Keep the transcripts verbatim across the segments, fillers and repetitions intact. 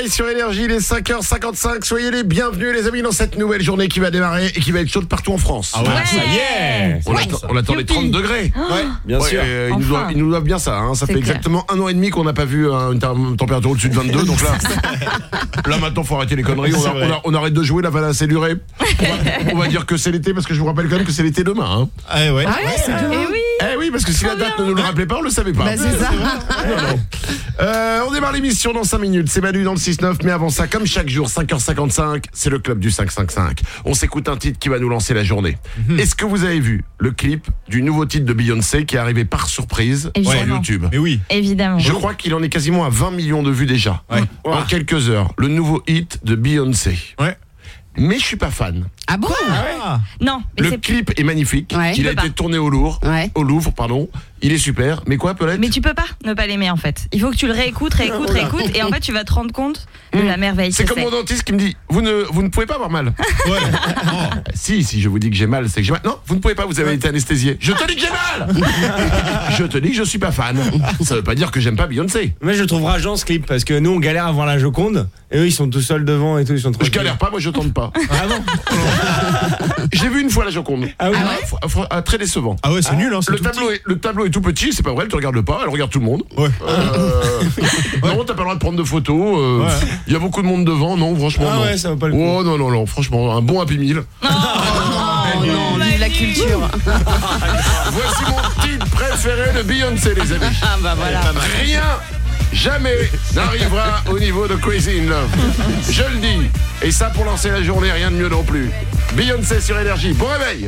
réveil sur Énergie, il est cinq heures cinquante-cinq. Soyez les bienvenus les amis dans cette nouvelle journée qui va démarrer et qui va être chaude partout en France. Ah ouais, ouais. Ça y est. On, ouais. attend, on attend les trente degrés. Oh. Ouais, bien ouais, sûr. Euh, ils, nous doivent, ils nous doivent bien ça. Hein. Ça C'est fait clair. exactement un an et demi qu'on n'a pas vu euh, une température au-dessus de vingt-deux. Donc là, là maintenant, faut arrêter les conneries. On, a, on, a, on arrête de jouer, la valeur s'est durée. On va, on va dire que c'est l'été parce que je vous rappelle quand même que c'est l'été demain. Hein. Ah ouais. Ah ouais, c'est demain. Eh oui. Eh oui, parce que si la date ne nous le rappelait pas, on le savait pas. Bah c'est ça. Non, non. Euh, on démarre l'émission dans cinq minutes. C'est Manu dans le six neuf. Mais avant ça, comme chaque jour, cinq heures cinquante-cinq, c'est le club du cinq cent cinquante-cinq. On s'écoute un titre qui va nous lancer la journée. Mm-hmm. Est-ce que vous avez vu le clip du nouveau titre de Beyoncé qui est arrivé par surprise Évidemment. sur YouTube? Mais oui. Évidemment. Je crois qu'il en est quasiment à vingt millions de vues déjà. Ouais. En ouais. quelques heures, le nouveau hit de Beyoncé. Ouais. Mais je suis pas fan. Ah bon? Ah ouais. Non. Mais le c'est... clip est magnifique. Ouais. Il a été tourné au Louvre. Ouais. Au Louvre, pardon. Il est super. Mais quoi, Paulette? Mais tu peux pas ne pas l'aimer en fait. Il faut que tu le réécoutes, réécoutes, Voilà. réécoutes, et en fait tu vas te rendre compte de mmh. la merveille. C'est que comme c'est. mon dentiste qui me dit vous ne vous ne pouvez pas avoir mal. Ouais. Oh. Si si je vous dis que j'ai mal, c'est que j'ai mal. Non, vous ne pouvez pas. Vous avez ouais. été anesthésié. Je te dis que j'ai mal. Je te dis que je suis pas fan. Ça veut pas dire que j'aime pas Beyoncé. Mais je trouve rageant ce clip parce que nous on galère à voir la Joconde et eux ils sont tout seuls devant et tout. Ils sont trop. Je galère pas, moi je tente pas. Ah bon? J'ai vu une fois la Joconde. Ah oui. Ah ouais. ah, très décevant. Ah ouais, c'est ah, nul hein. Le tableau est, le tableau est tout petit, c'est pas vrai. Elle te regarde pas, elle regarde tout le monde. Ouais. Euh, ouais. Non, t'as pas le droit de prendre de photos. Il euh, ouais. y a beaucoup de monde devant, non, franchement. Ah non. ouais, ça va pas le coup. Oh non, non, non, franchement, un bon Happy Meal. Oh, oh non, vive la culture. Voici mon titre préféré de Beyoncé, les amis. Ah bah voilà. Rien, jamais n'arrivera au niveau de Crazy in Love. Je le dis. Et ça, pour lancer la journée, rien de mieux non plus. Beyoncé sur Énergie. Bon réveil.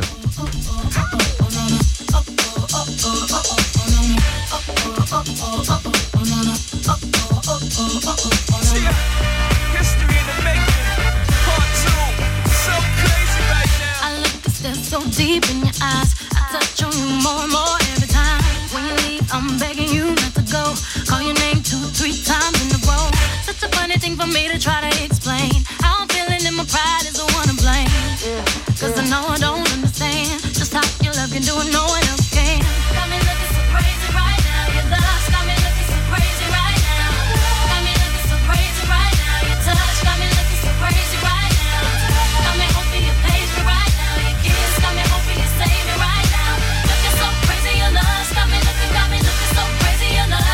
So deep in your eyes, I touch on you more and more every time. When you leave, I'm begging you not to go. Call your name two, three times in a row. Such a funny thing for me to try to explain. How I'm feeling and my pride is the one to blame. Cause I know I don't understand just how your love can do it, no one else can. Got me looking so crazy right now. Your love got me looking so crazy right now. Got me looking so crazy right now. Your touch got me looking so crazy right now. Got me hoping you page me right now. Your kiss got me hoping you save me right now. Looking so crazy, your love got me looking, got me looking so crazy, your love.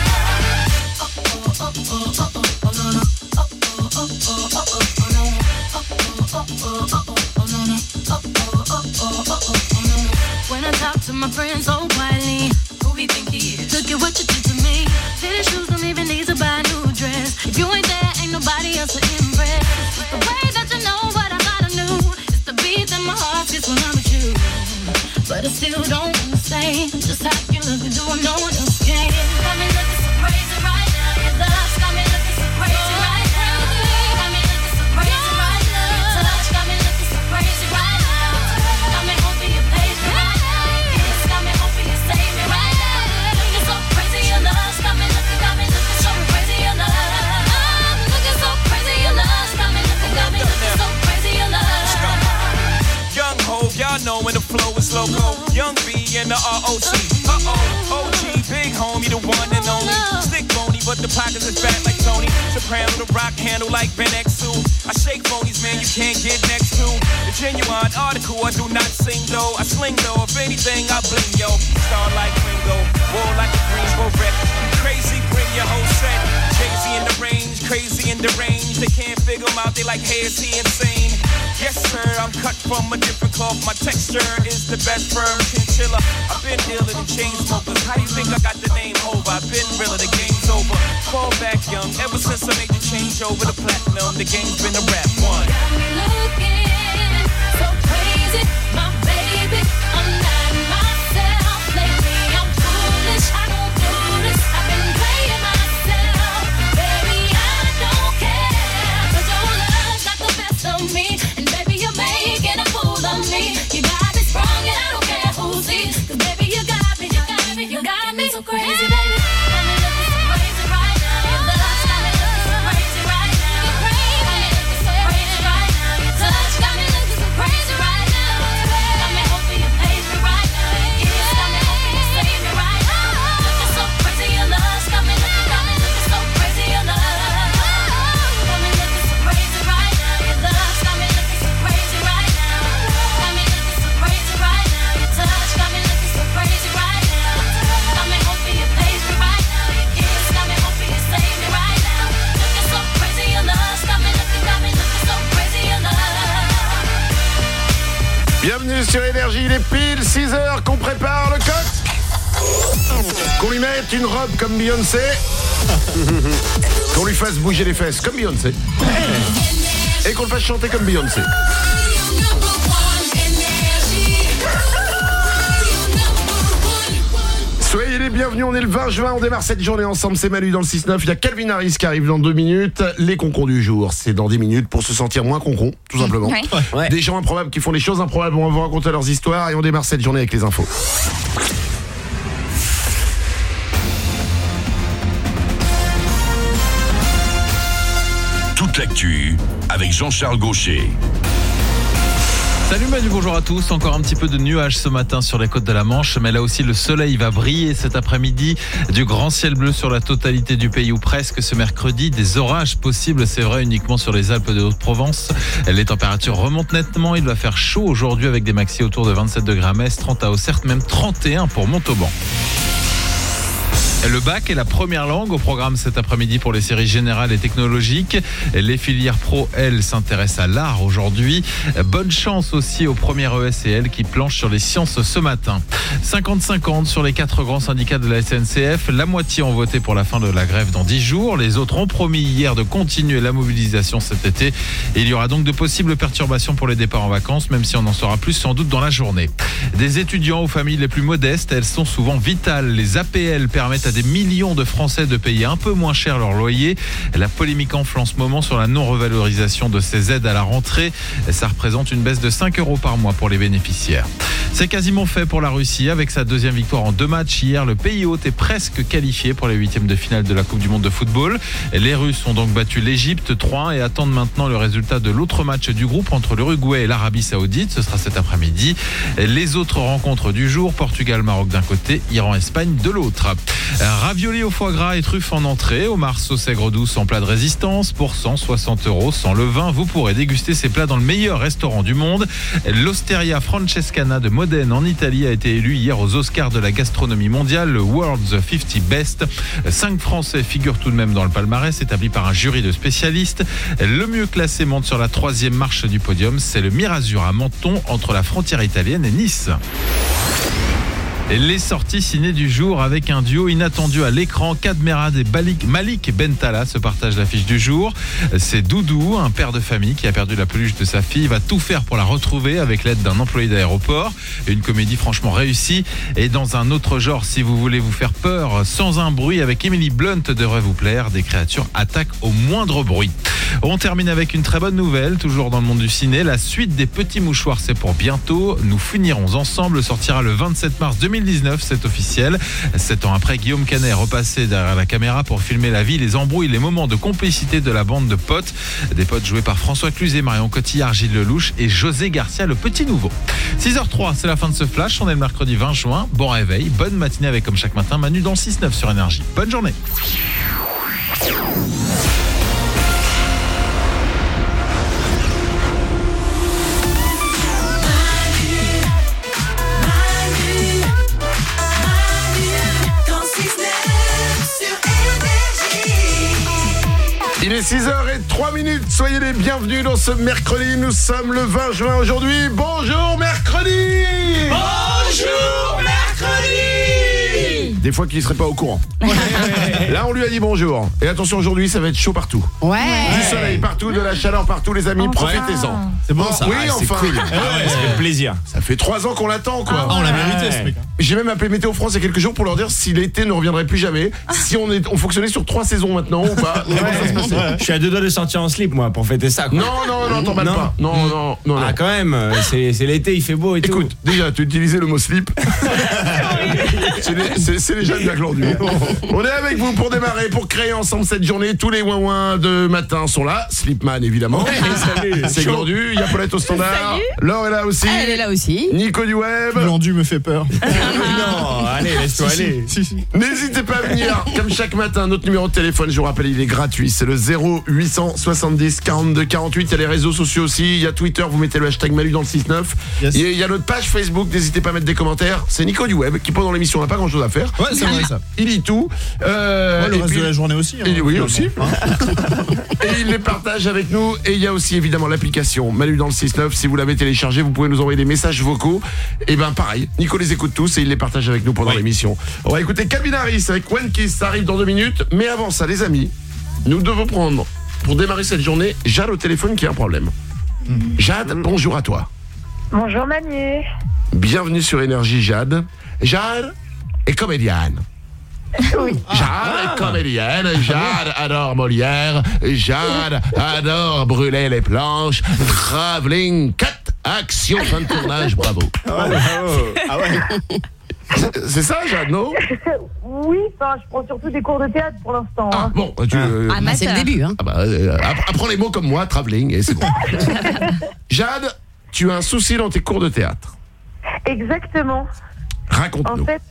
Oh oh oh oh oh oh oh no no. Oh oh oh oh oh oh oh no. Oh oh oh oh oh oh no no. Oh oh oh oh oh oh no. When I talk to my friends so quietly, who we think he is? Look at what you did to me. Fitted shoes don't even need to buy a new dress. If you ain't there, ain't nobody else to impress. It's the way that you know what I thought I knew. It's the beat that my heart gets when I'm with you. But I still don't understand just how you look and do what no one else can. Got me looking so crazy right now. Your love's got me looking so crazy right now. Got me looking so crazy right now. Your touch got me looking so crazy right now. Got me hoping you page me right now. Your kiss got me hoping you save me right now. Looking so crazy, your love's got me looking, got me looking so crazy, your love. I'm looking so crazy, your love's got me looking, got me looking so crazy, your love. Young Hov, y'all know when the flow is loco. Young B and the R O C. Uh-oh, O G, big homie, the one and only. Stick bony, but the pockets are fat like Tony. Soprano, the rock handle like Ben X two. I shake phonies, man, you can't get next to. The genuine article, I do not sing though. I sling though, if anything, I bling, yo. Star like Ringo, war like a Greensboro wreck. Crazy, bring your whole set. Jay-Z in the range, crazy in the range. They can't figure him out, they like, hey, is he insane? Yes, sir, I'm cut from a different cloth. My texture is the best firm chinchilla. I've been dealing in chain smokers. How do you think I got the name over? I've been realer, the game's over. Fall back young, ever since I made the change over to platinum, the game's been a rap one. Got me looking so crazy, my baby. I'm not myself lately. I'm foolish, I don't do this. I've been playing myself, baby. I don't care, 'cause your love got the best of me. Making a fool of me. You got me sprung and I don't care who sees. 'Cause baby you got me, you got me, you got me so crazy, baby. Got me looking so crazy right now. Your love's got me looking so crazy right now. Got me looking so crazy right now. Your touch got sur Énergie, il est pile six heures qu'on prépare le coq. Qu'on lui mette une robe comme Beyoncé. Qu'on lui fasse bouger les fesses comme Beyoncé. Et qu'on le fasse chanter comme Beyoncé. Soyez les bienvenus, on est le vingt juin, on démarre cette journée ensemble, c'est Manu dans le six neuf, il y a Calvin Harris qui arrive dans deux minutes, les concons du jour, c'est dans dix minutes pour se sentir moins concon, tout simplement. Ouais. Ouais. Des gens improbables qui font des choses improbables, on va vous raconter leurs histoires et on démarre cette journée avec les infos. Toute l'actu avec Jean-Charles Gaucher. Salut Manu, bonjour à tous. Encore un petit peu de nuages ce matin sur les côtes de la Manche, mais là aussi le soleil va briller cet après-midi. Du grand ciel bleu sur la totalité du pays ou presque ce mercredi. Des orages possibles, c'est vrai, uniquement sur les Alpes de Haute-Provence. Les températures remontent nettement. Il va faire chaud aujourd'hui avec des maxi autour de vingt-sept degrés à Metz, trente à Auxerre, même trente et un pour Montauban. Le bac est la première langue au programme cet après-midi pour les séries générales et technologiques. Les filières pro, elles, s'intéressent à l'art aujourd'hui. Bonne chance aussi aux premières E S et L qui planchent sur les sciences ce matin. cinquante cinquante sur les quatre grands syndicats de la S N C F. La moitié ont voté pour la fin de la grève dans dix jours. Les autres ont promis hier de continuer la mobilisation cet été. Il y aura donc de possibles perturbations pour les départs en vacances, même si on en saura plus sans doute dans la journée. Des étudiants aux familles les plus modestes, elles sont souvent vitales. Les A P L permettent à des millions de Français de payer un peu moins cher leur loyer. La polémique enfle en ce moment sur la non-revalorisation de ces aides à la rentrée. Ça représente une baisse de cinq euros par mois pour les bénéficiaires. C'est quasiment fait pour la Russie. Avec sa deuxième victoire en deux matchs hier, le pays hôte est presque qualifié pour les huitièmes de finale de la Coupe du Monde de football. Les Russes ont donc battu l'Égypte trois un et attendent maintenant le résultat de l'autre match du groupe entre l'Uruguay et l'Arabie Saoudite. Ce sera cet après-midi. Les autres rencontres du jour, Portugal-Maroc d'un côté, Iran-Espagne de l'autre. Ravioli au foie gras et truffes en entrée, homard sauce aigre douce en plat de résistance pour cent soixante euros sans levain. Vous pourrez déguster ces plats dans le meilleur restaurant du monde. L'Osteria Francescana de Modène en Italie a été élue hier aux Oscars de la gastronomie mondiale, le World's cinquante Best. Cinq Français figurent tout de même dans le palmarès établi par un jury de spécialistes. Le mieux classé monte sur la troisième marche du podium, c'est le Mirazur à Menton entre la frontière italienne et Nice. Les sorties ciné du jour avec un duo inattendu à l'écran. Kadmerad et Malik, Malik Bentala se partagent l'affiche du jour. C'est Doudou, un père de famille qui a perdu la peluche de sa fille, va tout faire pour la retrouver avec l'aide d'un employé d'aéroport. Une comédie franchement réussie. Et dans un autre genre, si vous voulez vous faire peur, Sans un bruit avec Emily Blunt devrait vous plaire. Des créatures attaquent au moindre bruit. On termine avec une très bonne nouvelle, toujours dans le monde du ciné. La suite des Petits Mouchoirs, c'est pour bientôt. Nous finirons ensemble sortira le vingt-sept mars deux mille dix-neuf, c'est officiel. Sept ans après, Guillaume Canet est repassé derrière la caméra pour filmer la vie, les embrouilles, les moments de complicité de la bande de potes. Des potes joués par François Cluzet, Marion Cotillard, Gilles Lelouch et José Garcia, le petit nouveau. six heures trois, c'est la fin de ce flash. On est le mercredi vingt juin. Bon réveil, bonne matinée avec comme chaque matin Manu dans le six neuf sur Énergie. Bonne journée. Il est six heures trois minutes, soyez les bienvenus dans ce mercredi, nous sommes le vingt juin aujourd'hui. Bonjour mercredi. Bonjour mercredi. Des fois qu'il ne serait pas au courant. Là on lui a dit bonjour. Et attention, aujourd'hui ça va être chaud partout. Ouais. Du soleil partout, de la chaleur partout les amis, profitez-en. C'est bon ça. Oui, Ah, c'est enfin. cool. Ah ouais, ça fait plaisir. Ça fait trois ans qu'on l'attend quoi. Ah, on l'a mérité ce mec. J'ai même appelé Météo France il y a quelques jours pour leur dire si l'été ne reviendrait plus jamais, si on, est, on fonctionnait sur trois saisons maintenant ou pas. Comment ça se passait. Je suis à deux doigts de sortir en slip moi pour fêter ça quoi. Non, non, non, t'emballes Non. pas. Non, non, non, non. Ah quand même, c'est c'est l'été, il fait beau et Écoute, déjà, tu utilisais le mot slip. C'est les, c'est- c'est les jeunes d'aujourd'hui. On est avec vous pour démarrer, pour créer ensemble cette journée. Tous les ouin-ouin de matin sont là. Slipman, évidemment. salut. C'est Glandu, il y a Paulette au standard. Laure est là aussi. Elle est là aussi. Nico du web. Glandu me fait peur. Non, allez, laisse-toi aller. Si, si. N'hésitez pas à venir, comme chaque matin, notre numéro de téléphone, je vous rappelle, il est gratuit, c'est le zéro huit cent soixante-dix quarante-deux quarante-huit. Il y a les réseaux sociaux aussi, il y a Twitter, vous mettez le hashtag Manu dans le six neuf. Yes. Il y a- il y a notre page Facebook, n'hésitez pas à mettre des commentaires. C'est Nico du web qui pendant l'émission a pas grand chose à faire. Ouais, c'est il, vrai, ça. Il lit tout. Euh, Ouais, le et reste puis- de la journée aussi. hein, et oui, finalement. aussi. Et il les partage avec nous. Et il y a aussi évidemment l'application Manu dans le six neuf. Si vous l'avez téléchargé, vous pouvez nous envoyer des messages vocaux. Et ben pareil, Nico les écoute tous et il les partage avec nous pendant Oui. l'émission. On va écouter Calvin Harris avec One Kiss, ça arrive dans deux minutes. Mais avant ça, les amis, nous devons prendre, pour démarrer cette journée, Jade au téléphone qui a un problème. Jade, bonjour à toi. Bonjour Manu. Bienvenue sur Énergie, Jade. Jade est comédienne. Oui. Jade est comédienne, Jade adore Molière, Jade adore brûler les planches, travelling, cut, action, fin de tournage, bravo. Ah ouais. C'est- C'est ça, Jade, non? Oui, enfin, je prends surtout des cours de théâtre pour l'instant. Ah, hein. bon, tu... euh, Ah, Bah, c'est le amateur. début, hein. ah bah, euh, app- apprends les mots comme moi, travelling, et c'est bon. Jade, tu as un souci dans tes cours de théâtre. Exactement. En Raconte-nous. fait,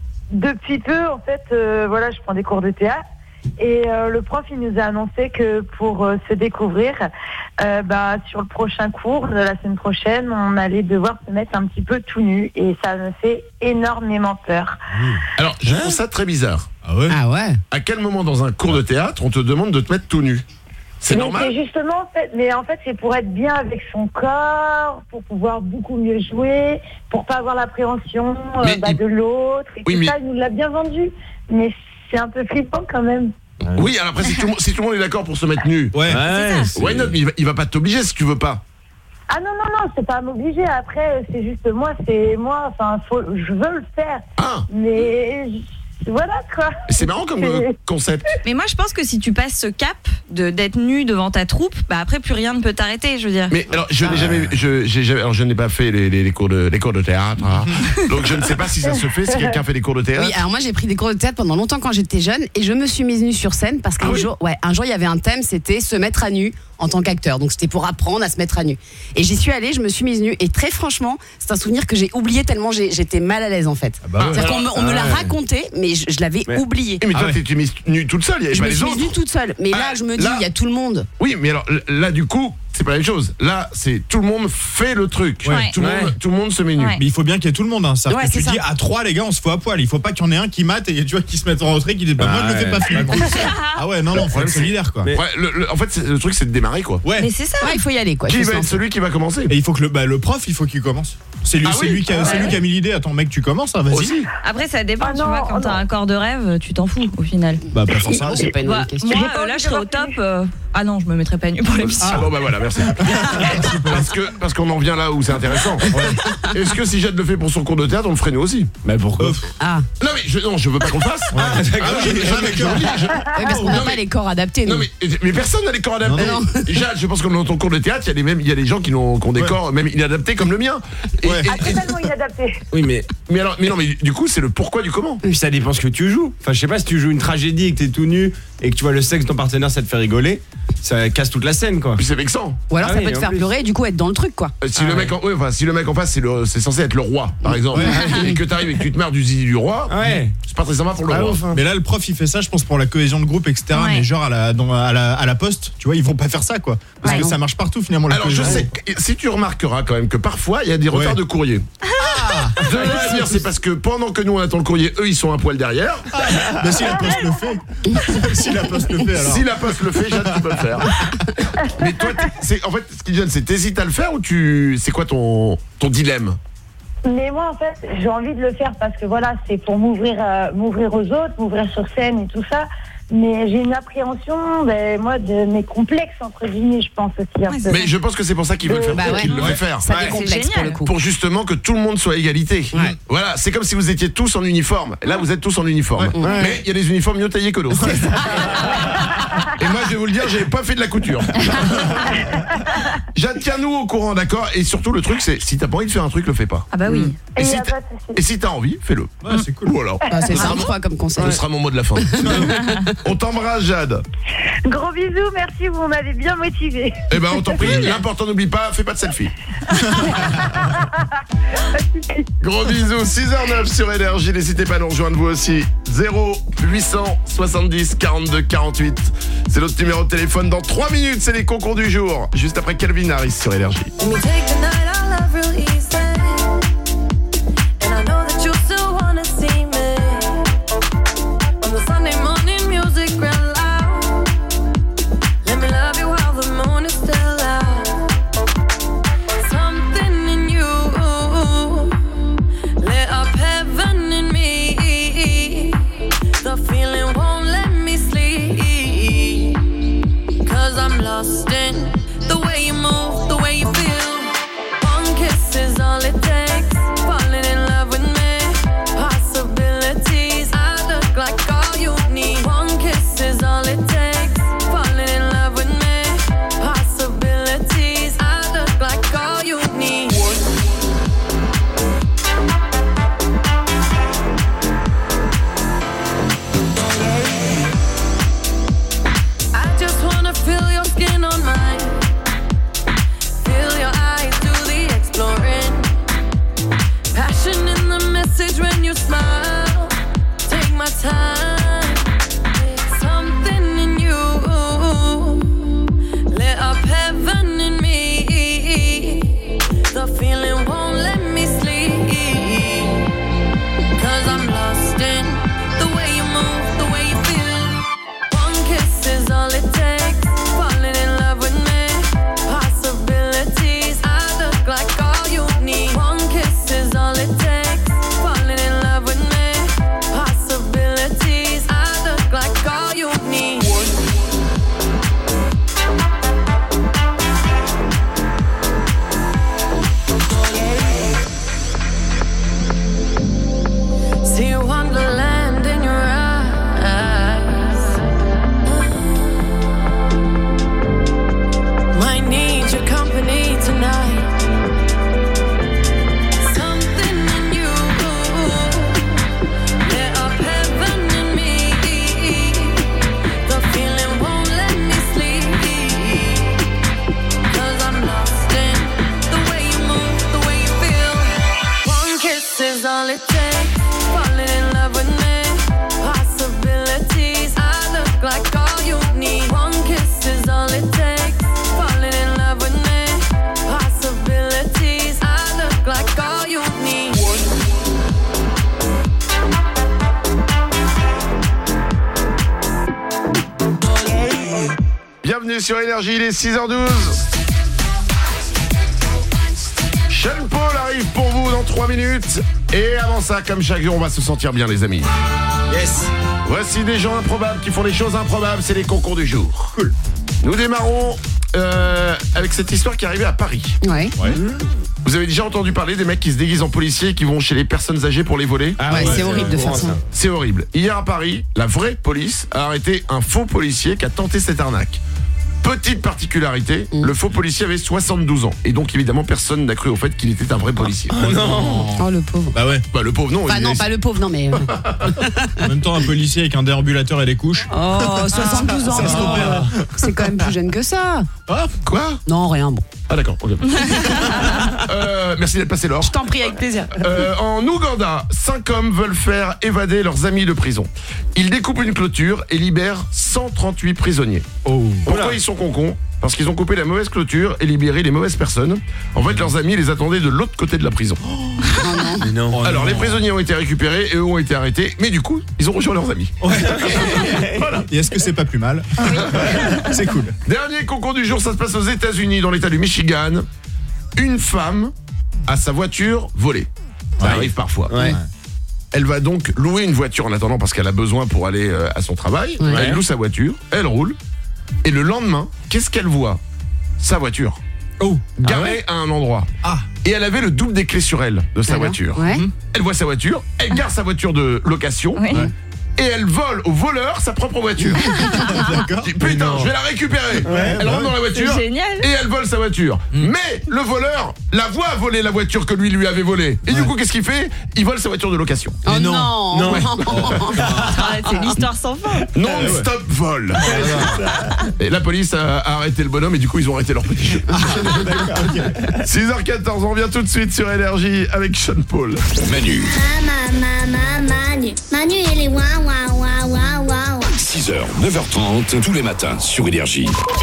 depuis peu, en fait, euh, voilà, je prends des cours de théâtre. Et euh, le prof, il nous a annoncé que pour euh, se découvrir, euh, bah, sur le prochain cours de la semaine prochaine, on allait devoir se mettre un petit peu tout nu. Et ça me fait énormément peur. Alors, je trouve ça très bizarre. Ah ouais. Ah ouais. À quel moment dans un cours de théâtre, on te demande de te mettre tout nu? C'est Mais normal? c'est justement, en fait, mais en fait, c'est pour être bien avec son corps, pour pouvoir beaucoup mieux jouer, pour pas avoir l'appréhension euh, Mais bah, il- de l'autre. Et Oui, tout mais- ça, il nous l'a bien vendu. Mais c'est un peu flippant quand même. Oui, alors après, si tout, le monde- si tout le monde est d'accord pour se mettre nu, Ouais. Ouais, c'est- why not? Mais il va, il va pas t'obliger si tu veux pas. Ah non, non, non, c'est pas à m'obliger. Après, c'est juste moi, c'est moi, enfin, faut, je veux le faire. Ah, Mais je- voilà quoi. c'est marrant comme euh, concept. Mais moi, je pense que si tu passes ce cap de d'être nu devant ta troupe, bah après plus rien ne peut t'arrêter, je veux dire. Mais alors, je n'ai jamais, je, j'ai jamais, alors je n'ai pas fait les, les, les cours de, les cours de théâtre, hein. Donc je ne sais pas si ça se fait, si quelqu'un fait des cours de théâtre. Oui, alors moi j'ai pris des cours de théâtre pendant longtemps quand j'étais jeune et je me suis mise nue sur scène parce qu'un Ah oui jour, ouais, un jour il y avait un thème, c'était se mettre à nu en tant qu'acteur. Donc c'était pour apprendre à se mettre à nu. Et j'y suis allée, je me suis mise nue et très franchement, c'est un souvenir que j'ai oublié tellement j'ai- j'étais mal à l'aise en fait. bah ouais. C'est-à-dire qu'on me, on me l'a Ah ouais. raconté, mais je, je l'avais Mais- oublié. Eh, mais toi, Ah ouais. t'es tu mise nue toute seule, il y avait Je pas me les suis autres. mise nue toute seule. Mais là, Ah, je me dis, là- il y a tout le monde. Oui, mais alors là, du coup, c'est pas la même chose. Là, c'est tout le monde fait le truc. Ouais. Tout, le Ouais. monde, tout le monde se met nu. Ouais. Mais il faut bien qu'il y ait tout le monde. Hein. C'est-à-dire Ouais, que tu c'est dis ça. à trois, les gars, on se fout à poil. Il faut pas qu'il y en ait un qui mate et tu vois qui se mette en retrait, qui dit bah, moi je le fais pas finalement. Ah ouais, non, non, faut être solidaire quoi. Mais- Ouais, le, le- en fait, c'est- le truc, c'est de démarrer, quoi. Ouais. Mais c'est ça. Ouais, il faut y aller quoi. il Qui faut se va être lancer. celui qui va commencer? Et il faut que le, bah, le prof, il faut qu'il commence. C'est lui, Ah c'est oui lui, qui a, Ah c'est ouais. lui qui a mis l'idée. Attends, mec, tu commences, hein, vas-y. Aussi. Après, ça dépend, Ah tu non, vois, quand oh t'as non. un corps de rêve, tu t'en fous au final. Bah, pas forcément. C'est pas une Bah, bonne question. moi, J'ai pas euh, là, envie je serais au d'avoir top. fini. euh, Ah non, je me mettrais pas nu pour l'émission. Ah bon, bah voilà, merci. parce que parce qu'on en vient là où c'est intéressant. Est-ce que si Jade le fait pour son cours de théâtre, on le ferait nous aussi? Mais pourquoi? Ah, Non mais je, non, je veux pas qu'on le fasse. Ah, non, je, je- je- je- je- ouais, parce qu'on Non, n'a mais- pas les corps adaptés. non nous. mais, mais personne n'a les corps adaptés. Non, Jade, je pense que dans ton cours de théâtre, il y a des même il y a des gens qui ont, qui ont des Ouais. corps même inadaptés comme le mien. Et- Ouais. et- Ah, et- totalement inadapté. Oui, mais mais alors mais non mais du coup, c'est le pourquoi du comment. puis ça dépend ce que tu joues. Enfin, je sais pas si tu joues une tragédie et que t'es tout nu et que tu vois le sexe de ton partenaire, ça te fait rigoler, ça casse toute la scène, quoi. Puis c'est vexant. Ou alors Ah ça oui, peut te en faire plus. pleurer et du coup être dans le truc quoi. Euh, Si Ah le ouais. mec en, ouais, enfin, si le mec en face c'est le c'est censé être le roi par exemple et que t'arrives et que tu te marres du zizi du roi, Ouais. c'est pas très sympa pour le Ah, roi. ouf, hein. Mais là, le prof, il fait ça, je pense, pour la cohésion de groupe, et cetera. Ouais. Mais genre à la, dans- à, la, à la poste, tu vois, ils vont pas faire ça, quoi. Parce Ouais, que non. ça marche partout, finalement. La Alors je cohésion. sais, si tu remarqueras quand même que parfois il y a des retards Ouais. de courrier. De la dire, c'est parce que pendant que nous on attend le courrier, eux ils sont un poil derrière. Mais si la poste le fait. Si la poste le fait, alors. Si la poste le fait, Jade, tu peux le faire. Mais toi, t'es- c'est en fait ce qui gêne, c'est t'hésites à le faire ou tu, c'est quoi ton ton dilemme? Mais moi, en fait, j'ai envie de le faire parce que voilà, c'est pour m'ouvrir, euh, m'ouvrir aux autres, m'ouvrir sur scène et tout ça. Mais j'ai une appréhension, ben, moi, de mes complexes, entre guillemets, je pense aussi un Ouais, peu. Mais je pense que c'est pour ça qu'ils veulent faire, Bah ouais. qu'ils le Ouais. fait faire. Ça Ouais. décomplexe c'est pour le génial. coup. Pour justement que tout le monde soit à égalité. Ouais. Voilà, c'est comme si vous étiez tous en uniforme. Là, vous êtes tous en uniforme. Ouais. Mais il y a des uniformes mieux taillés que d'autres. Et moi, je vais vous le dire, j'ai pas fait de la couture. Jade, tiens-nous au courant, d'accord? Et surtout, le truc, c'est si t'as pas envie de faire un truc, le fais pas. Ah bah oui. Et Et il si y a t'as pas de souci. et si t'as envie, fais-le. Ouais, c'est cool. Ou alors. Bah, c'est Ce sera sympa comme conseil. Ce sera mon mot de la fin. On t'embrasse, Jade. Gros bisous, merci, vous m'avez bien motivé. Eh ben, on t'en prie. L'important, n'oublie pas, fais pas de selfie. Gros bisous, six heures neuf sur Énergie. N'hésitez pas à nous rejoindre vous aussi. zéro huit cent soixante-dix quarante-deux quarante-huit. C'est notre numéro de téléphone. Dans trois minutes, c'est les concours du jour. Juste après Calvin Harris sur Énergie. Let me take the night, our love real easy. And I know that you still wanna see me. bienvenue sur Énergie, il est six heures douze. Sean Paul arrive pour vous dans trois minutes. Et avant ça, comme chaque jour, on va se sentir bien les amis. Yes. Voici des gens improbables qui font des choses improbables, c'est les concours du jour. Cool. Nous démarrons euh, avec cette histoire qui est arrivée à Paris. Ouais. Ouais. Vous avez déjà entendu parler des mecs qui se déguisent en policiers et qui vont chez les personnes âgées pour les voler? Ah ouais, c'est horrible de faire ça. C'est horrible. Hier à Paris, la vraie police a arrêté un faux policier qui a tenté cette arnaque. Petite particularité, mmh. le faux policier avait soixante-douze ans. Et donc évidemment personne n'a cru au fait qu'il était un vrai policier. Oh non. Oh le pauvre. Bah ouais. Bah le pauvre non. Bah non, est... pas le pauvre, non mais... En même temps, un policier avec un déambulateur et des couches. Oh, soixante-douze ans. Ça, oh. C'est quand même plus jeune que ça. Ah, quoi? Non, rien, bon. Ah d'accord, ok. euh, merci d'être passé Laure. Je t'en prie, avec plaisir. Euh, en Ouganda, cinq hommes veulent faire évader leurs amis de prison. Ils découpent une clôture et libèrent cent trente-huit prisonniers. Oh. Pourquoi Oula. ils sont concons? Parce qu'ils ont coupé la mauvaise clôture et libéré les mauvaises personnes. En fait, leurs amis les attendaient de l'autre côté de la prison. Mais non. Alors, les prisonniers ont été récupérés et eux ont été arrêtés. Mais du coup, ils ont rejoint leurs amis. Ouais. Voilà. Et est-ce que c'est pas plus mal? C'est cool. Dernier concours du jour, ça se passe aux États-Unis, dans l'état du Michigan. Une femme a sa voiture volée. Ça Ouais. arrive parfois. Ouais. Elle va donc louer une voiture en attendant parce qu'elle a besoin pour aller euh, à son travail. Ouais. Elle loue sa voiture, elle roule. Et le lendemain, qu'est-ce qu'elle voit? Sa voiture. Oh. Garée Ah ouais à un endroit. Ah. Et elle avait le double des clés sur elle de sa Alors, voiture. Ouais. Elle voit sa voiture, elle garde sa voiture de location. Oui. Ouais. Et elle vole au voleur sa propre voiture. D'accord. Elle dit, putain, je vais la récupérer. Elle rentre dans la voiture C'est génial. et elle vole sa voiture. Mais le voleur la voit voler la voiture que lui lui avait volée. Et du coup, qu'est-ce qu'il fait? Il vole sa voiture de location. Oh Mais non. non. Non. Arrête, c'est l'histoire sans fin. Non-stop vol. Et la police a, a arrêté le bonhomme et du coup, ils ont arrêté leur petit jeu. six heures quatorze, on revient tout de suite sur Énergie avec Sean Paul. Manu, Manu, Manu, il est ouin, ouin, ouin, ouin, ouin. six heures, neuf heures trente, tous les matins sur Énergie.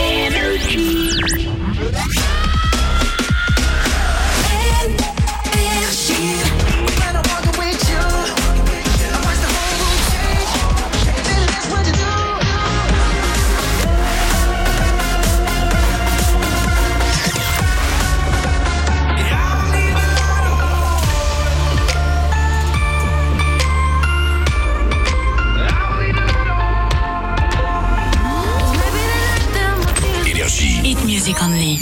Énergie. Hit music only.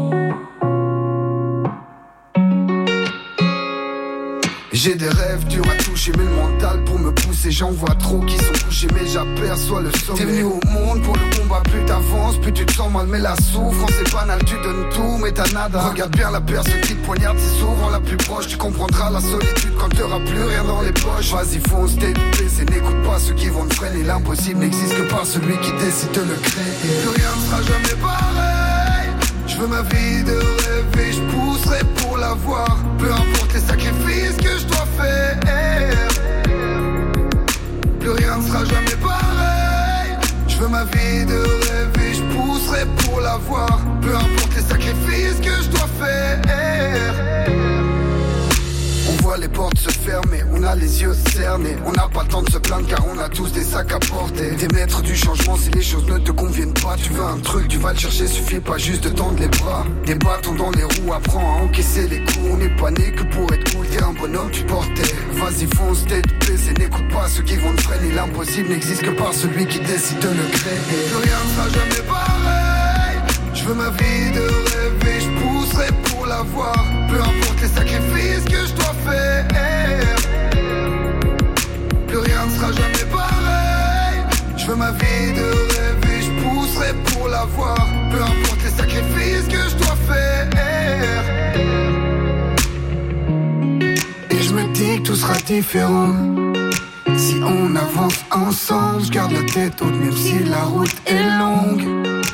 J'ai des rêves durs à toucher, mais le mental pour me pousser. J'en vois trop qui sont couchés, mais j'aperçois le sommet. T'es venu au monde pour le combat, plus t'avances, plus tu te sens mal. Mais la souffrance est banale, tu donnes tout, mais t'as nada. Regarde bien la personne qui te poignarde, c'est souvent la plus proche. Tu comprendras la solitude quand t'auras plus rien dans les poches. Vas-y fonce, t'es baissé, n'écoute pas ceux qui vont te freiner. L'impossible n'existe que par celui qui décide de le créer. Plus rien ne sera jamais pareil. Je veux ma vie de rêver, je pousserai pour l'avoir. Peu importe les sacrifices que je dois faire. Plus rien ne sera jamais pareil. Je veux ma vie de rêver, je pousserai pour l'avoir. Peu importe les sacrifices que je dois faire. On voit les portes se fermer, on a les yeux cernés. On n'a pas le temps de se plaindre car on a tous des sacs à porter. T'es maître du changement si les choses ne te conviennent pas. Tu veux un truc, tu vas le chercher, suffit pas juste de tendre les bras. Des bâtons dans les roues, apprends à encaisser les coups. On n'est pas né que pour être cool, t'es un bonhomme, tu portais. Vas-y fonce, tête baissée, n'écoute pas ceux qui vont te freiner. L'impossible n'existe que par celui qui décide de le créer. Plus rien ne sera jamais pareil. Je veux ma vie de rêver, je pousserai pour l'avoir. Peu importe les sacrifices que je dois faire. Plus rien ne sera jamais pareil. Je veux ma vie de rêver, je pousserai pour l'avoir. Peu importe les sacrifices que je dois faire. Et je me dis que tout sera différent si on avance ensemble. Je garde la tête haute même si la route est longue.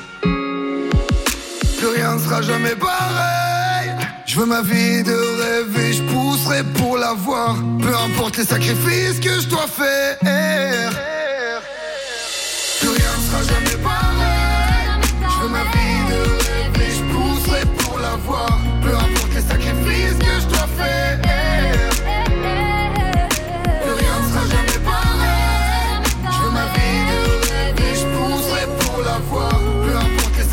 Plus rien ne sera jamais pareil. Je veux ma vie de rêver, je pousserai pour l'avoir. Peu importe les sacrifices que je dois faire. Plus rien ne sera jamais pareil. Je veux ma vie de rêver, je pousserai pour l'avoir. Peu importe les sacrifices que je dois faire. Plus rien ne sera jamais pareil. Je veux ma vie de rêver, je pousserai pour l'avoir. Peu importe les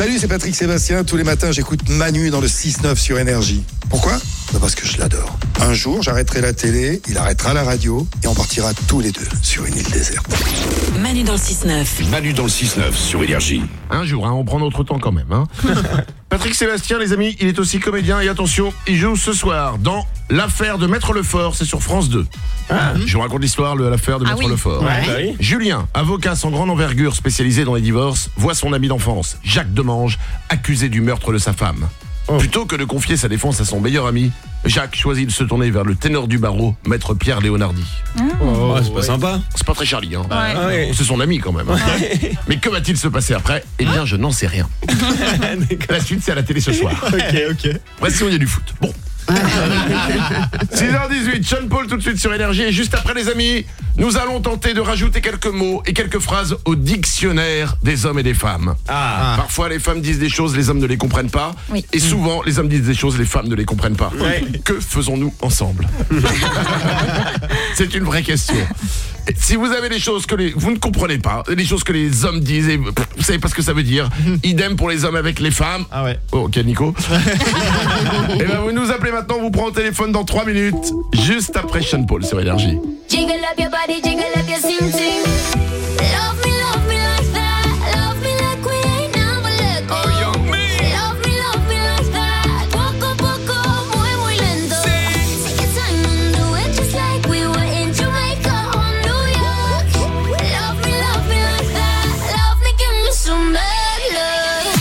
Salut, c'est Patrick Sébastien. Tous les matins, j'écoute Manu dans le six neuf sur Énergie. Pourquoi ? Bah parce que je l'adore. Un jour, j'arrêterai la télé, il arrêtera la radio et on partira tous les deux sur une île déserte. Manu dans le six neuf. Manu dans le six neuf sur Énergie. Un jour, hein, on prend notre temps quand même. Hein. Patrick Sébastien, les amis, il est aussi comédien et attention, il joue ce soir dans L'affaire de Maître Lefort, c'est sur France deux. Ah. Je vous raconte l'histoire de l'affaire de Ah Maître oui. Lefort. Ouais. Bah oui. Julien, avocat sans grande envergure spécialisé dans les divorces, voit son ami d'enfance, Jacques Demange, accusé du meurtre de sa femme. Oh. Plutôt que de confier sa défense à son meilleur ami, Jacques choisit de se tourner vers le ténor du barreau, Maître Pierre Léonardi. Oh, ouais, c'est pas sympa. C'est pas très Charlie, hein. Ouais. Ah ouais. C'est son ami quand même. Ouais. Mais que va-t-il se passer après ? Eh bien, je n'en sais rien. La suite, c'est à la télé ce soir. Ok, ok. Voici où il y a du foot. Bon. six heures dix-huit, Sean Paul tout de suite sur Énergie. Et juste après, les amis, nous allons tenter de rajouter quelques mots et quelques phrases au dictionnaire des hommes et des femmes. Ah. Parfois, les femmes disent des choses, les hommes ne les comprennent pas. Oui. Et souvent, les hommes disent des choses, les femmes ne les comprennent pas. Ouais. Que faisons-nous ensemble ? C'est une vraie question. Et si vous avez des choses que les, vous ne comprenez pas, des choses que les hommes disent et pff, vous savez pas ce que ça veut dire, idem pour les hommes avec les femmes. Ah ouais. Oh, ok, Nico. Et ben vous nous appelez maintenant, vous prenez au téléphone dans trois minutes, juste après Sean Paul sur Énergie. Jiggle up your body, jiggle up your sing sing. Love me, love me like that. Love me like we ain't never let go. Oh, young me. Love me, love me like that. Poco, poco, muy, muy lento. Take your time and do it just like we were in Jamaica or New York. Love me, love me like that. Love me, give me some bad love.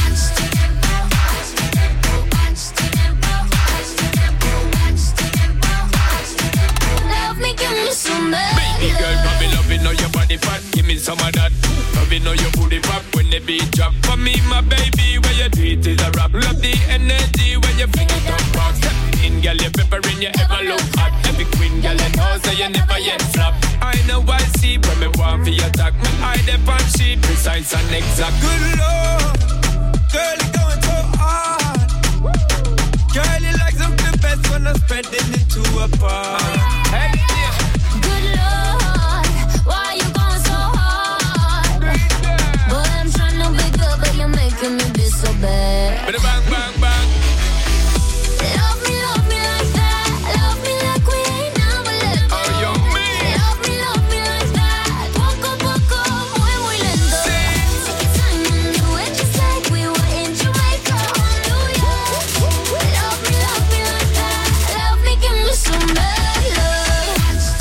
Love me, give me some bad Baby girl, probably loving all your body fat. Give me some of that. Loving all your booty pop when the beat drop. For me, my baby, where you do it is a rap. Love the energy when you fling it up rock. Step in, girl, you peppering, you ever look hot. Every queen, girl, you know, so you never yet flop. I know I see when me want for your attack. Me eye dep on she precise and exact. Good lord, girl, you going so hard. Girl, you like something best when I'm spreading it to a bar. Hey, yeah. Good Lord, why you going so hard? Boy, I'm trying to be good, but you're making me be so bad. Bada bang, bang, bang. Love me, love me like that. Love me like we ain't never let go. Oh, young me. Love me, love me like that. Poco, poco, muy, muy lento. Take your time and do it just like we were in Jamaica or New York. Love me, love me like that. Love me, give me some bad love.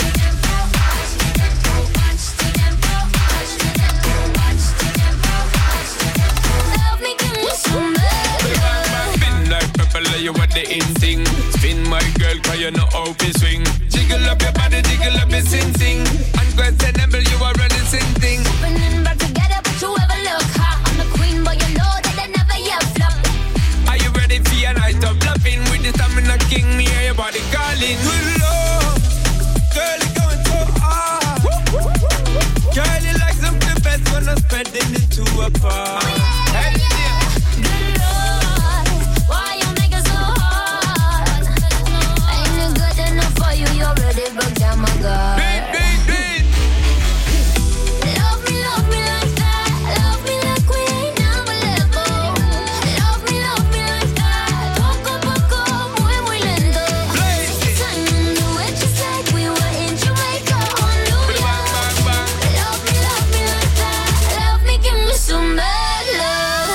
Love me, give me some bad love. Spin like pepper, you what the in thing. Spin my girl, cause you know how to swing. Jiggle up your body, jiggle up your sing sing. Unquestionable, you are running sing thing. Opening back together, but you ever look hot. I'm the queen, but you know that I never yet flop. Are you ready for your night of loving? With the stamina king, me hear your body calling. Good lord, girl, you going so hard. Girl, you like something best when I'm spreading it to a bar. Hey, yeah. Good Lord, why you make it so hard? Ain't it good enough for you? You already broke down my guard. Beat, beat, beat. Love me, love me like that. Love me like we ain't never let go. Love me, love me like that. Poco, poco, muy, muy lento. Take your time and do it just like we were in Jamaica or New Bada York. bang, bang, bang. Love me, love me like that. Love me, give me some bad love.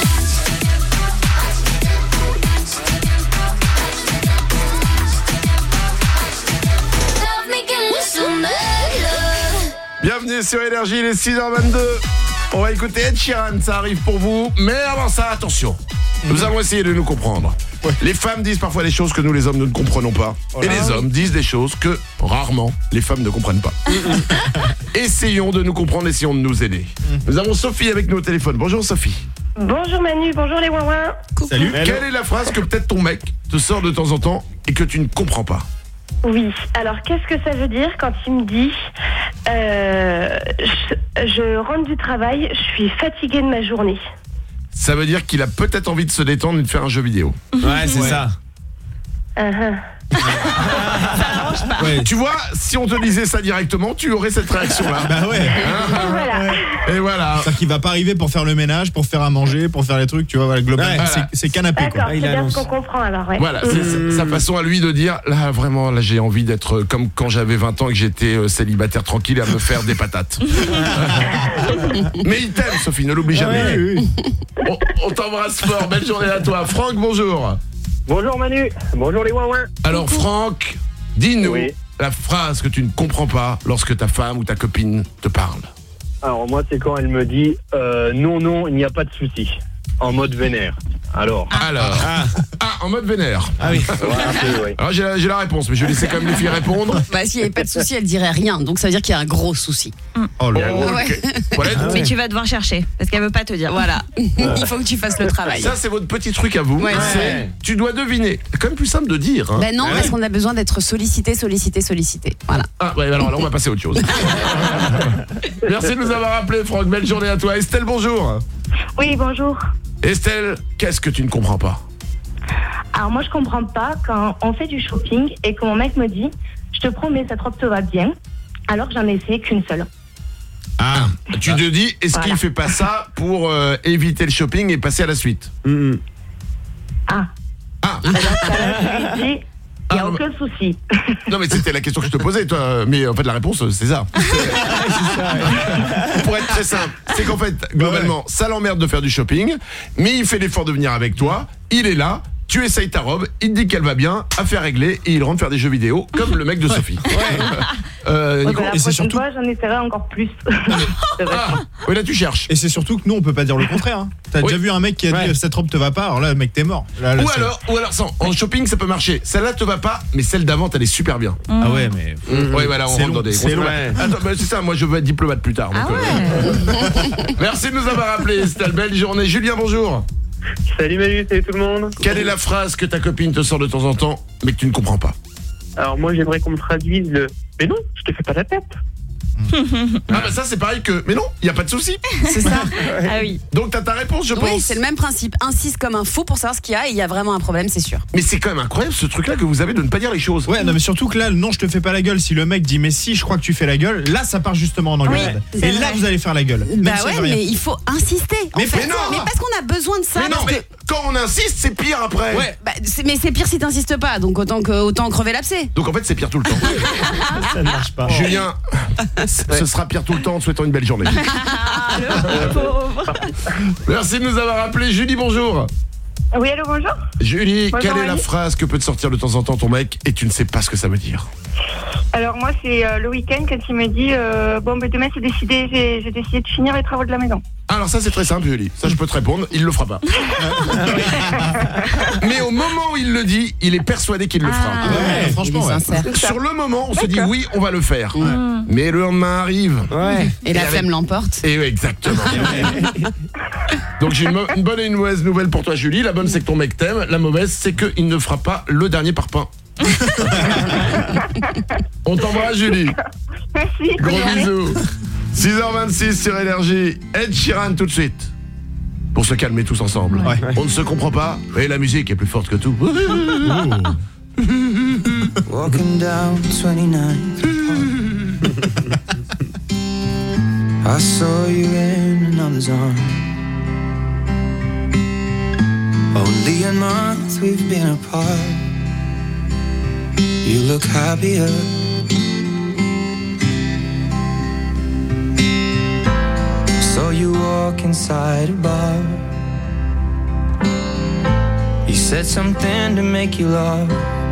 Love me, give me some bad love. Bienvenue sur Énergie, il est six heures vingt-deux. On va écouter Ed Sheeran, ça arrive pour vous. Mais avant ça, attention. Nous allons essayer de nous comprendre. Les femmes disent parfois des choses que nous les hommes nous ne comprenons pas. Et les hommes disent des choses que, rarement, les femmes ne comprennent pas. Essayons de nous comprendre, essayons de nous aider. Nous avons Sophie avec nous au téléphone. Bonjour Sophie. Bonjour Manu, bonjour les ouin-ouin. Salut. Quelle est la phrase que peut-être ton mec te sort de temps en temps et que tu ne comprends pas? Oui, alors qu'est-ce que ça veut dire quand il me dit euh, je, je rentre du travail, je suis fatiguée de ma journée? Ça veut dire qu'il a peut-être envie de se détendre et de faire un jeu vidéo. Ouais, c'est Ouais. ça. Uh-huh. Ça l'arrange marche pas. Ouais. Tu vois, si on te disait ça directement, tu aurais cette réaction-là. Bah ouais. Hein Voilà. Et voilà. C'est-à-dire qu'il va pas arriver pour faire le ménage, pour faire à manger, pour faire les trucs, tu vois, voilà, globalement, Ouais. c'est, c'est canapé, quoi. D'accord, c'est bien ce qu'on comprend alors, ouais. Voilà, c'est, c'est sa façon à lui de dire, là vraiment, là j'ai envie d'être comme quand j'avais vingt ans et que j'étais euh, célibataire tranquille et à me faire des patates. Mais il t'aime, Sophie, ne l'oublie jamais. Ouais, oui, oui. On, on t'embrasse fort, belle journée à toi. Franck, bonjour. Bonjour Manu, bonjour les Wawins. Alors Franck, dis-nous Oui. la phrase que tu ne comprends pas lorsque ta femme ou ta copine te parle. Alors moi c'est quand elle me dit euh, non non il n'y a pas de souci, en mode vénère. Alors. Alors. Ah, ah en mode vénère. Ah oui. Ouais, un peu, ouais. Alors j'ai la, j'ai la réponse, mais je vais laisser quand même les filles répondre. Bah, s'il n'y avait pas de souci, elle dirait rien. Donc, ça veut dire qu'il y a un gros souci. Oh là. Oh, Ouais. ok. Paulette, Mais tu vas devoir chercher parce qu'elle veut pas te dire. Voilà. Il faut que tu fasses le travail. ça c'est votre petit truc à vous. Ouais. C'est, Ouais. tu dois deviner. C'est quand même plus simple de dire. Hein. Ben non, parce qu'on a besoin d'être sollicité, sollicité, sollicité. Voilà. Ah ouais, alors là on va passer à autre chose. Merci de nous avoir appelé, Franck. Belle journée à toi. Estelle, bonjour. Oui, bonjour. Estelle, qu'est-ce que tu ne comprends pas? Alors moi je comprends pas quand on fait du shopping et que mon mec me dit je te promets cette robe te va bien alors que j'en ai essayé qu'une seule. Ah, tu te dis, est-ce Voilà. qu'il fait pas ça pour euh, éviter le shopping et passer à la suite? Mm, mm. Ah. Ah. Alors que là, je lui dis il n'y a Ah, aucun souci. Non mais c'était la question que je te posais, toi. Mais en fait la réponse c'est ça. Pour être très simple, c'est qu'en fait globalement ça l'emmerde de faire du shopping, mais il fait l'effort de venir avec toi. Il est là. Tu essayes ta robe, il te dit qu'elle va bien, affaire réglée, et il rentre faire des jeux vidéo comme le mec de Sophie. euh, Ouais, Nico, bah, la et c'est prochaine surtout- fois j'en essaierai encore plus. C'est vrai. ah, oui là tu cherches. Et c'est surtout que nous, on peut pas dire le contraire. Hein. T'as Oui. déjà vu un mec qui a Ouais. dit cette robe te va pas, alors là, le mec, t'es mort. Là, là, Ou c'est- alors, ou alors sans, en shopping ça peut marcher. Celle-là te va pas, mais celle d'avant elle est super bien. Ah ouais, mais. Oui voilà, on C'est rentre long, dans des c'est grosses- long. Ouais. Attends, bah, c'est ça, moi je veux être diplomate plus tard. donc, Ah euh, ouais. Merci de nous avoir appelé, Estelle. Belle journée. Julien, bonjour. Salut Manu, salut tout le monde. Quelle est la phrase que ta copine te sort de temps en temps, mais que tu ne comprends pas? Alors moi j'aimerais qu'on me traduise le mais non, je te fais pas la tête. Ah bah ça c'est pareil que, mais non, il y a pas de souci. C'est ça. Ah oui. Donc t'as ta réponse, je pense. Oui, c'est le même principe. Insiste comme un fou pour savoir ce qu'il y a et il y a vraiment un problème, c'est sûr. Mais c'est quand même incroyable ce truc-là que vous avez de ne pas dire les choses. Ouais, non, mais surtout que là, non, je te fais pas la gueule. Si le mec dit, mais si, je crois que tu fais la gueule, là, ça part justement en engueulade. Oui, et c'est là, vrai. vous allez faire la gueule. Même Bah si ouais, elle veut rien. mais il faut insister. En Mais fait. mais non. mais parce qu'on a besoin de ça. Mais non, parce mais que- quand on insiste, c'est pire après. Ouais. Bah, c'est- mais c'est pire si t'insistes pas, donc autant, que, autant crever l'abcès. Donc en fait c'est pire tout le temps. Ça ne marche pas. Julien, ce sera pire tout le temps en te souhaitant une belle journée. Ah, le pauvre. Merci de nous avoir appelé. Julie, bonjour. Oui, allô, bonjour. Julie, Bonjour, quelle est la Ali. phrase que peut te sortir de temps en temps ton mec et tu ne sais pas ce que ça veut dire? Alors moi c'est euh, le week-end quand il me dit euh, bon ben demain c'est décidé, j'ai, j'ai décidé de finir les travaux de la maison. Alors ça c'est très simple Julie, ça je peux te répondre, il le fera pas. Mais au moment où il le dit, il est persuadé qu'il le fera. Ah, Ouais, franchement, il est ouais. sincère. Sur le moment, on se dit oui, on va le faire. Mais le lendemain arrive. Ouais. Et la avec- flemme l'emporte. Et oui, exactement. Donc j'ai une, mo- une bonne et une mauvaise nouvelle pour toi Julie. La bonne c'est que ton mec t'aime, la mauvaise c'est qu'il ne fera pas le dernier parpaing. On t'embrasse Julie. Merci. Gros bonne journée. bisous. six heures vingt-six sur Énergie. Ed Sheeran tout de suite. Pour se calmer tous ensemble. Ouais. On ne se comprend pas, mais la musique est plus forte que tout. Walking down twenty-ninth I saw you in another's arms. Only a month we've been apart. You look happier. Saw you walk inside a bar. You said something to make you laugh.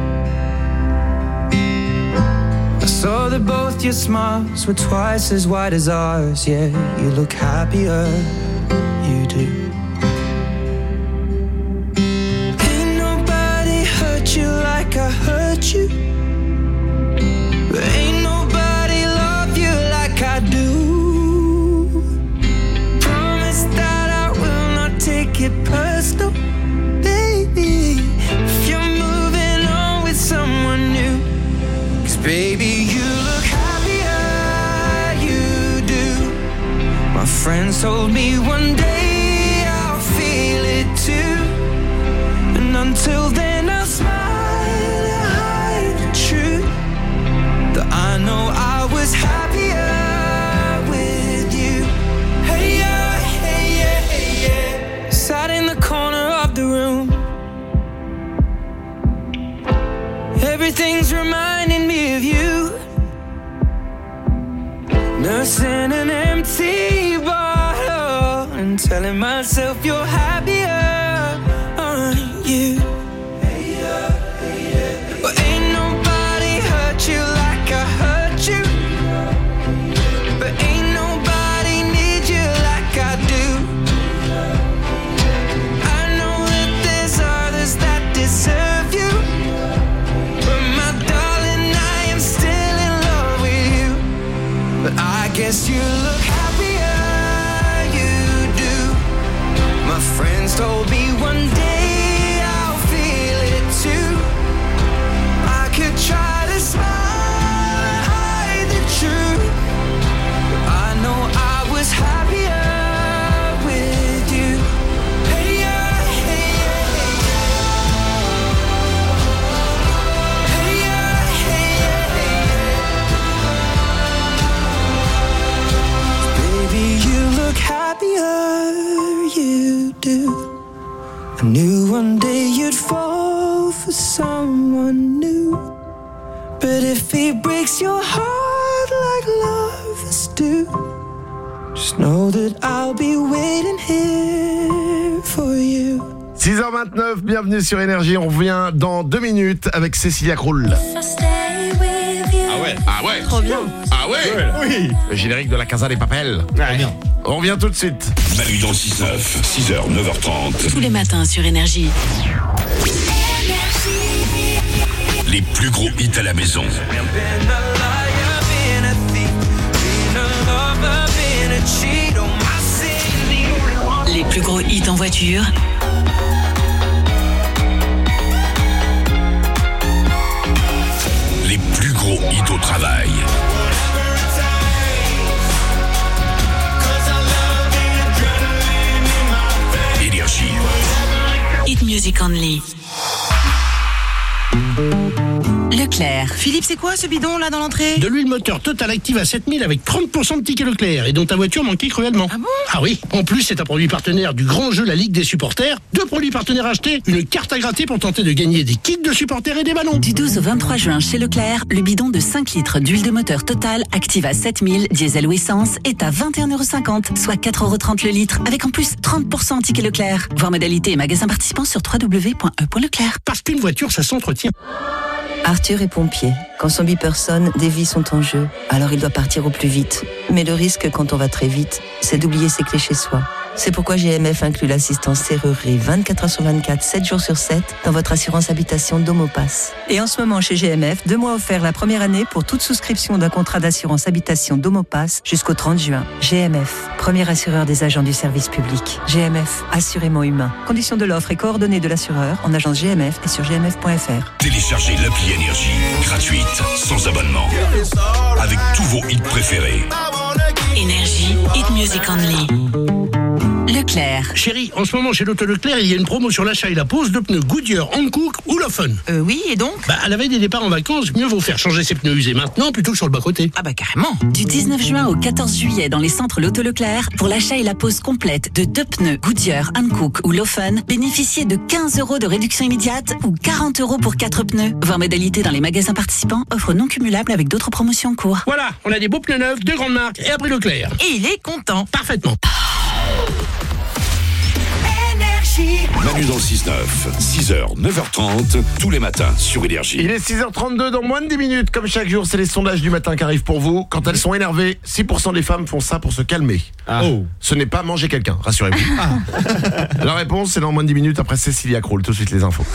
I saw that both your smiles were twice as wide as ours. Yeah, you look happier, you do. Ain't nobody hurt you like I hurt you. Ain't nobody love you like I do. Promise that I will not take it personal, baby. If you're moving on with someone new. Baby, you look happier, you do. My friends told me one day I'll feel it too. And until then I'll smile and hide the truth. tossing an empty bottle and telling myself you're happier, aren't you? But ain't nobody hurt you like I hurt you. But ain't nobody need you like I do. I know that there's others that deserve you. But my darling, I am still in love with you. But I guess you look happier, you do. My friends told me one day I'll feel it too. I could try to smile and hide the truth. But I know I was happier with you. Hey, yeah, hey, yeah, hey, yeah. Hey, yeah, hey, yeah, hey, yeah. Baby, you look happier, you do. I knew one day you'd fall for someone new. But if he breaks your heart like lovers do, just know that I'll be waiting here for you. six heures vingt-neuf, bienvenue sur Énergie. On revient dans deux minutes avec Cécilia Krull. Ah ouais. Ah ouais. Trop bien. Ah ouais. Oui. Le générique de la Casa des Papel. Très bien. On revient tout de suite. Manu dans le six neuf, six heures, neuf heures trente. Tous les matins sur Énergie. Les plus gros hits à la maison. Been a liar, been a thief, been a lover, been a cheat on my sin. Les plus gros hits en voiture. Les plus gros hits au travail. Énergie. Hit Music Only. Leclerc. Philippe, c'est quoi ce bidon là dans l'entrée? De l'huile moteur Total Active à sept mille avec trente pour cent de tickets Leclerc et dont ta voiture manquait cruellement. Ah bon? Ah oui, en plus c'est un produit partenaire du grand jeu La Ligue des supporters. Deux produits partenaires achetés, une carte à gratter pour tenter de gagner des kits de supporters et des ballons. Du douze au vingt-trois juin chez Leclerc, le bidon de cinq litres d'huile de moteur Total Active à sept mille, diesel ou essence, est à vingt et un euros cinquante, soit quatre euros trente le litre, avec en plus trente pour cent en tickets Leclerc. Voir modalité et magasin participant sur w w w point e point leclerc. Parce qu'une voiture, ça s'entretient. Arthur est pompier. Quand son bipersonne, des vies sont en jeu, alors il doit partir au plus vite. Mais le risque quand on va très vite, c'est d'oublier ses clés chez soi. C'est pourquoi G M F inclut l'assistance serrurerie vingt-quatre heures sur vingt-quatre, sept jours sur sept dans votre assurance habitation Domopass. Et en ce moment chez G M F, deux mois offerts la première année pour toute souscription d'un contrat d'assurance habitation Domopass jusqu'au trente juin. G M F, premier assureur des agents du service public. G M F, assurément humain. Conditions de l'offre et coordonnées de l'assureur en agence G M F et sur g m f point f r. Téléchargez l'appli Énergie, gratuite, sans abonnement. Avec tous vos hits préférés. Énergie, Hit Music Only. Leclerc. Chérie, en ce moment chez l'Auto Leclerc, il y a une promo sur l'achat et la pose de pneus Goodyear, Hankook ou Laufen. Euh, oui, et donc? Bah, à la veille des départs en vacances, mieux vaut faire changer ses pneus usés maintenant plutôt que sur le bas-côté. Ah bah carrément. Du dix-neuf juin au quatorze juillet dans les centres L'Auto Leclerc, pour l'achat et la pose complète de deux pneus Goodyear, Hankook ou Laufen, bénéficiez de quinze euros de réduction immédiate ou quarante euros pour quatre pneus. Voir modalité dans les magasins participants, offre non cumulable avec d'autres promotions en cours. Voilà, on a des beaux pneus neufs, de grandes marques et à prix Leclerc. Et il est content. Parfaitement. Manu dans le six neuf, six heures, neuf heures trente, tous les matins sur Énergie. Il est six heures trente-deux, dans moins de dix minutes. Comme chaque jour, c'est les sondages du matin qui arrivent pour vous. Quand elles sont énervées, six pour cent des femmes font ça pour se calmer. Ah. Oh. Ce n'est pas manger quelqu'un, rassurez-vous. Ah. La réponse, c'est dans moins de dix minutes après Cécilia Krull. Tout de suite les infos.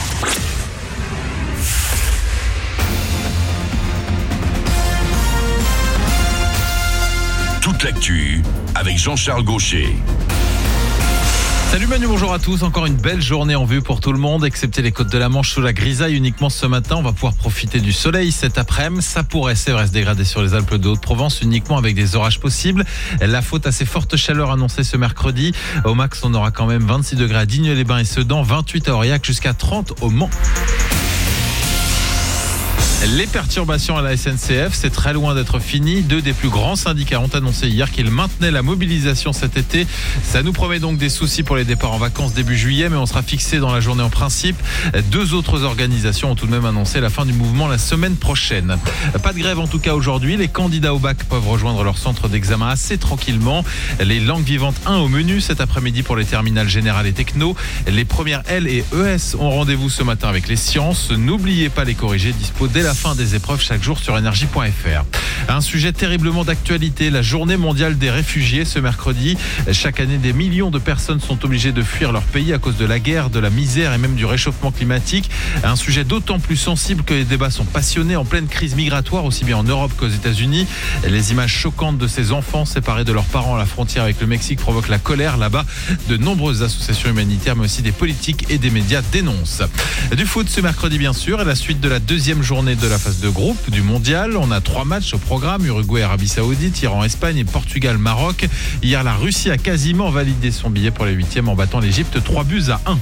Toute l'actu avec Jean-Charles Gaucher. Salut Manu, bonjour à tous. Encore une belle journée en vue pour tout le monde, excepté les côtes de la Manche sous la grisaille uniquement ce matin. On va pouvoir profiter du soleil cet après-midi. Ça pourrait, c'est vrai, se dégrader sur les Alpes de Haute-Provence uniquement avec des orages possibles. La faute à ces fortes chaleurs annoncées ce mercredi. Au max, on aura quand même vingt-six degrés à Digne-les-Bains et Sedan, vingt-huit à Aurillac, jusqu'à trente au Mans. Les perturbations à la S N C F, c'est très loin d'être fini. Deux des plus grands syndicats ont annoncé hier qu'ils maintenaient la mobilisation cet été. Ça nous promet donc des soucis pour les départs en vacances début juillet, mais on sera fixé dans la journée en principe. Deux autres organisations ont tout de même annoncé la fin du mouvement la semaine prochaine. Pas de grève en tout cas aujourd'hui. Les candidats au bac peuvent rejoindre leur centre d'examen assez tranquillement. Les langues vivantes un au menu cet après-midi pour les terminales générales et techno. Les premières L et E S ont rendez-vous ce matin avec les sciences. N'oubliez pas les corriger, dispo dès la fin des épreuves chaque jour sur énergie point F R. Un sujet terriblement d'actualité, la journée mondiale des réfugiés ce mercredi. Chaque année, des millions de personnes sont obligées de fuir leur pays à cause de la guerre, de la misère et même du réchauffement climatique. Un sujet d'autant plus sensible que les débats sont passionnés en pleine crise migratoire, aussi bien en Europe qu'aux États-Unis. Les images choquantes de ces enfants séparés de leurs parents à la frontière avec le Mexique provoquent la colère. Là-bas, de nombreuses associations humanitaires, mais aussi des politiques et des médias dénoncent. Du foot ce mercredi, bien sûr, et la suite de la deuxième journée de la phase de groupe du mondial. On a trois matchs au programme, Uruguay, Arabie Saoudite, Iran, Espagne et Portugal, Maroc. Hier, la Russie a quasiment validé son billet pour les huitièmes en battant l'Égypte trois buts à un.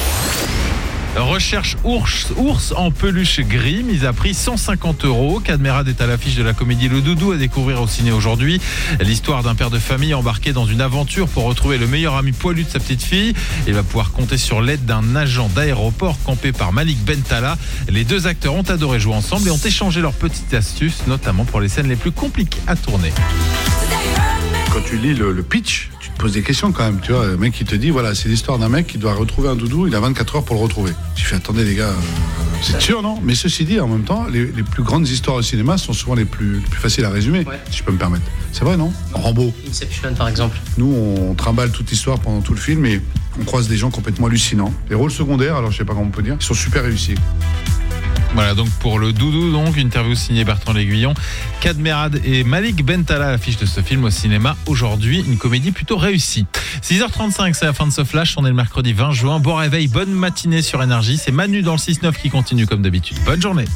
Recherche ours, ours en peluche gris, mise à prix cent cinquante euros. Cadmerade est à l'affiche de la comédie Le Doudou à découvrir au ciné aujourd'hui. L'histoire d'un père de famille embarqué dans une aventure pour retrouver le meilleur ami poilu de sa petite fille. Il va pouvoir compter sur l'aide d'un agent d'aéroport campé par Malik Bentala. Les deux acteurs ont adoré jouer ensemble et ont échangé leurs petites astuces, notamment pour les scènes les plus compliquées à tourner. Quand tu lis le, le pitch, tu te poses des questions quand même, tu vois, le mec qui te dit, voilà, c'est l'histoire d'un mec qui doit retrouver un doudou, il a vingt-quatre heures pour le retrouver. Tu fais, attendez les gars, euh, c'est sûr, non? Mais ceci dit, en même temps, les, les plus grandes histoires au cinéma sont souvent les plus, les plus faciles à résumer, ouais. Si je peux me permettre. C'est vrai, non? Rambo. Inception, par exemple. Nous, on trimballe toute l'histoire pendant tout le film et on croise des gens complètement hallucinants. Les rôles secondaires, alors je sais pas comment on peut dire, ils sont super réussis. Voilà donc pour le Doudou, donc interview signée Bertrand L'Aiguillon, Cadmerade et Malik Bentala à l'affiche de ce film au cinéma aujourd'hui, une comédie plutôt réussie. six heures trente-cinq, c'est la fin de ce flash, on est le mercredi vingt juin, bon réveil, bonne matinée sur Énergie, c'est Manu dans le six neuf qui continue comme d'habitude. Bonne journée.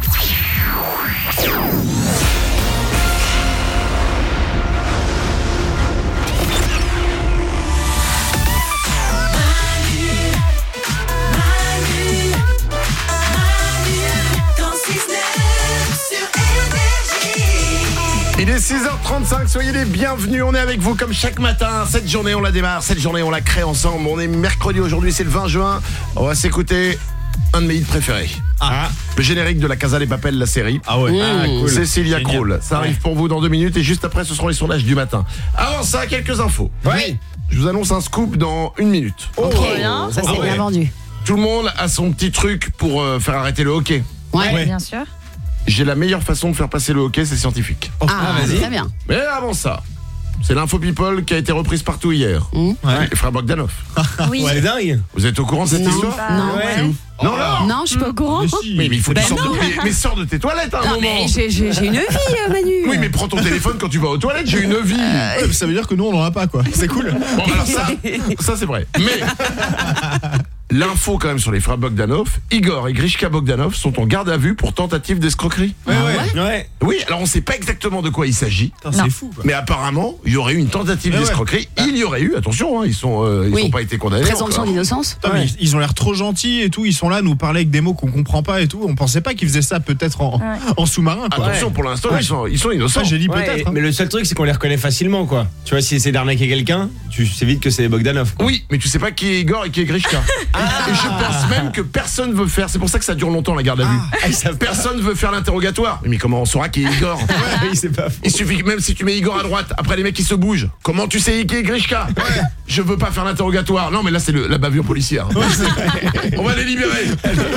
Il est six heures trente-cinq, soyez les bienvenus, on est avec vous comme chaque matin. Cette journée on la démarre, cette journée on la crée ensemble. On est mercredi aujourd'hui, c'est le vingt juin. On va s'écouter un de mes hits préférés. Ah. Le générique de la Casa de Papel, la série. Ah ouais, ah, cool. Cécilia Krull. Ça arrive pour vous dans deux minutes et juste après ce seront les sondages du matin. Avant ça, quelques infos. Oui. Je vous annonce un scoop dans une minute. Oh, okay. Bien. Ça c'est ah ouais. bien vendu. Tout le monde a son petit truc pour euh, faire arrêter le hockey. Ouais, ouais. Bien sûr. J'ai la meilleure façon de faire passer le hockey, c'est scientifique. Ah, ah vas-y. Très bien. Mais avant ça, c'est l'info people qui a été reprise partout hier. Mmh. Ouais. Les frères Bogdanov. Oui. Ouais, dingue. Vous êtes au courant de cette non, histoire? bah, Non, ouais. Non, non, non. Non, je suis pas au courant. Mais, si. mais, mais il faut que ben tu sortes de, mais, mais sors de tes toilettes à un non, moment. Mais j'ai, j'ai, j'ai une vie, euh, Manu. Oui, mais prends ton téléphone quand tu vas aux toilettes. J'ai une vie. Euh, ça veut dire que nous on n'en a pas quoi. C'est cool. Bon, alors ça, ça c'est vrai. Mais l'info quand même sur les frères Bogdanov, Igor et Grishka Bogdanov sont en garde à vue pour tentative d'escroquerie. Ouais, ouais, ouais. Oui, alors on sait pas exactement de quoi il s'agit. C'est fou. Quoi. Mais apparemment, il y aurait eu une tentative ouais, d'escroquerie. Ouais. Il y aurait eu, attention, hein, ils sont, euh, ils oui. sont pas été condamnés. Présomption d'innocence. Ouais. Ils, ils ont l'air trop gentils et tout. Ils sont là à nous parler avec des mots qu'on comprend pas et tout. On pensait pas qu'ils faisaient ça peut-être en, ouais. en sous-marin. Quoi. Attention, ouais. pour l'instant, ouais. ils sont, ils sont innocents. Ouais, j'ai dit ouais, peut-être. Hein. Mais le seul truc, c'est qu'on les reconnaît facilement, quoi. Tu vois, si c'est d'arnaquer quelqu'un, tu sais vite que c'est Bogdanov. Quoi. Oui, mais tu sais pas qui est Igor et qui est Grishka. Ah. Et je pense même que personne veut faire. C'est pour ça que ça dure longtemps la garde à vue. Ah. Personne veut faire l'interrogatoire. Mais comment on saura qui est Igor? Ouais, c'est pas faux. Il suffit que même si tu mets Igor à droite, après les mecs qui se bougent. Comment tu sais qui est Grishka? Ouais. Je veux pas faire l'interrogatoire. Non, mais là c'est le, la bavure policière. Ouais, on va les libérer.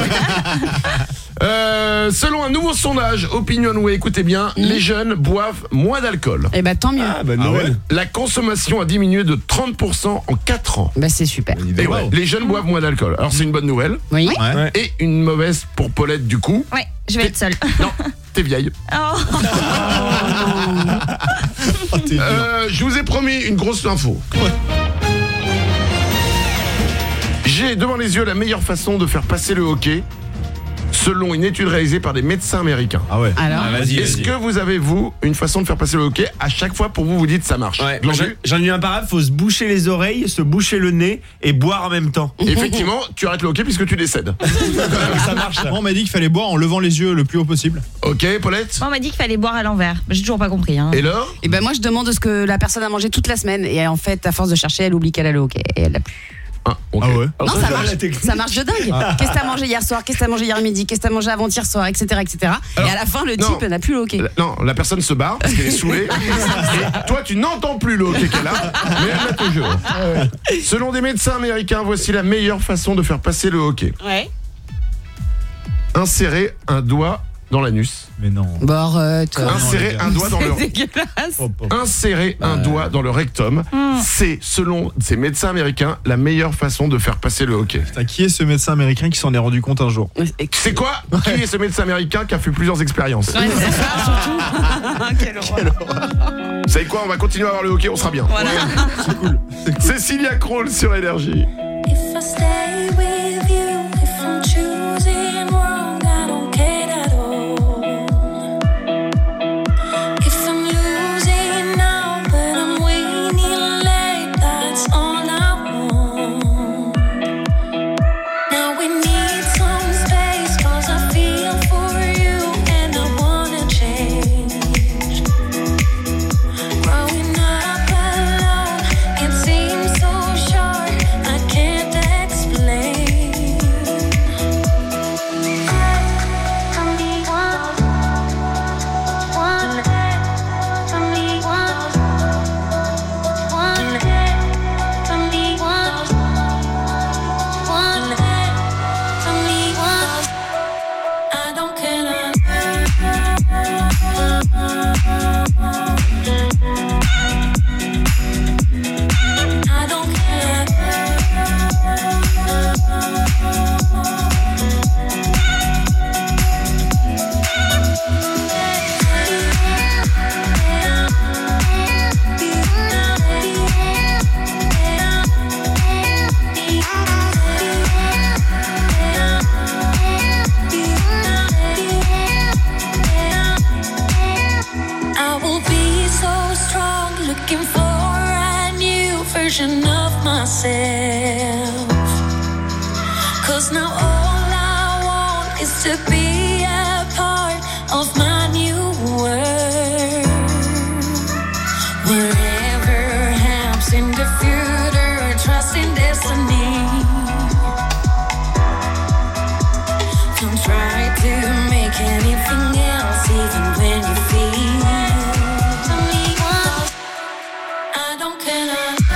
Euh, selon un nouveau sondage Opinionway, écoutez bien, mmh. les jeunes boivent moins d'alcool. Eh bah tant mieux. Ah, bah, ah ouais. La consommation a diminué de trente pour cent en quatre ans. Bah c'est super. Et ouais, les jeunes boivent moins d'alcool. Alors c'est une bonne nouvelle. Oui. Ouais. Et une mauvaise pour Paulette du coup. Ouais, je vais t'es... être seule. Non, t'es vieille. Oh. oh, euh, je vous ai promis une grosse info. Ouais. J'ai devant les yeux la meilleure façon de faire passer le hockey selon une étude réalisée par des médecins américains. Ah ouais. Alors Ah, vas-y, Est-ce vas-y. que vous avez, vous, une façon de faire passer le hockey? À chaque fois, pour vous, vous dites ça marche. Ouais, moi, j'en- j'en ai eu un parade, faut se boucher les oreilles, se boucher le nez et boire en même temps. Effectivement, tu arrêtes le hockey puisque tu décèdes. Ça marche. Moi, on m'a dit qu'il fallait boire en levant les yeux le plus haut possible. Ok, Paulette? Moi, on m'a dit qu'il fallait boire à l'envers. J'ai toujours pas compris. Hein. Et là? Et ben moi je demande ce que la personne a mangé toute la semaine et en fait à force de chercher elle oublie qu'elle a le hockey et elle l'a plus. Ah, ok. Ah ouais. Non, ça marche, ça marche de dingue. Ah. Qu'est-ce que t'as mangé hier soir? Qu'est-ce que t'as mangé hier midi? Qu'est-ce que t'as mangé avant-hier soir? Etc. etc. Alors, et à la fin, le non. type n'a plus le hockey. La- Non, la personne se barre parce qu'elle est saoulée. Et toi, tu n'entends plus le hockey qu'elle a, mais elle l'a toujours. Selon des médecins américains, voici la meilleure façon de faire passer le hockey. Ouais. Insérer un doigt dans l'anus. Mais non. Bon, arrête. Insérer un doigt dans le C'est dégueulasse. Insérer un doigt dans le rectum, c'est, selon ces médecins américains, la meilleure façon de faire passer le hockey. Putain, qui est ce médecin américain qui s'en est rendu compte un jour? C'est quoi? Qui est ce médecin américain qui a fait plusieurs expériences? Ouais, c'est ça, surtout. Quelle horreur. Vous savez quoi? On va continuer à avoir le hockey, on sera bien. Voilà. C'est cool. Cécilia Kroll sur Énergie. If I stay with you, if I'm choosing wrong, I don't care at all. If I'm losing now, but I'm winning late, that's all I want. Now we need some space, cause I feel for you and I wanna change. Growing up alone, it seems so short, I can't explain. I don't care. I don't I will be so strong, looking for a new version of myself. Cause now all I want is to be a part of my new world. Wherever happens in the future, trust in destiny. Don't try to make anything else, even when you feel. I don't care.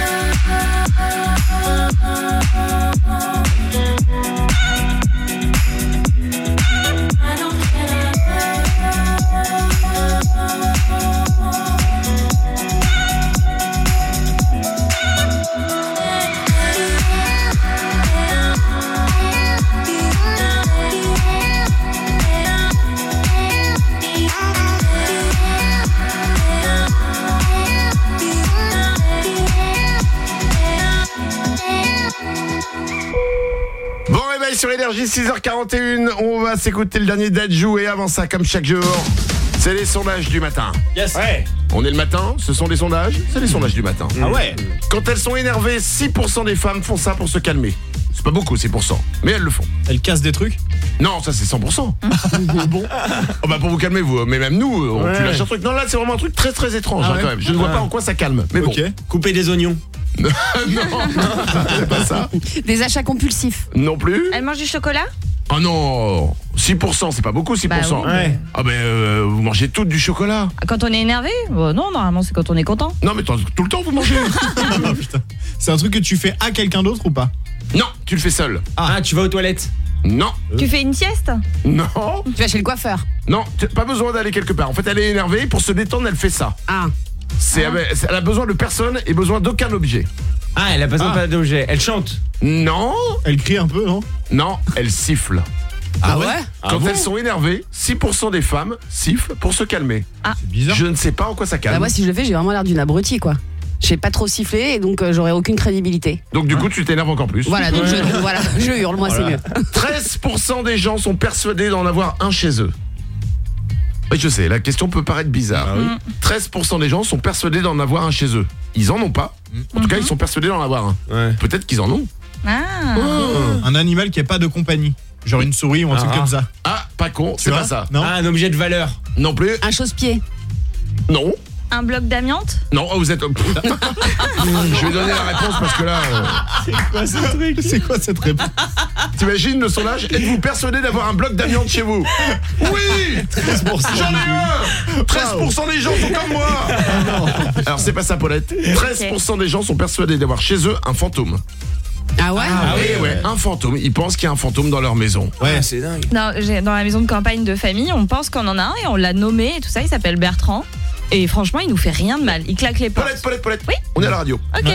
I don't Bon réveil sur Énergie, six heures quarante et une. On va s'écouter le dernier Dadju et avant ça, comme chaque jour, c'est les sondages du matin. Yes. Ouais. On est le matin, ce sont des sondages, c'est les sondages du matin. Ah ouais. Quand elles sont énervées, six pour cent des femmes font ça pour se calmer. C'est pas beaucoup, six pour cent, mais elles le font. Elle casse des trucs? Non, ça c'est cent pour cent. Bon. Oh bah pour vous calmer vous, mais même nous, on Ouais. tu lâches un truc. Non là c'est vraiment un truc très très étrange Ah hein, ouais. quand même. Je ne vois Ah. pas en quoi ça calme. Mais Ok. Couper des oignons. bon. non, c'est pas ça. Des achats compulsifs. Non plus. Elle mange du chocolat? Oh non, six pour cent, c'est pas beaucoup six pour cent. Bah oui. Ouais. Ah ben euh, vous mangez toutes du chocolat. Quand on est énervé? Bah non, normalement c'est quand on est content. Non mais t- tout le temps vous mangez. Oh, putain. C'est un truc que tu fais à quelqu'un d'autre ou pas? Non, tu le fais seul. Ah, tu vas aux toilettes. Non. Tu fais une sieste? Non. Tu vas chez le coiffeur. Non, t'as pas besoin d'aller quelque part. En fait, elle est énervée, pour se détendre, elle fait ça. Ah. C'est c'est- elle a besoin de personne et besoin d'aucun objet. Ah, elle a pas besoin Ah. d'objet. Elle chante. Non. Elle crie un peu, non? Non, elle siffle. Ah ouais? Quand bon elles sont énervées, six pour cent des femmes sifflent pour se calmer. C'est bizarre. Je ne sais pas en quoi ça calme. Bah moi si je le fais j'ai vraiment l'air d'une abrutie quoi. Je sais pas trop siffler et donc euh, j'aurais aucune crédibilité. Donc du coup, tu t'énerves encore plus. Voilà, donc je, voilà, je hurle, moi Voilà. c'est mieux. treize pour cent des gens sont persuadés d'en avoir un chez eux. Oui, je sais, la question peut paraître bizarre. Ah oui. treize pour cent des gens sont persuadés d'en avoir un chez eux. Ils en ont pas. En tout cas, ils sont persuadés d'en avoir un. Ouais. Peut-être qu'ils en ont. Ah. Un animal qui n'a pas de compagnie. Genre une souris ou un truc Ah. comme ça. Ah, pas con, Tu c'est vois pas ça. Non. Ah, un objet de valeur. Non plus. Un chausse-pied. Non. Un bloc d'amiante? Non, oh, vous êtes... Je vais donner la réponse parce que là... euh, C'est quoi ce truc? C'est quoi cette réponse? T'imagines le sondage? Êtes-vous persuadé d'avoir un bloc d'amiante chez vous? Oui. treize pour cent. J'en ai un. treize pour cent des gens sont comme moi. Alors c'est pas ça, Paulette. treize pour cent des gens sont persuadés d'avoir chez eux un fantôme. Ah ouais? Ah oui, ouais, un fantôme. Ils pensent qu'il y a un fantôme dans leur maison. Ouais, c'est dingue. Non, j'ai- dans la maison de campagne de famille, on pense qu'on en a un et on l'a nommé et tout ça. Il s'appelle Bertrand. Et franchement, il nous fait rien de mal. Il claque les portes. Paulette, Paulette, Paulette. Oui. On est à la radio. Ok.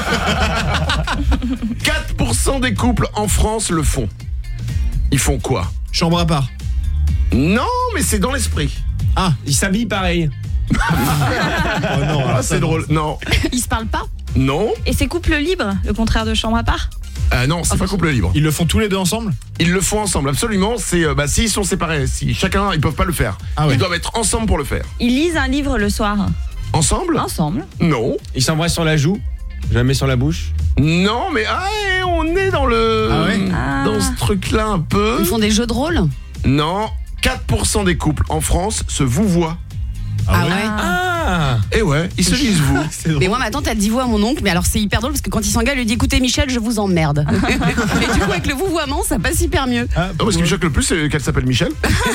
quatre pour cent des couples en France le font. Ils font quoi? Chambre à part. Non, mais c'est dans l'esprit. Ah, il s'habille pareil. Oh non, Ah, c'est drôle. Non. Ils se parlent pas? Non. Et c'est couple libre, le contraire de chambre à part? Ah non, c'est pas couple libre. Ils le font tous les deux ensemble? Ils le font ensemble, absolument. C'est euh, bah s'ils sont séparés, si chacun, ils peuvent pas le faire. Ah ouais. Ils doivent être ensemble pour le faire. Ils lisent un livre le soir. Ensemble? Ensemble. Non. Il s'embrasse sur la joue, jamais sur la bouche. Non, mais ah, et on est dans le Ah ouais dans ce truc-là un peu. Ils font des jeux de rôle? Non, quatre pour cent des couples en France se vouvoient. Ah ouais? Ah. Et ouais, ils se disent vous. Mais moi ma tante elle dit vous à mon oncle, mais alors c'est hyper drôle parce que quand il s'engueule, elle lui dit écoutez Michel, je vous emmerde. Et du coup avec le vouvoiement, ça passe hyper mieux. Ah, non, ce qui me choque le plus, c'est qu'elle s'appelle Michel.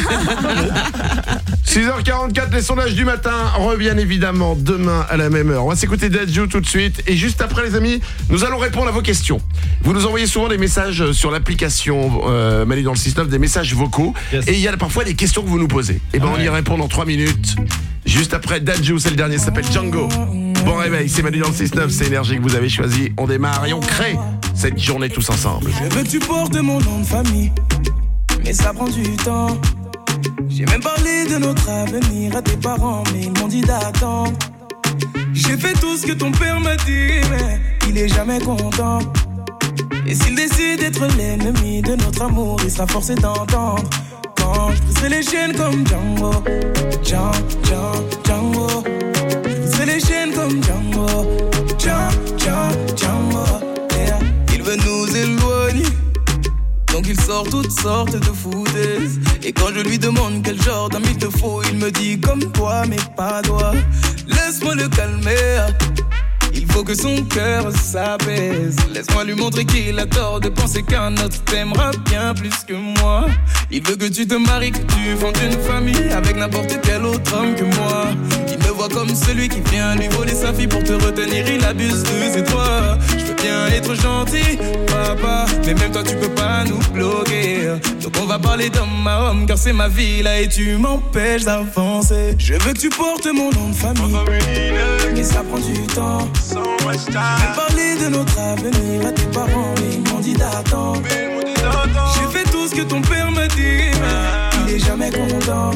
six heures quarante-quatre, les sondages du matin reviennent évidemment demain à la même heure. On va s'écouter Dadju tout de suite. Et juste après, les amis, nous allons répondre à vos questions. Vous nous envoyez souvent des messages sur l'application euh, Manu dans le six neuf, des messages vocaux. Yes. Et il y a parfois des questions que vous nous posez. Et ben Ah on y ouais. répond dans trois minutes. Juste après Dadju, c'est le dernier, ça s'appelle Django. Bon réveil, c'est Manu dans le six neuf, c'est Énergie que vous avez choisi. On démarre et on crée cette journée tous ensemble. Je veux que tu portes mon nom de famille, mais ça prend du temps. J'ai même parlé de notre avenir à tes parents, mais ils m'ont dit d'attendre. J'ai fait tout ce que ton père m'a dit, mais il est jamais content. Et s'il décide d'être l'ennemi de notre amour, il sera forcé d'entendre. Quand je briserai les chaînes comme Django, Django, Django, Django. Je briserai les chaînes comme Django, Django, Django, Django. Yeah. Il veut nous éloigner, donc il sort toutes sortes de foutaises. Et quand je lui demande quel genre d'homme il te faut, il me dit comme toi mais pas toi. Laisse-moi le calmer, il faut que son cœur s'apaise. Laisse-moi lui montrer qu'il a tort de penser qu'un autre t'aimera bien plus que moi. Il veut que tu te maries, que tu fondes une famille avec n'importe quel autre homme que moi. Il me voit comme celui qui vient lui voler sa fille pour te retenir, il abuse de ses droits. Je veux bien être gentil, papa, mais même toi tu peux pas nous bloquer. Donc on va parler d'homme à homme, car c'est ma vie là et tu m'empêches d'avancer. Je veux que tu portes mon nom de famille, mais ça prend du temps. J'ai parlé de notre avenir à tes parents, mais ils m'ont dit d'attendre. J'ai fait tout ce que ton père m'a dit, mais il est jamais content.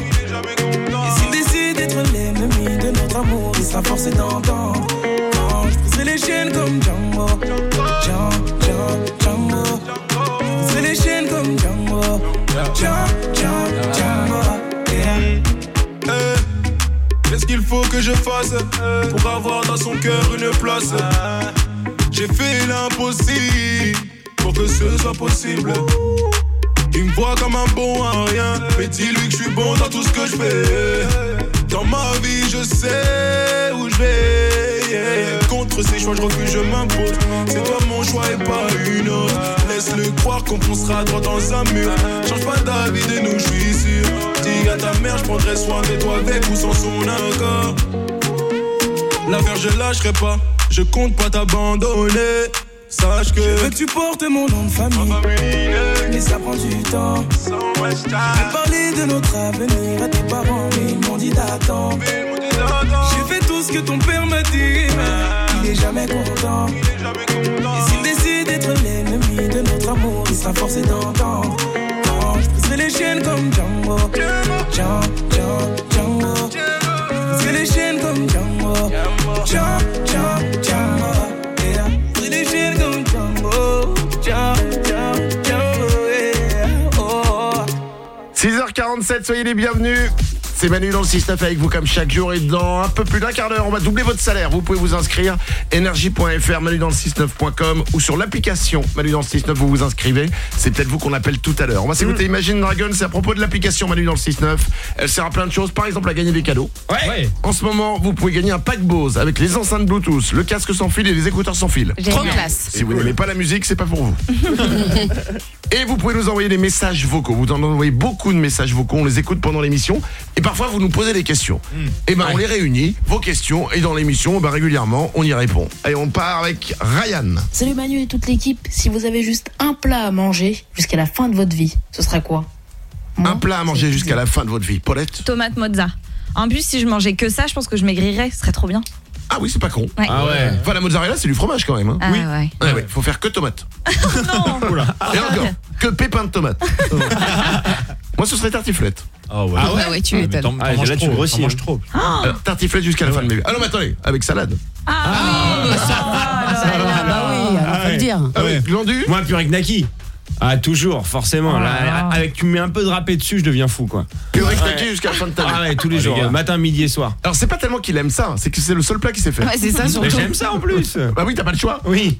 Et s'il décide d'être l'ennemi de notre amour, il sera forcé d'entendre. Quand je briserai les chaînes comme Django, Django, Django, Django. Je briserai les chaînes comme Django, Django, Django, Django. Yeah. Qu'est-ce qu'il faut que je fasse pour avoir dans son cœur une place? J'ai fait l'impossible pour que ce soit possible. Il me voit comme un bon à rien, mais dis-lui que je suis bon dans tout ce que je fais. Dans ma vie je sais où je vais, yeah. Contre ces choix je refuse, je m'impose. C'est toi mon choix et pas une autre. Laisse-le croire qu'on foncera droit dans un mur. Change pas d'avis de nous, je suis sûr. Dis à ta mère, je prendrai soin de toi avec ou sans son accord. L'affaire je lâcherai pas, je compte pas t'abandonner. Sache que je veux que tu portes mon nom de famille, mais ça prend du temps. J'ai parlé de notre avenir à tes parents, mais ils m'ont dit d'attendre. J'ai fait tout ce que ton père m'a dit, mais il est jamais content. Et s'il décide d'être l'ennemi de notre amour, il sera forcé d'entendre. Quand je briserai les chaînes comme Django, Django, Django, Django. Je briserai les chaînes comme Django, Django, Django, Django. quarante-sept, soyez les bienvenus. C'est Manu dans le six neuf avec vous comme chaque jour et dans un peu plus d'un quart d'heure, on va doubler votre salaire. Vous pouvez vous inscrire énergie point f r, manu dans le six neuf point com ou sur l'application Manu dans le six neuf, vous vous inscrivez. C'est peut-être vous qu'on appelle tout à l'heure. On va s'écouter mmh. Imagine Dragon, c'est à propos de l'application Manu dans le six neuf. Elle sert à plein de choses, par exemple à gagner des cadeaux. Ouais. En ce moment, vous pouvez gagner un pack Bose avec les enceintes Bluetooth, le casque sans fil et les écouteurs sans fil. Trop classe. Si vous n'aimez pas la musique, c'est pas pour vous. Et vous pouvez nous envoyer des messages vocaux. Vous en envoyez beaucoup de messages vocaux, on les écoute pendant l'émission. Et parfois, vous nous posez des questions. Mmh. Et ben, ouais. on les réunit, vos questions, et dans l'émission, ben, régulièrement, on y répond. Et on part avec Ryan. Salut Manu et toute l'équipe. Si vous avez juste un plat à manger jusqu'à la fin de votre vie, ce sera quoi? Moi, un plat à manger jusqu'à la fin de votre vie. Paulette? Tomate mozza. En plus, si je mangeais que ça, je pense que je maigrirais. Ce serait trop bien. Ah oui, c'est pas con. Ouais. Ah ouais. Enfin, la mozzarella, c'est du fromage quand même. Hein. Ah oui. Ouais. Ouais, ouais. Faut faire que tomate. Non. Oula. Et encore, que pépins de tomate. Moi, ce serait tartiflette. Oh ouais. Ah ouais, ouais, tu m'étonnes. T'en ah, manges trop, t'en manges trop. Euh, tartiflette jusqu'à la fin de mes vies. Ah non, mais attendez, avec salade. Ah, ah oui, ça va. Ça va, bah oui, alors faut le dire. Ah oui, glandu. Moi, purée gnaki. Ah, toujours, forcément. Oh là, là. avec tu me mets un peu de râpé dessus, je deviens fou, quoi. Purée gnaki jusqu'à la fin de ta vie. Ah ouais, tous les oh, jours, les matin, midi et soir. Alors, c'est pas tellement qu'il aime ça, c'est que c'est le seul plat qu'il sait faire. Ouais, c'est ça, surtout. Mais j'aime ça en plus. Bah oui, t'as pas le choix. Oui.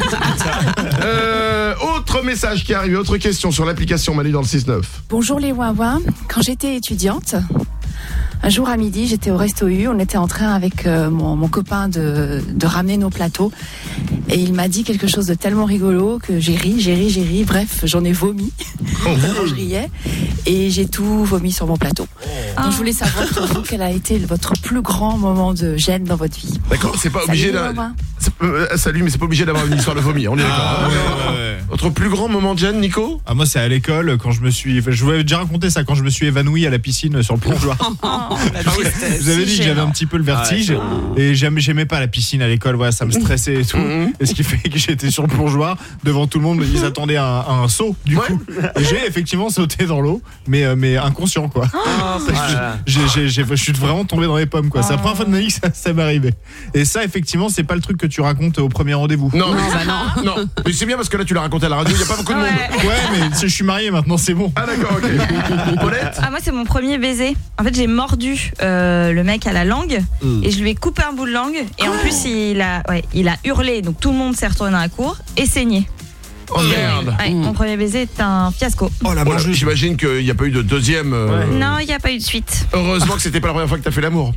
euh, autre message qui arrive, autre question sur l'application Manu dans le six neuf. Bonjour les Wawa. Quand j'étais étudiante, un jour à midi, j'étais au Resto U, on était en train avec euh, mon, mon copain de, de ramener nos plateaux et il m'a dit quelque chose de tellement rigolo que j'ai ri, j'ai ri, j'ai ri, bref, j'en ai vomi tellement je riais et j'ai tout vomi sur mon plateau. Donc je voulais savoir pour vous quel a été votre plus grand moment de gêne dans votre vie. D'accord, c'est pas Salut, obligé Wawa. d'avoir... Euh, salut, mais c'est pas obligé d'avoir une histoire de vomi, on est d'accord. Ah, ouais, ouais, ouais. Votre plus grand moment de gêne, Nico? Ah, moi, c'est à l'école, quand je me suis. Je vous avais déjà raconté ça, quand je me suis évanoui à la piscine sur le plongeoir. Oh, Ah oui, vous avez dit que j'avais un petit peu le vertige ah ouais, et j'aimais, j'aimais pas la piscine à l'école, voilà, ça me stressait et tout. Mm-hmm. Et ce qui fait que j'étais sur le plongeoir devant tout le monde, ils attendaient un, un saut du ouais. coup. Et j'ai effectivement sauté dans l'eau, mais, mais inconscient quoi. Oh, voilà. j'ai, j'ai, j'ai, je suis vraiment tombé dans les pommes quoi. Oh. C'est la première fois de ma vie que ça, ça m'est arrivé. Et ça effectivement c'est pas le truc que tu racontes au premier rendez-vous. Non, non, mais, bah non. non. Mais c'est bien parce que là tu l'as raconté à la radio, il y a pas beaucoup de ouais. monde. Ouais mais je suis marié maintenant, c'est bon. Ah d'accord, ok. Paulette? Ah moi c'est mon premier baiser. En fait j'ai mordu euh, le mec à la langue mm. et je lui ai coupé un bout de langue et en oh. plus il a, ouais, il a hurlé, donc tout le monde s'est retourné dans la cour et saigné. Oh merde. Ouais, mm. Mon premier baiser est un fiasco. Oh la voilà, j'imagine qu'il n'y a pas eu de deuxième. Euh... Ouais. Non, il n'y a pas eu de suite. Heureusement que c'était pas la première fois que t'as fait l'amour.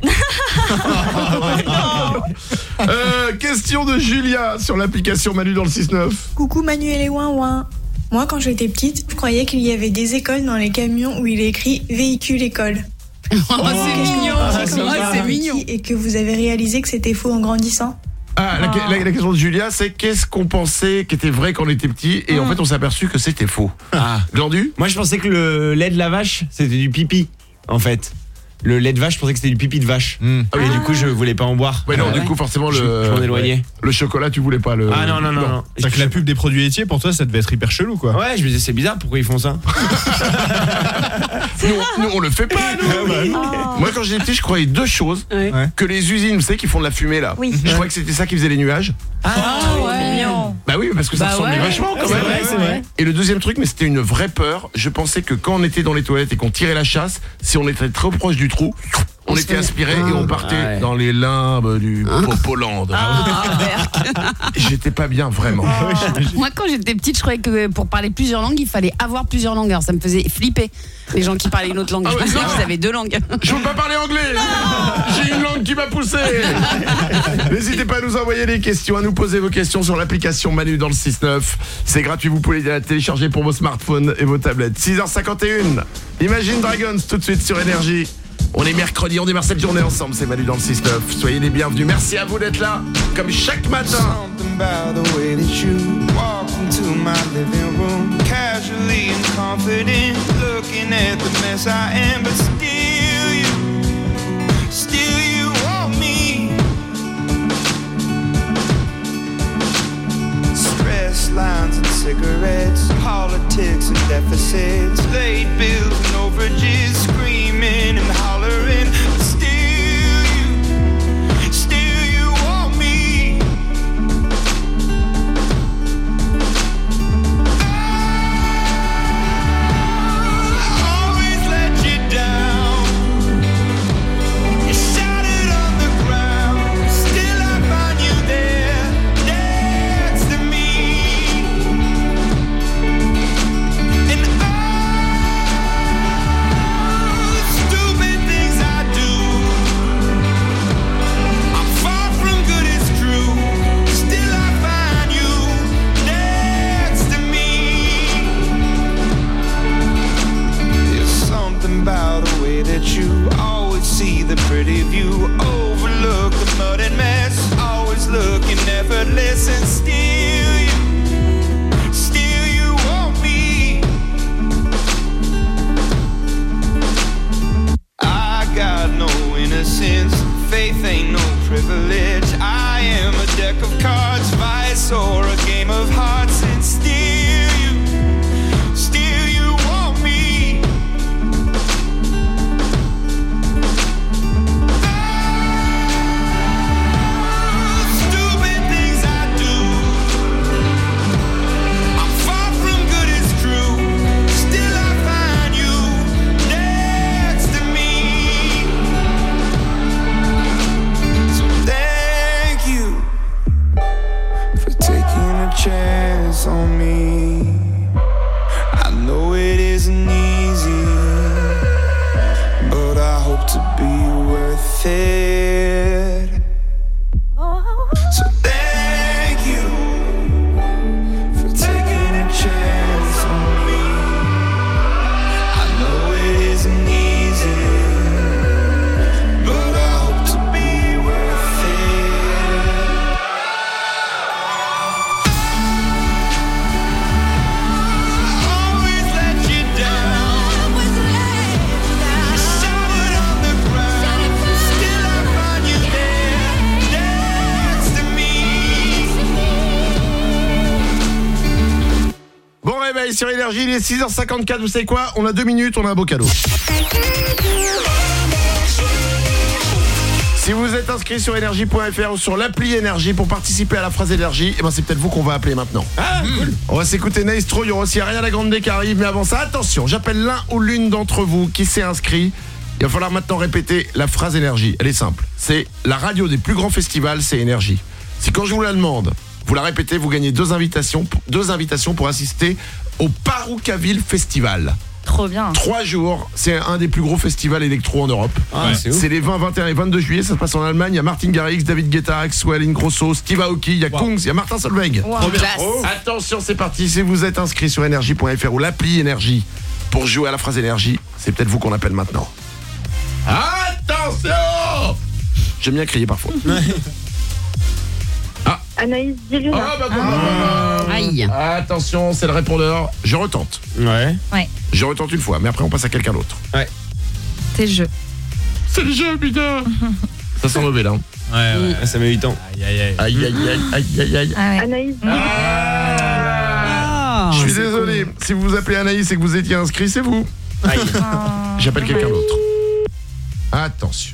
euh, question de Julia sur l'application Manu dans le six neuf. Coucou Manu et les ouin ouin. Moi quand j'étais petite, je croyais qu'il y avait des écoles dans les camions où il est écrit véhicule école. Oh, oh c'est mignon. Ah, c'est, oh, c'est mignon. Et que vous avez réalisé que c'était faux en grandissant. Ah, la, la, la question de Julia, c'est qu'est-ce qu'on pensait qui était vrai quand on était petit et mmh. en fait on s'est aperçu que c'était faux. Ah. Glandu? Moi je pensais que le lait de la vache c'était du pipi en fait. Le lait de vache, je pensais que c'était du pipi de vache. Mmh. Ah, et ah. du coup, je voulais pas en boire. Ouais, non, ah, du ouais. coup, forcément, je, le. Je m'en éloignais. Le chocolat, tu voulais pas le. Ah non, non, non. non. C'est que la pub des produits laitiers, pour toi, ça devait être hyper chelou, quoi. Ouais, je me disais, c'est bizarre, pourquoi ils font ça? nous, nous, on le fait pas, nous. Ah, bah, oh. Moi, quand j'étais petit, je croyais deux choses. Ouais. Que les usines, vous savez, qui font de la fumée, là. Oui. Je croyais que c'était ça qui faisait les nuages. Ah, oh, ouais. Mignon. Bah oui, parce que ça bah ressemblait ouais. vachement, quand c'est même. Vrai, c'est vrai. Et le deuxième truc, mais c'était une vraie peur. Je pensais que quand on était dans les toilettes et qu'on tirait la chasse, si on était trop proche du trou, on était aspiré et on partait ah ouais. dans les limbes du hein Popoland. Ah, j'étais pas bien, vraiment. Oh. Moi, quand j'étais petite, je croyais que pour parler plusieurs langues, il fallait avoir plusieurs langues. Alors, ça me faisait flipper, les gens qui parlaient une autre langue. Ah je ouais, pensais qu'ils avaient deux langues. Je veux pas parler anglais. J'ai une langue qui m'a poussé. N'hésitez pas à nous envoyer des questions, à nous poser vos questions sur l'application Manu dans le six neuf. C'est gratuit, vous pouvez la télécharger pour vos smartphones et vos tablettes. six heures cinquante et une. Imagine Dragons tout de suite sur Énergie. On est mercredi, on démarre cette journée ensemble, c'est Manu dans le six neuf. Soyez les bienvenus, merci à vous d'être là, comme chaque matin. Lines and cigarettes, politics and deficits, late bills and overages, screaming and hollering, but still you, still you want me. I'll always let pretty view. Overlook the mud and mess. Always looking effortless, and still you, still you want me. I got no innocence. Faith ain't no privilege. I am a deck of cards, vice or a game of hearts, and still you, still you want me. Oh, stupid things I do. I'm far from good, it's true. Still I find you next to me. So thank you for taking a chance on me. I know it isn't easy, but I hope to be worth it. So thank you for taking a chance on me. I know it isn't easy, but I hope to be worth it. Always let you down. You showered on the ground. Still I find you there, next to me. Bon réveil sur Énergie, il est six heures cinquante-quatre, vous savez quoi? On a deux minutes, on a un beau cadeau. Si vous êtes inscrit sur énergie point f r ou sur l'appli Énergie pour participer à la phrase Énergie, eh ben c'est peut-être vous qu'on va appeler maintenant. Ah, cool. On va s'écouter Naestro, il y aura aussi Ariana Grande qui arrive, mais avant ça, attention, j'appelle l'un ou l'une d'entre vous qui s'est inscrit. Il va falloir maintenant répéter la phrase Énergie. Elle est simple, c'est la radio des plus grands festivals, c'est Énergie. Si quand je vous la demande, vous la répétez, vous gagnez deux invitations, deux invitations pour assister au Paroukaville Festival. Trop bien. Trois jours, c'est un des plus gros festivals électro en Europe. Ah, ouais. c'est ouf. C'est les vingt, vingt et un et vingt-deux juillet, ça se passe en Allemagne. Il y a Martin Garrix, David Guetta, Axwell, Ingrosso, Steve Aoki, il y a Wow. Kungs, il y a Martin Solveig. Wow. Trop bien. Classe. Oh. Attention, c'est parti. Si vous êtes inscrit sur énergie point f r ou l'appli Énergie pour jouer à la phrase Énergie, c'est peut-être vous qu'on appelle maintenant. Attention! J'aime bien crier parfois. Anaïs Diluna. Ah, bah, bah, bah, bah, bah. Aïe. Attention, c'est le répondeur. Je retente. Ouais. Ouais, Je retente une fois, mais après on passe à quelqu'un d'autre. c'est le jeu. C'est le jeu, putain. Ça sent mauvais là. Ouais, ouais. Ah, ça met huit ans. Aïe, aïe, aïe. Aïe, aïe, aïe, aïe, aïe, aïe. Ah ouais. Anaïs. Ah, Je suis c'est désolé. Si vous vous appelez Anaïs et que vous étiez inscrit, c'est vous. Aïe. J'appelle quelqu'un d'autre. Attention.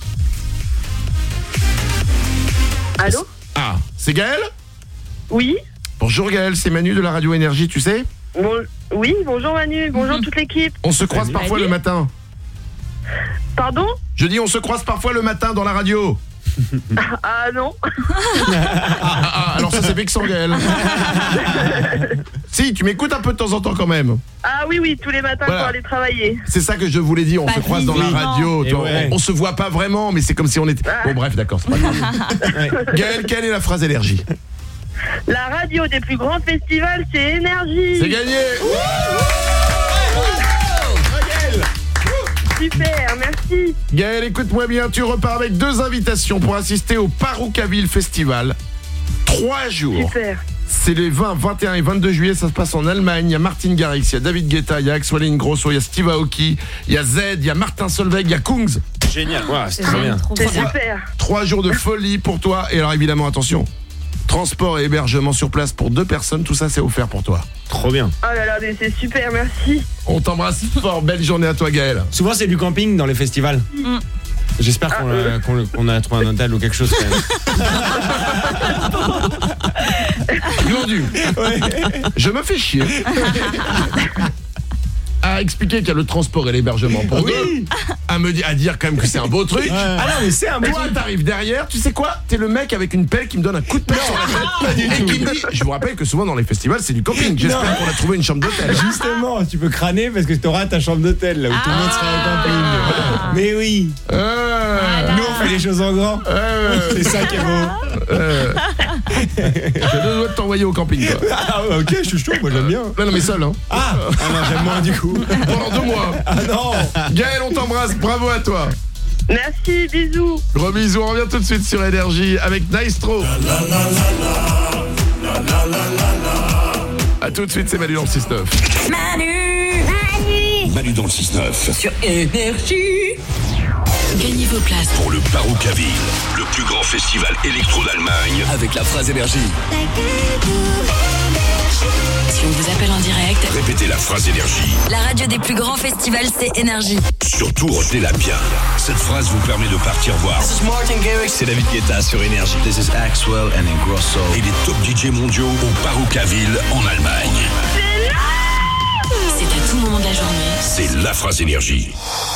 Allô? Ah, c'est Gaël? Oui. Bonjour Gaël, c'est Manu de la radio Énergie, tu sais? Bon, oui, bonjour Manu, bonjour toute l'équipe. On se croise parfois le matin. Pardon? Je dis on se croise parfois le matin dans la radio. Ah non. Ah, ah, alors ça c'est vexant Gaël. Si, tu m'écoutes un peu de temps en temps quand même. Ah oui, oui, tous les matins Voilà. pour aller travailler. C'est ça que je voulais dire, on Pas se croise dans la physiquement. radio, Et tu vois, ouais. on, on se voit pas vraiment, mais c'est comme si on était... Bon bref, d'accord, c'est pas grave. Gaël, quelle est la phrase Énergie? La radio des plus grands festivals, c'est Énergie. C'est gagné. Super, merci. Gaël, écoute-moi bien, tu repars avec deux invitations pour assister au Paroukaville Festival. Trois jours. Super. C'est les vingt, vingt et un et vingt-deux juillet, ça se passe en Allemagne. Il y a Martin Garrix, il y a David Guetta, il y a Axwell Ingrosso, il y a Steve Aoki, il y a Z, il y a Martin Solveig, il y a Kungs. Génial. Ouais, c'est très bien. C'est super. Trois jours de folie pour toi. Et alors évidemment, attention, transport et hébergement sur place pour deux personnes, tout ça c'est offert pour toi. Trop bien. Oh là là, mais c'est super, merci. On t'embrasse fort, belle journée à toi Gaël. Souvent c'est du camping dans les festivals. Mm. J'espère qu'on a, qu'on- qu'on a trouvé un hôtel ou quelque chose quand même. Glandu. Je me fais chier à expliquer qu'il y a le transport et l'hébergement pour Oui. deux, à me dire, à dire quand même que c'est un beau truc. Ah non mais c'est un beau Toi truc. t'arrives derrière, tu sais quoi? T'es le mec avec une pelle qui me donne un coup de pelle sur la tête et qui me dit, je vous rappelle que souvent dans les festivals c'est du camping. J'espère Non. qu'on a trouvé une chambre d'hôtel. Justement, tu peux crâner parce que tu auras ta chambre d'hôtel là où tout le monde sera au camping. Mais oui. Euh, Nous on fait les choses en grand. euh, C'est ça qui est beau. euh. J'ai deux doigts de t'envoyer au camping quoi. Ah ouais, ok, je suis chaud, moi j'aime bien. Non non mais seul hein. Ah, ah non, j'aime moins du coup. Pendant deux mois. Ah non. Gaël, on t'embrasse, bravo à toi. Merci, bisous. Gros bisous, on revient tout de suite sur Énergie avec Maestro. A tout de suite, c'est Manu dans le six neuf. Manu Manu Manu dans le six neuf. Sur Énergie. Gagnez vos places pour le Baroukaville, le plus grand festival électro d'Allemagne. Avec la phrase Énergie. Si on vous appelle en direct, Répétez la phrase Énergie. la radio des plus grands festivals, c'est Énergie. Surtout, retenez-la bien. Cette phrase vous permet de partir voir. C'est David Guetta sur Énergie. This is Axwell and Ingrosso. Et les top D J mondiaux au Baroukaville en Allemagne. C'est à tout moment de la journée. C'est la phrase Énergie.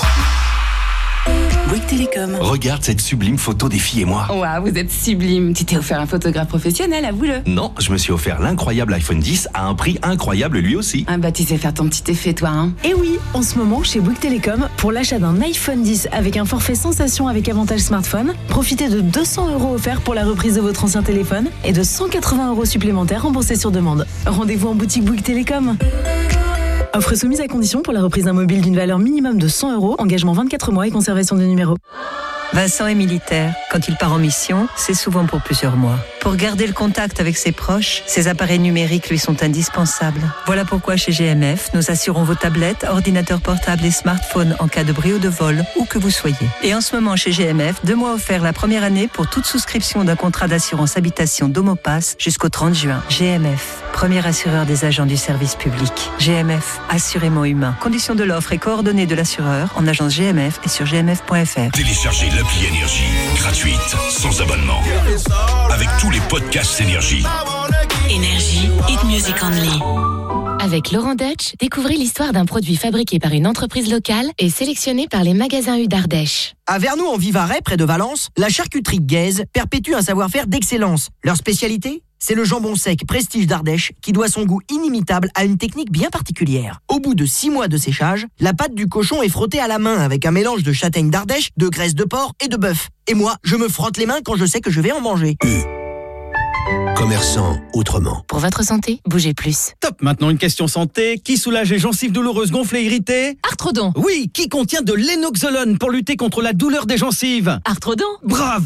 Bouygues Télécom. Regarde cette sublime photo des filles et moi. Waouh, vous êtes sublime. Tu t'es offert un photographe professionnel, avoue-le. Non, je me suis offert l'incroyable iPhone dix à un prix incroyable lui aussi. Ah bah tu sais faire ton petit effet, toi, hein. Et oui, en ce moment, chez Bouygues Télécom, pour l'achat d'un iPhone dix avec un forfait sensation avec avantage smartphone, profitez de deux cents euros offerts pour la reprise de votre ancien téléphone et de cent quatre-vingts euros supplémentaires remboursés sur demande. Rendez-vous en boutique Bouygues Télécom. Offre soumise à condition pour la reprise d'un mobile d'une valeur minimum de cent euros, engagement vingt-quatre mois et conservation de numéro. Vincent est militaire. Quand il part en mission, c'est souvent pour plusieurs mois. Pour garder le contact avec ses proches, ses appareils numériques lui sont indispensables. Voilà pourquoi chez G M F, nous assurons vos tablettes, ordinateurs portables et smartphones en cas de bris ou de vol, où que vous soyez. Et en ce moment chez G M F, deux mois offerts la première année pour toute souscription d'un contrat d'assurance habitation Domopass jusqu'au trente juin. G M F, premier assureur des agents du service public. G M F, assurément humain. Conditions de l'offre et coordonnées de l'assureur en agence G M F et sur g m f point f r. Téléchargez l'appli Énergie, gratuite, sans abonnement. Avec tous les podcasts Énergie. Énergie, hit music only. Avec Laurent Dutch, découvrez l'histoire d'un produit fabriqué par une entreprise locale et sélectionné par les magasins U d'Ardèche. À Vernou en Vivarais, près de Valence, la charcuterie Guèze perpétue un savoir-faire d'excellence. Leur spécialité ? C'est le jambon sec Prestige d'Ardèche qui doit son goût inimitable à une technique bien particulière. Au bout de six mois de séchage, la pâte du cochon est frottée à la main avec un mélange de châtaigne d'Ardèche, de graisse de porc et de bœuf. Et moi, je me frotte les mains quand je sais que je vais en manger. Commerçant autrement. Pour votre santé, bougez plus. Top, maintenant une question santé. Qui soulage les gencives douloureuses, gonflées, irritées ? Arthrodon. Oui, qui contient de l'énoxolone pour lutter contre la douleur des gencives ? Arthrodon. Bravo !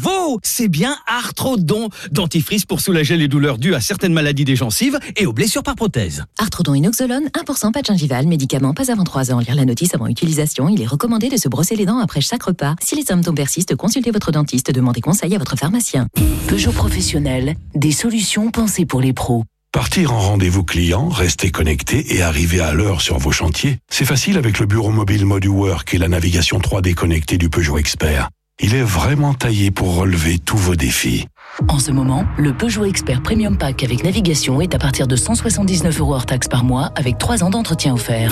C'est bien Arthrodon. Dentifrice pour soulager les douleurs dues à certaines maladies des gencives et aux blessures par prothèse. Arthrodon inoxolone, un pour cent pâte gingivale, médicament pas avant trois ans. Lire la notice avant utilisation. Il est recommandé de se brosser les dents après chaque repas. Si les symptômes persistent, consultez votre dentiste. Demandez conseil à votre pharmacien. Peugeot Professionnel, des solutions pensées pour les pros. Partir en rendez-vous client, rester connecté et arriver à l'heure sur vos chantiers, c'est facile avec le bureau mobile ModuWork et la navigation trois D connectée du Peugeot Expert. Il est vraiment taillé pour relever tous vos défis. En ce moment, le Peugeot Expert Premium Pack avec navigation est à partir de cent soixante-dix-neuf euros hors taxe par mois avec trois ans d'entretien offert.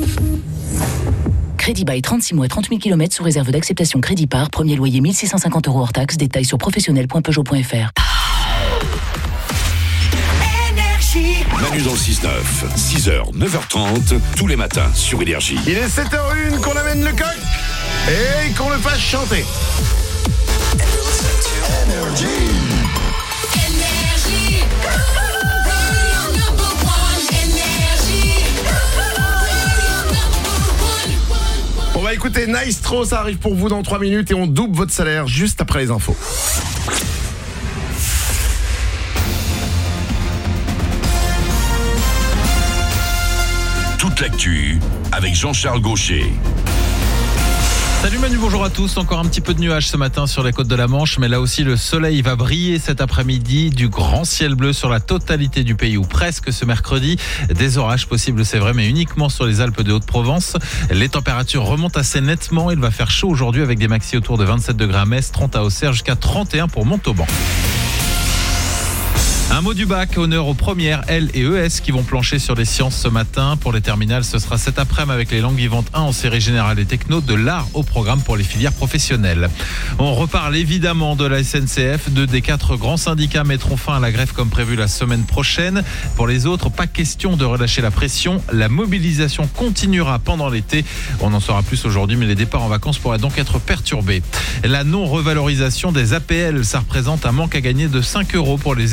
Crédit bail trente-six mois, trente mille kilomètres sous réserve d'acceptation crédit par, premier loyer mille six cent cinquante euros hors taxe, détails sur professionnel point peugeot point f r. Manu dans le six neuf, six heures, neuf heures trente, tous les matins sur Énergie. Il est sept heures une qu'on amène le coq et qu'on le fasse chanter. On va écouter Maestro, ça arrive pour vous dans trois minutes et on double votre salaire juste après les infos. Toute l'actu avec Jean-Charles Gaucher. Salut Manu, bonjour à tous. Encore un petit peu de nuages ce matin sur les côtes de la Manche, mais là aussi le soleil va briller cet après-midi. Du grand ciel bleu sur la totalité du pays, ou presque ce mercredi. Des orages possibles, c'est vrai, mais uniquement sur les Alpes de Haute-Provence. Les températures remontent assez nettement. Il va faire chaud aujourd'hui avec des maxis autour de vingt-sept degrés à Metz, trente à Auxerre, jusqu'à trente et un pour Montauban. Un mot du bac, honneur aux premières L et E S qui vont plancher sur les sciences ce matin. Pour les terminales, ce sera cet après-midi avec les langues vivantes un en série générale et techno, de l'art au programme pour les filières professionnelles. On reparle évidemment de la S N C F. Deux des quatre grands syndicats mettront fin à la grève comme prévu la semaine prochaine. Pour les autres, pas question de relâcher la pression. La mobilisation continuera pendant l'été. On en saura plus aujourd'hui, mais les départs en vacances pourraient donc être perturbés. La non-revalorisation des A P L, ça représente un manque à gagner de cinq euros pour les étudiants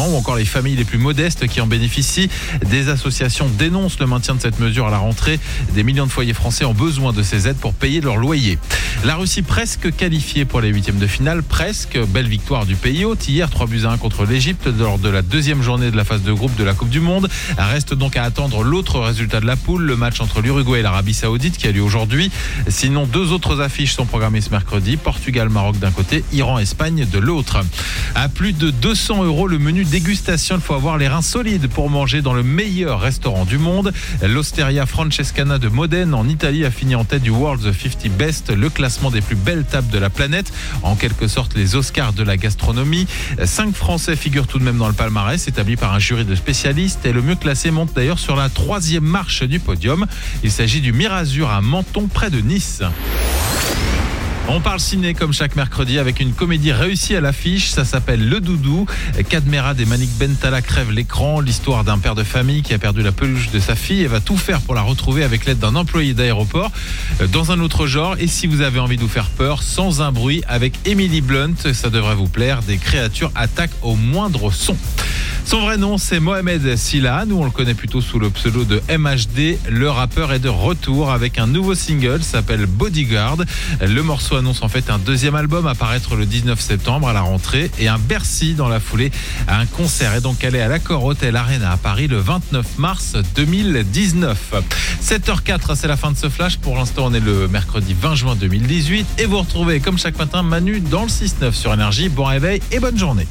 étudiants ou encore les familles les plus modestes qui en bénéficient. Des associations dénoncent le maintien de cette mesure à la rentrée. Des millions de foyers français ont besoin de ces aides pour payer leur loyer. La Russie presque qualifiée pour les huitièmes de finale, presque. Belle victoire du pays hôte hier, trois buts à un contre l'Égypte lors de la deuxième journée de la phase de groupe de la Coupe du Monde. Reste donc à attendre l'autre résultat de la poule, le match entre l'Uruguay et l'Arabie Saoudite qui a lieu aujourd'hui. Sinon, deux autres affiches sont programmées ce mercredi. Portugal-Maroc d'un côté, Iran-Espagne de l'autre. À plus de deux cents euros le menu dégustation, il faut avoir les reins solides pour manger dans le meilleur restaurant du monde. L'Osteria Francescana de Modène en Italie a fini en tête du World's cinquante Best, le classement des plus belles tables de la planète, en quelque sorte les Oscars de la gastronomie. Cinq Français figurent tout de même dans le palmarès, établi par un jury de spécialistes, et le mieux classé monte d'ailleurs sur la troisième marche du podium. Il s'agit du Mirazur à Menton, près de Nice. On parle ciné comme chaque mercredi avec une comédie réussie à l'affiche, ça s'appelle Le Doudou. Cadmerade et Manik Bentala crèvent l'écran, l'histoire d'un père de famille qui a perdu la peluche de sa fille et va tout faire pour la retrouver avec l'aide d'un employé d'aéroport. Dans un autre genre, et si vous avez envie de vous faire peur, Sans un bruit avec Emily Blunt, ça devrait vous plaire, des créatures attaquent au moindre son. Son vrai nom, c'est Mohamed Silla. Nous, on le connaît plutôt sous le pseudo de M H D. Le rappeur est de retour avec un nouveau single, s'appelle Bodyguard. Le morceau annonce en fait un deuxième album à paraître le dix-neuf septembre à la rentrée et un Bercy dans la foulée. Un concert est donc allé à l'Accor Hotel Arena à Paris le vingt-neuf mars deux mille dix-neuf. sept heures quatre, c'est la fin de ce flash. Pour l'instant, on est le mercredi vingt juin deux mille dix-huit et vous retrouvez comme chaque matin Manu dans le six neuf sur Énergie. Bon réveil et bonne journée.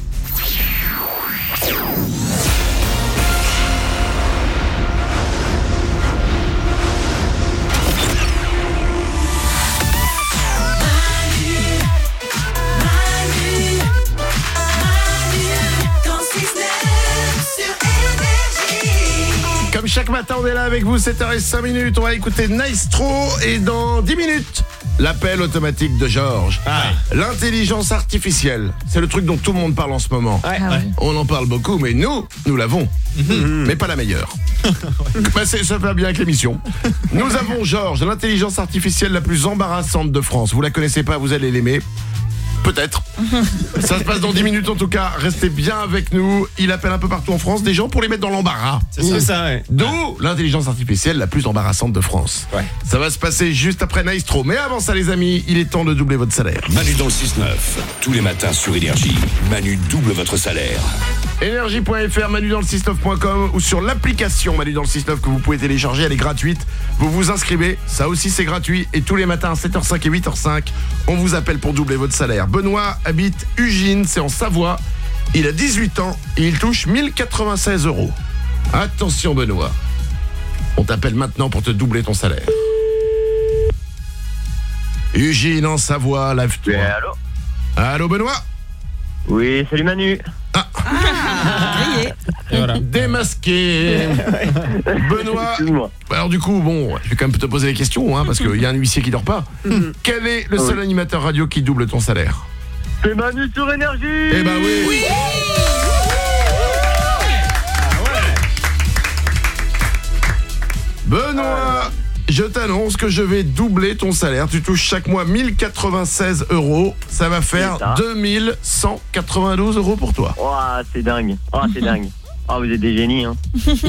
Comme chaque matin, on est là avec vous, sept heures cinq minutes. On va écouter Maestro et dans dix minutes, l'appel automatique de Georges. Ah ouais. L'intelligence artificielle, c'est le truc dont tout le monde parle en ce moment. Ouais. Ah ouais. On en parle beaucoup, mais nous, nous l'avons. Mmh. Mais pas la meilleure. Bah c'est, ça va bien avec l'émission. Nous avons Georges, l'intelligence artificielle la plus embarrassante de France. Vous la connaissez pas, vous allez l'aimer. Peut-être. Ça se passe dans dix minutes en tout cas. Restez bien avec nous. Il appelle un peu partout en France des gens pour les mettre dans l'embarras. C'est ça, ça ouais. D'où l'intelligence artificielle la plus embarrassante de France. Ouais. Ça va se passer juste après Maestro. Mais avant ça les amis, il est temps de doubler votre salaire. Manu dans le six neuf. Tous les matins sur Énergie. Manu double votre salaire. Énergie point F R, manu dans le six neuf point com ou sur l'application Manu dans le six neuf que vous pouvez télécharger, elle est gratuite. Vous vous inscrivez, ça aussi c'est gratuit. Et tous les matins à sept heures cinq et huit heures cinq, on vous appelle pour doubler votre salaire. Benoît habite Ugine, c'est en Savoie. Il a dix-huit ans et il touche mille quatre-vingt-seize euros. Attention Benoît, on t'appelle maintenant pour te doubler ton salaire. Ugine en Savoie, lève-toi. Oui, allô Allô Benoît? Oui, salut Manu. Ah, Ah, voilà. Démasqué. Benoît. Alors du coup, bon, je vais quand même te poser les questions, hein, parce qu'il y a un huissier qui dort pas. Quel est le seul oui. animateur radio qui double ton salaire? C'est Manu sur Énergie. Eh ben oui. oui. Benoît, je t'annonce que je vais doubler ton salaire. Tu touches chaque mois mille quatre-vingt-seize euros. Ça va faire ça. deux mille cent quatre-vingt-douze euros pour toi. Oh, c'est dingue. Oh, c'est dingue. Oh, vous êtes des génies, hein.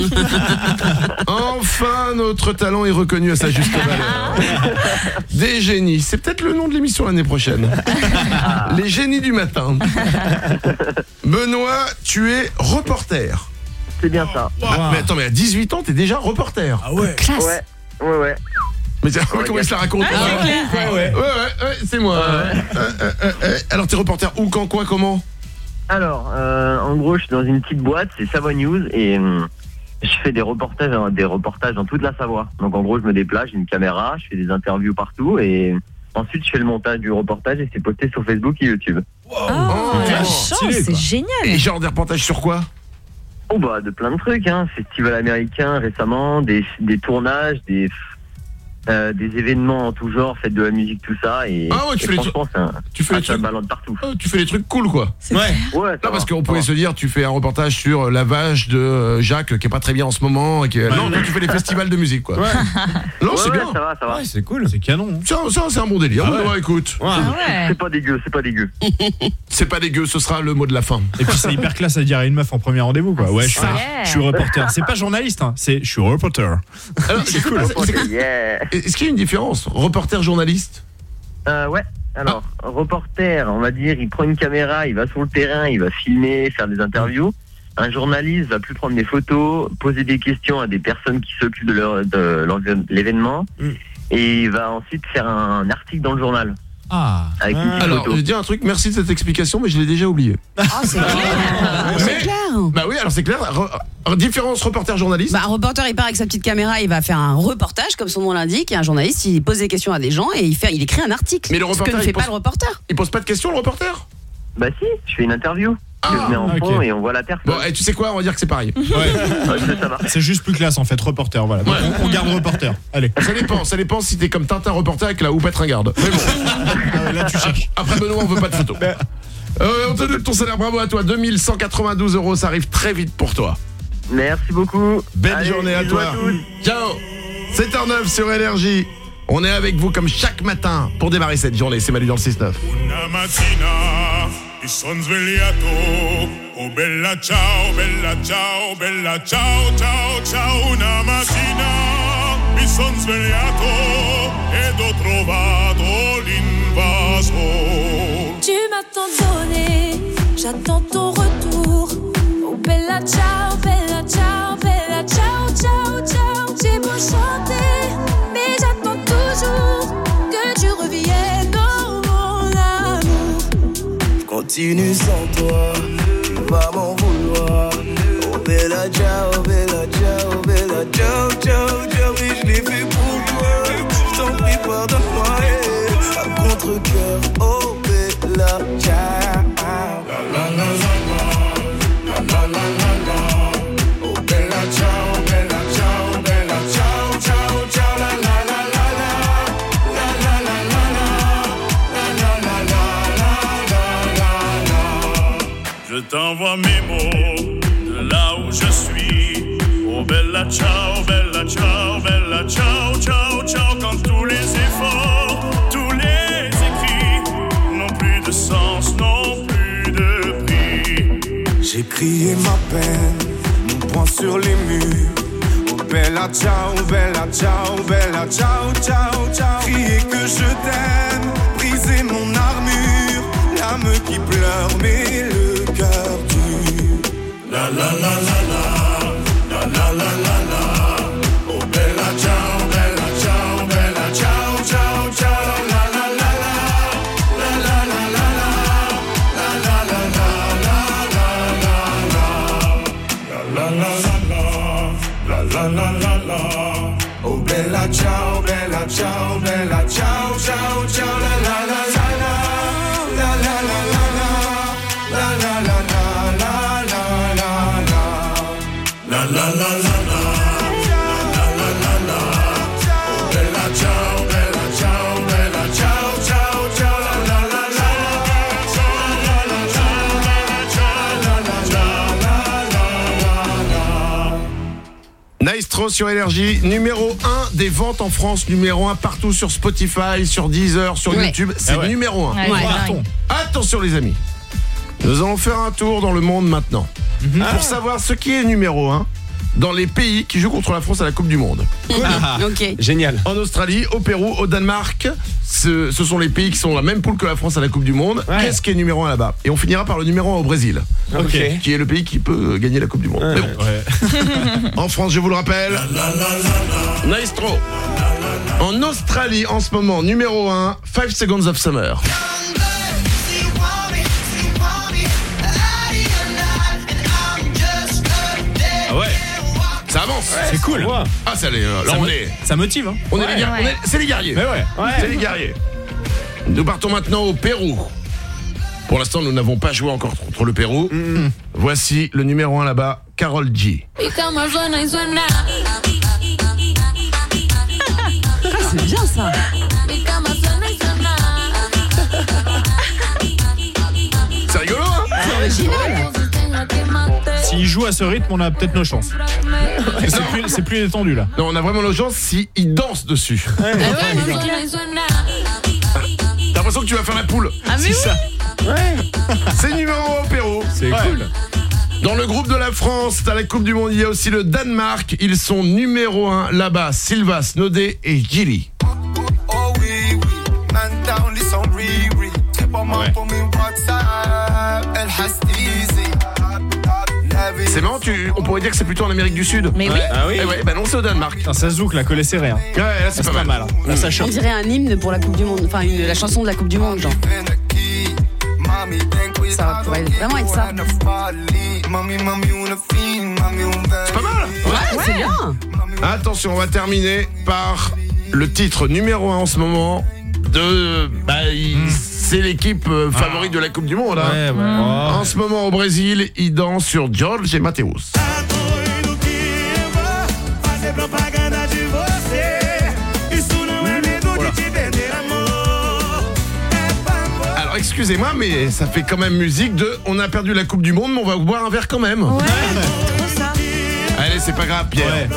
Enfin, notre talent est reconnu à sa juste valeur. Des génies. C'est peut-être le nom de l'émission l'année prochaine. Les génies du matin. Benoît, tu es reporter. C'est bien ça. Wow. Ah, mais attends, mais à dix-huit ans, t'es déjà reporter. Ah ouais. Classe. Ouais, ouais, ouais. Mais ouais, comment il se la raconte? Ah, ouais, ouais, ouais, ouais, ouais, ouais, ouais, c'est moi. Ouais. Euh, euh, euh, euh, alors, t'es reporter où, quand, quoi, comment? Alors, euh, en gros, je suis dans une petite boîte, c'est Savoie News, et euh, je fais des reportages, des reportages dans toute la Savoie. Donc, en gros, je me déplace, j'ai une caméra, je fais des interviews partout, et ensuite, je fais le montage du reportage, et c'est posté sur Facebook et YouTube. Wow. Oh, oh, la chance, c'est génial. Et genre des reportages sur quoi? Oh bah de plein de trucs, hein. Festival américain récemment, des, des tournages, des euh, des événements en tout genre, faites de la musique, tout ça. Et, Ah ouais, tu et fais les franchement, c'est un, tu fais ah, les ça trucs- balance partout. Ah, tu fais des trucs cool, quoi. Ouais. Ouais, ça Non, va, parce qu'on ça pouvait va. se dire, tu fais un reportage sur la vache de euh, Jacques qui est pas très bien en ce moment. Et qui est- Non, toi, tu fais les festivals de musique, quoi. Non, Ouais, c'est ouais, bien. ça va, ça va. c'est cool. C'est canon. hein. Ça, ça, c'est un bon délire. Ah ouais. Ouais, écoute. C'est pas dégueu, c'est pas dégueu. C'est pas dégueu, ce sera le mot de la fin. Et puis c'est hyper classe à dire à une meuf en premier rendez-vous quoi. Ouais, je suis, ça. je suis reporter. C'est pas journaliste, hein, c'est je suis reporter. Alors, c'est cool. Yeah. Est-ce qu'il y a une différence? Reporter, journaliste? Euh, ouais. Alors, reporter, on va dire, il prend une caméra, il va sur le terrain, il va filmer, faire des interviews. Un journaliste va plus prendre des photos, poser des questions à des personnes qui s'occupent de, leur, de leur- l'événement, et il va ensuite faire un article dans le journal. Ah. Avec une petite Alors, photo. je vais dire un truc, merci de cette explication, mais je l'ai déjà oublié. Ah, c'est clair. C'est clair. Bah oui, alors c'est clair. Re- différence reporter-journaliste. Bah, un reporter, il part avec sa petite caméra, il va faire un reportage, comme son nom l'indique, et un journaliste, il pose des questions à des gens et il, fait, il écrit un article. Mais le Ce reporter, que ne il fait pose- pas le reporter. Il pose pas de questions, le reporter? Bah si, je fais une interview. que je mets en ok. fond et on voit la personne. Bon, et tu sais quoi, on va dire que c'est pareil. C'est juste plus classe en fait, reporter. Voilà. Donc, on, on garde reporter. Allez. Ça dépend, ça dépend si t'es comme Tintin reporter avec la houppette ringarde. Mais bon. Là, tu cherches. Après Benoît, on veut pas de photos. Euh, on te donne ton salaire, bravo à toi. deux mille cent quatre-vingt-douze euros, ça arrive très vite pour toi. Merci beaucoup. Belle Allez, journée à bisous toi. à tous. Ciao. sept heures neuf sur Énergie. On est avec vous comme chaque matin pour démarrer cette journée. C'est Manu dans le six neuf. Una mattina mi son svegliato, oh bella ciao, bella ciao, bella ciao, ciao, ciao. Una mattina mi son svegliato ed ho trovato l'invaso. Tu m'as tant donné, j'attends ton retour. Oh bella ciao, bella ciao, bella ciao, ciao, ciao. J'ai beau chanter, mais j'attends toujours que tu reviennes dans mon amour. Continue sans toi, tu vas m'en vouloir. Oh bella ciao, bella ciao, bella ciao, ciao, ciao. Oui, je l'ai fait pour toi, je t'en prie pardonne-moi. eh. À contre-cœur, oh bella ciao. La la la la la, la la la la. Oh bella ciao, bella ciao, bella ciao, ciao, ciao. La la la la la, la la la la la, la la la la la. Je t'envoie mes mots de là où je suis. Oh bella ciao, bella ciao, bella ciao, ciao, ciao. Quand tous les efforts, tous les écrits n'ont plus de sens, n'ont plus de prix. J'ai crié ma peine, mon poing sur les murs. Oh bella ciao, bella ciao, bella ciao, ciao, ciao. Crier que je t'aime, briser mon armure. L'âme qui pleure, mais le cœur dur. La la la la la, la la la la la. Oh bella ciao, bella ciao, bella ciao, ciao, ciao. La la la la la, la la la la la, la la la la la la la. La la la la, la la la la la. Oh bella ciao, bella ciao, bella ciao, ciao, ciao. La la la la la, la la la la la, la la la la la la la. La la la la la, la la la la. Oh bella ciao, bella ciao, bella ciao, ciao, ciao. La la la la la, la la la la, la la la. Maestro sur Énergie, numéro un des ventes en France, numéro un partout sur Spotify, sur Deezer, sur Ouais. YouTube, c'est Ah ouais. numéro un. Ouais, ouais. Carton. Attention les amis, nous allons faire un tour dans le monde maintenant pour savoir ce qui est numéro un dans les pays qui jouent contre la France à la Coupe du Monde. Ah, Ok. génial. En Australie, au Pérou, au Danemark, ce, ce sont les pays qui sont dans la même poule que la France à la Coupe du Monde. Ouais. Qu'est-ce qui est numéro un là-bas? Et on finira par le numéro un au Brésil, Ok. qui est le pays qui peut gagner la Coupe du Monde. Ouais. Mais bon. En France, je vous le rappelle, Maestro. En Australie, en ce moment, numéro un, Five Seconds of Summer. Ah ouais. Ça avance. C'est cool. Ah, ça l'est. euh, Là, Ça on mo- est. Ça motive. Hein. On est Ouais, les guerriers. ouais. on est- C'est les guerriers. Mais ouais. C'est les guerriers. Nous partons maintenant au Pérou. Pour l'instant, nous n'avons pas joué encore contre le Pérou. Voici le numéro un là-bas, Karol G. Y cama suena y suena. C'est bien ça. C'est rigolo, hein? C'est original. S'il joue à ce rythme, on a peut-être nos chances. C'est plus, c'est plus détendu là. Non, on a vraiment nos chances si il danse dessus. Ouais, ouais, T'as l'impression que tu vas faire la poule. Ah mais oui. ça. Ouais. C'est numéro un au Pérou. C'est ouais. cool. Dans le groupe de la France, à la Coupe du Monde, il y a aussi le Danemark. Ils sont numéro un là-bas. Silva, Snodé et Gilly. C'est marrant, tu, on pourrait dire que c'est plutôt en Amérique du Sud. Mais oui. Ah oui. Eh ouais, bah non, c'est au Danemark. Putain, ça zouk, la connaissait rien. Ouais, là, c'est, c'est pas, pas mal. mal. Hein. Là, ça On chante. dirait un hymne pour la Coupe du Monde. Enfin, une- la chanson de la Coupe du Monde, genre. Ça pourrait vraiment être ça. C'est pas mal. Ouais, c'est bien. Attention, on va terminer par le titre numéro un en ce moment de... Bah, il- c'est l'équipe euh, favorite de la Coupe du Monde. Hein. Ouais, ouais. Oh. En ce moment au Brésil, ils dansent sur George et Mateus. Alors excusez-moi, mais ça fait quand même musique de on a perdu la Coupe du Monde, mais on va boire un verre quand même. Ouais, trop ça. Allez, c'est pas grave, Pierre. Ouais.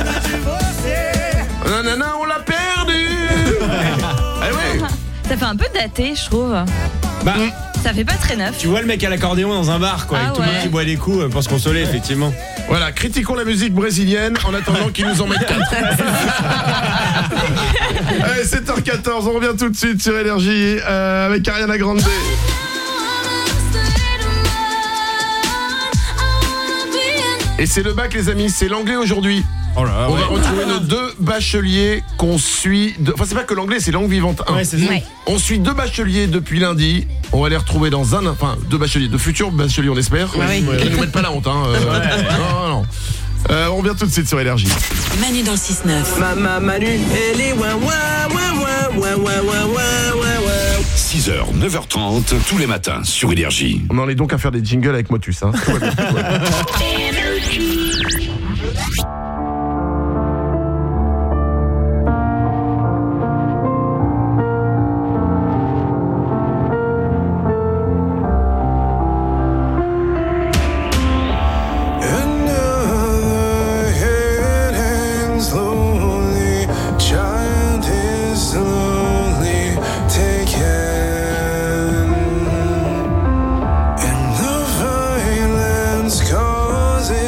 Nanana, on l'a perdu. Allez, ouais. Ça fait un peu daté, je trouve. Bah, Ça fait pas très neuf. tu vois le mec à l'accordéon dans un bar, quoi, Ah avec tout le monde ouais. qui boit des coups euh, pour se consoler, effectivement. Voilà, critiquons la musique brésilienne en attendant qu'ils nous en mettent quatre. Allez, sept heures quatorze, on revient tout de suite sur Énergie euh, avec Ariana Grande. Et c'est le bac, les amis, c'est l'anglais aujourd'hui. Oh là, On ouais. va retrouver nos deux bacheliers qu'on suit. De... Enfin, c'est pas que l'anglais, c'est langue vivante un. Ouais, c'est ça. Ouais. On suit deux bacheliers depuis lundi. On va les retrouver dans un. Enfin, deux bacheliers, de futurs bacheliers, on espère. Ouais, oui. Qu'ils nous mettent pas la honte, hein. Euh, non, non. Euh, on revient tout de suite sur Énergie. Manu dans le six neuf. Maman Manu, elle est ouin ouin ouin ouin ouin ouin ouin ouin ouin. six heures, neuf heures trente, tous les matins sur Énergie. On en est donc à faire des jingles avec Motus, hein. Tout va bien, tout va bien. Another head hangs slowly, child is slowly taken, and the violence causes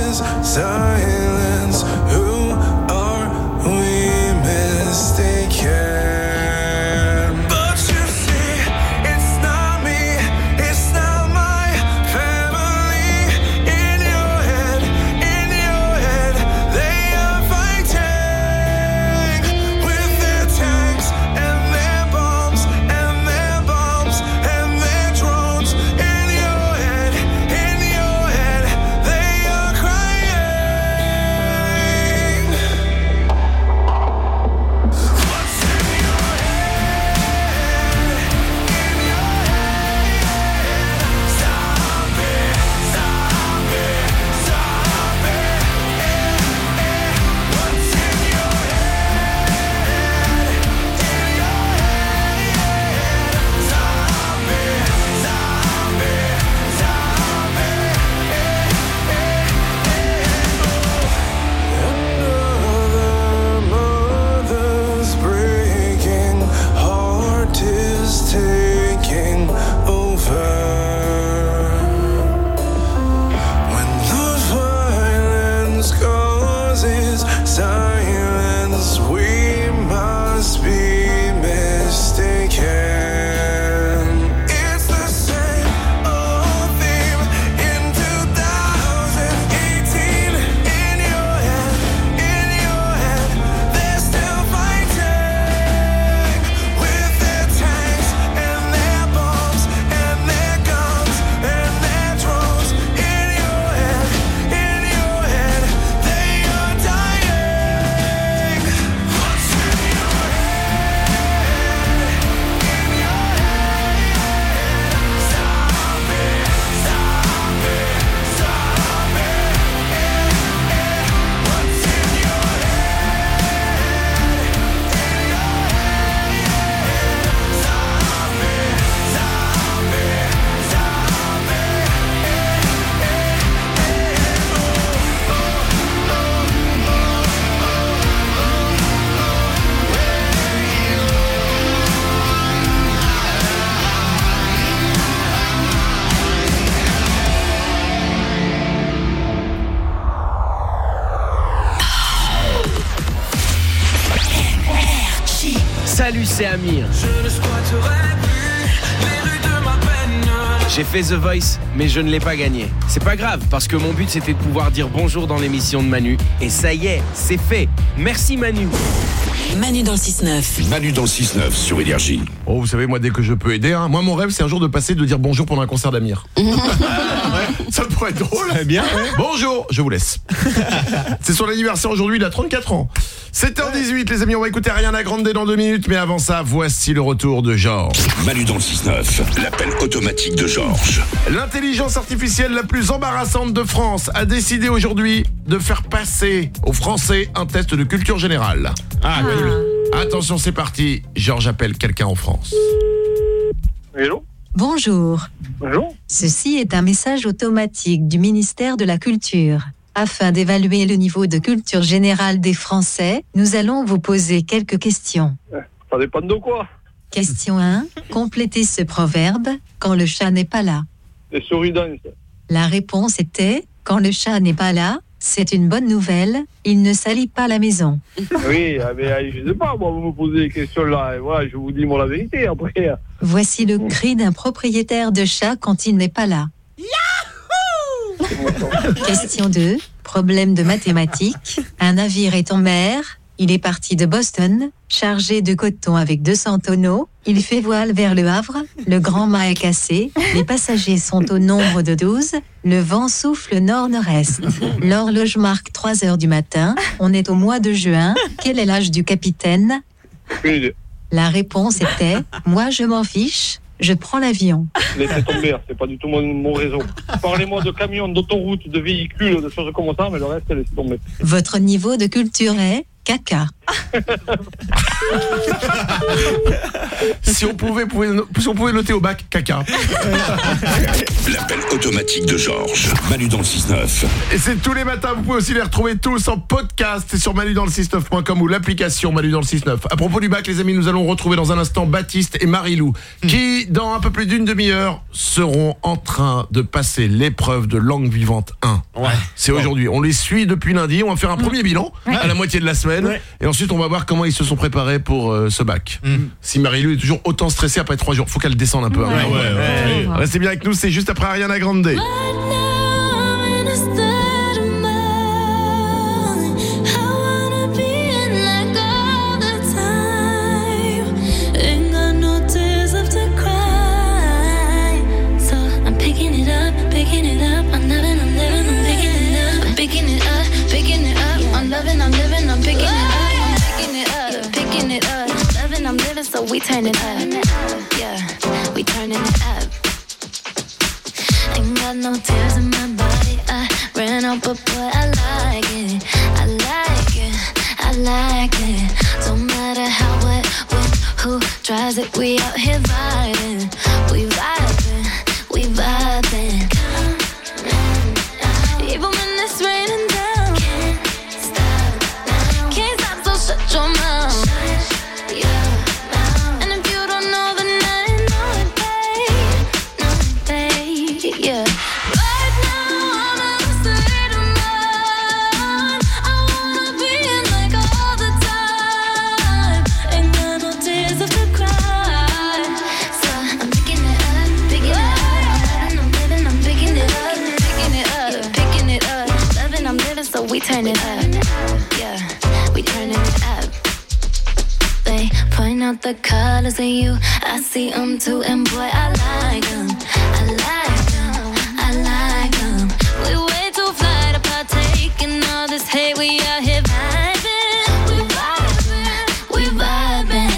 c'est Amir. Je ne squatterai plus les rues de ma peine. J'ai fait The Voice, mais je ne l'ai pas gagné. C'est pas grave, parce que mon but c'était de pouvoir dire bonjour dans l'émission de Manu. Et ça y est, c'est fait. Merci Manu. Manu dans le six neuf. Manu dans le six neuf sur Énergie. Oh, vous savez, moi, dès que je peux aider, hein, moi, mon rêve, c'est un jour de passer, de dire bonjour pendant un concert d'Amir. Ça pourrait être drôle. Eh bien, ouais. Bonjour, je vous laisse. C'est son anniversaire aujourd'hui, il a trente-quatre ans. sept heures dix-huit, les amis, on va écouter Ariana Grande dans deux minutes, mais avant ça, voici le retour de Georges. Manu dans le six neuf, l'appel automatique de Georges. L'intelligence artificielle la plus embarrassante de France a décidé aujourd'hui de faire passer aux Français un test de culture générale. Ah, cool. Attention, c'est parti. Georges appelle quelqu'un en France. Hello. Bonjour. Bonjour. Ceci est un message automatique du ministère de la Culture. Afin d'évaluer le niveau de culture générale des Français, nous allons vous poser quelques questions. Ça dépend de quoi. Question un. Complétez ce proverbe « Quand le chat n'est pas là ». Les souris dansent. La réponse était « Quand le chat n'est pas là, c'est une bonne nouvelle, il ne salit pas la maison ». Oui, mais je ne sais pas, moi, vous me posez des questions là, et voilà, je vous dis moi la vérité après. Voici le cri d'un propriétaire de chat quand il n'est pas là. Question deux. Problème de mathématiques. Un navire est en mer. Il est parti de Boston, chargé de coton avec deux cents tonneaux. Il fait voile vers le Havre. Le grand mât est cassé. Les passagers sont au nombre de douze. Le vent souffle nord-nord-est. L'horloge marque trois heures du matin. On est au mois de juin. Quel est l'âge du capitaine ? La réponse était « Moi, je m'en fiche. Je prends l'avion ». Laissez tomber, c'est pas du tout mon, mon réseau. Parlez-moi de camions, d'autoroutes, de véhicules, de choses comme ça, mais le reste, laissez tomber. Votre niveau de culture est caca. Si on pouvait, pouvait, si on pouvait noter au bac caca. L'appel automatique de Georges. Manu dans le six neuf. Et c'est tous les matins, vous pouvez aussi les retrouver tous en podcast sur manu dans le six neuf point com ou l'application Manu dans le six neuf. À propos du bac, les amis, nous allons retrouver dans un instant Baptiste et Marilou mmh. qui, dans un peu plus d'une demi-heure, seront en train de passer l'épreuve de langue vivante un. Ouais. C'est ouais. aujourd'hui. On les suit depuis lundi. On va faire un premier bilan ouais. à la moitié de la semaine. Ouais. Et ensuite, on va voir comment ils se sont préparés pour euh, ce bac. Mmh. Si Marilou est toujours autant stressée après trois jours, faut qu'elle descende un peu. Ouais, hein. ouais, ouais, ouais. Restez bien avec nous, c'est juste après Ariana Grande. So we turn it up, yeah, we turning it up. Ain't got no tears in my body, I ran out, but boy, I like it, I like it, I like it. Don't matter how, what, when, who tries it, we out here vibing, we vibing, we vibing. Even when it's raining down, can't stop, can't stop, so shut your mouth. We turn it up, yeah, we turning it up. They point out the colors in you, I see them too, and boy, I like them, I like them, I like them. We way too fly to partake in all this hate, we out here vibing, we vibing, we vibing.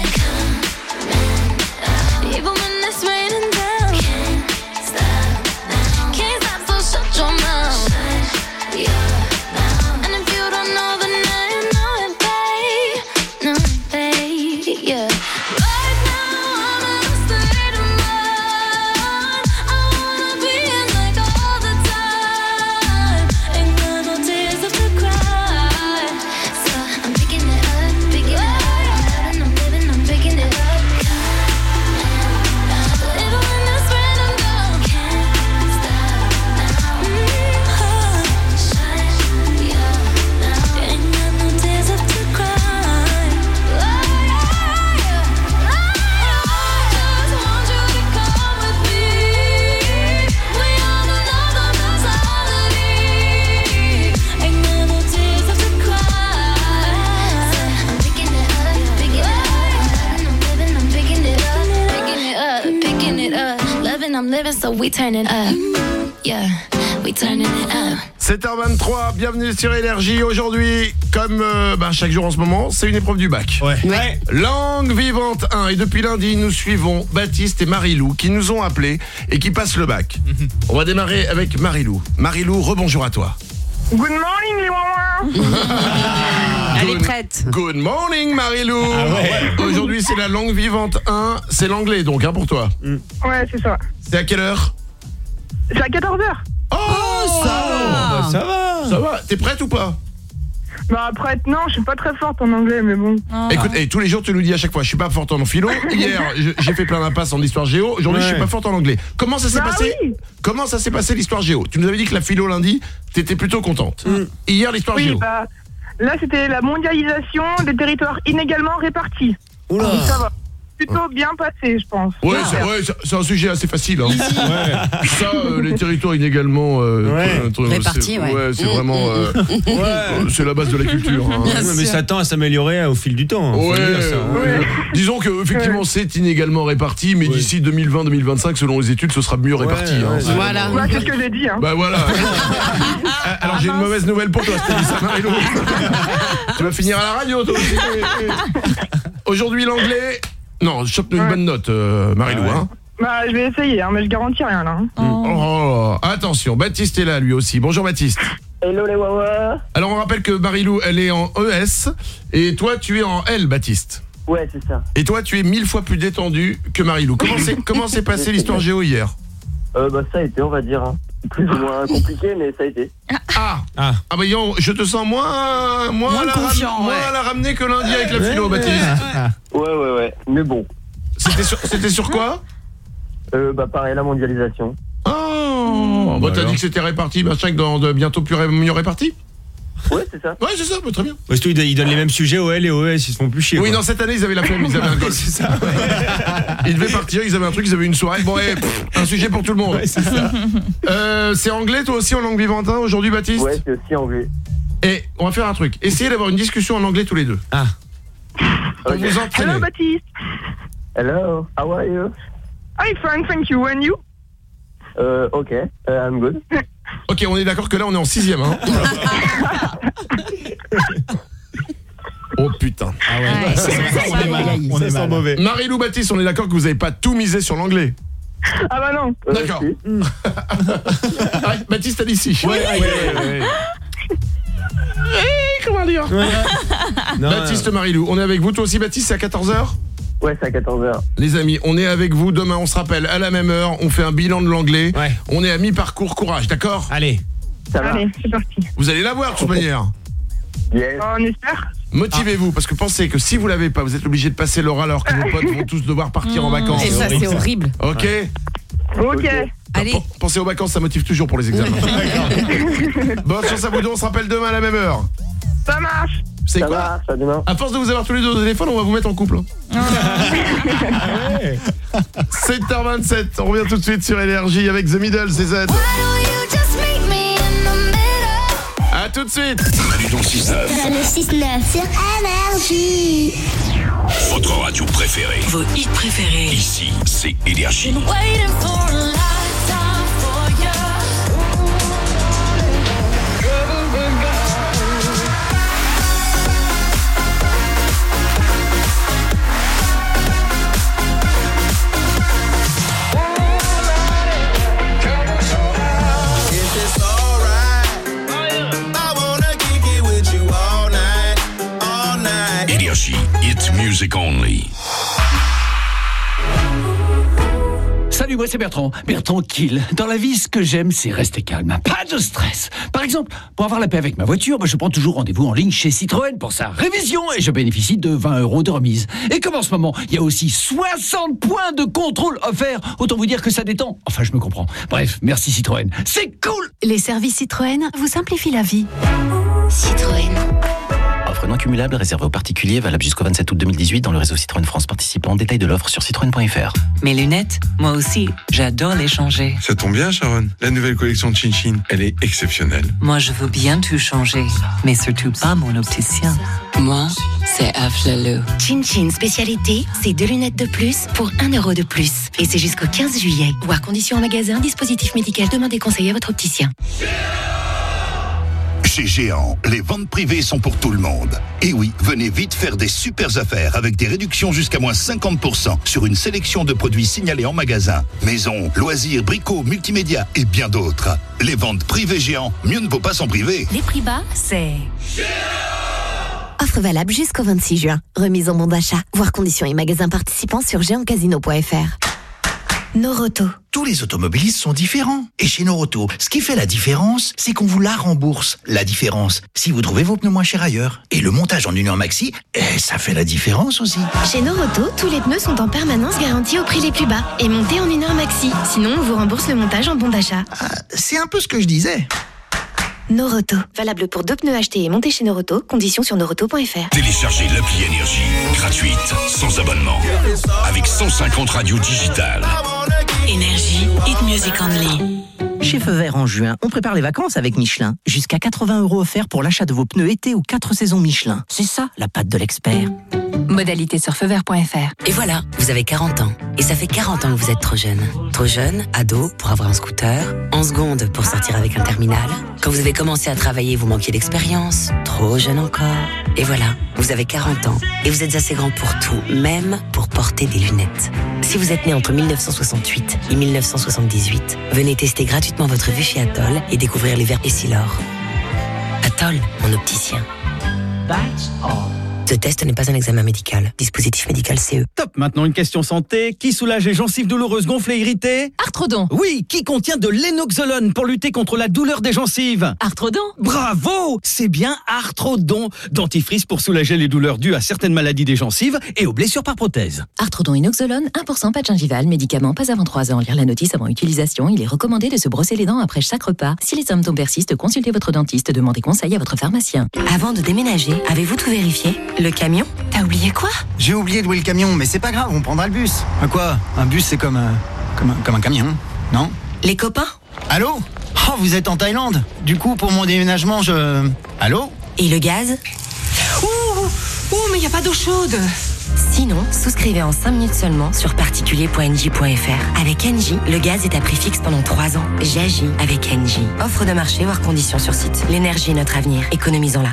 Even when it's raining down, can't stop, can't stop, so shut your mouth, yeah. Yeah. Right now I'm in a state of mind. morning, so we turning up. Yeah, we turning it up. sept heures vingt-trois, bienvenue sur Énergie. Aujourd'hui, comme euh, bah, chaque jour en ce moment, c'est une épreuve du bac. Ouais. Ouais. Langue vivante un. Et depuis lundi, nous suivons Baptiste et Marie-Lou qui nous ont appelés et qui passent le bac. Mm-hmm. On va démarrer avec Marie-Lou. Marie-Lou, rebonjour à toi. Good morning les mamans. Elle est prête. Good morning Marie-Lou. Ah ouais. Aujourd'hui c'est la langue vivante un, c'est l'anglais donc hein, pour toi. Ouais, c'est ça. C'est à quelle heure? C'est à quatorze heures. Oh, ça va. Ça va. Ça va. T'es prête ou pas? Bah prête, non, je suis pas très forte en anglais, mais bon. Oh. Écoute, hey, tous les jours tu nous dis à chaque fois, je suis pas forte en philo. Hier, j'ai fait plein d'impasses en histoire géo. Aujourd'hui, ouais. je suis pas forte en anglais. Comment ça s'est bah passé? Oui. Comment ça s'est passé l'histoire géo? Tu nous avais dit que la philo lundi, t'étais plutôt contente. Mm. Hier, l'histoire oui, géo. Bah, là, c'était la mondialisation des territoires inégalement répartis. Oula. Donc, ça va. Plutôt bien passé, je pense. Ouais, c'est, ouais, c'est un sujet assez facile. Hein. Ouais. Ça, euh, les territoires inégalement euh, ouais. euh, répartis, c'est, ouais. ouais, c'est vraiment, euh, ouais. c'est la base de la culture. Hein. Ouais, mais ça tend à s'améliorer au fil du temps. Hein, ouais, dire ça, hein. ouais. Disons que effectivement, ouais. c'est inégalement réparti, mais ouais. d'ici deux mille vingt deux mille vingt-cinq, selon les études, ce sera mieux réparti. Ouais, hein. ouais, c'est voilà. Ouais, c'est ce que j'ai dit. Hein. Bah voilà. Alors j'ai une mauvaise nouvelle pour toi, Stéphane Marie-Lou. Tu vas finir à la radio, toi aussi. Aujourd'hui, l'anglais. Non, chope-nous ouais. une bonne note, euh, Marie-Lou. Ah ouais. hein. Bah, je vais essayer, hein, mais je garantis rien là. Hein. Oh. Oh, attention, Baptiste est là lui aussi. Bonjour Baptiste. Hello les wawa. Alors on rappelle que Marie-Lou, elle est en E S et toi tu es en L, Baptiste. Ouais, c'est ça. Et toi tu es mille fois plus détendu que Marie-Lou. Comment s'est comment s'est passé l'histoire géo hier? Euh, bah ça a été, on va dire. Hein. Plus ou moins compliqué, mais ça a été. Ah Ah, ah bah yo, je te sens moins moins, moins à, la confiant, ram- ouais. moins à la ramener que lundi avec la philo, Baptiste. Ouais, ouais, ouais. Mais bon. C'était sur, c'était sur quoi? Euh, bah pareil, la mondialisation. Oh, mmh, bah t'as dit que c'était réparti, machin, que dans de bientôt plus ré- mieux réparti? Ouais, c'est ça. Ouais, c'est ça, bah, très bien. Ouais, surtout, ils donnent les mêmes sujets au L et au E S, ils se font plus chier. Oui, quoi. non, cette année, ils avaient la flemme, ils avaient un gosse. C'est ça. Ouais. Ils devaient partir, ils avaient un truc, ils avaient une soirée. Bon, et, pff, un sujet pour tout le monde. Ouais, c'est ça. Euh, c'est anglais, toi aussi, en langue vivante, hein, aujourd'hui, Baptiste? Ouais, c'est aussi anglais. Et on va faire un truc. Essayez d'avoir une discussion en anglais tous les deux. Ah. Pour okay. vous entraîner. Hello, Baptiste. Hello, how are you? I'm fine, thank you. And you? Euh, ok, uh, I'm good. Ok, on est d'accord que là, on est en sixième, hein. Oh putain. Ah ouais, ouais ça, ça, ça, on est mal. On est mal. Mauvais. Marie-Lou, Baptiste, on est d'accord que vous n'avez pas tout misé sur l'anglais? Ah bah non. D'accord. Euh, ah, Baptiste, elle ici. Ouais, ouais, ouais, ouais. Hey, comment dire ouais. Non, Baptiste, non. Marie-Lou, on est avec vous. Toi aussi, Baptiste, c'est à quatorze heures? Ouais, c'est à quatorze heures. Les amis, on est avec vous. Demain, on se rappelle à la même heure. On fait un bilan de l'anglais. Ouais. On est à mi-parcours. Courage, d'accord? Allez. Ça va. Allez, c'est parti. Vous allez l'avoir, de toute manière. Yes. On espère. Motivez-vous, parce que pensez que si vous l'avez pas, vous êtes obligé de passer l'oral alors que vos potes vont tous devoir partir mmh. en vacances. Et ça, c'est horrible. Ok. Ouais. Ok. Allez. Pensez aux vacances, ça motive toujours pour les examens. Bonne chance à vous deux, on se rappelle demain à la même heure. Ça marche. C'est ça quoi marche, à demain. À force de vous avoir tous les deux au téléphone, on va vous mettre en couple. sept heures vingt-sept, on revient tout de suite sur Énergie avec The Middle, c'est Z. A tout de suite. Manu dans le six neuf. Le six neuf sur Énergie. Votre radio préférée. Vos hits préférés. Ici, c'est Énergie. It's music only. Salut, moi c'est Bertrand. Bertrand Kill. Dans la vie, ce que j'aime, c'est rester calme. Pas de stress. Par exemple, pour avoir la paix avec ma voiture, je prends toujours rendez-vous en ligne chez Citroën pour sa révision et je bénéficie de vingt euros de remise. Et comme en ce moment, il y a aussi soixante points de contrôle offerts, autant vous dire que ça détend. Enfin, je me comprends. Bref, merci Citroën. C'est cool. Les services Citroën vous simplifient la vie. Citroën. Offre non cumulable réservée aux particuliers, valable jusqu'au vingt-sept août deux mille dix-huit dans le réseau Citroën France participant. Détail de l'offre sur citroën point f r. Mes lunettes, moi aussi, j'adore les changer. Ça tombe bien, Sharon. La nouvelle collection de Chin Chin, elle est exceptionnelle. Moi, je veux bien tout changer, mais surtout pas mon opticien. Moi, c'est Aflalo. Chin Chin spécialité, c'est deux lunettes de plus pour un euro de plus. Et c'est jusqu'au quinze juillet. Ou à condition en magasin, dispositif médical, demandez conseil à votre opticien. Chez Géant, les ventes privées sont pour tout le monde. Et oui, venez vite faire des super affaires avec des réductions jusqu'à moins cinquante pour cent sur une sélection de produits signalés en magasin. Maison, loisirs, bricots, multimédia et bien d'autres. Les ventes privées Géant, mieux ne vaut pas s'en priver. Les prix bas, c'est... Offre valable jusqu'au vingt-six juin. Remise en bon d'achat. Voir conditions et magasins participants sur géant casino point f r. Noroto. Tous les automobilistes sont différents. Et chez Noroto, ce qui fait la différence, c'est qu'on vous la rembourse. La différence, si vous trouvez vos pneus moins chers ailleurs. Et le montage en Union Maxi, eh, ça fait la différence aussi. Chez Noroto, tous les pneus sont en permanence garantis au prix les plus bas et montés en Union Maxi. Sinon, on vous rembourse le montage en bon d'achat. Ah, c'est un peu ce que je disais. Noroto. Valable pour deux pneus achetés et montés chez Noroto. Conditions sur noroto point f r. Téléchargez l'appli Énergie, gratuite, sans abonnement, avec cent cinquante radios digitales. Énergie, hit music only. Chez Feu Vert en juin, on prépare les vacances avec Michelin. Jusqu'à quatre-vingts euros offerts pour l'achat de vos pneus été ou quatre saisons Michelin. C'est ça, la patte de l'expert. Modalité sur feu vert point f r. Et voilà, vous avez quarante ans. Et ça fait quarante ans que vous êtes trop jeune. Trop jeune, ado, pour avoir un scooter. En seconde, pour sortir avec un terminal. Quand vous avez commencé à travailler, vous manquiez d'expérience. Trop jeune encore. Et voilà, vous avez quarante ans. Et vous êtes assez grand pour tout, même pour porter des lunettes. Si vous êtes né entre mille neuf cent soixante-huit et mille neuf cent soixante-dix-huit, venez tester gratuitement votre vue chez Atoll et découvrir les verres Essilor. Atoll, mon opticien. That's all. Ce test n'est pas un examen médical. Dispositif médical C E. Top. Maintenant, une question santé. Qui soulage les gencives douloureuses, gonflées, irritées? Arthrodon. Oui. Qui contient de l'énoxolone pour lutter contre la douleur des gencives? Arthrodon. Bravo. C'est bien Arthrodon. Dentifrice pour soulager les douleurs dues à certaines maladies des gencives et aux blessures par prothèse. Arthrodon inoxolone, un pour cent pâte gingivale, médicament pas avant trois ans. Lire la notice avant utilisation. Il est recommandé de se brosser les dents après chaque repas. Si les symptômes persistent, consultez votre dentiste. Demandez conseil à votre pharmacien. Avant de déménager, avez-vous tout vérifié? Le camion? T'as oublié quoi? J'ai oublié de louer le camion, mais c'est pas grave, on prendra le bus. À quoi? Un bus, c'est comme un, comme un, comme un camion, non? Les copains? Allô? Oh, vous êtes en Thaïlande? Du coup, pour mon déménagement, je... Allô? Et le gaz? Ouh, ouh, mais y a pas d'eau chaude. Sinon, souscrivez en cinq minutes seulement sur particulier point n j point f r. Avec Engie, le gaz est à prix fixe pendant trois ans. J'agis avec Engie. Offre de marché, voire conditions sur site. L'énergie est notre avenir. Économisons-la.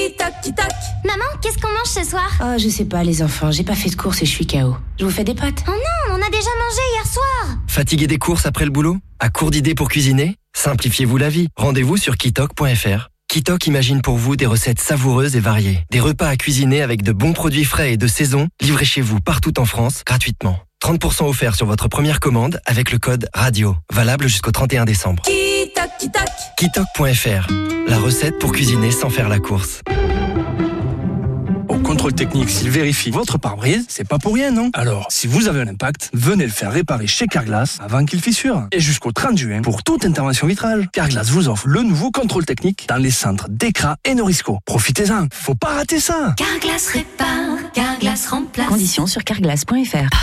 Maman, qu'est-ce qu'on mange ce soir? Oh, je sais pas, les enfants. J'ai pas fait de courses et je suis K O. Je vous fais des pâtes? Oh non, on a déjà mangé hier soir. Fatigué des courses après le boulot? À court d'idées pour cuisiner? Simplifiez-vous la vie. Rendez-vous sur kitok point f r. Kitok imagine pour vous des recettes savoureuses et variées. Des repas à cuisiner avec de bons produits frais et de saison, livrés chez vous partout en France, gratuitement. trente pour cent offerts sur votre première commande avec le code RADIO. Valable jusqu'au trente et un décembre. Kitok, Kitok. kitok point f r. La recette pour cuisiner sans faire la course. Au contrôle technique, s'il vérifie votre pare-brise, c'est pas pour rien, non? Alors, si vous avez un impact, venez le faire réparer chez Carglass avant qu'il fissure. Et jusqu'au trente juin, pour toute intervention vitrage, Carglass vous offre le nouveau contrôle technique dans les centres d'Ecra et Norisco. Profitez-en, faut pas rater ça. Carglass répare, Carglass remplace. Conditions sur carglass point f r.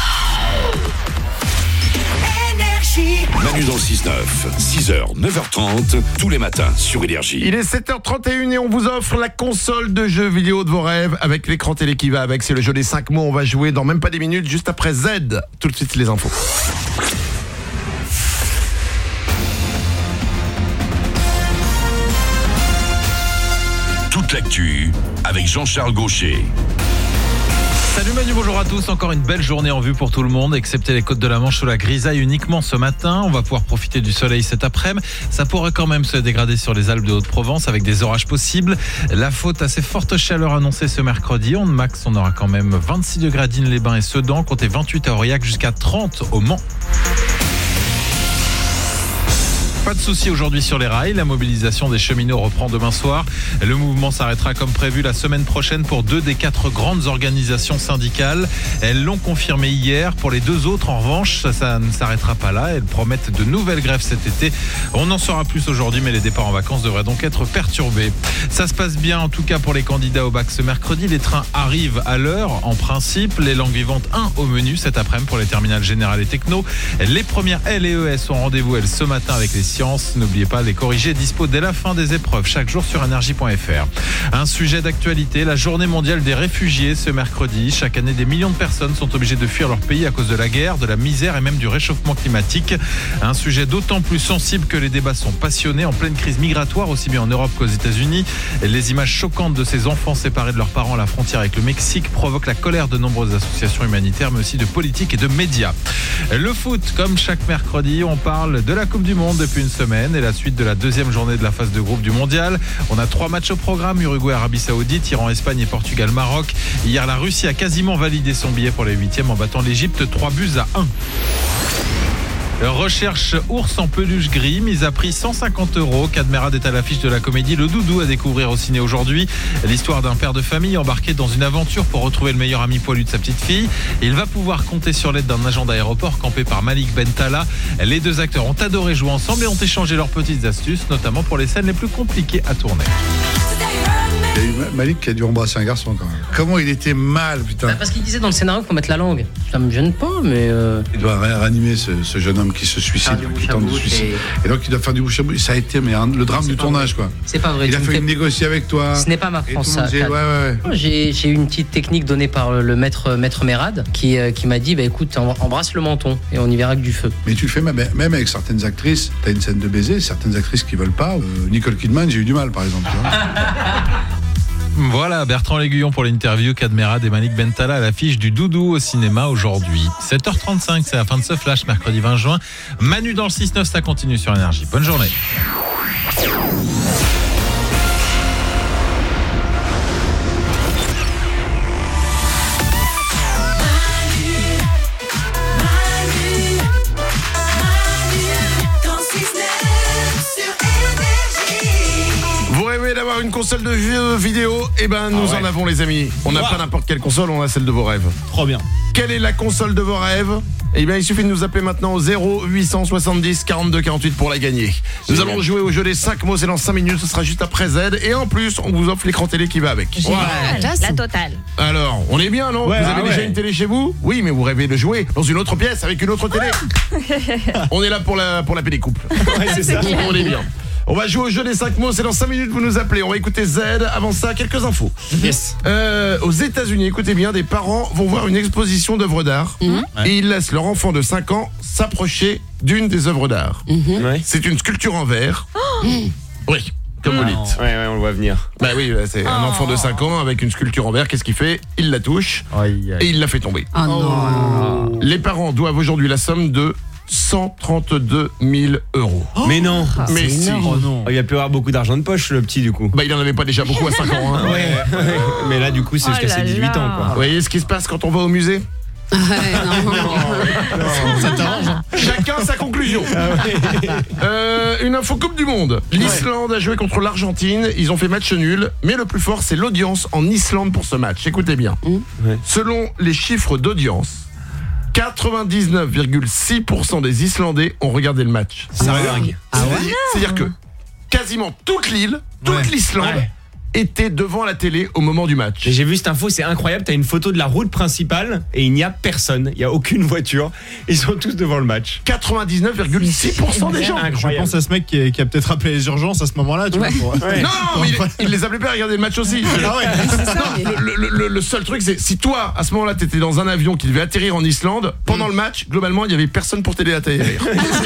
Manu dans le six neuf, six heures, neuf heures trente, tous les matins sur Énergie. Il est sept heures trente et une et on vous offre la console de jeux vidéo de vos rêves avec l'écran télé qui va avec. C'est le jeu des cinq mots. On va jouer dans même pas des minutes, juste après Z. Tout de suite, les infos. Toute l'actu avec Jean-Charles Gaucher. Salut Manu, bonjour à tous. Encore une belle journée en vue pour tout le monde, excepté les côtes de la Manche sous la grisaille uniquement ce matin. On va pouvoir profiter du soleil cet après-midi. Ça pourrait quand même se dégrader sur les Alpes de Haute-Provence avec des orages possibles. La faute à ces fortes chaleurs annoncées ce mercredi. On max, on aura quand même vingt-six degrés à Digne-les-Bains et Sedan, comptez vingt-huit à Aurillac, jusqu'à trente au Mans. Pas de souci aujourd'hui sur les rails. La mobilisation des cheminots reprend demain soir. Le mouvement s'arrêtera comme prévu la semaine prochaine pour deux des quatre grandes organisations syndicales. Elles l'ont confirmé hier. Pour les deux autres, en revanche, ça, ça ne s'arrêtera pas là. Elles promettent de nouvelles grèves cet été. On en saura plus aujourd'hui, mais les départs en vacances devraient donc être perturbés. Ça se passe bien en tout cas pour les candidats au bac ce mercredi. Les trains arrivent à l'heure en principe. Les langues vivantes un au menu cet après-midi pour les terminales générales et techno. Les premières L et E S ont rendez-vous elles ce matin avec les sciences. N'oubliez pas, les corrigés dispo dès la fin des épreuves chaque jour sur énergie point f r. Un sujet d'actualité, la journée mondiale des réfugiés ce mercredi. Chaque année, des millions de personnes sont obligées de fuir leur pays à cause de la guerre, de la misère et même du réchauffement climatique. Un sujet d'autant plus sensible que les débats sont passionnés en pleine crise migratoire, aussi bien en Europe qu'aux États-Unis. Les images choquantes de ces enfants séparés de leurs parents à la frontière avec le Mexique provoquent la colère de nombreuses associations humanitaires, mais aussi de politiques et de médias. Le foot, comme chaque mercredi, on parle de la Coupe du Monde depuis une semaine et la suite de la deuxième journée de la phase de groupe du Mondial. On a trois matchs au programme, Uruguay, Arabie Saoudite, Iran, Espagne et Portugal, Maroc. Hier, la Russie a quasiment validé son billet pour les huitièmes en battant l'Égypte trois buts à un. Recherche ours en peluche gris, mise à prix cent cinquante euros. Cadmerade est à l'affiche de la comédie Le Doudou à découvrir au ciné aujourd'hui. L'histoire d'un père de famille embarqué dans une aventure pour retrouver le meilleur ami poilu de sa petite fille. Il va pouvoir compter sur l'aide d'un agent d'aéroport campé par Malik Bentala. Les deux acteurs ont adoré jouer ensemble et ont échangé leurs petites astuces, notamment pour les scènes les plus compliquées à tourner. Il y a eu Malik qui a dû embrasser un garçon quand même. Comment il était mal, putain. Bah parce qu'il disait dans le scénario qu'il faut mettre la langue. Ça me gêne pas, mais... Euh... Il doit ranimer ce, ce jeune homme qui se suicide. Qui tente de suicide. Et... et donc il doit faire du bouche à bouche. Ça a été mais, hein, le drame du tournage, quoi. C'est pas vrai. Il a fallu fais... négocier avec toi. Ce n'est pas ma France, ça. Ouais, ouais, ouais. J'ai, j'ai eu une petite technique donnée par le maître, maître Mérad qui, euh, qui m'a dit, bah, écoute, embrasse le menton et on y verra que du feu. Mais tu le fais même, même avec certaines actrices. T'as une scène de baiser, certaines actrices qui veulent pas. Euh, Nicole Kidman, j'ai eu du mal, par exemple. Tu vois. Voilà, Bertrand L'Aiguillon pour l'interview. Cadmerade et Malik Bentala à l'affiche du Doudou au cinéma aujourd'hui. sept heures trente-cinq, c'est la fin de ce flash, mercredi vingt juin. Manu dans le six neuf, ça continue sur Énergie. Bonne journée. D'avoir une console de jeux vidéo, et eh ben nous ah ouais. en avons les amis. On n'a wow. pas n'importe quelle console, on a celle de vos rêves. Trop bien. Quelle est la console de vos rêves? Eh bien il suffit de nous appeler maintenant au zéro huit cent soixante-dix quarante-deux quarante-huit pour la gagner. Nous Génial. allons jouer au jeu des cinq mots, c'est dans cinq minutes, ce sera juste après Z. Et en plus on vous offre l'écran télé qui va avec. Wow. La, la totale. Alors on est bien, non? ouais, Vous avez ah déjà ouais. une télé chez vous? Oui, mais vous rêvez de jouer dans une autre pièce avec une autre télé. On est là pour la, pour la paix des couples. Ouais, c'est ça. On est bien. On va jouer au jeu des cinq mots, c'est dans cinq minutes, vous nous appelez. On va écouter Z, avant ça, quelques infos. Yes. Euh, aux États-Unis, écoutez bien, des parents vont voir une exposition d'œuvres d'art mmh. ouais. et ils laissent leur enfant de cinq ans s'approcher d'une des œuvres d'art. Mmh. Ouais. C'est une sculpture en verre. Oh. Oui, comme vous dites. Ouais, ouais, on le voit venir. Bah oui, c'est oh. un enfant de cinq ans avec une sculpture en verre. Qu'est-ce qu'il fait? Il la touche aïe, aïe. et il la fait tomber. Oh non. Oh. Les parents doivent aujourd'hui la somme de cent trente-deux mille euros. Oh, mais non. Mais si. Oh non. Il va plus avoir beaucoup d'argent de poche, le petit, du coup. Bah, il en avait pas déjà beaucoup à cinq ans. Hein. Ouais. Mais là, du coup, c'est oh jusqu'à ses dix-huit ans, quoi. Vous voyez ce qui se passe quand on va au musée? Ouais, non. non, non. Ça t'arrange. Chacun sa conclusion. Ah ouais. euh, une info Coupe du Monde. L'Islande ouais. a joué contre l'Argentine. Ils ont fait match nul. Mais le plus fort, c'est l'audience en Islande pour ce match. Écoutez bien. Mmh. Ouais. Selon les chiffres d'audience, quatre-vingt-dix-neuf virgule six pour cent des Islandais ont regardé le match. C'est ah dingue. Ah ouais. C'est-à-dire que quasiment toute l'île, toute ouais. l'Islande ouais. était devant la télé au moment du match. J'ai vu cette info, c'est incroyable. T'as une photo de la route principale et il n'y a personne, il n'y a aucune voiture. Ils sont tous devant le match. quatre-vingt-dix-neuf virgule six pour cent des gens. Incroyable. Je pense à ce mec qui, est, qui a peut-être appelé les urgences à ce moment-là. Tu ouais. vois, pour... ouais. Non, non, mais il, il les appelait pas à regarder le match aussi. Ah ouais. C'est ça, mais... le, le, le, le seul truc, c'est si toi, à ce moment-là, t'étais dans un avion qui devait atterrir en Islande, pendant mmh. le match, globalement, il n'y avait personne pour t'aider à atterrir.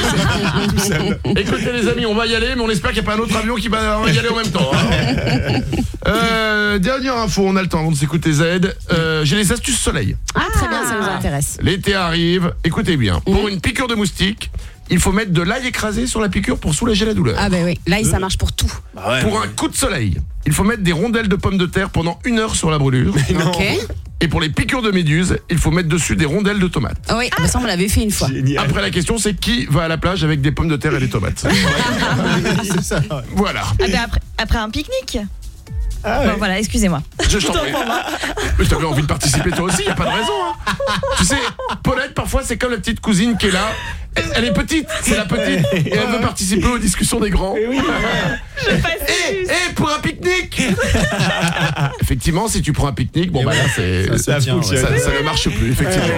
Écoutez les amis, on va y aller, mais on espère qu'il n'y a pas un autre avion qui va y aller en même temps. Hein. Euh, dernière info, on a le temps avant de s'écouter Z. Euh, j'ai les astuces soleil. Ah, très bien, ça nous intéresse. L'été arrive, écoutez bien. Mmh. Pour une piqûre de moustique, il faut mettre de l'ail écrasé sur la piqûre pour soulager la douleur. Ah bah oui, l'ail ça marche pour tout. Bah ouais, pour ouais. un coup de soleil, il faut mettre des rondelles de pommes de terre pendant une heure sur la brûlure. Ok. Et pour les piqûres de méduses, il faut mettre dessus des rondelles de tomates. Oui, ah. ça on l'avait fait une fois. Génial. Après la question, c'est qui va à la plage avec des pommes de terre et des tomates. C'est ça. Voilà. Ah ben après, après un pique-nique. Ah ouais. Bon, voilà, excusez-moi. Je t'en prie. Mais t'avais envie de participer toi aussi, y a pas de raison. Hein. Tu sais, Paulette, parfois c'est comme la petite cousine qui est là. Elle, elle est petite, c'est la petite, et elle veut participer aux discussions des grands. Oui. Eh, eh, pour un pique-nique. Effectivement, si tu prends un pique-nique, bon bah là c'est ça, ça, fonctionne. ça, ça ne marche plus, effectivement.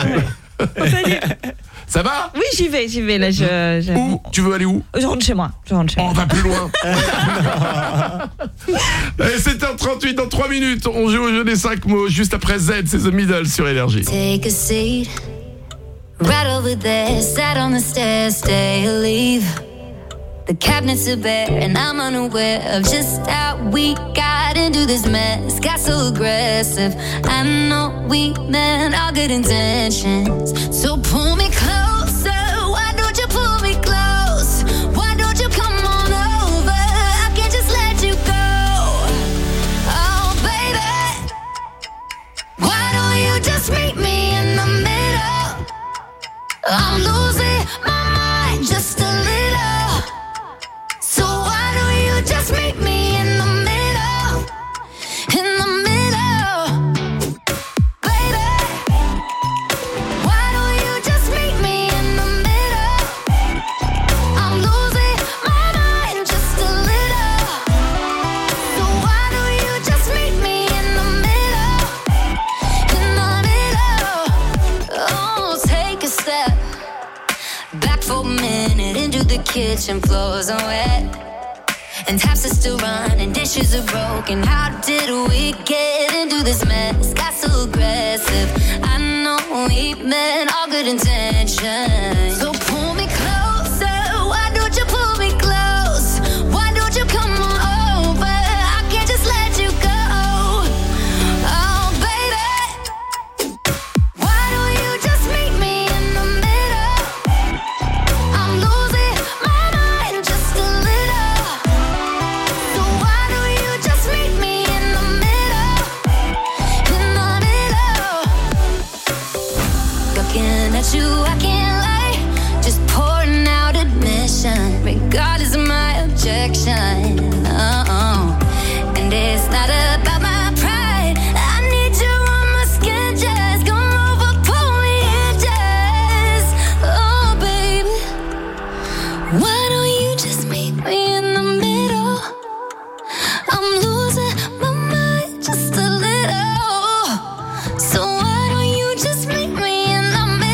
Ça va? Oui, j'y vais, j'y vais là. Je, je... Où? Tu veux aller où? Je rentre chez moi. Je rentre chez moi. On va plus loin. Et sept heures trente-huit dans trois minutes. On joue au jeu des cinq mots. Juste après Z, c'est The Middle sur Énergie. Take a seat, right over there, sat on the stairs, stay or leave. The cabinets are bare and I'm unaware of just how we got into this mess. Got so aggressive. I know we meant all good intentions. So pull me closer. Why don't you pull me close? Why don't you come on over? I can't just let you go. Oh baby, why don't you just meet me in the middle? I'm losing my mind just a little. Just meet me in the middle, in the middle, baby. Why don't you just meet me in the middle? I'm losing my mind just a little. So why don't you just meet me in the middle, in the middle? Oh, take a step back for a minute into the kitchen, floors are wet. And taps are still running, dishes are broken. How did we get into this mess? Got so aggressive. I know we meant all good intentions. So pull me closer. Why don't you pull me close? Why don't you come on over? I can't just let you go. Oh baby, why don't you just meet me in the middle? I'm losing my mind just a little. You, I can't lie, just pouring out admission, regardless of my objection. Oh, and it's not about my pride. I need you on my skin, just come over, pull me in, just. Oh, baby, why don't you just meet me in the middle? I'm losing my mind just a little. So why don't you just meet me in the middle?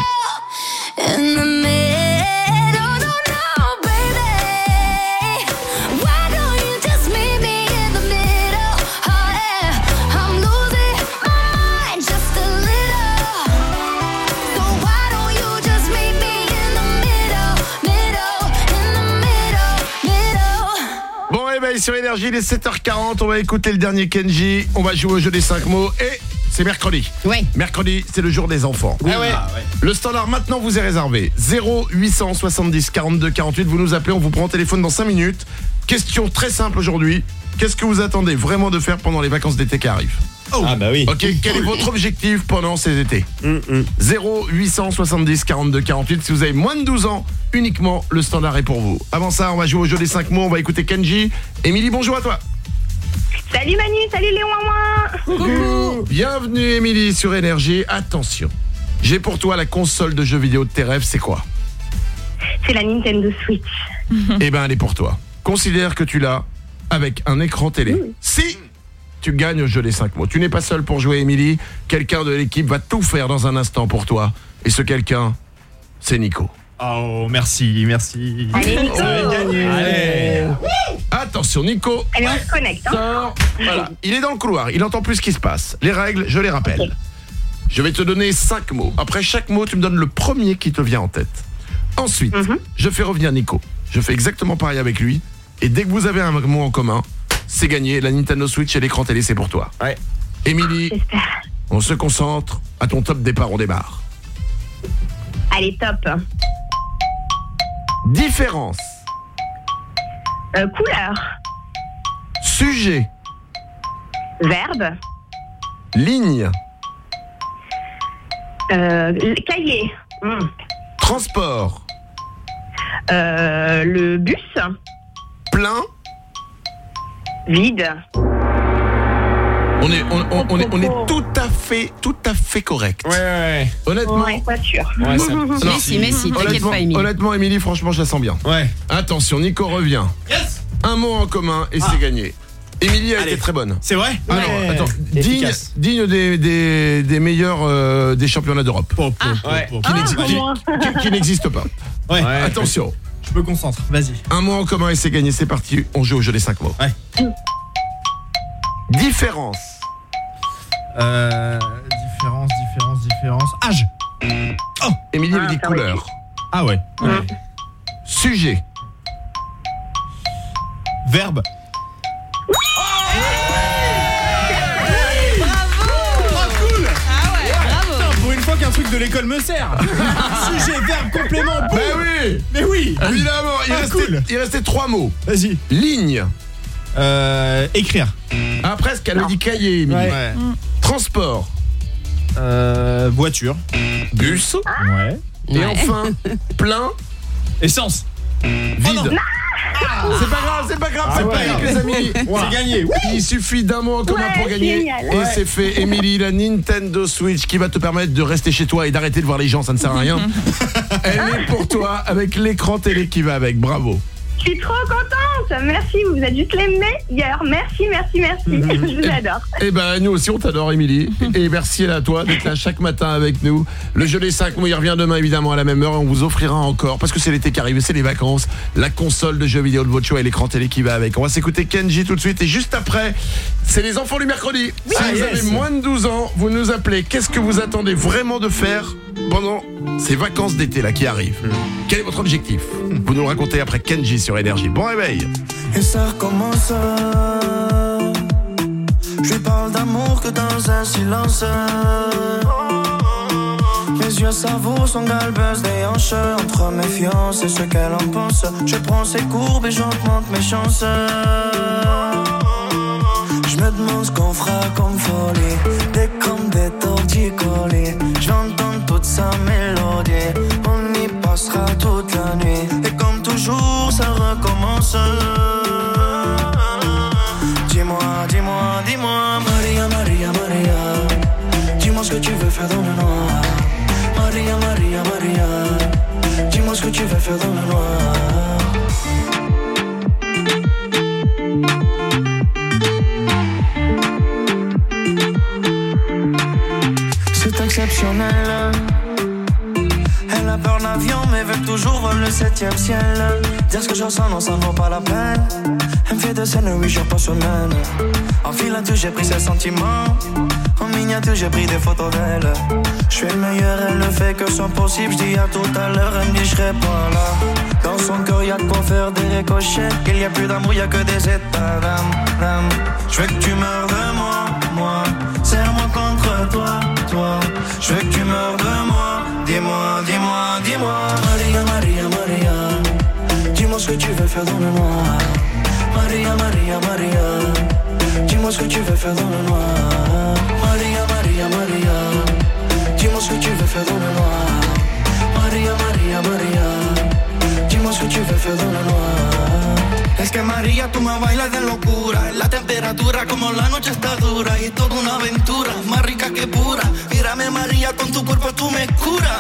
In the middle, no, no, baby. Why don't you just meet me in the middle? Oh yeah, I'm losing my mind just a little. So why don't you just meet me in the middle, middle, in the middle, middle. Bon réveil sur Énergie, il est sept heures quarante. On va écouter le dernier Kenji. On va jouer au jeu des cinq mots et c'est mercredi. Ouais. Mercredi, c'est le jour des enfants. Oui, ah ouais. Ah ouais. Le standard maintenant vous est réservé. zéro huit cent soixante-dix quarante-deux quarante-huit. Vous nous appelez, on vous prend au téléphone dans cinq minutes. Question très simple aujourd'hui. Qu'est-ce que vous attendez vraiment de faire pendant les vacances d'été qui arrivent? Oh. Ah bah oui. Ok, quel est votre objectif pendant ces étés? mm, mm. zéro huit cent soixante-dix quarante-deux quarante-huit. Si vous avez moins de douze ans, uniquement le standard est pour vous. Avant ça, on va jouer au jeu des cinq mots. On va écouter Kenji. Émilie, bonjour à toi. Salut Manu, salut les ouin-ouin. Coucou. Bienvenue Émilie sur Énergie. Attention, j'ai pour toi la console de jeux vidéo de tes rêves, c'est quoi? C'est la Nintendo Switch. Eh ben elle est pour toi. Considère que tu l'as avec un écran télé. Mmh. Si tu gagnes au jeu des cinq mots. Tu n'es pas seul pour jouer Émilie. Quelqu'un de l'équipe va tout faire dans un instant pour toi. Et ce quelqu'un, c'est Nico. Oh, merci, merci. Allez, Nico. Vous avez gagné. Allez. Attention, Nico. Allez, on se connecte. Hein. Sort. Voilà. Il est dans le couloir. Il entend plus ce qui se passe. Les règles, je les rappelle. Okay. Je vais te donner cinq mots. Après chaque mot, tu me donnes le premier qui te vient en tête. Ensuite, mm-hmm. je fais revenir Nico. Je fais exactement pareil avec lui. Et dès que vous avez un mot en commun, c'est gagné. La Nintendo Switch et l'écran télé, c'est pour toi. Ouais. Émilie, on se concentre. À ton top départ, on démarre. Allez, top. Différence. Euh, couleur. Sujet. Verbe. Ligne. Euh, cahier. Hmm. Transport. Euh, le bus. Plein. Vide. On est, on, on, on est, on est tout à fait, tout à fait correct. Ouais, ouais. Honnêtement. Ouais, pas sûr. Ouais, ça- Non, Messi, Messi, t'inquiète honnêtement, pas, Émilie. honnêtement, Émilie, franchement, je la sens bien. Ouais. Attention, Nico revient. Yes. Un mot en commun et c'est gagné. Émilie a Allez. été très bonne. C'est vrai? Alors, Ouais. attends, digne, Efficace. digne des, des, des meilleurs euh, des championnats d'Europe. Ouais. Qui n'exi- Ah, qui- moi. qui- qui n'existe pas. Ouais. Attention, Je me concentre. Vas-y. un mot en commun et c'est gagné. C'est parti, on joue au jeu des cinq mots. Ouais. Différence. Euh, différence, différence, différence. Âge. Oh. Émilie Ah, avait dit ça va être couleur. Ah ouais. ouais. Sujet. Verbe. Pour une fois qu'un truc de l'école me sert. Sujet, verbe, complément, boum. Ben oui. Mais oui. Évidemment, il, Ah, restait, cool. il restait trois mots. Vas-y. Ligne. Euh, écrire. Ah, presque, elle a dit cahier, Émilie. Ouais. Transport. Euh, voiture. Bus. Ouais. Et Ouais. enfin, plein, Essence. vide. non. C'est pas grave, c'est pas grave, Ah c'est ouais. pas grave, les amis. C'est gagné. Oui. Il suffit d'un mot en commun Ouais, pour gagner. génial. Et Ouais. c'est fait. Émilie, la Nintendo Switch qui va te permettre de rester chez toi et d'arrêter de voir les gens, ça ne sert à rien. Elle est pour toi avec l'écran télé qui va avec. Bravo. Je suis trop contente. Merci, vous êtes juste les meilleurs. Merci, merci, merci. Je vous adore. Eh ben nous aussi on t'adore, Émilie. Et merci à toi d'être là chaque matin avec nous. Le jeu des cinq mots, il revient demain évidemment à la même heure. On vous offrira encore, parce que c'est l'été qui arrive, c'est les vacances, la console de jeux vidéo de votre choix et l'écran télé qui va avec. On va s'écouter Kenji tout de suite. Et juste après, c'est les enfants du mercredi. Si Ah, vous yes. avez moins de douze ans, vous nous appelez. Qu'est-ce que vous attendez vraiment de faire pendant ces vacances d'été là qui arrivent? Quel est votre objectif? Vous nous le racontez après Kenji sur Énergie. Bon réveil. Et ça recommence. Je lui parle d'amour que dans un silence. Mes yeux savourent son galbeuse des hanches. Entre méfiance et ce qu'elle en pense, je prends ses courbes et j'augmente mes chances. Je me demande ce qu'on fera comme folie. Des comme des torticolis. J'entends toute sa mélodie. On y passera toute la nuit. Et comme toujours, ça recommence. Dis-moi, dis-moi, dis-moi, Maria, Maria, Maria. Dis-moi ce que tu veux faire dans le noir. Maria, Maria, Maria. Dis-moi ce que tu veux faire dans le noir. C'est exceptionnel. Elle a peur d'avion mais veut toujours voler le septième ciel. Dire ce que je ressens non ça vaut pas la peine. Elle me fait de scène huit jours par semaine. En filature j'ai pris ses sentiments. En miniature j'ai pris des photos d'elle. Je suis le meilleur, elle ne fait que son possible. Je dis à tout à l'heure, elle me dit je serai pas là. Dans son cœur y'a de quoi faire des ricochets. Il y a plus d'amour, y'a que des états d'âme. Je veux que tu meurs de moi, moi. Serre-moi contre toi, toi. Je veux que tu meurs de moi. Dis-moi, dis-moi, dis-moi. Maria, Maria, Maria. Dis-moi ce que tu veux faire dans le noir. Maria, Maria, Maria. Dis-moi ce que tu veux faire dans le noir. Maria, Maria, Maria. Dis-moi ce que tu veux faire dans le noir. Maria, Maria, Maria. Dis-moi ce que tu veux faire dans le noir. Es que María, tú me bailas de locura. La temperatura como la noche está dura. Y toda una aventura, más rica que pura. Mírame María, con tu cuerpo tú me curas.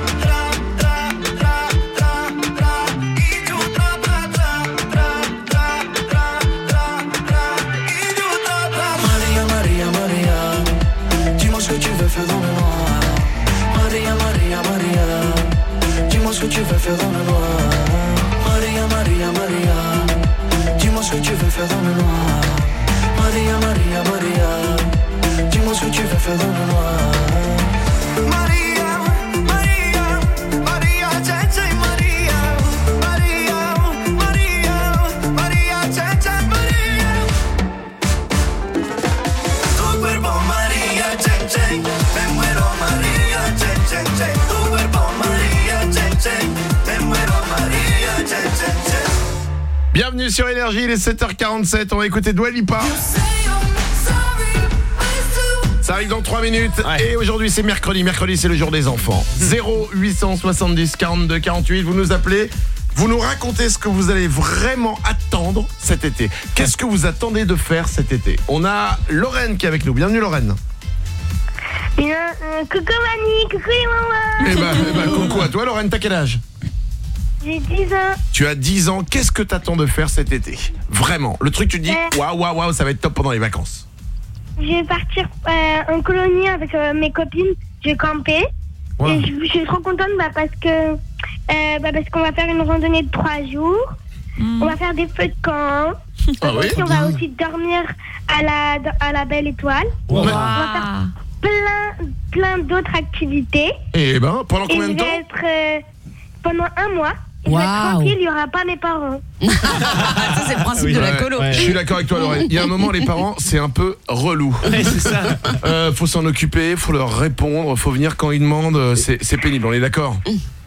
María, María, María. Dis-moi ce que tu veux faire dans le noir. María, María, María. Dis-moi ce que tu veux faire dans le noir. María, María, María. Dis-moi ce que tu veux faire dans le noir. Maria, Maria, Maria. Dis-moi ce que tu veux faire dans le noir. Maria, Maria, Maria, Tcha Tcha, Maria. Maria, Maria, Maria, Tcha Tcha, Maria. Tu cuerpo, Maria, Tcha Tcha. Me muero, Maria, Tcha Tcha, Tcha. Tu cuerpo, Maria, Tcha Tcha. Me muero, Maria, Tcha Tcha, Tcha. Bienvenue sur Énergie, il est sept heures quarante-sept, on va écouter Dua Lipa. Ça arrive dans trois minutes. Et aujourd'hui, c'est mercredi. Mercredi, c'est le jour des enfants. zéro huit cent soixante-dix quarante-deux quarante-huit. Vous nous appelez. Vous nous racontez ce que vous allez vraiment attendre cet été. Qu'est-ce que vous attendez de faire cet été? On a Lorraine qui est avec nous. Bienvenue, Lorraine. Bien, euh, coucou Mani, coucou les mamans. Eh ben, eh ben, coucou à toi, Lorraine. T'as quel âge? J'ai dix ans. Tu as dix ans. Qu'est-ce que t'attends de faire cet été? Vraiment. Le truc, tu te dis, waouh, waouh, waouh, ça va être top pendant les vacances. Je vais partir euh, en colonie avec euh, mes copines. Je vais camper. Wow. Et je, je suis trop contente bah, parce que euh, bah, parce qu'on va faire une randonnée de trois jours. Mm. On va faire des feux de camp. Ah oui. On va aussi dormir à la à la Belle Étoile. Wow. On va faire plein plein d'autres activités. Et ben, pendant combien Et de temps? je vais être euh, pendant un mois. Je vais Wow. être tranquille, il n'y aura pas mes parents. Ça, c'est le principe de la colo. Je suis d'accord avec toi, Lorraine. Il y a un moment, les parents, c'est un peu relou. Ouais, c'est ça. Euh, faut s'en occuper, faut leur répondre, faut venir quand ils demandent. C'est, c'est pénible, on est d'accord?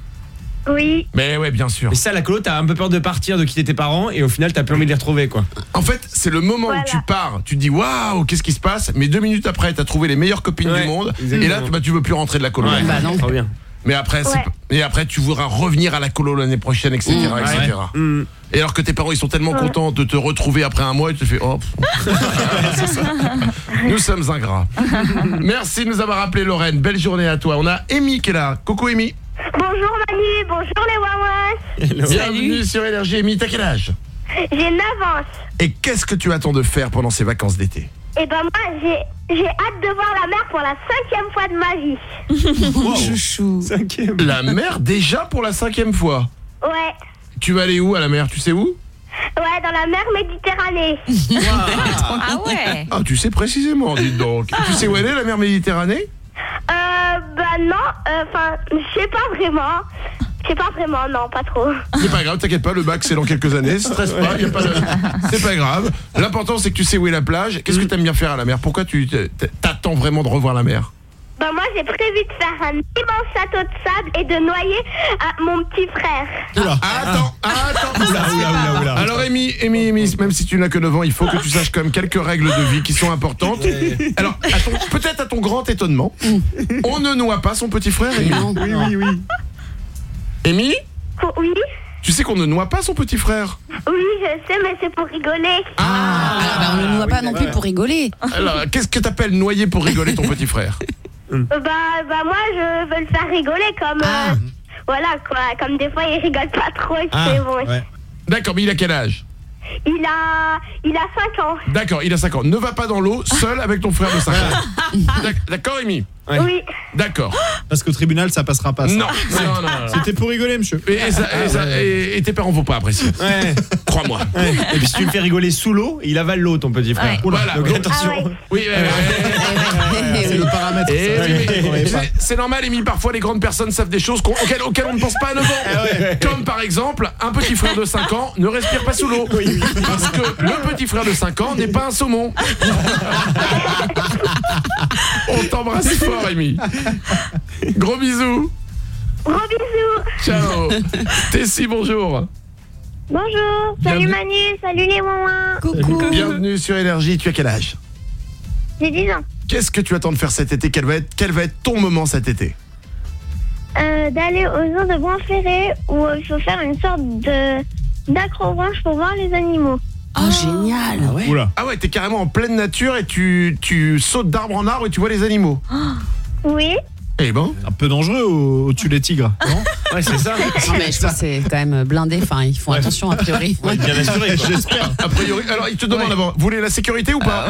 Oui. Mais ouais, bien sûr. Et ça, la colo, t'as un peu peur de partir, de quitter tes parents, et au final, t'as plus envie de les retrouver, quoi. En fait, c'est le moment Voilà. où tu pars, tu te dis waouh, qu'est-ce qui se passe? Mais deux minutes après, t'as trouvé les meilleures copines Ouais, du monde, exactement. et là, tu, bah, tu veux plus rentrer de la colo. Ouais, bah non. trop bien. Mais après, c'est Ouais. p- et après, tu voudras revenir à la colo l'année prochaine, et cetera, Mmh. et cetera. Mmh. Et alors que tes parents, ils sont tellement Ouais. contents de te retrouver après un mois, et tu te fais oh. pff. C'est ça. Nous sommes ingrats. Merci de nous avoir appelé, Lorraine. Belle journée à toi. On a Amy qui est là. Coucou Amy. Bonjour Manu, bonjour les Wawas. Bienvenue sur Énergie. Amy, t'as quel âge? J'ai neuf ans. Et qu'est-ce que tu attends de faire pendant ces vacances d'été? Et ben moi, j'ai j'ai hâte de voir la mer pour la cinquième fois de ma vie. Chouchou. Cinquième. La mer déjà pour la cinquième fois. Ouais. Tu vas aller où à la mer? Tu sais où? Ouais, dans la mer Méditerranée. Ah ouais. Ah, tu sais précisément, dites donc. Tu sais où elle est, la mer Méditerranée? Euh, bah non, enfin, je sais pas vraiment. Je sais pas vraiment, non, pas trop. C'est pas grave, t'inquiète pas, le bac c'est dans quelques années, stresse pas, y a pas de... c'est pas grave. L'important c'est que tu sais où est la plage. Qu'est-ce que t'aimes bien faire à la mer? Pourquoi tu t'attends vraiment de revoir la mer? Bah moi, j'ai prévu de faire un immense château de sable et de noyer à mon petit frère. Oula. Attends, attends. Oula, oula, oula, oula. Alors Amy, Amy, Amy, même si tu n'as que neuf ans, il faut que tu saches quand même quelques règles de vie qui sont importantes. Alors, à ton- peut-être à ton grand étonnement, on ne noie pas son petit frère, Amy. Non. Oui, oui, oui. Amy, Pour- Oui, tu sais qu'on ne noie pas son petit frère? oui, je sais, mais c'est pour rigoler. Ah, bah, on ne noie pas non plus pour rigoler. Alors, qu'est-ce que t'appelles noyer pour rigoler ton petit frère? Euh, Bah, bah moi, je veux le faire rigoler comme... Ah. euh, voilà, quoi, comme des fois, il rigole pas trop, et Ah, c'est bon. ouais. D'accord, mais il a quel âge? Il a... Il a cinq ans. D'accord, il a cinq ans. Ne va pas dans l'eau seul avec ton frère de cinq ans. D'ac- D'accord, Amy? Ouais. Oui. D'accord. Parce qu'au tribunal, ça passera pas. Ça. Non, non, non, non. C'était pour rigoler, monsieur. Et, et ça- et ça- et- et tes parents vont pas apprécier. Ouais. Crois-moi. Ouais. Et puis si tu le fais rigoler sous l'eau, il avale l'eau, ton petit frère. Ouais. Oula, Voilà. donc Donc- attention. Ah ouais. Oui, ouais, ouais, ouais. C'est le paramètre. Et ça. oui, mais- Ouais. c'est- c'est normal, Émile, parfois les grandes personnes savent des choses qu'on- auxquelles, auxquelles on ne pense pas à neuf ans. Comme par exemple, un petit frère de cinq ans ne respire pas sous l'eau. Parce que le petit frère de cinq ans n'est pas un saumon. On t'embrasse fort, Émile. Gros bisous. Gros bisous. Ciao. Tessie, bonjour. Bonjour. Salut Bienvenue. Manu. Salut les Wawas. Coucou. Bienvenue sur Énergie. Tu as quel âge? J'ai dix ans. Qu'est-ce que tu attends de faire cet été? Quel va être, quel va être ton moment cet été? Euh, d'aller aux eaux de Blanc-Ferré où il faut faire une sorte de d'acrobranche pour voir les animaux. Oh, génial. Oula. Ah ouais, t'es carrément en pleine nature et tu, tu sautes d'arbre en arbre et tu vois les animaux. Oui. Eh ben. Un peu dangereux au- au-dessus des tigres. Non Ouais, c'est ça. Non, mais je pense que c'est quand même blindé. Enfin, ils font attention a priori. Ouais, bien assuré, quoi. J'espère. A priori, alors il te demande avant, vous voulez la sécurité ou pas?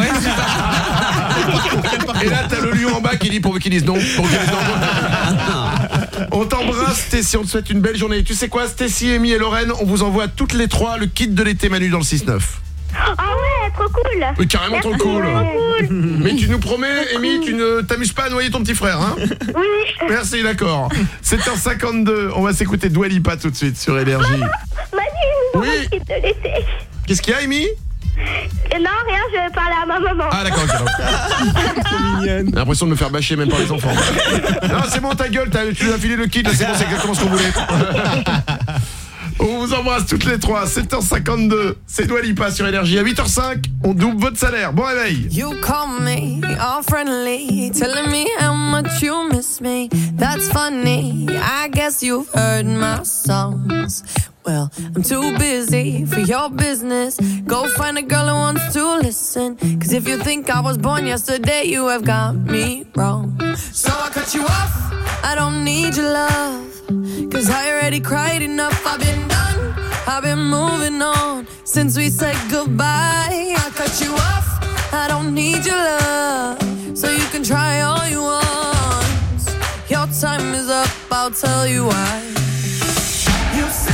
Et là t'as le lion en bas qui dit pour qu'ils disent non, pour qu'ils disent non. On t'embrasse Stécie, on te souhaite une belle journée. Tu sais quoi, Stécie, Amy et Lorraine, on vous envoie toutes les trois le kit de l'été Manu dans le six neuf. Ah ouais, trop cool. Oui, carrément trop Merci, cool. trop cool. Mais tu nous promets, Amy, tu ne t'amuses pas à noyer ton petit frère, hein? Oui. Merci, d'accord. sept heures cinquante-deux, on va s'écouter Dua Lipa tout de suite sur Énergie. Manu, nous Oui. avons te laisser. Qu'est-ce qu'il y a, Amy? Non, rien, je vais parler à ma maman. Ah d'accord, ok. J'ai l'impression de me faire bâcher même par les enfants. Non, c'est bon, ta gueule, t'as- tu lui as filé le kit, là, c'est bon, c'est exactement ce qu'on voulait. On On vous embrasse toutes les trois. sept heures cinquante-deux. C'est Dua Lipa sur Énergie. À huit heures cinq, on double votre salaire. Bon réveil. You call me all friendly, telling me how much you miss me. That's funny, I guess you've heard my songs. Well, I'm too busy for your business. Go find a girl who wants to listen. Cause if you think I was born yesterday, you have got me wrong. So I cut you off, I don't need your love. Cause I already cried enough, I've been done, I've been moving on. Since we said goodbye, I cut you off, I don't need your love. So you can try all you want. Your time is up, I'll tell you why. You say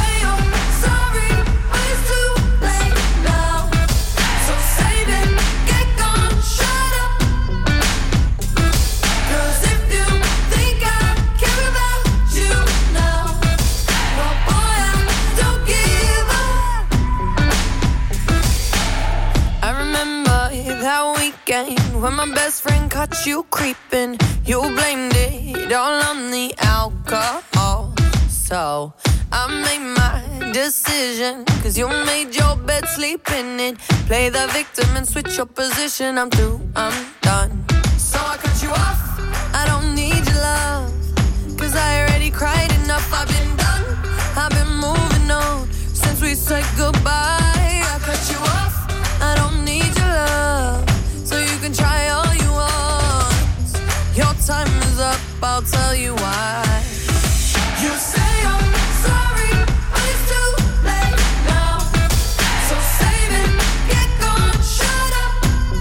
when my best friend caught you creeping, you blamed it all on the alcohol. So I made my decision, cause you made your bed, sleep in it. Play the victim and switch your position. I'm through, I'm done. So I cut you off, I don't need your love. Cause I already cried enough, I've been done, I've been moving on. Since we said goodbye, I cut you off, I don't need your love. So you can try all you want. Your time is up, I'll tell you why. You say I'm sorry, but it's too late now. So save it, get gone, shut up.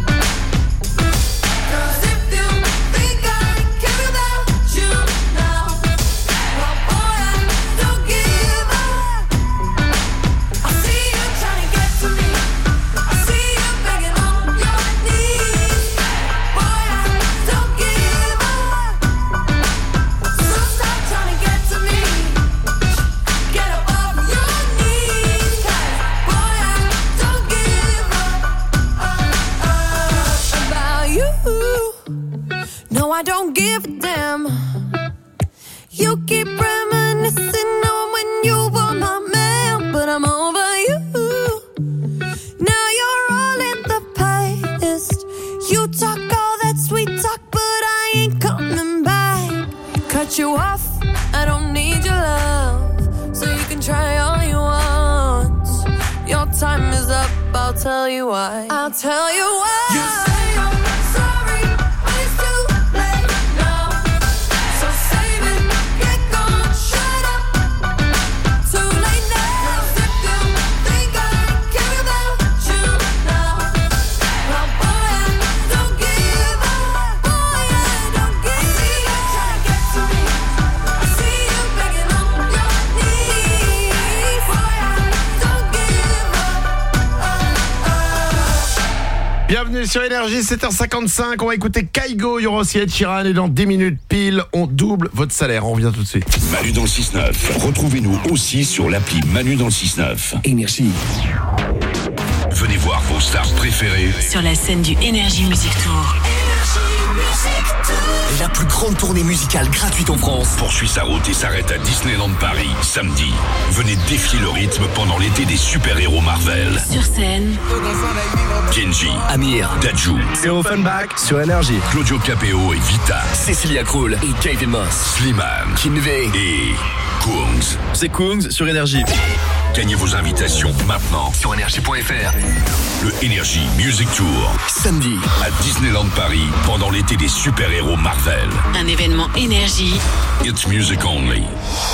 Cause if you think I care about you now, well boy, I don't give up. I see you trying to get to me, I see you begging on your knees. Boy, I don't give up. So stop trying to get to me. Get up off your knees. Cause boy, I don't give up about you. No, I don't give a damn. You keep reminiscing on when you were my man, but I'm over you. Now you're all in the past. You talk all that sweet talk, but I ain't coming back. Cut you off, I don't need your love. So you can try all you want. Your time is up, I'll tell you why. I'll tell you why. You say I'm sorry, but it's too late now. So save it, get gone, shut up. Too late now. Cause if you think I care about you now, well boy, I don't give up. Boy, I don't give up. I see you trying to get to me, I see you begging on your knees. Boy, I don't give up. Bienvenue sur Énergie, sept heures cinquante-cinq. On va écouter Kaigo, il y aura aussi Ed Sheeran. Et dans dix minutes pile, on double votre salaire. On revient tout de suite. Manu dans le six neuf. Retrouvez-nous aussi sur l'appli Manu dans le six neuf. Énergie. Venez voir vos stars préférées Sur la scène du Energy Music Tour. La plus grande tournée musicale gratuite en France poursuit sa route et s'arrête à Disneyland Paris samedi. Venez défier le rythme pendant l'été des super-héros Marvel. Sur scène, Kenji, Amir, Dadju, C'est Offenbach sur Énergie. Claudio Capeo et Vita, Cecilia Krull et Kevin Moss. Slimane, Kinvey et Kungs. C'est Kungs sur Énergie. Gagnez vos invitations maintenant sur énergie point f r. Le Energy Music Tour, Samedi à Disneyland Paris pendant l'été des super-héros Marvel. un événement Énergie. It's music only.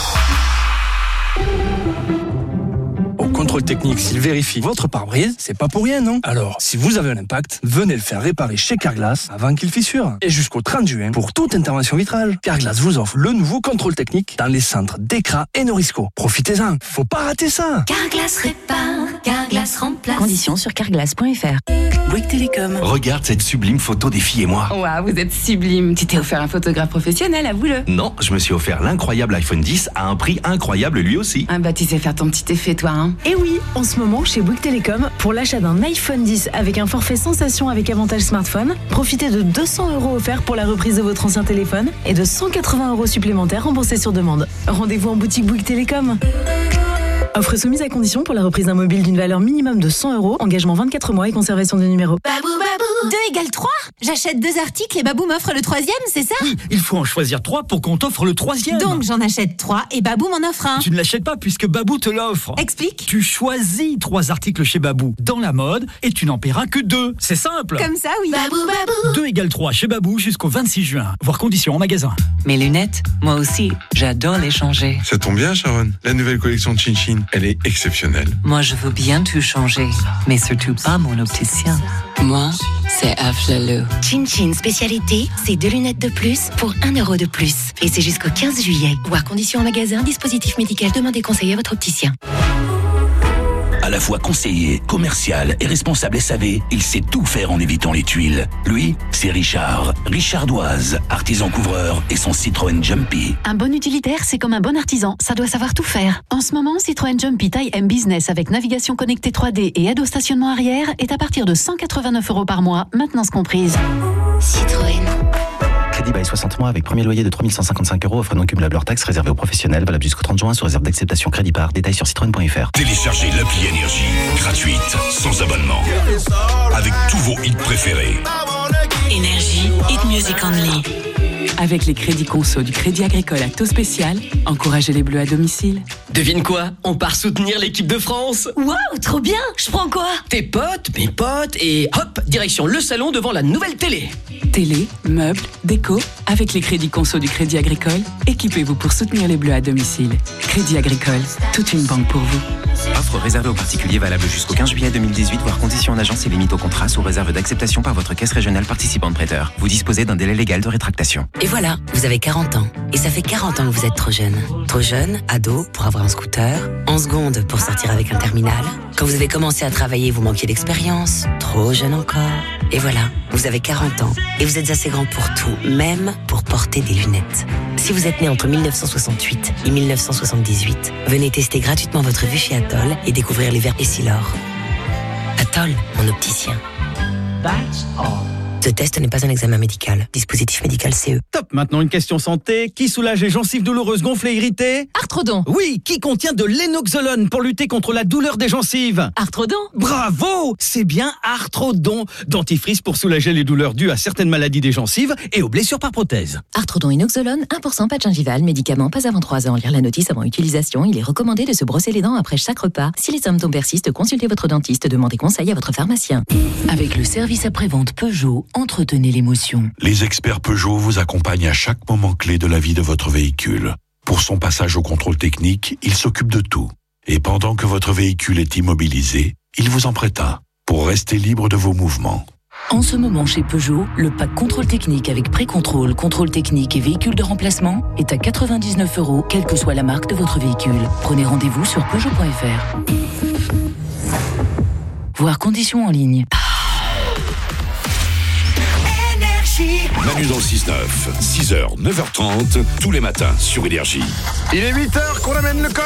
Au contrôle technique, s'il vérifie votre pare-brise, c'est pas pour rien, non? Alors, si vous avez un impact, venez le faire réparer chez Carglass avant qu'il fissure. Et jusqu'au trente juin, pour toute intervention vitrage, Carglass vous offre le nouveau contrôle technique dans les centres d'Ecra et Norisco. Profitez-en, faut pas rater ça. Carglass répare, Carglass remplace. Conditions sur carglass point f r. Bouygues Télécom. Regarde cette sublime photo des filles et moi. Waouh, vous êtes sublime. Tu t'es offert un photographe professionnel, avoue-le. Non, je me suis offert l'incroyable iPhone dix à un prix incroyable lui aussi. Ah bah tu sais faire ton petit effet, toi, hein. Et oui, en ce moment, chez Bouygues Télécom, pour l'achat d'un iPhone dix avec un forfait sensation avec avantage smartphone, profitez de deux cents euros offerts pour la reprise de votre ancien téléphone et de cent quatre-vingts euros supplémentaires remboursés sur demande. Rendez-vous en boutique Bouygues Télécom. Offre soumise à condition pour la reprise d'un mobile d'une valeur minimum de cent euros, engagement vingt-quatre mois et conservation de numéro. Babou, babou. deux égale trois. J'achète deux articles et Babou m'offre le troisième, c'est ça? Oui, il faut en choisir trois pour qu'on t'offre le troisième. Donc j'en achète trois et Babou m'en offre un. Tu ne l'achètes pas puisque Babou te l'offre. Explique. Tu choisis trois articles chez Babou dans la mode et tu n'en paieras que deux. C'est simple. Comme ça, oui. Babou, babou. deux égale trois chez Babou jusqu'au vingt-six juin. Voir conditions en magasin. Mes lunettes, moi aussi, j'adore les changer. Ça tombe bien, Sharon. La nouvelle collection de Chin Chin, elle est exceptionnelle. Moi, je veux bien tout changer, mais surtout pas mon opticien. Moi, c'est Aflalo. Chin Chin spécialité, c'est deux lunettes de plus pour un euro de plus. Et c'est jusqu'au quinze juillet. Voir conditions en magasin, dispositif médical, demandez conseil à votre opticien. À la fois conseiller, commercial et responsable S A V, il sait tout faire en évitant les tuiles. Lui, c'est Richard. Richardoise, artisan couvreur et son Citroën Jumpy. Un bon utilitaire, c'est comme un bon artisan, ça doit savoir tout faire. En ce moment, Citroën Jumpy taille M Business avec navigation connectée trois D et aide au stationnement arrière est à partir de cent quatre-vingt-neuf euros par mois, maintenance comprise. Citroën. Crédit bail soixante mois avec premier loyer de trois mille cent cinquante-cinq euros, offre non cumulable hors taxe réservé aux professionnels, valable jusqu'au trente juin sous réserve d'acceptation crédit par. Détails sur citroën point f r. Téléchargez l'appli Énergie, gratuite, sans abonnement. Avec tous vos hits préférés. Énergie, hit music only. Avec les crédits conso du Crédit Agricole à taux spécial, encouragez les Bleus à domicile. Devine quoi? On part soutenir l'équipe de France. Waouh, trop bien. Je prends quoi? Tes potes, mes potes et hop, direction le salon devant la nouvelle télé. Télé, meubles, déco, avec les crédits conso du Crédit Agricole, équipez-vous pour soutenir les Bleus à domicile. Crédit Agricole, toute une banque pour vous. Offre réservée aux particuliers valable jusqu'au quinze juillet deux mille dix-huit, voire conditions en agence et limite au contrat sous réserve d'acceptation par votre caisse régionale participante prêteur. Vous disposez d'un délai légal de rétractation. Et voilà, vous avez quarante ans. Et ça fait quarante ans que vous êtes trop jeune. Trop jeune, ado, pour avoir un scooter. En seconde, pour sortir avec un terminal. Quand vous avez commencé à travailler, vous manquiez d'expérience. Trop jeune encore. Et voilà, vous avez quarante ans. Et vous êtes assez grand pour tout, même pour porter des lunettes. Si vous êtes né entre mille neuf cent soixante-huit et mille neuf cent soixante-dix-huit, venez tester gratuitement votre vue chez Atoll et découvrir les verres Essilor. Atoll, mon opticien. That's all. Ce test n'est pas un examen médical. Dispositif médical C E. Top, maintenant une question santé. Qui soulage les gencives douloureuses, gonflées, irritées? Arthrodon. Oui, qui contient de l'énoxolone pour lutter contre la douleur des gencives? Arthrodon. Bravo, c'est bien Arthrodon. Dentifrice pour soulager les douleurs dues à certaines maladies des gencives et aux blessures par prothèse. Arthrodon inoxolone, un pour cent pâte gingivale, médicament pas avant trois ans. Lire la notice avant utilisation. Il est recommandé de se brosser les dents après chaque repas. Si les symptômes persistent, consultez votre dentiste. Demandez conseil à votre pharmacien. Avec le service après-vente Peugeot, entretenez l'émotion. Les experts Peugeot vous accompagnent à chaque moment clé de la vie de votre véhicule. Pour son passage au contrôle technique, ils s'occupent de tout. Et pendant que votre véhicule est immobilisé, ils vous en prêtent un pour rester libre de vos mouvements. En ce moment chez Peugeot, le pack contrôle technique avec pré-contrôle, contrôle technique et véhicule de remplacement est à quatre-vingt-dix-neuf euros, quelle que soit la marque de votre véhicule. Prenez rendez-vous sur peugeot point f r. Voir conditions en ligne. Manu dans le six neuf, six heures, neuf heures trente, tous les matins sur Énergie. Il est huit heures qu'on amène le coq.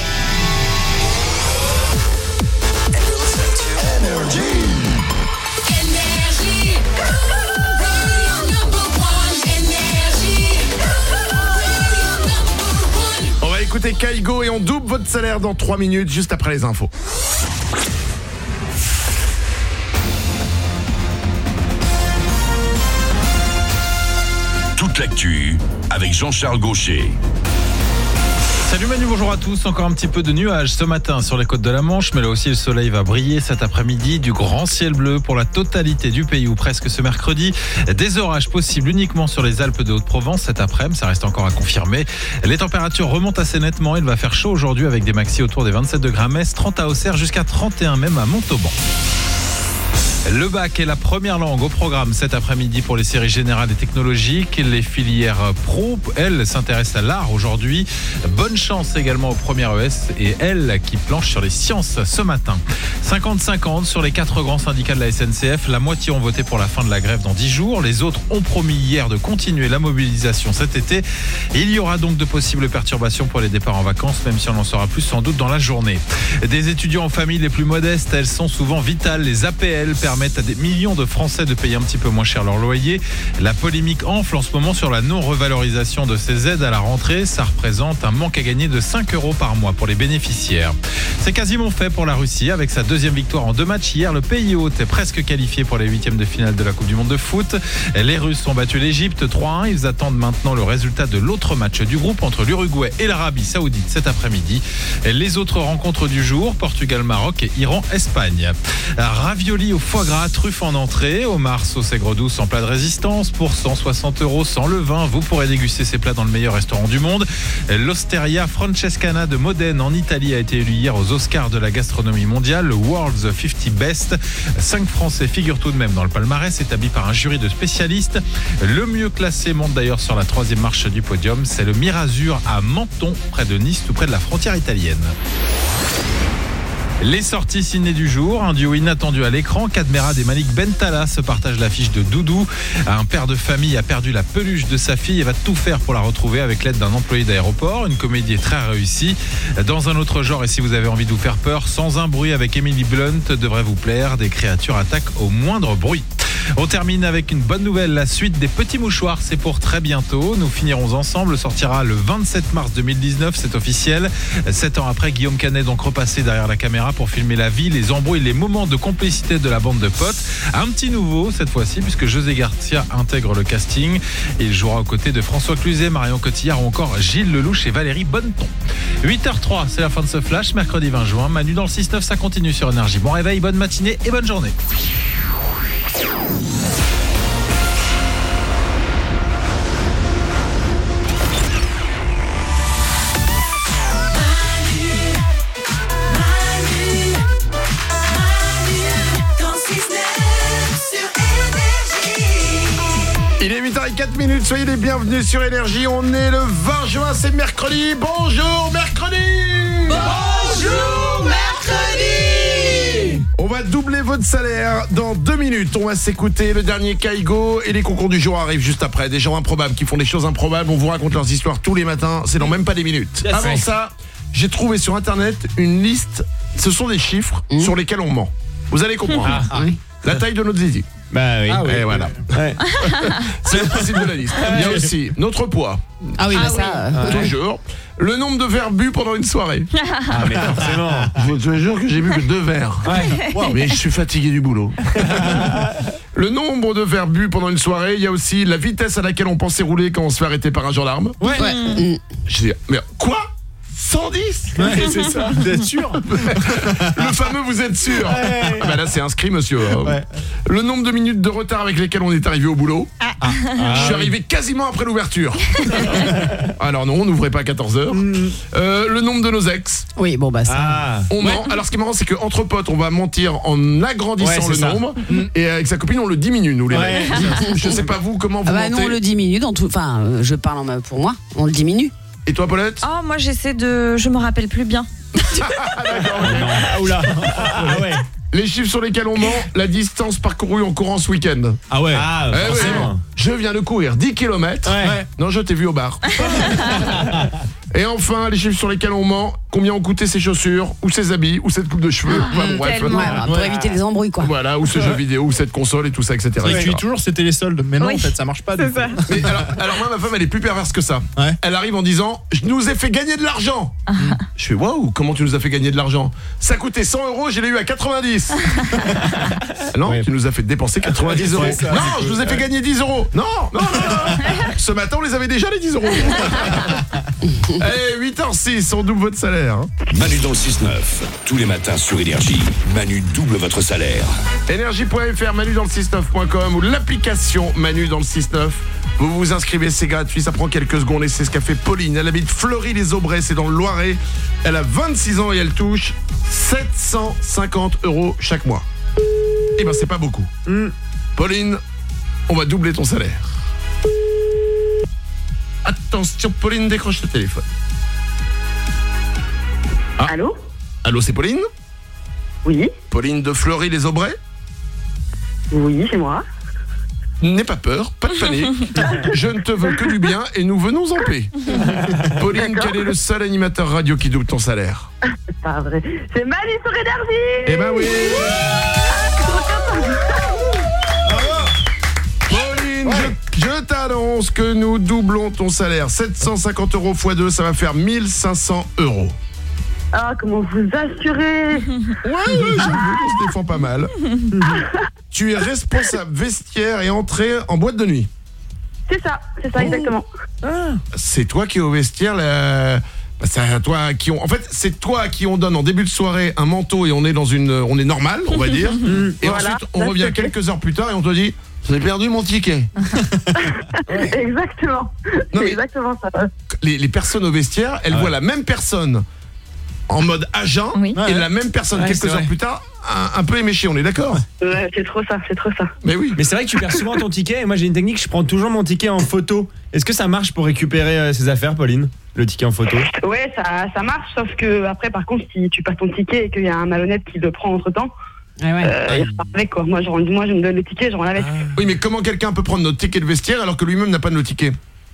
On va écouter Kaigo et on double votre salaire dans trois minutes, juste après les infos. Toute l'actu avec Jean-Charles Gaucher. Salut Manu, bonjour à tous. Encore un petit peu de nuages ce matin sur les côtes de la Manche, mais là aussi le soleil va briller cet après-midi. Du grand ciel bleu pour la totalité du pays ou presque ce mercredi. Des orages possibles uniquement sur les Alpes de Haute-Provence cet après-midi, ça reste encore à confirmer. Les températures remontent assez nettement. Il va faire chaud aujourd'hui avec des maxis autour des vingt-sept degrés à Metz, trente à Auxerre, jusqu'à trente et un même à Montauban. Le bac est la première langue au programme cet après-midi pour les séries générales et technologiques. Les filières pro, elles, s'intéressent à l'art aujourd'hui. Bonne chance également aux premières E S et elles qui planchent sur les sciences ce matin. cinquante cinquante sur les quatre grands syndicats de la S N C F. La moitié ont voté pour la fin de la grève dans dix jours. Les autres ont promis hier de continuer la mobilisation cet été. Il y aura donc de possibles perturbations pour les départs en vacances, même si on en saura plus sans doute dans la journée. Des étudiants aux familles les plus modestes, elles sont souvent vitales. Les A P L permettent permettent à des millions de Français de payer un petit peu moins cher leur loyer. La polémique enfle en ce moment sur la non-revalorisation de ces aides à la rentrée. Ça représente un manque à gagner de cinq euros par mois pour les bénéficiaires. C'est quasiment fait pour la Russie. Avec sa deuxième victoire en deux matchs hier, le pays hôte est presque qualifié pour les huitièmes de finale de la Coupe du Monde de foot. Les Russes ont battu l'Égypte trois à un. Ils attendent maintenant le résultat de l'autre match du groupe entre l'Uruguay et l'Arabie Saoudite cet après-midi. Les autres rencontres du jour, Portugal-Maroc et Iran-Espagne. Ravioli au foie gras, truffe en entrée, homard sauce aigre douce en plat de résistance pour cent soixante euros sans levain. Vous pourrez déguster ces plats dans le meilleur restaurant du monde. L'Osteria Francescana de Modène en Italie a été élu hier aux Oscars de la gastronomie mondiale, le World's cinquante Best. Cinq Français figurent tout de même dans le palmarès établi par un jury de spécialistes. Le mieux classé monte d'ailleurs sur la troisième marche du podium. C'est le Mirazur à Menton, près de Nice, tout près de la frontière italienne. Les sorties ciné du jour, un duo inattendu à l'écran. Cadmerade et Malik Bentala se partagent l'affiche de Doudou. Un père de famille a perdu la peluche de sa fille et va tout faire pour la retrouver avec l'aide d'un employé d'aéroport. Une comédie très réussie. Dans un autre genre, et si vous avez envie de vous faire peur, Sans un bruit avec Emily Blunt devrait vous plaire. Des créatures attaquent au moindre bruit. On termine avec une bonne nouvelle, la suite des Petits Mouchoirs, c'est pour très bientôt. Nous finirons ensemble, sortira le vingt-sept mars deux mille dix-neuf, c'est officiel. Sept ans après, Guillaume Canet donc repassé derrière la caméra pour filmer la vie, les embrouilles, les moments de complicité de la bande de potes. Un petit nouveau cette fois-ci, puisque José Garcia intègre le casting. Il jouera aux côtés de François Cluzet, Marion Cotillard ou encore Gilles Lelouch et Valérie Bonneton. huit heures zéro trois, c'est la fin de ce flash, mercredi vingt juin. Manu dans le six neuf, ça continue sur Énergie. Bon réveil, bonne matinée et bonne journée. Il est huit heures zéro quatre minutes, soyez les bienvenus sur Énergie. On est le vingt juin, c'est mercredi. Bonjour mercredi. Bonjour mercredi. On va doubler votre salaire dans deux minutes. On va s'écouter le dernier Kaigo et les concours du jour arrivent juste après. Des gens improbables qui font des choses improbables. On vous raconte leurs histoires tous les matins. C'est dans même pas des minutes. Yes. Avant ça, j'ai trouvé sur internet une liste. Ce sont des chiffres mmh. sur lesquels on ment. Vous allez comprendre. Ah, ah, oui. La taille de notre zizi. Bah oui. Ah oui. Et voilà. Ouais. C'est le principe de la liste. Il y a aussi notre poids. Ah oui, bah ah ça. Oui. Euh, toujours. Le nombre de verres bu pendant une soirée. Ah mais forcément. Je te jure que j'ai bu que deux verres. Ouais. Wow, mais je suis fatigué du boulot. Le nombre de verres bu pendant une soirée. Il y a aussi la vitesse à laquelle on pensait rouler quand on se fait arrêter par un gendarme. Ouais. ouais. Mmh. Je dis, mais quoi cent dix ouais, c'est ça, vous êtes sûr? Le fameux vous êtes sûr? Ouais. Bah là c'est inscrit monsieur. Ouais. Le nombre de minutes de retard avec lesquelles on est arrivé au boulot. Ah. Ah. Je suis arrivé quasiment après l'ouverture. Alors non, on n'ouvrait pas à quatorze heures. Mm. Euh, le nombre de nos ex. Oui, bon bah ça. Ah. On ment. Ouais. Alors ce qui est marrant c'est qu'entre potes on va mentir en agrandissant ouais, le ça. nombre mm. et avec sa copine on le diminue nous les ouais. mecs. Je sais pas vous comment vous ah bah mentez. Non, on le diminue dans tout. Enfin, euh, je parle en, pour moi, on le diminue. Et toi, Paulette? Oh, moi j'essaie de... Je me rappelle plus bien. Ah, d'accord, okay. Ah, oula. Ah, ouais. Les chiffres sur lesquels on ment, la distance parcourue en courant ce week-end. Ah ouais, ah, eh forcément. Ouais. Je viens de courir dix kilomètres. Ouais. Non, je t'ai vu au bar. Et enfin, les chiffres sur lesquels on ment, combien ont coûté ses chaussures, ou ses habits, ou cette coupe de cheveux. Ah, enfin, bref, ouais, bah, pour ouais. éviter les embrouilles, quoi. Voilà, ou ce jeu vidéo, ou cette console, et tout ça, et cetera. Et tu dis toujours, c'était les soldes. Mais non, oui. en fait, ça marche pas. C'est ça. Mais alors, alors, moi, ma femme, elle est plus perverse que ça. Ouais. Elle arrive en disant, je nous ai fait gagner de l'argent. Ah. Je fais, waouh, comment tu nous as fait gagner de l'argent? Ça coûtait cent euros, je l'ai eu à quatre-vingt-dix. Non, ouais. Tu nous as fait dépenser quatre-vingt-dix euros. Ça, non, je nous ai fait gagner dix euros. Non, non, non, non. Ce matin, on les avait déjà, les dix euros. Allez, huit heures six, on double votre salaire. Hein. Manu dans le six neuf, tous les matins sur Énergie. Manu double votre salaire. Énergie point F R, manu dans le six neuf point com ou l'application Manu dans le six neuf. Vous vous inscrivez, c'est gratuit, ça prend quelques secondes et c'est ce qu'a fait Pauline. Elle habite Fleury-les-Aubrais, c'est dans le Loiret. Elle a vingt-six ans et elle touche sept cent cinquante euros chaque mois. Eh ben c'est pas beaucoup. Mm. Pauline, on va doubler ton salaire. Attention, Pauline, décroche le téléphone. Ah. Allô? Allô, c'est Pauline? Oui. Pauline de Fleury-les-Aubrais? Oui, c'est moi. N'aie pas peur, pas de panique. Je ne te veux que du bien et nous venons en paix. Pauline, quel est le seul animateur radio qui double ton salaire? C'est pas vrai. C'est Manu sur Énergie. Eh ben oui. Ah, doublons ton salaire. sept cent cinquante euros fois deux, ça va faire mille cinq cents euros. Ah, comment vous assurez? Ouais, ouais, j'avoue, on se défend pas mal. Tu es responsable vestiaire et entrée en boîte de nuit. C'est ça, c'est ça, exactement. Ah. C'est toi qui es au vestiaire, la... bah, c'est à toi qui on... En fait, c'est toi à qui on donne en début de soirée un manteau et on est dans une... On est normal, on va dire. Et Voilà, ensuite, on ça, revient c'est quelques heures plus tard et on te dit... J'ai perdu mon ticket. Exactement. Non, c'est mais- exactement ça. Les, les personnes au vestiaire, elles Ah ouais. voient la même personne en mode agent Oui. et la même personne Ouais, quelques c'est heures vrai. plus tard un, un peu éméchée, on est d'accord? Ouais, c'est trop ça, c'est trop ça. Mais oui. Mais c'est vrai que tu perds souvent ton ticket. Et moi, j'ai une technique, je prends toujours mon ticket en photo. Est-ce que ça marche pour récupérer euh, ses affaires, Pauline? Le ticket en photo? Ouais, ça, ça marche, sauf que après, par contre, si tu passes ton ticket et qu'il y a un malhonnête qui le prend entre temps, Ah ouais. euh, il repart avec quoi. Moi je, rends- moi, je me donne le ticket, je rends la veste. Oui, mais comment quelqu'un peut prendre notre ticket de vestiaire alors que lui-même n'a pas de nos tickets?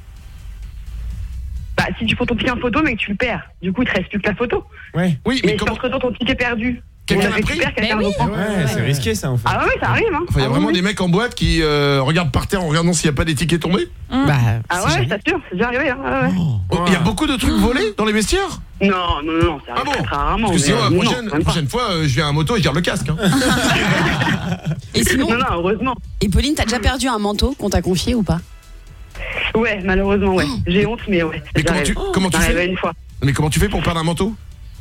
Bah, si tu prends ton ticket en photo, mais que tu le perds, du coup, il te reste plus que la photo. Ouais. Oui, Mais mais si comment... entre temps ton ticket est perdu, Quelqu'un on l'a le pris récupère, quelqu'un Mais le oui. reprend. Ouais, c'est risqué ça en fait. Ah ouais, ça arrive, hein. Enfin, il y a Ah vraiment oui. des mecs en boîte qui euh, regardent par terre en regardant s'il n'y a pas des tickets tombés. Bah, Ah c'est ouais, jamais- je t'assure, c'est déjà arrivé. Hein. Ah ouais. Oh, il y a beaucoup de trucs volés dans les vestiaires? Non, non, non, non, ça Ah arrive bon? très, très rarement. Parce que sinon, mais, la non, prochaine, même la pas. prochaine fois, euh, je viens à moto et je garde le casque. Hein. Et sinon, Non, non, heureusement. et Pauline, t'as déjà perdu un manteau qu'on t'a confié ou pas? Ouais, malheureusement, ouais. J'ai honte, mais ouais. Mais ça comment arrive. tu, comment tu Ça arrive fais? une fois. Mais comment tu fais pour perdre un manteau?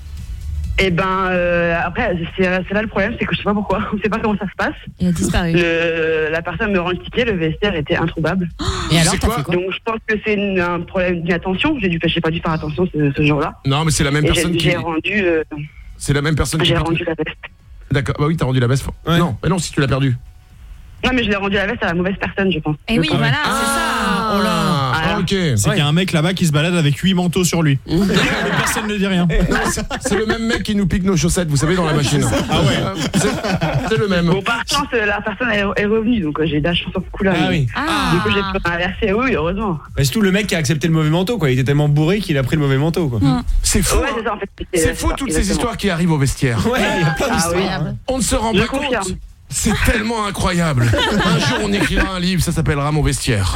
Et ben, euh, après, c'est c'est là le problème, c'est que je sais pas pourquoi, on sait pas comment ça se passe. Il a disparu. Le, la personne me rend le ticket, le vestiaire était introuvable. Et alors, sais t'as quoi fait quoi? Donc je pense que c'est une- un problème d'inattention. J'ai dû, j'ai pas dû faire attention ce, ce jour-là. Non, mais c'est la même Et j'ai personne qui. j'ai rendu, euh, C'est la même personne qui. j'ai rendu la veste. D'accord. Bah oui, t'as rendu la veste. Ouais. Non, mais non, si tu l'as perdu. Non, mais je l'ai rendu la veste à la mauvaise personne, je pense. Et oui, Je pense. voilà, Ah, c'est ça. oh là. Ah, ok. C'est qu'il y a un mec là-bas qui se balade avec huit manteaux sur lui. Et personne ne dit rien. Non, c'est- c'est le même mec qui nous pique nos chaussettes, vous savez, dans la machine. Ah ouais. C'est c'est le même. Bon, par chance, euh, la personne est, est revenue, donc euh, j'ai de la chance sur ce coup-là. Ah oui. Du coup, j'ai pu inverser, oui, heureusement. Mais surtout le mec qui a accepté le mauvais manteau, quoi. Il était tellement bourré qu'il a pris le mauvais manteau, quoi. C'est fou. Ouais, hein. c'est ça, en fait. C'est fou toutes ces histoires qui arrivent au vestiaire. Ouais, il y a plein Ah oui. d'histoires. On ne se rend Je pas confirme. compte. C'est tellement incroyable. Un jour, on écrira un livre, ça s'appellera Mon vestiaire.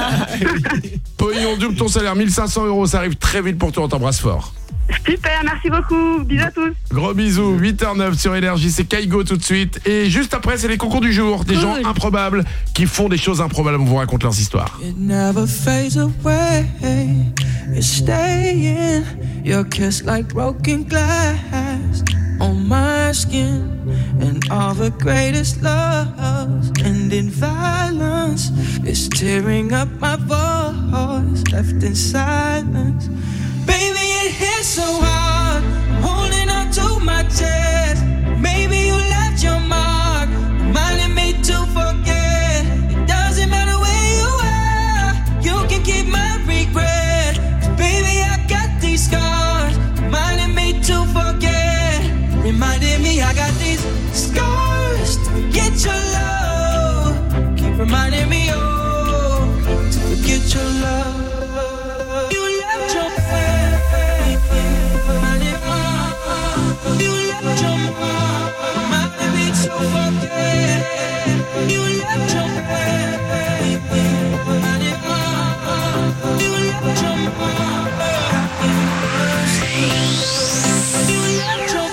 Pauline, on double ton salaire, mille cinq cents euros, ça arrive très vite pour toi, on t'embrasse fort. Super, merci beaucoup. Bisous à tous. Gros bisous, huit heures neuf sur Énergie, c'est Kaigo tout de suite. Et juste après, c'est les concours du jour. Des gens improbables qui font des choses improbables, on vous raconte leurs histoires. It never fades away. It's staying. Your kiss like broken glass on my skin. And all the greatest loves end in violence. It's tearing up my voice, left in silence. Baby, it hits so hard. I'm holding on to my chest. Maybe you left your mark, reminding me to forget. It doesn't matter where you are, you can keep my regret. 'Cause baby, I got these scars, reminding me to forget. Reminding me I got these scars to forget your love. Keep reminding me, oh, to forget your love. You left your You left your mark, reminding me to forget. You left your reminding me. You left your mark. You left your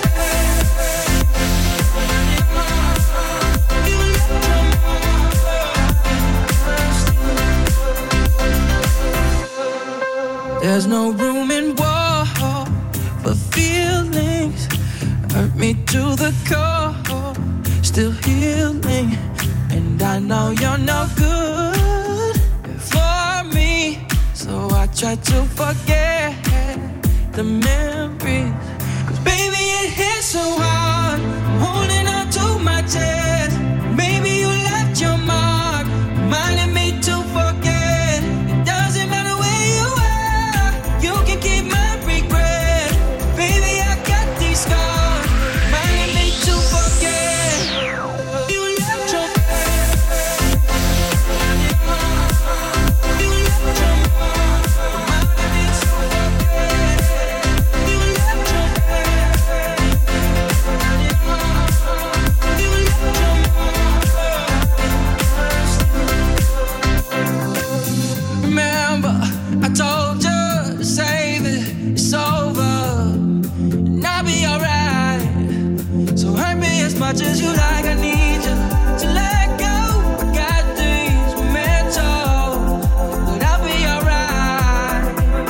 There's no room in war for feelings. Hurt me to the core, still healing. And I know you're no good for me, so I try to forget the memories. 'Cause baby, it hits so hard. I'm holding on to my chest. Maybe you left your mark, reminding me to forget. It doesn't matter where you are, you can keep my regret. Baby, I got these scars, reminding me to forget. You left your You left your mark, reminding me to forget. You left your like I need you to let go. I got things we mental, but I'll be alright.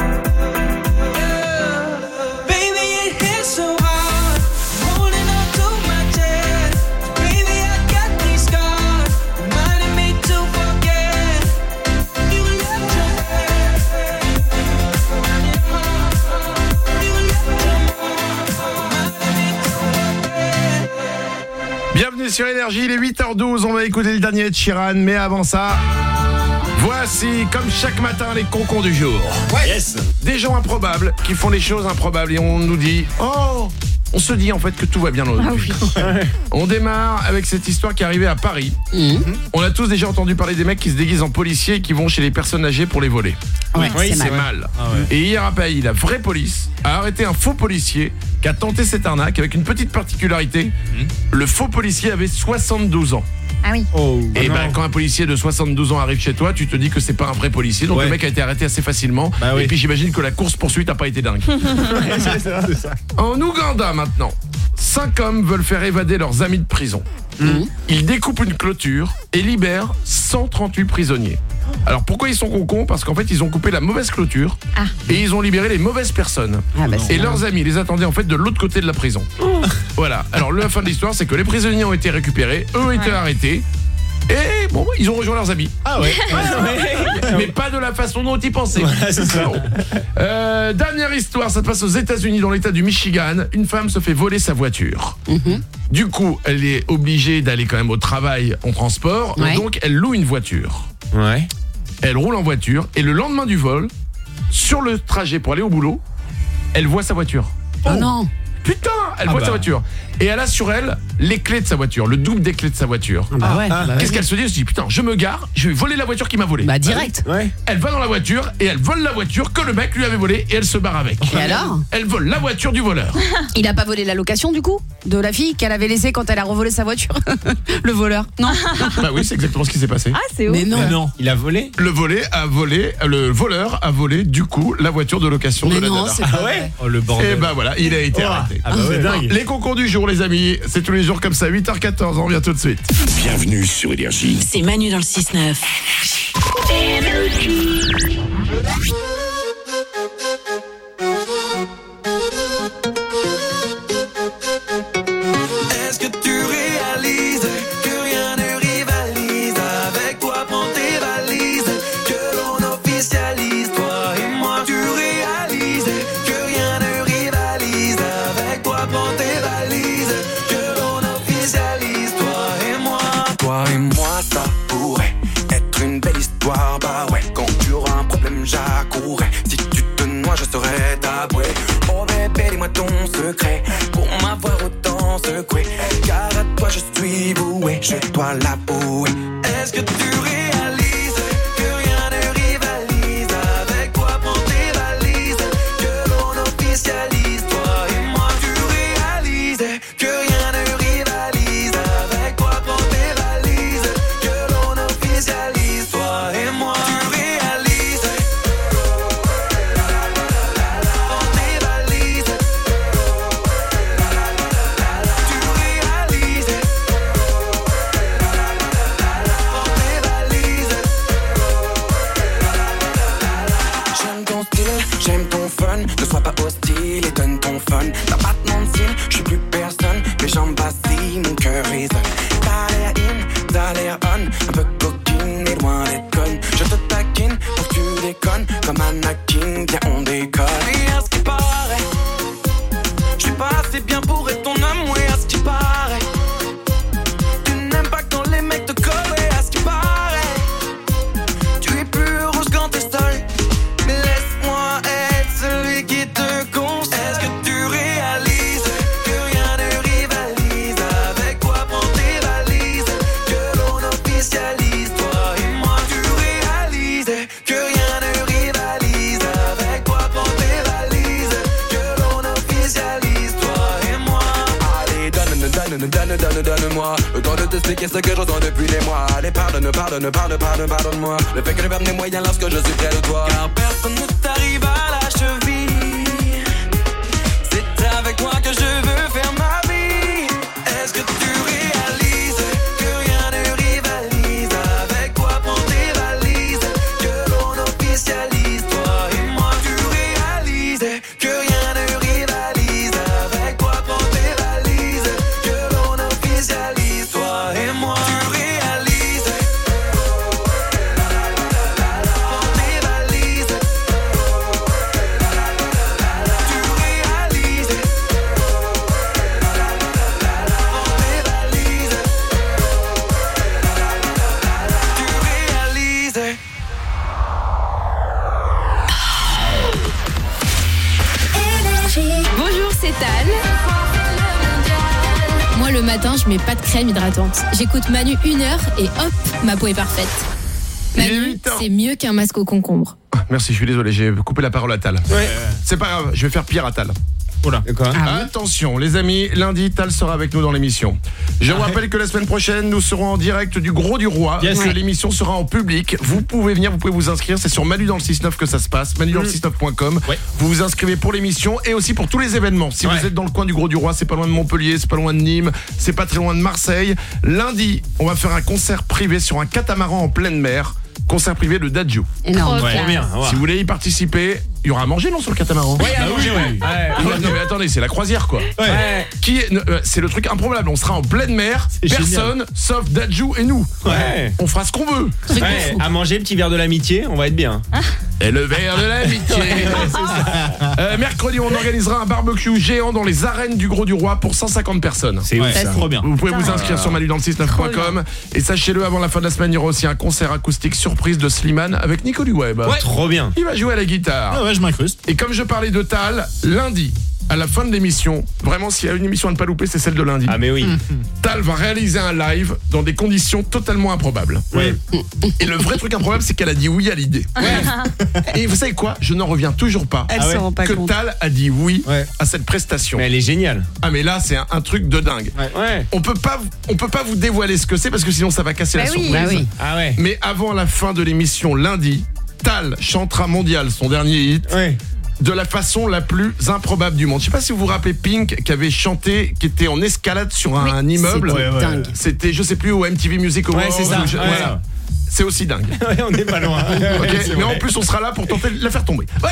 Yeah. Baby, it hits so hard, holding on to my chest. Baby, I got these scars, reminding me to forget. You left your Bienvenue sur Énergie, il est huit heures douze, on va écouter le dernier de Sheeran, mais avant ça, voici comme chaque matin les concons du jour. Ouais. Yes. Des gens improbables qui font les choses improbables et on nous dit « Oh !» On se dit en fait que tout va bien dans notre vie. On démarre avec cette histoire qui est arrivée à Paris. Mmh. On a tous déjà entendu parler des mecs qui se déguisent en policiers et qui vont chez les personnes âgées pour les voler. Ouais, oui, c'est c'est mal. mal. Ah ouais. Et hier à Paris, la vraie police a arrêté un faux policier qui a tenté cette arnaque avec une petite particularité. Mmh. Le faux policier avait soixante-douze ans. Ah oui. Oh, et bah ben quand un policier de soixante-douze ans arrive chez toi, tu te dis que c'est pas un vrai policier. Donc ouais. le mec a été arrêté assez facilement. Bah oui. Et puis j'imagine que la course-poursuite a pas été dingue. c'est ça, c'est ça. En Ouganda maintenant, cinq hommes veulent faire évader leurs amis de prison. Mmh. Ils découpent une clôture et libèrent cent trente-huit prisonniers. Alors pourquoi ils sont concons? Parce qu'en fait ils ont coupé la mauvaise clôture ah. et ils ont libéré les mauvaises personnes. Ah bah et leurs amis les attendaient en fait de l'autre côté de la prison. Oh. Voilà. Alors la fin de l'histoire, c'est que les prisonniers ont été récupérés, eux ouais. étaient arrêtés. Et bon, ils ont rejoint leurs amis. Ah ouais, ouais. Mais pas de la façon dont ils pensaient. Voilà, c'est ça. Euh, dernière histoire, ça se passe aux États-Unis, dans l'état du Michigan. Une femme se fait voler sa voiture. Mm-hmm. Du coup, elle est obligée d'aller quand même au travail en transport. Ouais. Donc, elle loue une voiture. Ouais. Elle roule en voiture et le lendemain du vol, sur le trajet pour aller au boulot, elle voit sa voiture. Oh, oh non. Putain, elle ah voit bah. sa voiture. Et elle a sur elle les clés de sa voiture, le double des clés de sa voiture. Ah bah ouais, ah, bah Qu'est-ce ouais. qu'elle se dit? Elle se dit, putain, je me gare, je vais voler la voiture qui m'a volé. Bah direct. Ouais. Elle va dans la voiture et elle vole la voiture que le mec lui avait volée et elle se barre avec. Et alors? Elle vole la voiture du voleur. Il a pas volé la location du coup? De la fille qu'elle avait laissée quand elle a revolé sa voiture? Le voleur? Non. Bah oui, c'est exactement ce qui s'est passé. Ah, c'est ouf. Mais non. Mais non. Il a volé? Le volé a volé, le voleur a volé du coup la voiture de location Mais de la non, nana. c'est Ah ouais? Oh le bordel. Et bah voilà, il a été oh. arrêté. Ah bah ouais, dingue. Les concours du jour les amis, c'est tous les jours comme ça, huit heures quatorze, on revient tout de suite. Bienvenue sur Énergie. C'est Manu dans le six neuf. Est-ce que tu réalises que rien ne rivalise? Avec toi, prends tes valises, que l'on officialise, toi et moi. Tu réalises que rien ne rivalise. Avec toi, prends tes valises, que l'on officialise, toi et moi. Toi et moi, ça pourrait être une belle histoire. Bah ouais, quand tu auras un problème, j'accourrai. Si tu te noies, je serai ta bouée. Oh bébé, dis-moi ton secret pour m'avoir autant secoué. Car à toi je suis voué, je dois l'avouer. Est-ce que tu réalises que rien ne rivalise? Avec toi, prends tes valises, que l'on officialise, toi et moi. Tu réalises que rien ne rivalise. Avec toi, prends tes valises, que l'on officialise, toi et moi. Tu réalises. Prends tes valises. J'aime ton style, j'aime ton fun. Ne sois pas hostile et donne ton fun. T'as pas de nom de style, je suis plus personne. Mes jambes vacillent, mon cœur résonne. T'as l'air in, t'as l'air on. Un peu coquine et loin d'être conne. Je te taquine pour que tu déconnes. Comme Anakin, viens on décolle. Et à ce qui paraît, je suis pas assez bien pour être ton homme. Oui, à ce qui paraît, tu n'aimes pas quand les mecs te collent. Et à ce qui paraît, tu es plus heureuse quand t'es seule. Mais laisse-moi être celui qui te console. Est-ce que tu réalises que rien ne rivalise? Avec toi, prends tes valises, que l'on officialise, toi et moi. Tu réalises que rien ne rivalise. Avec toi, prends tes valises, que l'on officialise, toi et moi. Allez, donne, donne, donne, donne, donne-moi le temps de t'expliquer ce que je ressens depuis des mois. Allez, pardonne, pardonne, pardonne, pardonne, pardonne-moi. Le fait que le verbe n'est moyen lorsque je suis près de toi. Car personne ne t'arrive à la cheville. C'est avec toi que je veux faire ma vie. Est-ce que tu réalises je mets pas de crème hydratante. J'écoute Manu une heure et hop, ma peau est parfaite. Manu, c'est mieux qu'un masque au concombre. Merci, je suis désolé, j'ai coupé la parole à Tal. Ouais. C'est pas grave, je vais faire pire à Tal. Voilà. Quoi ah, Attention, les amis, lundi, Tal sera avec nous dans l'émission. Je vous rappelle que la semaine prochaine, nous serons en direct du Gros du Roi. Yes. Que l'émission sera en public. Vous pouvez venir, vous pouvez vous inscrire. C'est sur Manu dans le six neuf que ça se passe. Manu dans le six neuf point com. Ouais. Vous vous inscrivez pour l'émission et aussi pour tous les événements. Si ouais. vous êtes dans le coin du Gros du Roi, c'est pas loin de Montpellier, c'est pas loin de Nîmes, c'est pas très loin de Marseille. Lundi, on va faire un concert privé sur un catamaran en pleine mer. Concert privé de Dadju. Énorme. Ouais. Bien, ouais. Si vous voulez y participer, il y aura à manger non sur le catamaran. Ouais, à manger, ouais. ouais. Non, non mais attendez, c'est la croisière quoi. Ouais. Ouais. Qui est, euh, c'est le truc improbable. On sera en pleine mer, c'est personne génial. Sauf Dadju et nous. Ouais. On fera ce qu'on veut. Ouais. À manger, petit verre de l'amitié, on va être bien. Ah. Et le verre de l'amitié. euh, mercredi, on organisera un barbecue géant dans les arènes du Gros du Roi pour cent cinquante personnes. C'est ouais, ça. Trop bien. Vous pouvez vous inscrire sur manu dans le six neuf point com et sachez-le, avant la fin de la semaine, il y aura aussi un concert acoustique surprise de Slimane avec Nico du Web. Ouais, trop bien. Il va jouer à la guitare. Ah ouais, je m'incruste. Et comme je parlais de Tal, lundi, à la fin de l'émission, vraiment s'il y a une émission à ne pas louper, c'est celle de lundi. Ah mais oui. Tal va réaliser un live dans des conditions totalement improbables. Ouais. Et le vrai truc improbable, c'est qu'elle a dit oui à l'idée. Ouais. Et vous savez quoi ? Je n'en reviens toujours pas. Elle ah ouais. rend pas que compte. Tal a dit oui ouais. à cette prestation. Mais elle est géniale. Ah mais là, c'est un, un truc de dingue. Ouais. Ouais. On peut pas, on peut pas vous dévoiler ce que c'est parce que sinon ça va casser bah la oui. surprise. Bah oui. Ah ouais. Mais avant la fin de l'émission lundi, Tal chantera Mondial, son dernier hit. Ouais. De la façon la plus improbable du monde. Je sais pas si vous vous rappelez Pink qui avait chanté, qui était en escalade sur un oui, immeuble. C'était ouais, dingue. C'était, je sais plus, au M T V Music Awards. Ouais, c'est ça. Je, ouais. voilà. C'est aussi dingue. Ouais, on n'est pas loin. Okay, mais vrai. En plus, on sera là pour tenter de la faire tomber. Ouais,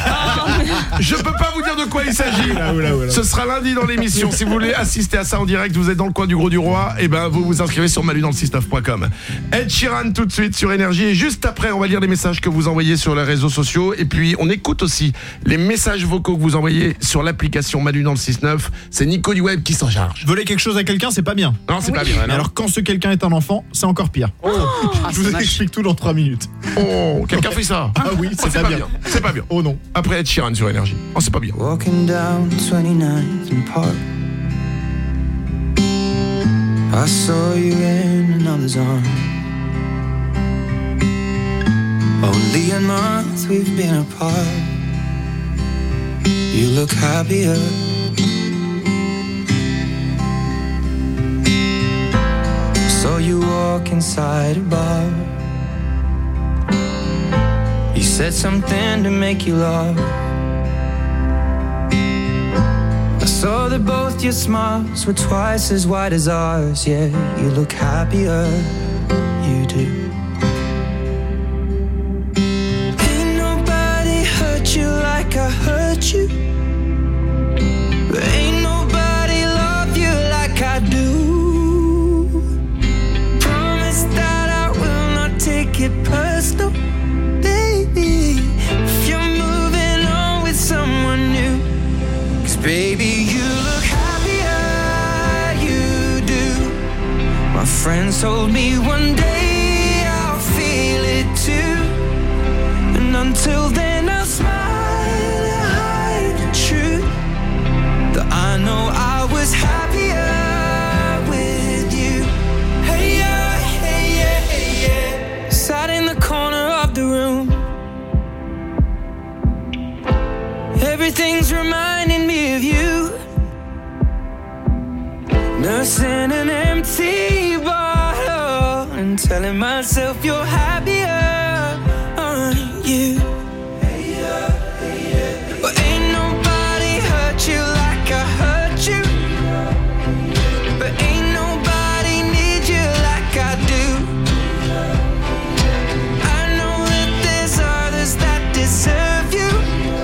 je peux pas vous dire de quoi il s'agit. Là, là, là. Ce sera lundi dans l'émission. Si vous voulez assister à ça en direct, vous êtes dans le coin du Gros du Roi, et ben vous vous inscrivez sur manu dans le six neuf point com. Ed Sheeran tout de suite sur Énergie. Et juste après, on va lire les messages que vous envoyez sur les réseaux sociaux. Et puis, on écoute aussi les messages vocaux que vous envoyez sur l'application Manu dans le six neuf. C'est Nico du Web qui s'en charge. Voler quelque chose à quelqu'un, c'est pas bien. Non, c'est oui. pas bien. Mais non. alors, quand ce quelqu'un est un enfant, c'est encore pire. Oh. Ah, je vous explique tout dans trois minutes. Oh, quelqu'un fait ça. Ah oui, c'est, oh, c'est pas, pas bien. bien. C'est pas bien. Oh non. Après Ed Sheeran sur Énergie. Oh, c'est pas bien. Walking down twenty-ninth and Park, I saw you in another's arm. Only a month we've been apart. You look happier. Saw you walk inside a bar. You said something to make you laugh. I saw that both your smiles were twice as wide as ours. Yeah, you look happier, you do. Ain't nobody hurt you like I hurt you. Ain't nobody love you like I do. Promise that I will not take it personal. If you're moving on with someone new, 'cause baby you look happier, you do. My friends told me one day I'll feel it too, and until then I'll smile and hide the truth, that I know I was happier with you. Hey yeah, hey yeah, hey yeah. Sat in the corner of the room, everything's reminding me of you. Nursing an empty bottle and telling myself you're happier, aren't you? Hey, yeah, hey, yeah. But ain't nobody hurt you like I hurt you. But ain't nobody need you like I do. I know that there's others that deserve you.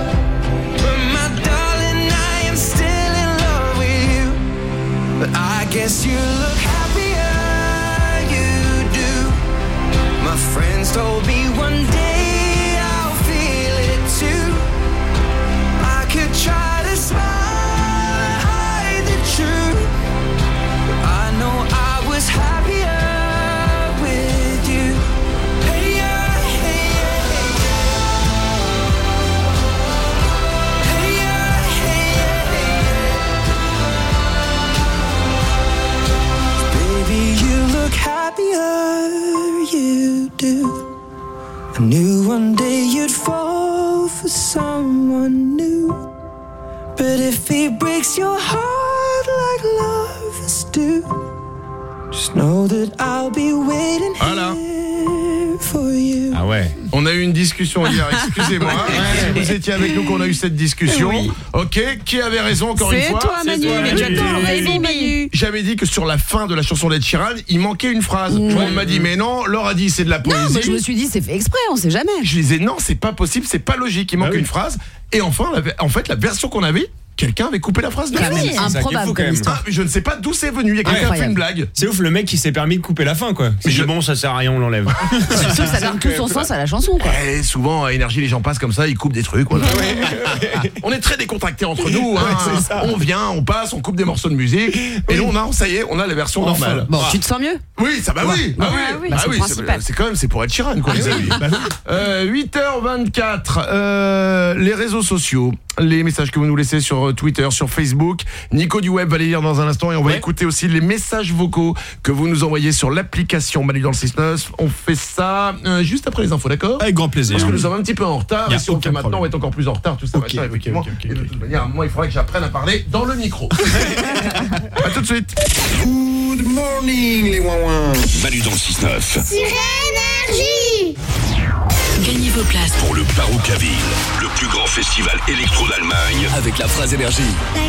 But I guess you look happier, you do. My friends told me one day I'll feel it too. I could try to smile and hide the truth, but I know I was happier with you. Hey yeah, hey yeah, hey yeah. Hey yeah, hey yeah, hey yeah. happier you do. I knew one day you'd fall for someone new. But if he breaks your heart like lovers do, just know that I'll be waiting Voilà. here for you. Ah ouais. On a eu une discussion hier, excusez-moi. Si vous étiez avec nous qu'on a eu cette discussion. Oui. Ok, qui avait raison encore une C'est fois toi, Manu. Mais tu as toujours raison, Manu. J'avais dit que sur la fin de la chanson d'Ed Sheeran, il manquait une phrase. Tout le monde m'a dit mais non, Laure a dit c'est de la poésie. Non, mais je me suis dit c'est fait exprès, on sait jamais. Je disais non, c'est pas possible, c'est pas logique, il manque Ah oui. une phrase. Et enfin, la- en fait, la version qu'on avait, quelqu'un avait coupé la phrase de Quand la même, musique. ça qui est improbable fou, quand comme même. histoire. Ah, mais je ne sais pas d'où c'est venu, il y a quelqu'un qui a fait Incroyable. une blague. C'est ouf, le mec qui s'est permis de couper la fin, quoi. C'est je- bon, ça sert à rien, on l'enlève. Surtout que ça donne tout son sens à la chanson, quoi. Et souvent, à Énergie, les gens passent comme ça, ils coupent des trucs. Voilà. On est très décontractés entre nous. Hein. Ouais, c'est ça. On vient, on passe, on coupe des morceaux de musique. Et nous, on a, ça y est, on a la version Enfin. normale. Bon, tu te sens mieux? Oui, ça bah oui, bah Bah oui, oui, bah c'est le oui, principal. c'est c'est quand même c'est pour être Sheeran quoi les amis. Euh, huit heures vingt-quatre, euh, les réseaux sociaux, les messages que vous nous laissez sur Twitter, sur Facebook. Nico du web va les lire dans un instant et on va Ouais. écouter aussi les messages vocaux que vous nous envoyez sur l'application Manu dans le six neuf. On fait ça euh, juste après les infos, d'accord? Avec grand plaisir. Parce que nous sommes un petit peu en retard Y a et si on aucun fait maintenant, problème. on va être encore plus en retard, tout ça, Ok, machin, ok, effectivement. ok, ok, Et de ok. toute manière, moi, il faudrait que j'apprenne à parler dans le micro. À tout de suite. Good morning les ouin Manu dans le six neuf. Énergie. Gagnez vos places Pour le Baroukaville, le plus grand festival électro d'Allemagne. Avec la phrase énergie.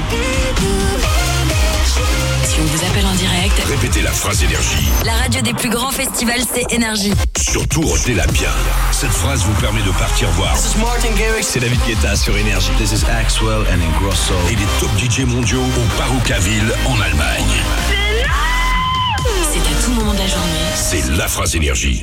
si on vous appelle en direct. Répétez la phrase énergie. La radio des plus grands festivals, c'est Énergie. Surtout retenez-la bien. Cette phrase vous permet de partir voir. C'est David Guetta sur énergie. This is Axwell and Ingrosso. Et les top D J mondiaux au Baroukaville en Allemagne. C'est à tout moment de la journée. C'est la phrase énergie.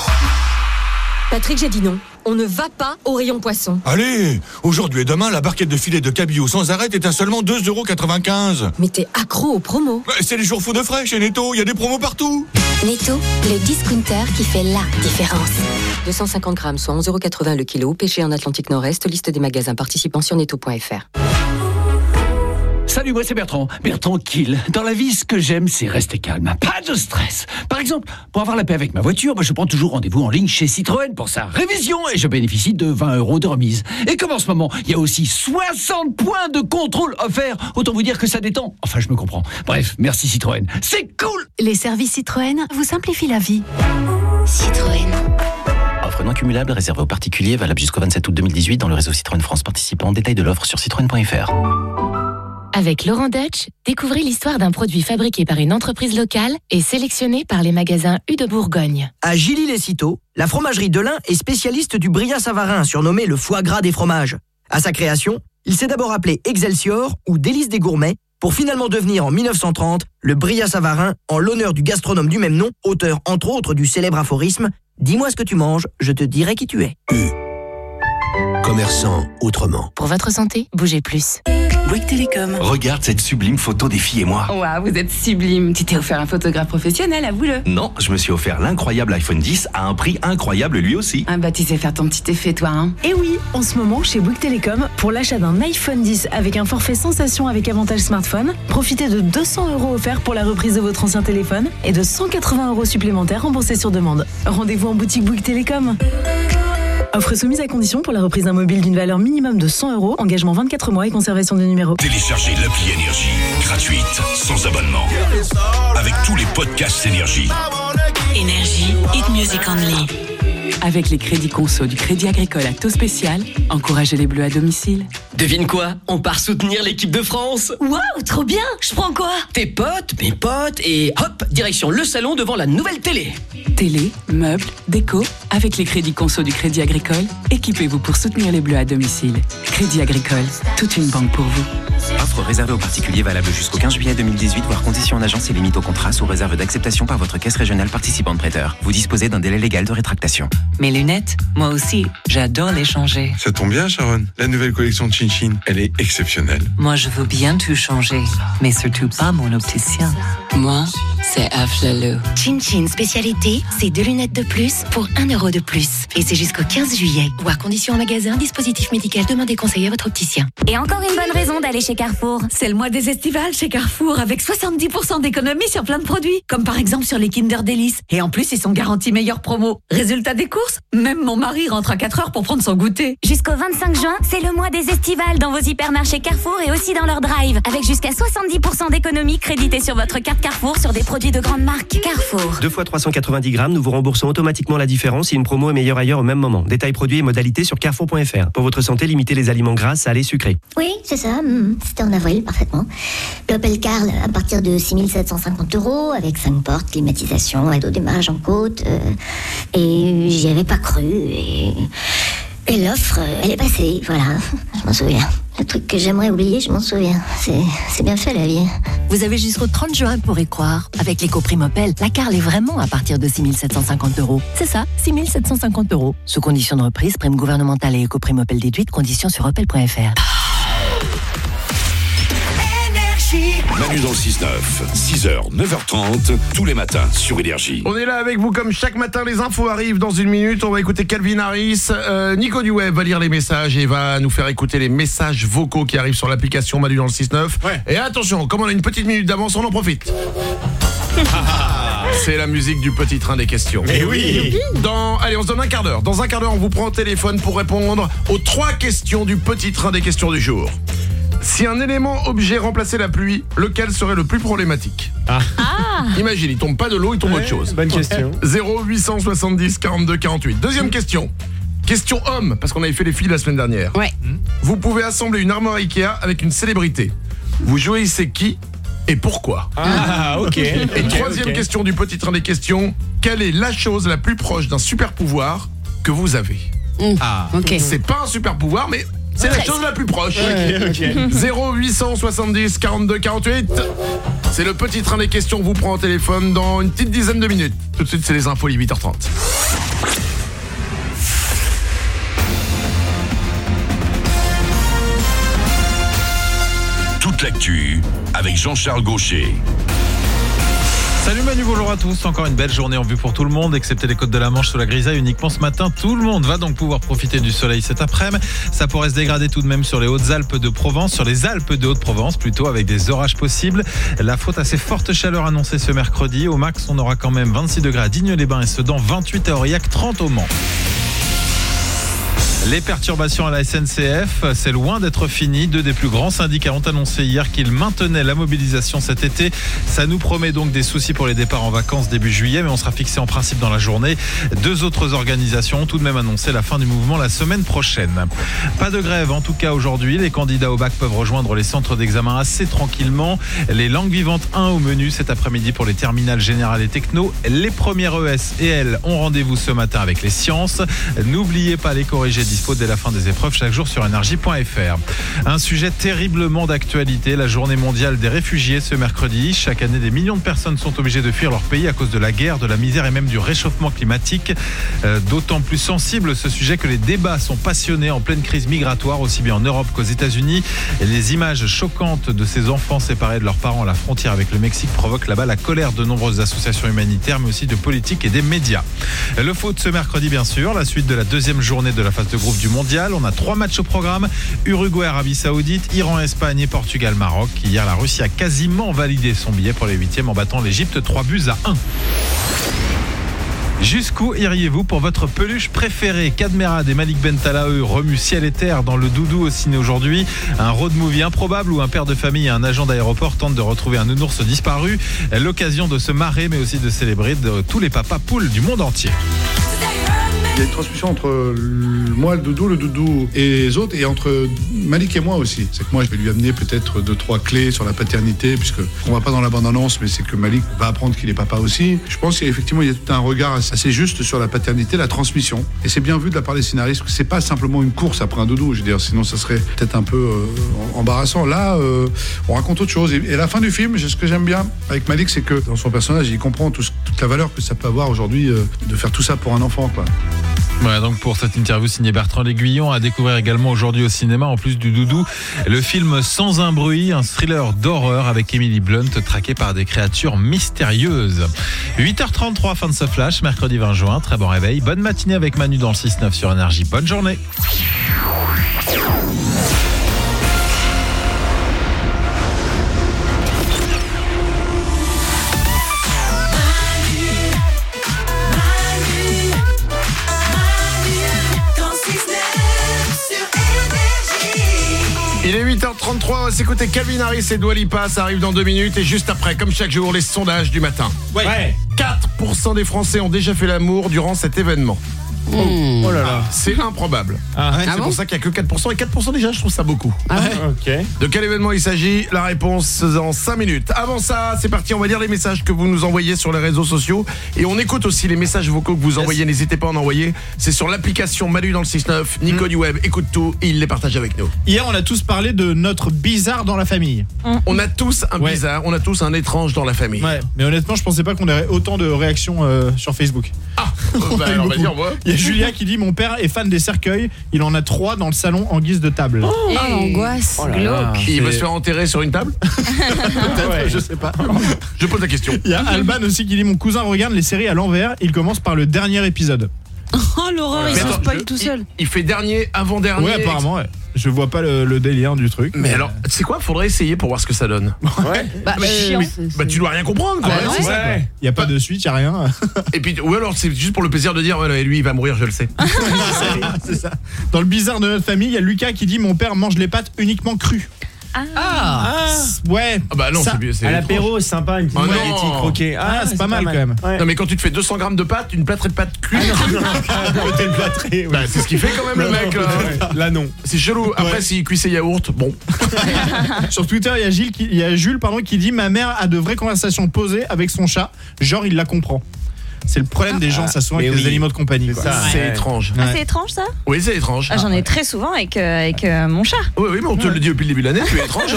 Patrick, j'ai dit non. On ne va pas au rayon poisson. Allez, aujourd'hui et demain, la barquette de filet de cabillaud sans arrêt est à seulement deux euros quatre-vingt-quinze. Mais t'es accro aux promos. C'est les jours fous de frais chez Netto, il y a des promos partout. Netto, le discounter qui fait la différence. deux cent cinquante grammes, soit onze euros quatre-vingts le kilo, pêché en Atlantique Nord-Est, liste des magasins participants sur netto point f r. Salut, moi c'est Bertrand. Bertrand Kill. Dans la vie, ce que j'aime, c'est rester calme. Pas de stress. Par exemple, pour avoir la paix avec ma voiture, bah, je prends toujours rendez-vous en ligne chez Citroën pour sa révision et je bénéficie de vingt euros de remise. Et comme en ce moment, il y a aussi soixante points de contrôle offerts, autant vous dire que ça détend. Enfin, je me comprends. Bref, merci Citroën. C'est cool. Les services Citroën vous simplifient la vie. Citroën. Offre non cumulable réservée aux particuliers, valable jusqu'au vingt-sept août deux mille dix-huit dans le réseau Citroën France participant. Détail de l'offre sur citroën point f r. Avec Laurent Dutch, découvrez l'histoire d'un produit fabriqué par une entreprise locale et sélectionné par les magasins U de Bourgogne. À Gilly-les-Citeaux, la fromagerie Delin est spécialiste du Brillat Savarin, surnommé le foie gras des fromages. À sa création, il s'est d'abord appelé Excelsior ou Délice des gourmets, pour finalement devenir en mille neuf cent trente le Brillat Savarin en l'honneur du gastronome du même nom, auteur entre autres du célèbre aphorisme « Dis-moi ce que tu manges, je te dirai qui tu es ». Commerçant autrement. Pour votre santé, bougez plus. Bouygues Télécom. Regarde cette sublime photo des filles et moi. Waouh, vous êtes sublime. Tu t'es offert un photographe professionnel, avoue-le. Non, je me suis offert l'incroyable iPhone dix à un prix incroyable lui aussi. Ah bah tu sais faire ton petit effet, toi, hein. Et oui, en ce moment, chez Bouygues Télécom, pour l'achat d'un iPhone dix avec un forfait sensation avec avantage smartphone, profitez de deux cents euros offerts pour la reprise de votre ancien téléphone et de cent quatre-vingts euros supplémentaires remboursés sur demande. Rendez-vous en boutique Bouygues Télécom. Offre soumise à condition pour la reprise d'un mobile d'une valeur minimum de cent euros, engagement vingt-quatre mois et conservation de numéro. Téléchargez l'appli Énergie, gratuite, sans abonnement. Avec tous les podcasts Énergie. Énergie, hit music only. Avec les crédits conso du Crédit Agricole à taux spécial, encouragez les bleus à domicile. Devine quoi? On part soutenir l'équipe de France. Waouh, trop bien. Je prends quoi? Tes potes, mes potes et hop, direction le salon devant la nouvelle télé. Télé, meubles, déco, avec les crédits conso du Crédit Agricole, équipez-vous pour soutenir les bleus à domicile. Crédit Agricole, toute une banque pour vous. Offre réservée aux particuliers valable jusqu'au quinze juillet deux mille dix-huit, voire conditions en agence et limite au contrat sous réserve d'acceptation par votre caisse régionale participante prêteur. Vous disposez d'un délai légal de rétractation. Mes lunettes, moi aussi, j'adore les changer. Ça tombe bien, Sharon. La nouvelle collection de Chin Chin, elle est exceptionnelle. Moi, je veux bien tout changer, mais surtout pas mon opticien. Moi, c'est Aflalo. Chin Chin spécialité, c'est deux lunettes de plus pour un euro de plus. Et c'est jusqu'au quinze juillet. Ou à condition en magasin, dispositif médical, demandez conseil à votre opticien. Et encore une bonne raison d'aller chez Carrefour. C'est le mois des estivales chez Carrefour avec soixante-dix pour cent d'économie sur plein de produits. Comme par exemple sur les Kinder Delice. Et en plus, ils sont garantis meilleure promo. Résultat des courses, même mon mari rentre à quatre heures pour prendre son goûter. Jusqu'au vingt-cinq juin, c'est le mois des estivales dans vos hypermarchés Carrefour et aussi dans leur drive. Avec jusqu'à soixante-dix pour cent d'économie créditée sur votre carte Carrefour sur des produits de grande marque. Carrefour. Deux fois trois cent quatre-vingt-dix grammes, nous vous remboursons automatiquement la différence si une promo est meilleure ailleurs au même moment. Détails produits et modalités sur carrefour point f r. Pour votre santé, limitez les aliments gras, salés, sucrés. Oui, c'est ça. C'était en avril, parfaitement. L'Opel Karl à partir de six mille sept cent cinquante euros avec cinq portes, climatisation, aide au démarrage en côte. Euh, et j'y avais pas cru. Et, et l'offre, elle est passée, voilà. Je m'en souviens. Le truc que j'aimerais oublier, je m'en souviens. C'est, c'est bien fait, la vie. Vous avez jusqu'au trente juin pour y croire. Avec l'éco-prime Opel, la Karl est vraiment à partir de six mille sept cent cinquante euros. C'est ça, six mille sept cent cinquante euros. Sous condition de reprise, prime gouvernementale et éco-prime Opel déduite, conditions sur opel point f r. Manu dans le six neuf, six heures, neuf heures trente, tous les matins sur Énergie. On est là avec vous comme chaque matin, les infos arrivent dans une minute. On va écouter Calvin Harris. Euh, Nico du Web va lire les messages et va nous faire écouter les messages vocaux qui arrivent sur l'application Manu dans le six neuf. Ouais. Et attention, comme on a une petite minute d'avance, on en profite. C'est la musique du petit train des questions. Mais oui. Dans, allez, on se donne un quart d'heure. Dans un quart d'heure, on vous prend au téléphone pour répondre aux trois questions du petit train des questions du jour. Si un élément objet remplaçait la pluie, lequel serait le plus problématique ? Ah. Ah. Imagine, il tombe pas de l'eau, il tombe ouais, autre chose. Bonne question. zéro huit cent soixante-dix quarante-deux quarante-huit. Deuxième question. Question homme, parce qu'on avait fait les filles la semaine dernière. Ouais. Vous pouvez assembler une armoire Ikea avec une célébrité. Vous choisissez qui et pourquoi ? Ah, ok. Et okay, troisième okay. question du petit train des questions. Quelle est la chose la plus proche d'un super pouvoir que vous avez ? Mmh. Ah. Ok. C'est pas un super pouvoir, mais... c'est la chose la plus proche. Okay, okay. zéro huit cent soixante-dix quarante-deux quarante-huit. C'est le petit train des questions vous prend au téléphone dans une petite dizaine de minutes. Tout de suite, c'est les infos, les huit heures trente. Toute l'actu avec Jean-Charles Gaucher. Salut Manu, bonjour à tous. Encore une belle journée en vue pour tout le monde, excepté les côtes de la Manche sous la grisaille uniquement ce matin. Tout le monde va donc pouvoir profiter du soleil cet après-midi. Ça pourrait se dégrader tout de même sur les Hautes-Alpes de Provence, sur les Alpes de Haute-Provence plutôt, avec des orages possibles. La faute à ces fortes chaleurs annoncées ce mercredi. Au max, on aura quand même vingt-six degrés à Digne-les-Bains et Sedan, vingt-huit à Aurillac, trente au Mans. Les perturbations à la S N C F, c'est loin d'être fini. Deux des plus grands syndicats ont annoncé hier qu'ils maintenaient la mobilisation cet été. Ça nous promet donc des soucis pour les départs en vacances début juillet, mais on sera fixé en principe dans la journée. Deux autres organisations ont tout de même annoncé la fin du mouvement la semaine prochaine. Pas de grève en tout cas aujourd'hui. Les candidats au bac peuvent rejoindre les centres d'examen assez tranquillement. Les langues vivantes un au menu cet après-midi pour les terminales générales et techno. Les premières E S et elles ont rendez-vous ce matin avec les sciences. N'oubliez pas les corrigés dispo dès la fin des épreuves chaque jour sur énergie point f r. Un sujet terriblement d'actualité, la journée mondiale des réfugiés ce mercredi. Chaque année, des millions de personnes sont obligées de fuir leur pays à cause de la guerre, de la misère et même du réchauffement climatique. Euh, d'autant plus sensible ce sujet que les débats sont passionnés en pleine crise migratoire, aussi bien en Europe qu'aux États-Unis. Et les images choquantes de ces enfants séparés de leurs parents à la frontière avec le Mexique provoquent là-bas la colère de nombreuses associations humanitaires, mais aussi de politiques et des médias. Le foot ce mercredi, bien sûr, la suite de la deuxième journée de la phase de groupe du mondial. On a trois matchs au programme: Uruguay, Arabie Saoudite, Iran, Espagne et Portugal, Maroc. Hier, la Russie a quasiment validé son billet pour les huitièmes en battant l'Égypte trois buts à un. Jusqu'où iriez-vous pour votre peluche préférée? Cadmerade et Malik Bentala, eux, remuent ciel et terre dans le doudou au ciné aujourd'hui. Un road movie improbable où un père de famille et un agent d'aéroport tentent de retrouver un nounours disparu. L'occasion de se marrer mais aussi de célébrer de tous les papas poules du monde entier. Il y a une transmission entre moi, le doudou, le doudou et les autres, et entre Malik et moi aussi. C'est que moi, je vais lui amener peut-être deux, trois clés sur la paternité, puisque on va pas dans la bande-annonce, mais c'est que Malik va apprendre qu'il est papa aussi. Je pense qu'effectivement, il y a tout un regard assez juste sur la paternité, la transmission. Et c'est bien vu de la part des scénaristes que c'est pas simplement une course après un doudou, je veux dire, sinon ça serait peut-être un peu euh, embarrassant. Là, euh, on raconte autre chose. Et, et la fin du film, ce que j'aime bien avec Malik, c'est que dans son personnage, il comprend tout, toute la valeur que ça peut avoir aujourd'hui euh, de faire tout ça pour un enfant, quoi. Ouais, donc pour cette interview signée Bertrand L'Aiguillon, à découvrir également aujourd'hui au cinéma, en plus du doudou, le film Sans un bruit, un thriller d'horreur avec Emily Blunt, traquée par des créatures mystérieuses. huit heures trente-trois, fin de ce flash, mercredi vingt juin, très bon réveil. Bonne matinée avec Manu dans le six neuf sur Énergie. Bonne journée. Il est huit heures trente-trois, on va s'écouter Calvin Harris et Dua Lipa, ça arrive dans deux minutes. Et juste après, comme chaque jour, les sondages du matin. Ouais. ouais. quatre pour cent des Français ont déjà fait l'amour durant cet événement. Oh, oh là là. C'est improbable. Ah, ouais. C'est ah bon pour ça qu'il n'y a que quatre pour cent. Et quatre pour cent déjà, je trouve ça beaucoup. Ah ouais. Ok. De quel événement il s'agit? La réponse en cinq minutes. Avant ça, c'est parti, on va lire les messages que vous nous envoyez sur les réseaux sociaux. Et on écoute aussi les messages vocaux que vous envoyez. Yes. N'hésitez pas à en envoyer. C'est sur l'application Manu dans le six neuf. Nico mmh. du Web écoute tout et il les partage avec nous. Hier, on a tous parlé de notre bizarre dans la famille. Mmh. On a tous un ouais. bizarre, on a tous un étrange dans la famille. Ouais. Mais honnêtement, je pensais pas qu'on aurait autant de réactions euh, sur Facebook. Ah bah, alors, vas-y, on voit. Il y a Julien qui dit: mon père est fan des cercueils, il en a trois dans le salon en guise de table. Oh, oh l'angoisse, oh glauque. Il va se faire enterrer sur une table? Peut-être, ouais. Je sais pas. Je pose la question. Il y a Alban aussi qui dit: mon cousin regarde les séries à l'envers, il commence par le dernier épisode. Oh l'horreur, il se spoil tout seul. Il, il fait dernier avant dernier. Ouais, apparemment, ouais. Je vois pas le, le délire du truc. Mais, mais alors, tu sais quoi? Faudrait essayer pour voir ce que ça donne. Ouais. Bah, mais, chiant, mais, bah tu dois rien comprendre, quoi. Ah bah, ouais, c'est ouais. ça, quoi. Il y a pas de suite, il y a rien. Et puis, ou alors c'est juste pour le plaisir de dire, voilà, lui il va mourir, je le sais. C'est ça. Dans le bizarre de notre famille, il y a Lucas qui dit: mon père mange les pâtes uniquement crues. Ah, ah. Ouais. Ah bah non, ça, c'est, c'est à l'apéro, c'est sympa, une petite oh spaghetti croquée. Ah, ah c'est, c'est pas, pas mal, mal quand même. Ouais. Non mais quand tu te fais deux cents grammes de pâtes, une plâtrée de pâtes cuites. Côté le plâtré. Bah, c'est ce qu'il fait quand même le mec là. Ouais. Là non. C'est chelou. Après ouais. s'il cuit ses yaourts, bon. Sur Twitter, il y a Gilles qui, il y a Jules pardon qui dit: ma mère a de vraies conversations posées avec son chat, genre il la comprend. C'est le problème des gens, ça souvent avec oui. les animaux de compagnie. C'est, ça, c'est ouais. étrange. Ah, c'est étrange ça? Oui, c'est étrange. Ah, j'en ai très souvent avec, euh, avec euh, mon chat. Oui, oui, mais on te ouais. le dit depuis le début de l'année, tu es étrange.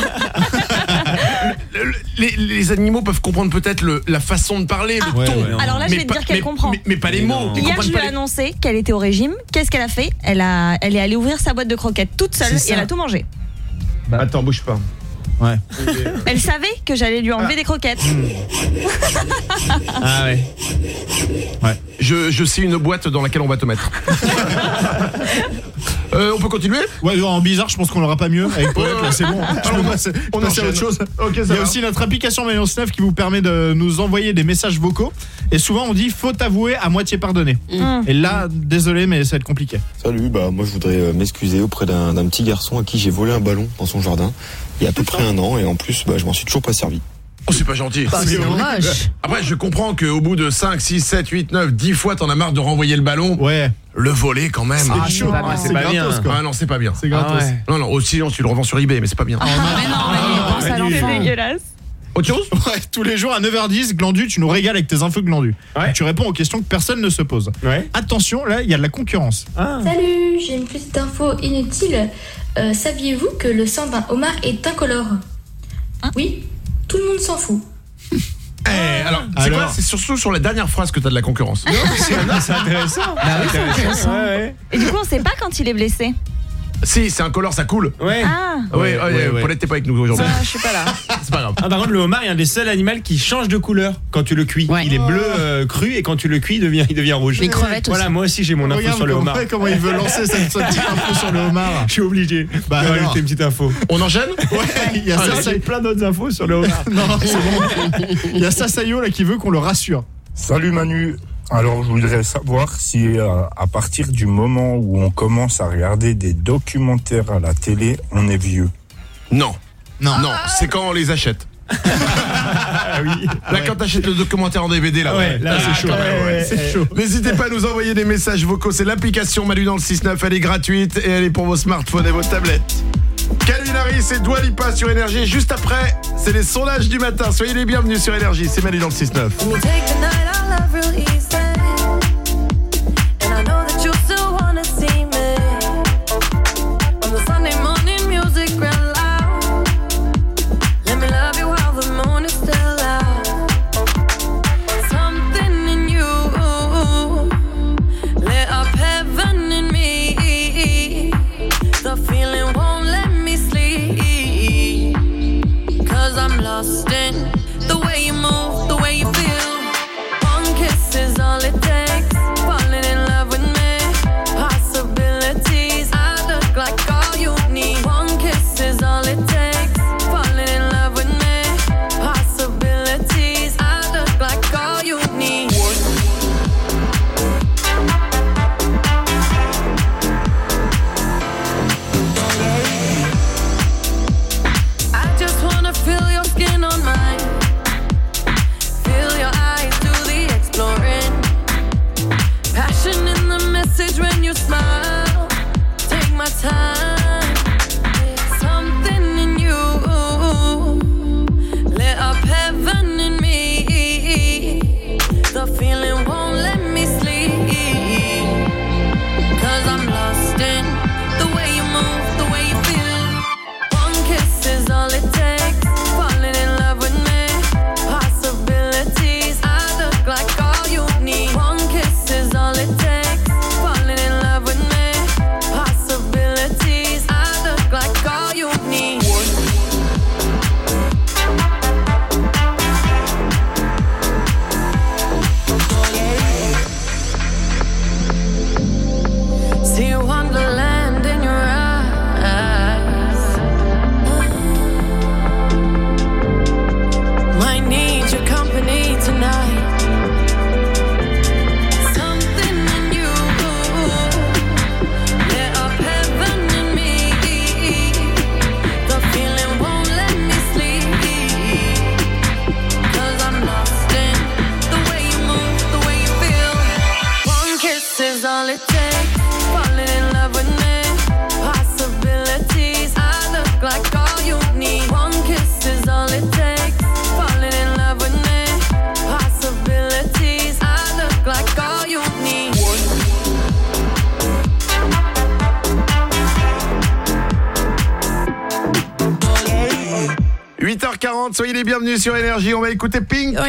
les, les animaux peuvent comprendre peut-être le, la façon de parler, ah, le ton. Ouais, ouais, alors là, je vais te dire qu'elle mais, comprend. Mais, mais pas les mots. Hier, je lui ai annoncé qu'elle était au régime. Qu'est-ce qu'elle a fait? Elle, a, elle est allée ouvrir sa boîte de croquettes toute seule et elle a tout mangé. Bah, attends, bouge pas. Ouais. Elle savait que j'allais lui enlever ah. des croquettes. Ah ouais. Ouais. Je, je sais une boîte dans laquelle on va te mettre. euh, on peut continuer? Ouais, en bizarre, je pense qu'on n'aura pas mieux avec Paulette, ouais, là c'est bon. Je peux passer, on passer à autre chose. Okay, il y a va. aussi notre application Manu neuf qui vous permet de nous envoyer des messages vocaux. Et souvent on dit: faut avouer à moitié pardonner. Mmh. Et là, désolé, mais ça va être compliqué. Salut, bah moi je voudrais m'excuser auprès d'un, d'un petit garçon à qui j'ai volé un ballon dans son jardin il y a à peu près un an, et en plus bah, je m'en suis toujours pas servi. Oh, c'est pas gentil. Bah, c'est dommage. Après, je comprends qu'au bout de cinq, six, sept, huit, neuf, dix fois, t'en as marre de renvoyer le ballon. Ouais. Le voler quand même. Ah, c'est, pas, c'est, c'est pas bien. Quoi. Ah non, c'est pas bien. C'est gratos. Ah, ouais. Non, non, aussi, non, tu le revends sur eBay, mais c'est pas bien. Oh, non, mais non, mais pense à l'enfant. C'est dégueulasse. Autre chose? Ouais, tous les jours à neuf heures dix, Glandu, tu nous régales avec tes infos Glandu. Ouais. Tu réponds aux questions que personne ne se pose. Ouais. Attention, là, il y a de la concurrence. Ah. Salut, j'ai une petite info inutile. Euh, saviez-vous que le sang d'un homard est incolore? Hein? Oui, tout le monde s'en fout. Eh, alors, c'est alors... quoi? C'est surtout sur la dernière phrase que t'as de la concurrence. Non, c'est, c'est intéressant. Bah oui, c'est intéressant. Ouais, ouais. Et du coup, on sait pas quand il est blessé. Si, c'est incolore, ça coule. Ouais. Ah. Ouais, ouais, ouais, ouais. Paulette, t'es pas avec nous aujourd'hui. Ça, je suis pas là. C'est pas grave. Ah, par contre, le homard est un des seuls animaux qui change de couleur quand tu le cuis. Ouais. Il est bleu euh, cru et quand tu le cuis, il devient, il devient rouge. Les crevettes Voilà, aussi. Moi aussi, j'ai mon info Regarde sur le comment, homard. Comment il veut lancer cette, cette petite info sur le homard. Je suis obligé. Bah, de rajouter une petite info. On enchaîne? Ouais, il y a ah, ça, ça, plein d'autres infos sur le homard. Non, c'est bon. Il y a Sasayo là qui veut qu'on le rassure. Salut Manu. Alors je voudrais savoir si euh, à partir du moment où on commence à regarder des documentaires à la télé, on est vieux. Non. Non. Non, c'est quand on les achète. Ah oui. Là ouais. Quand t'achètes le documentaire en D V D là, ouais, là, là c'est chaud. Ouais, ouais, c'est chaud. N'hésitez pas à nous envoyer des messages vocaux, c'est l'application Manu dans le six neuf, elle est gratuite et elle est pour vos smartphones et vos tablettes. Calvin Harris et Dua Lipa sur Énergie. Juste après, c'est les sondages du matin. Soyez les bienvenus sur Énergie, c'est Manu dans le six neuf. Something in you lit up heaven. trente, soyez les bienvenus sur Énergie. On va écouter Pink.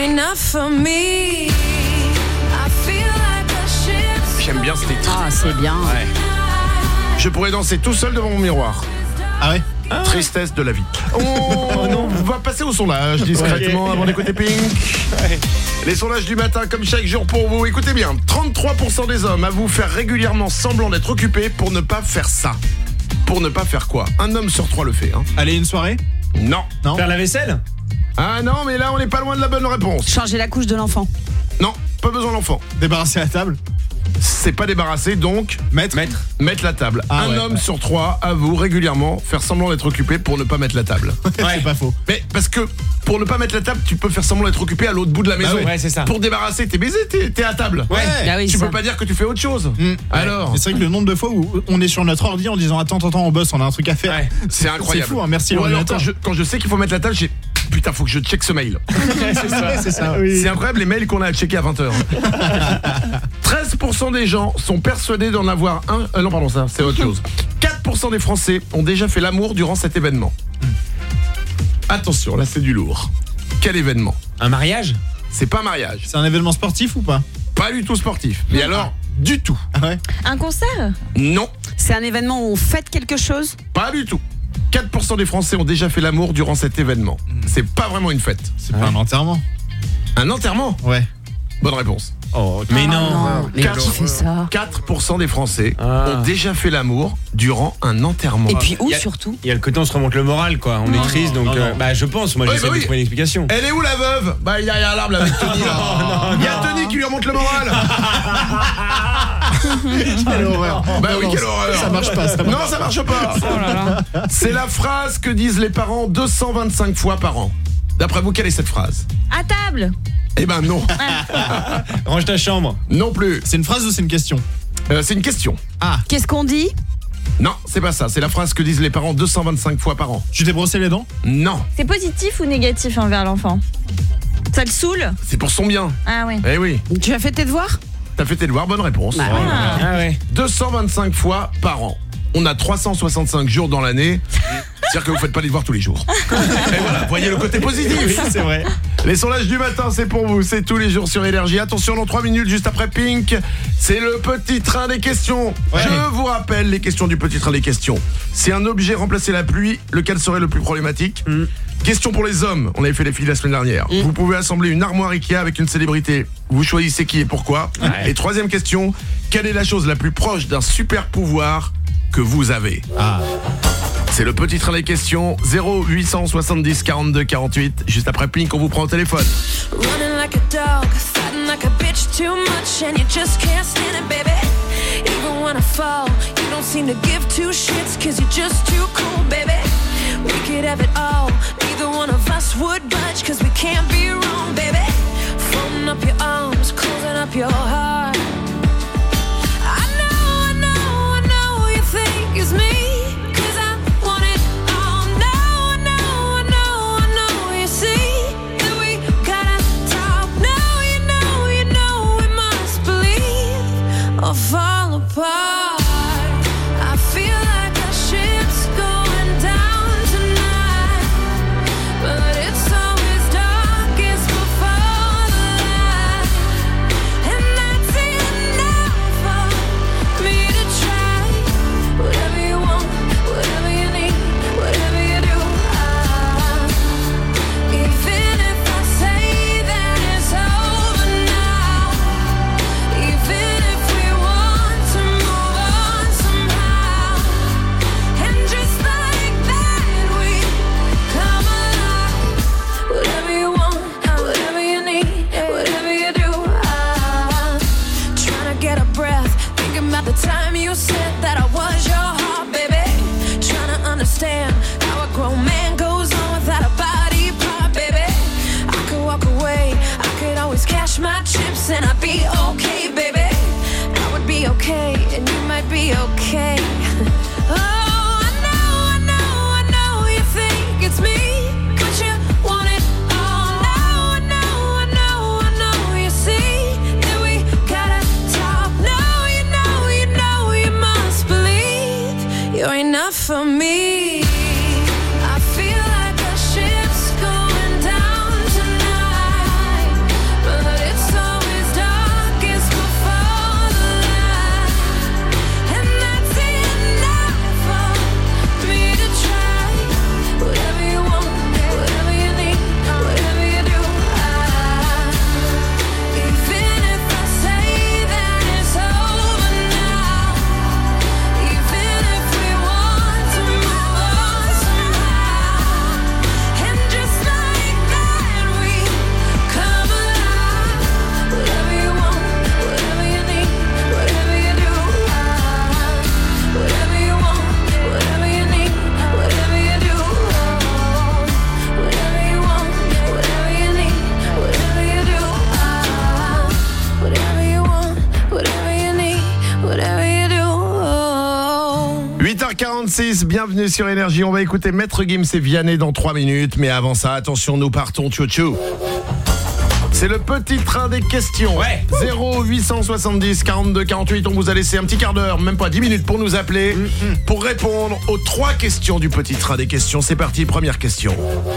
J'aime bien ce titre. Ah, c'est bien. Ouais. Je pourrais danser tout seul devant mon miroir. Ah ouais ah. Tristesse de la vie. On va passer au sondage discrètement ouais. avant d'écouter Pink. Ouais. Les sondages du matin comme chaque jour pour vous. Écoutez bien, trente-trois pour cent des hommes avouent faire régulièrement semblant d'être occupés pour ne pas faire ça. Pour ne pas faire quoi? Un homme sur trois le fait. Hein. Aller une soirée? Non. non. Faire la vaisselle? Ah non, mais là on n'est pas loin de la bonne réponse. Changer la couche de l'enfant? Non, pas besoin d'enfant. Débarrasser la table? C'est pas débarrassé, donc mettre mettre, mettre la table. Ah, un ouais, homme ouais. sur trois avoue régulièrement faire semblant d'être occupé pour ne pas mettre la table. Ouais, c'est pas faux. Mais parce que pour ne pas mettre la table, tu peux faire semblant d'être occupé à l'autre bout de la maison. Bah ouais, c'est ça. Pour débarrasser, t'es baisé, t'es, t'es à table. Ouais. Ah oui, tu ça. peux pas dire que tu fais autre chose. Mmh. Alors. C'est vrai que le nombre de fois où on est sur notre ordi en disant attends, attends, on bosse, on a un truc à faire. Ouais. C'est incroyable. C'est fou, hein, merci Ou alors, l'ordinateur. quand je, quand je sais qu'il faut mettre la table, j'ai putain, faut que je check ce mail. c'est ça, c'est ça. Oui. C'est incroyable les mails qu'on a à checker à vingt heures. treize pour cent des gens sont persuadés d'en avoir un. Euh, non, pardon, ça, c'est autre chose. quatre pour cent des Français ont déjà fait l'amour durant cet événement. Attention, là, c'est du lourd. Quel événement? Un mariage? C'est pas un mariage. C'est un événement sportif ou pas? Pas du tout sportif. Mais alors, du tout. Ah ouais. Un concert? Non. C'est un événement où on fête quelque chose? Pas du tout. quatre pour cent des Français ont déjà fait l'amour durant cet événement. C'est pas vraiment une fête. C'est ah pas ouais. un enterrement. Un enterrement? Ouais. Bonne réponse. Oh, mais ah, non, non. Mais qui fait ça? quatre pour cent des Français ah. ont déjà fait l'amour durant un enterrement. Et puis où a, surtout? Il y a le côté on se remonte le moral quoi, on non, est triste donc non, non. Euh, bah je pense, moi oui, j'essaie bah oui. de trouver une explication. Elle est où la veuve? Bah il y a derrière l'arbre avec Tony là. non, non, il y a Tony qui lui remonte le moral. Quelle horreur. Bah oui, quelle horreur. Ça marche pas, ça marche Non, ça marche pas. Oh là là. C'est la phrase que disent les parents deux cent vingt-cinq fois par an. D'après vous, quelle est cette phrase? À table. Eh ben non. Range ta chambre. Non plus. C'est une phrase ou c'est une question? euh, C'est une question. Ah. Qu'est-ce qu'on dit? Non, c'est pas ça. C'est la phrase que disent les parents deux cent vingt-cinq fois par an. Tu t'es brossé les dents? Non. C'est positif ou négatif envers l'enfant? Ça le saoule? C'est pour son bien. Ah oui. Eh oui. Tu as fait tes devoirs? T'as fait tes devoirs, bonne réponse. Bah, ouais. Ah ouais. deux cent vingt-cinq fois par an. On a trois cent soixante-cinq jours dans l'année. C'est-à-dire que vous faites pas les devoirs tous les jours. Et voilà, voyez le côté positif. Oui, c'est vrai. Les sondages du matin, c'est pour vous. C'est tous les jours sur Énergie. Attention, dans trois minutes, juste après Pink, c'est le petit train des questions. Ouais. Je vous rappelle les questions du petit train des questions. Si un objet remplaçait la pluie, lequel serait le plus problématique? mm. Question pour les hommes. On avait fait les filles la semaine dernière. Mm. Vous pouvez assembler une armoire Ikea avec une célébrité. Vous choisissez qui et pourquoi. Ouais. Et troisième question, quelle est la chose la plus proche d'un super pouvoir que vous avez? Ah. C'est le petit train des questions. Zéro huit cent soixante-dix quarante-deux quarante-huit. Juste après Pink, on vous prend au téléphone. Running like a dog, fighting like a bitch too much, and you just can't stand it, baby. Even when I fall, you don't seem to give two shits, cause you're just too cool, baby. We could have it all, neither one of us would budge, cause we can't be wrong, baby. Folding up your arms, closing up your heart. I know, I know, I know you think it's me. I'll fall apart. I feel like our ship's going down tonight, but it's always darkest before the light, and that's enough for me to try. Whatever you want, whatever you need, whatever you do, I, even if I say that it's over now, even if the time you said that I was your heart, baby. Trying to understand how a grown man goes on without a body part, baby. I could walk away, I could always cash my chips, and I'd be okay, baby. I would be okay, and you might be okay. Oh, I know, I know, I know you think it's me, but you want it all. Now I know, I know, I know you see that we gotta talk. No, you know, you know, you must believe trente-six, bienvenue sur Énergie. On va écouter Maître Gims et Vianney dans trois minutes. Mais avant ça, attention, nous partons tchou-tchou. C'est le petit train des questions. Ouais. zéro huit cent soixante-dix quarante-deux quarante-huit. On vous a laissé un petit quart d'heure, même pas dix minutes pour nous appeler, mm-hmm. pour répondre aux trois questions du petit train des questions. C'est parti, première question.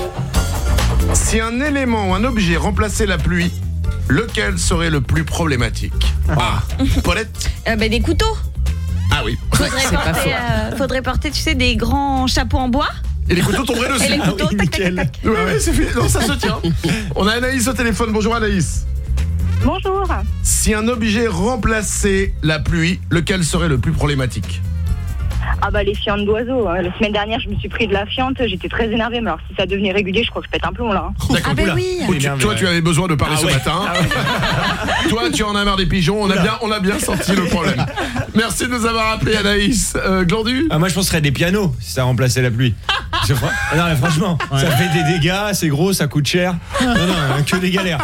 Si un élément ou un objet remplaçait la pluie, lequel serait le plus problématique? Ah, Paulette euh, bah, Des couteaux. Ah oui. Faudrait porter, euh, faudrait porter, tu sais, des grands chapeaux en bois. Et les couteaux tomberaient dessus. Et les couteaux, ah oui, tac, tac, tac, tac. Ouais, ouais, c'est fini. Non, ça se tient. On a Anaïs au téléphone. Bonjour Anaïs. Bonjour. Si un objet remplaçait la pluie, lequel serait le plus problématique? Ah bah les fientes d'oiseaux. La semaine dernière, je me suis pris de la fiente, j'étais très énervée. Mais alors si ça devenait régulier, je crois que je pète un plomb là. D'accord. Ah ben oui. Oh, tu, toi, tu avais besoin de parler Ah ce ouais. matin. Ah ouais. Toi, tu en as marre des pigeons. On a bien, on a bien senti le problème. Merci de nous avoir appelé Anaïs. Euh, Glandu. Ah, moi je penserais des pianos si ça remplaçait la pluie. Je crois- ah non mais franchement, Ouais. ça fait des dégâts, c'est gros, ça coûte cher. Non non, que des galères.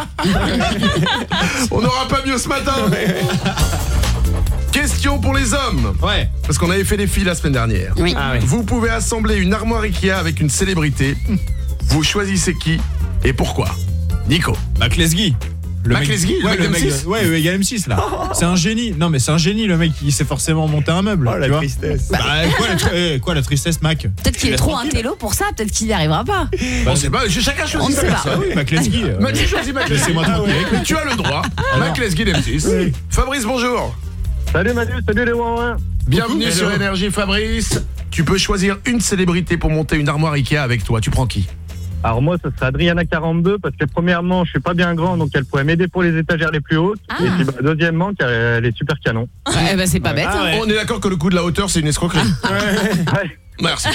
On n'aura pas mieux ce matin. Question pour les hommes. Ouais. Parce qu'on avait fait des filles la semaine dernière. Oui. Ah oui. Vous pouvez assembler une armoire Ikea avec une célébrité. Vous choisissez qui et pourquoi? Nico. Mac Lesguy. Le Mac mec- Lesguy, le ouais, mec le d'M mec six. de- ouais, le mec M six là. C'est un génie. Non mais c'est un génie le mec, il sait forcément monter un meuble. Oh la tu vois. tristesse. Bah, quoi, la tri- eh, quoi la tristesse, Mac? Peut-être qu'il est trop intello pour ça, peut-être qu'il n'y arrivera pas. On sait pas, chacun choisit. On ne sa sait pas. personne. Ah oui, Mac Lesguy. euh, Mac choisit Mac Lesguy. Laissez-moi tranquille. Mais tu as le droit. Mac Lesguy d'M six. Fabrice, bonjour. Salut Manu, salut les ouin. Bienvenue Coucou. sur Hello. Énergie, Fabrice. Tu peux choisir une célébrité pour monter une armoire Ikea avec toi. Tu prends qui? Alors moi, ce serait Adriana quarante-deux parce que premièrement, je suis pas bien grand, donc elle pourrait m'aider pour les étagères les plus hautes. Ah. Et puis bah, deuxièmement, car elle est super canon. Eh ben c'est pas bête. Ah ouais. On est d'accord que le coup de la hauteur, c'est une escroquerie. Ouais. Merci.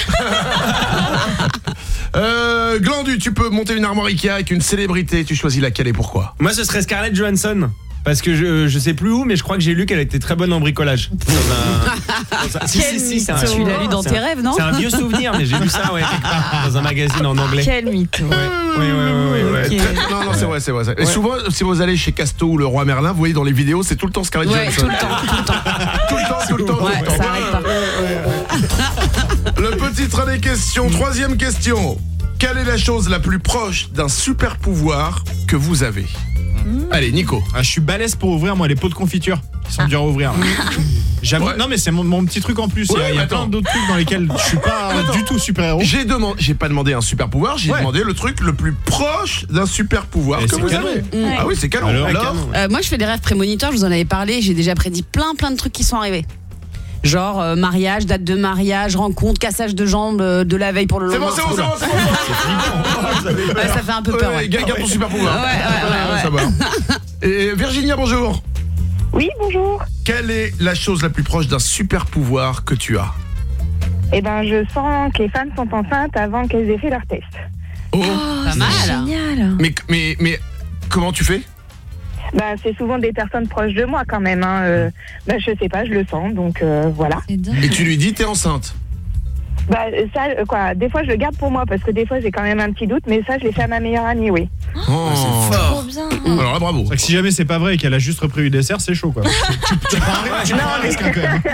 euh, Glandu, tu peux monter une armoire Ikea avec une célébrité. Tu choisis laquelle et pourquoi? Moi ce serait Scarlett Johansson. Parce que je, je sais plus où, mais je crois que j'ai lu qu'elle était très bonne en bricolage. Dans un- dans un- si, si, si, c'est un- Tu l'as lu dans c'est tes un- rêves, non? C'est un vieux souvenir, mais j'ai lu ça ouais, quelque part, dans un magazine en anglais. Quel mytho. Ouais, ouais, ouais, ouais, ouais, ouais. Ok. Très- Non, non, c'est vrai, c'est vrai. Et Ouais. souvent, si vous allez chez Casto ou le Roi Merlin, vous voyez dans les vidéos, c'est tout le temps Scarlett Ouais, Johansson. tout le temps, tout le temps. Tout le temps, tout le temps, tout Ouais, le temps. ça arrête pas. Le petit train des questions. Troisième question. Quelle est la chose la plus proche d'un super pouvoir que vous avez? Allez, Nico. Ah, je suis balèze pour ouvrir moi les pots de confiture. Ils sont durs à ouvrir. J'avoue. Ouais. Non mais c'est mon, mon petit truc en plus. Il y a- Ouais, il y a, attends. plein d'autres trucs dans lesquels je suis pas Attends. du tout super héros. J'ai demandé, j'ai pas demandé un super pouvoir, j'ai Ouais. demandé le truc le plus proche d'un super pouvoir Et que c'est vous canon. avez. Ouais. Ah oui, c'est canon. Alors, Alors, canon. Euh, moi je fais des rêves prémonitoires, je vous en avais parlé, j'ai déjà prédit plein plein de trucs qui sont arrivés. Genre euh, mariage, date de mariage, rencontre, cassage de jambes euh, de la veille pour le c'est bon, lendemain. c'est bon, c'est bon, c'est bon. Ouais, ça fait un peu peur. Ouais, Ouais. garde ton super pouvoir. Ouais, ouais, ouais, ouais. Ça va. Et Virginia, bonjour. Oui, bonjour. Quelle est la chose la plus proche d'un super pouvoir que tu as? Eh ben, je sens que les femmes sont enceintes avant qu'elles aient fait leur test. Oh, Pas mal. Génial. mais, mais, mais comment tu fais? Ben, c'est souvent des personnes proches de moi quand même. Hein. Euh, ben, je sais pas, je le sens, donc euh, voilà. Et tu lui dis t'es enceinte? Bah, ça, euh, quoi, des fois je le garde pour moi parce que des fois j'ai quand même un petit doute, mais ça je l'ai fait à ma meilleure amie, oui. Oh, C'est Trop fort. bien. Alors là, bravo. C'est vrai que si jamais c'est pas vrai et qu'elle a juste repris du dessert, c'est chaud quoi. tu, tu prends un, tu prends un risque quand même.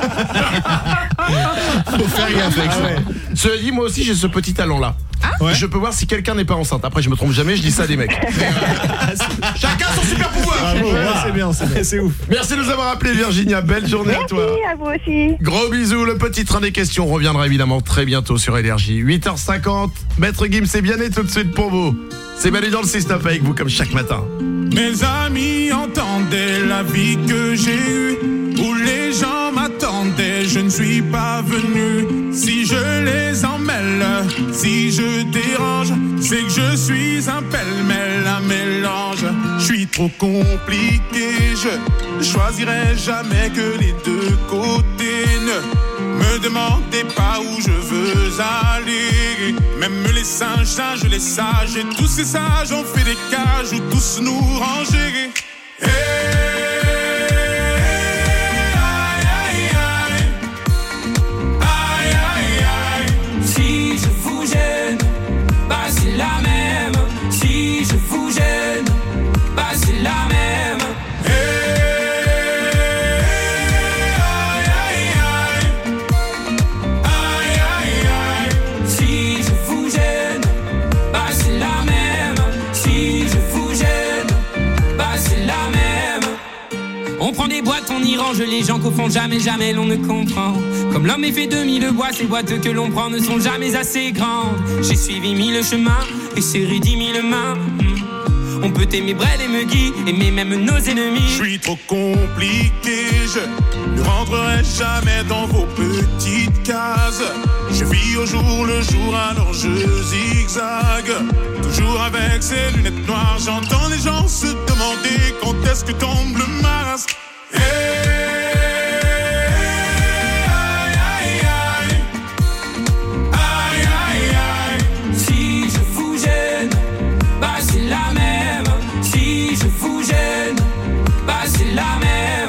Faut faire gaffe avec Ah ça. ouais. Cela dit, moi aussi j'ai ce petit talent là. Ouais. Je peux voir si quelqu'un n'est pas enceinte. Après, je me trompe jamais, je dis ça à des mecs. Chacun son super pouvoir. Bravo, ouais, c'est bien, c'est bien. C'est ouf. Merci de nous avoir appelé, Virginia. Belle journée à Merci, toi. à vous aussi. Gros bisous. Le petit train des questions reviendra évidemment très bientôt sur Énergie. huit heures cinquante. Maître Gims et Vianney tout de suite pour vous. C'est Manu dans le six neuf avec vous comme chaque matin. Mes amis entendaient la vie que j'ai eue, où les gens m'attendaient, je ne suis pas venu. Si je les emmêle, si je dérange, c'est que je suis un pêle-mêle, un mélange. Je suis trop compliqué, je choisirai jamais que les deux côtés. Ne me demandez pas où je veux aller. Même les singes, singes, les sages, et tous ces sages ont fait des cages où tous nous ranger. Hey, aïe, aïe, aïe. Aïe, aïe, aïe. Si je vous gêne, bah c'est la même. Si je vous gêne, bah c'est la même. Hey, aïe, aïe, aïe. Aïe, On prend des boîtes, on y range les gens qu'au fond jamais, jamais l'on ne comprend. Comme l'homme est fait de mille bois, ces boîtes que l'on prend ne sont jamais assez grandes. J'ai suivi mille chemins et serré dix mille mains. On peut aimer Brel et Meggy, aimer même nos ennemis. Je suis trop compliqué, je ne rentrerai jamais dans vos petites cases. Je vis au jour le jour, alors je zigzague. Toujours avec ces lunettes noires, j'entends les gens se demander quand est-ce que tombe le masque. Hey, aïe, aïe, aïe. Aïe, aïe, aïe. Si je vous gêne, bah c'est la même. Si je vous gêne, bah c'est la même.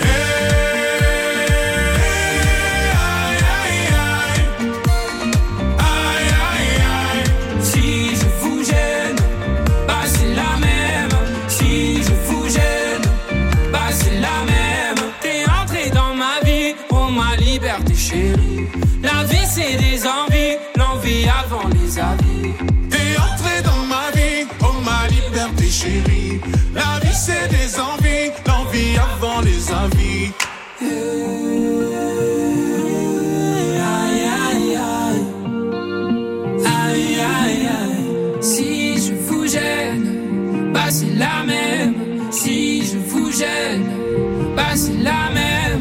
Chérie, la vie c'est des envies, l'envie avant les avis. T'es entré dans ma vie, oh ma liberté chérie. La vie c'est des envies, l'envie avant les avis. Aïe aïe aïe, aïe aïe aïe. Si je vous gêne, bah c'est la même. Si je vous gêne, bah c'est la même.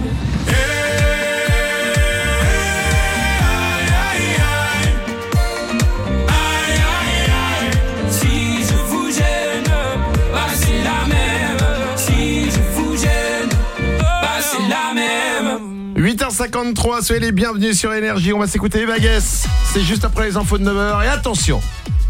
huit heures cinquante-trois, soyez les bienvenus sur Énergie. On va s'écouter Eva Guess. C'est juste après les infos de neuf heures. Et attention,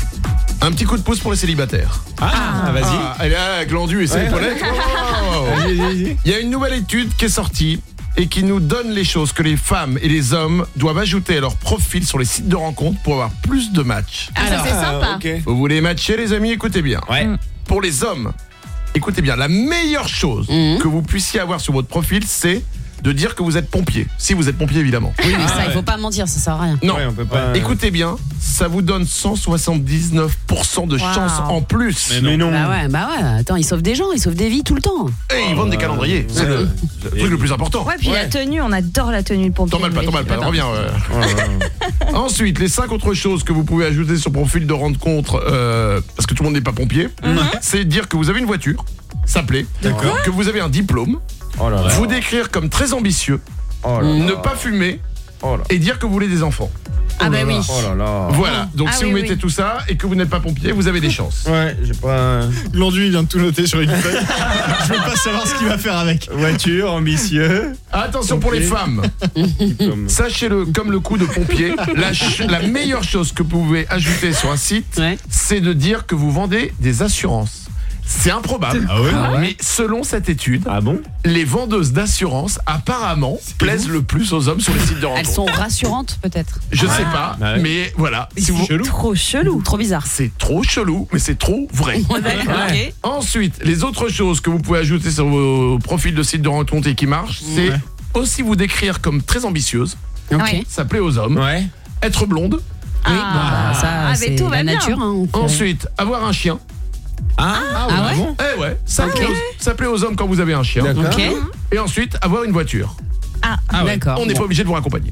un petit coup de pouce pour les célibataires. Ah, ah vas-y. Ah, elle est là avec l'endu et ses ouais. épaulettes. Oh. Vas-y, vas-y. Il y a une nouvelle étude qui est sortie et qui nous donne les choses que les femmes et les hommes doivent ajouter à leur profil sur les sites de rencontres pour avoir plus de matchs. Alors, ça c'est sympa. Okay. Vous voulez matcher, les amis? Écoutez bien. Ouais. Mm. Pour les hommes, écoutez bien, la meilleure chose Mmh. que vous puissiez avoir sur votre profil, c'est de dire que vous êtes pompier. Si vous êtes pompier, évidemment. Oui, mais Ah, ça, ouais. il faut pas mentir, ça sert à rien. Non, Ouais, on peut pas- écoutez bien, ça vous donne cent soixante-dix-neuf pour cent de Wow. chance en plus. Mais non. Bah ouais, bah ouais. Attends, ils sauvent des gens, ils sauvent des vies tout le temps. Et ils vendent des calendriers, c'est ouais. le, le truc le plus important. Ouais, puis la tenue, on adore la tenue de pompier. T'en mal pas, t'en mal pas, Attends. reviens. ouais. Ensuite, les cinq autres choses que vous pouvez ajouter sur profil de rencontre, euh, parce que tout le monde n'est pas pompier, c'est dire que vous avez une voiture, ça plaît, D'accord. que vous avez un diplôme, Oh là là. vous décrire comme très ambitieux, Oh là là. ne pas fumer Oh là. et dire que vous voulez des enfants. Ah bah oui. Oh là là. Voilà, donc Ah si oui, vous mettez oui. tout ça et que vous n'êtes pas pompier, vous avez des chances. Ouais, j'ai pas. L'enduit il vient de tout noter sur une feuille. Je veux pas savoir ce qu'il va faire avec. Voiture, ambitieux. Attention pour les femmes, Comme- sachez-le comme le coup de pompier, la, ch- la meilleure chose que vous pouvez ajouter sur un site, Ouais. c'est de dire que vous vendez des assurances. C'est improbable, Ah ouais mais selon cette étude, Ah bon? les vendeuses d'assurances apparemment plaisent le plus aux hommes sur les sites de rencontres. Elles sont rassurantes, peut-être. Je sais pas, Bah ouais. mais voilà. Si vous... Chelou. Trop chelou. Trop bizarre. C'est trop chelou, mais c'est trop vrai. D'accord, ok. Ensuite, les autres choses que vous pouvez ajouter sur vos profils de sites de rencontres et qui marchent, c'est Ouais. aussi vous décrire comme très ambitieuse, Ok. Ouais. ça plaît aux hommes, Ouais. être blonde, Oui, Ah, bah, ça, ah, mais c'est tout va la bien. nature. Hein, on fait- ensuite avoir un chien. Ah, Ah ouais bon? Eh ouais, ça, Ok. plaît aux, ça plaît aux hommes quand vous avez un chien. D'accord. Ok. Et ensuite avoir une voiture. Ah, Ah ouais. D'accord. On n'est pas obligé de vous raccompagner.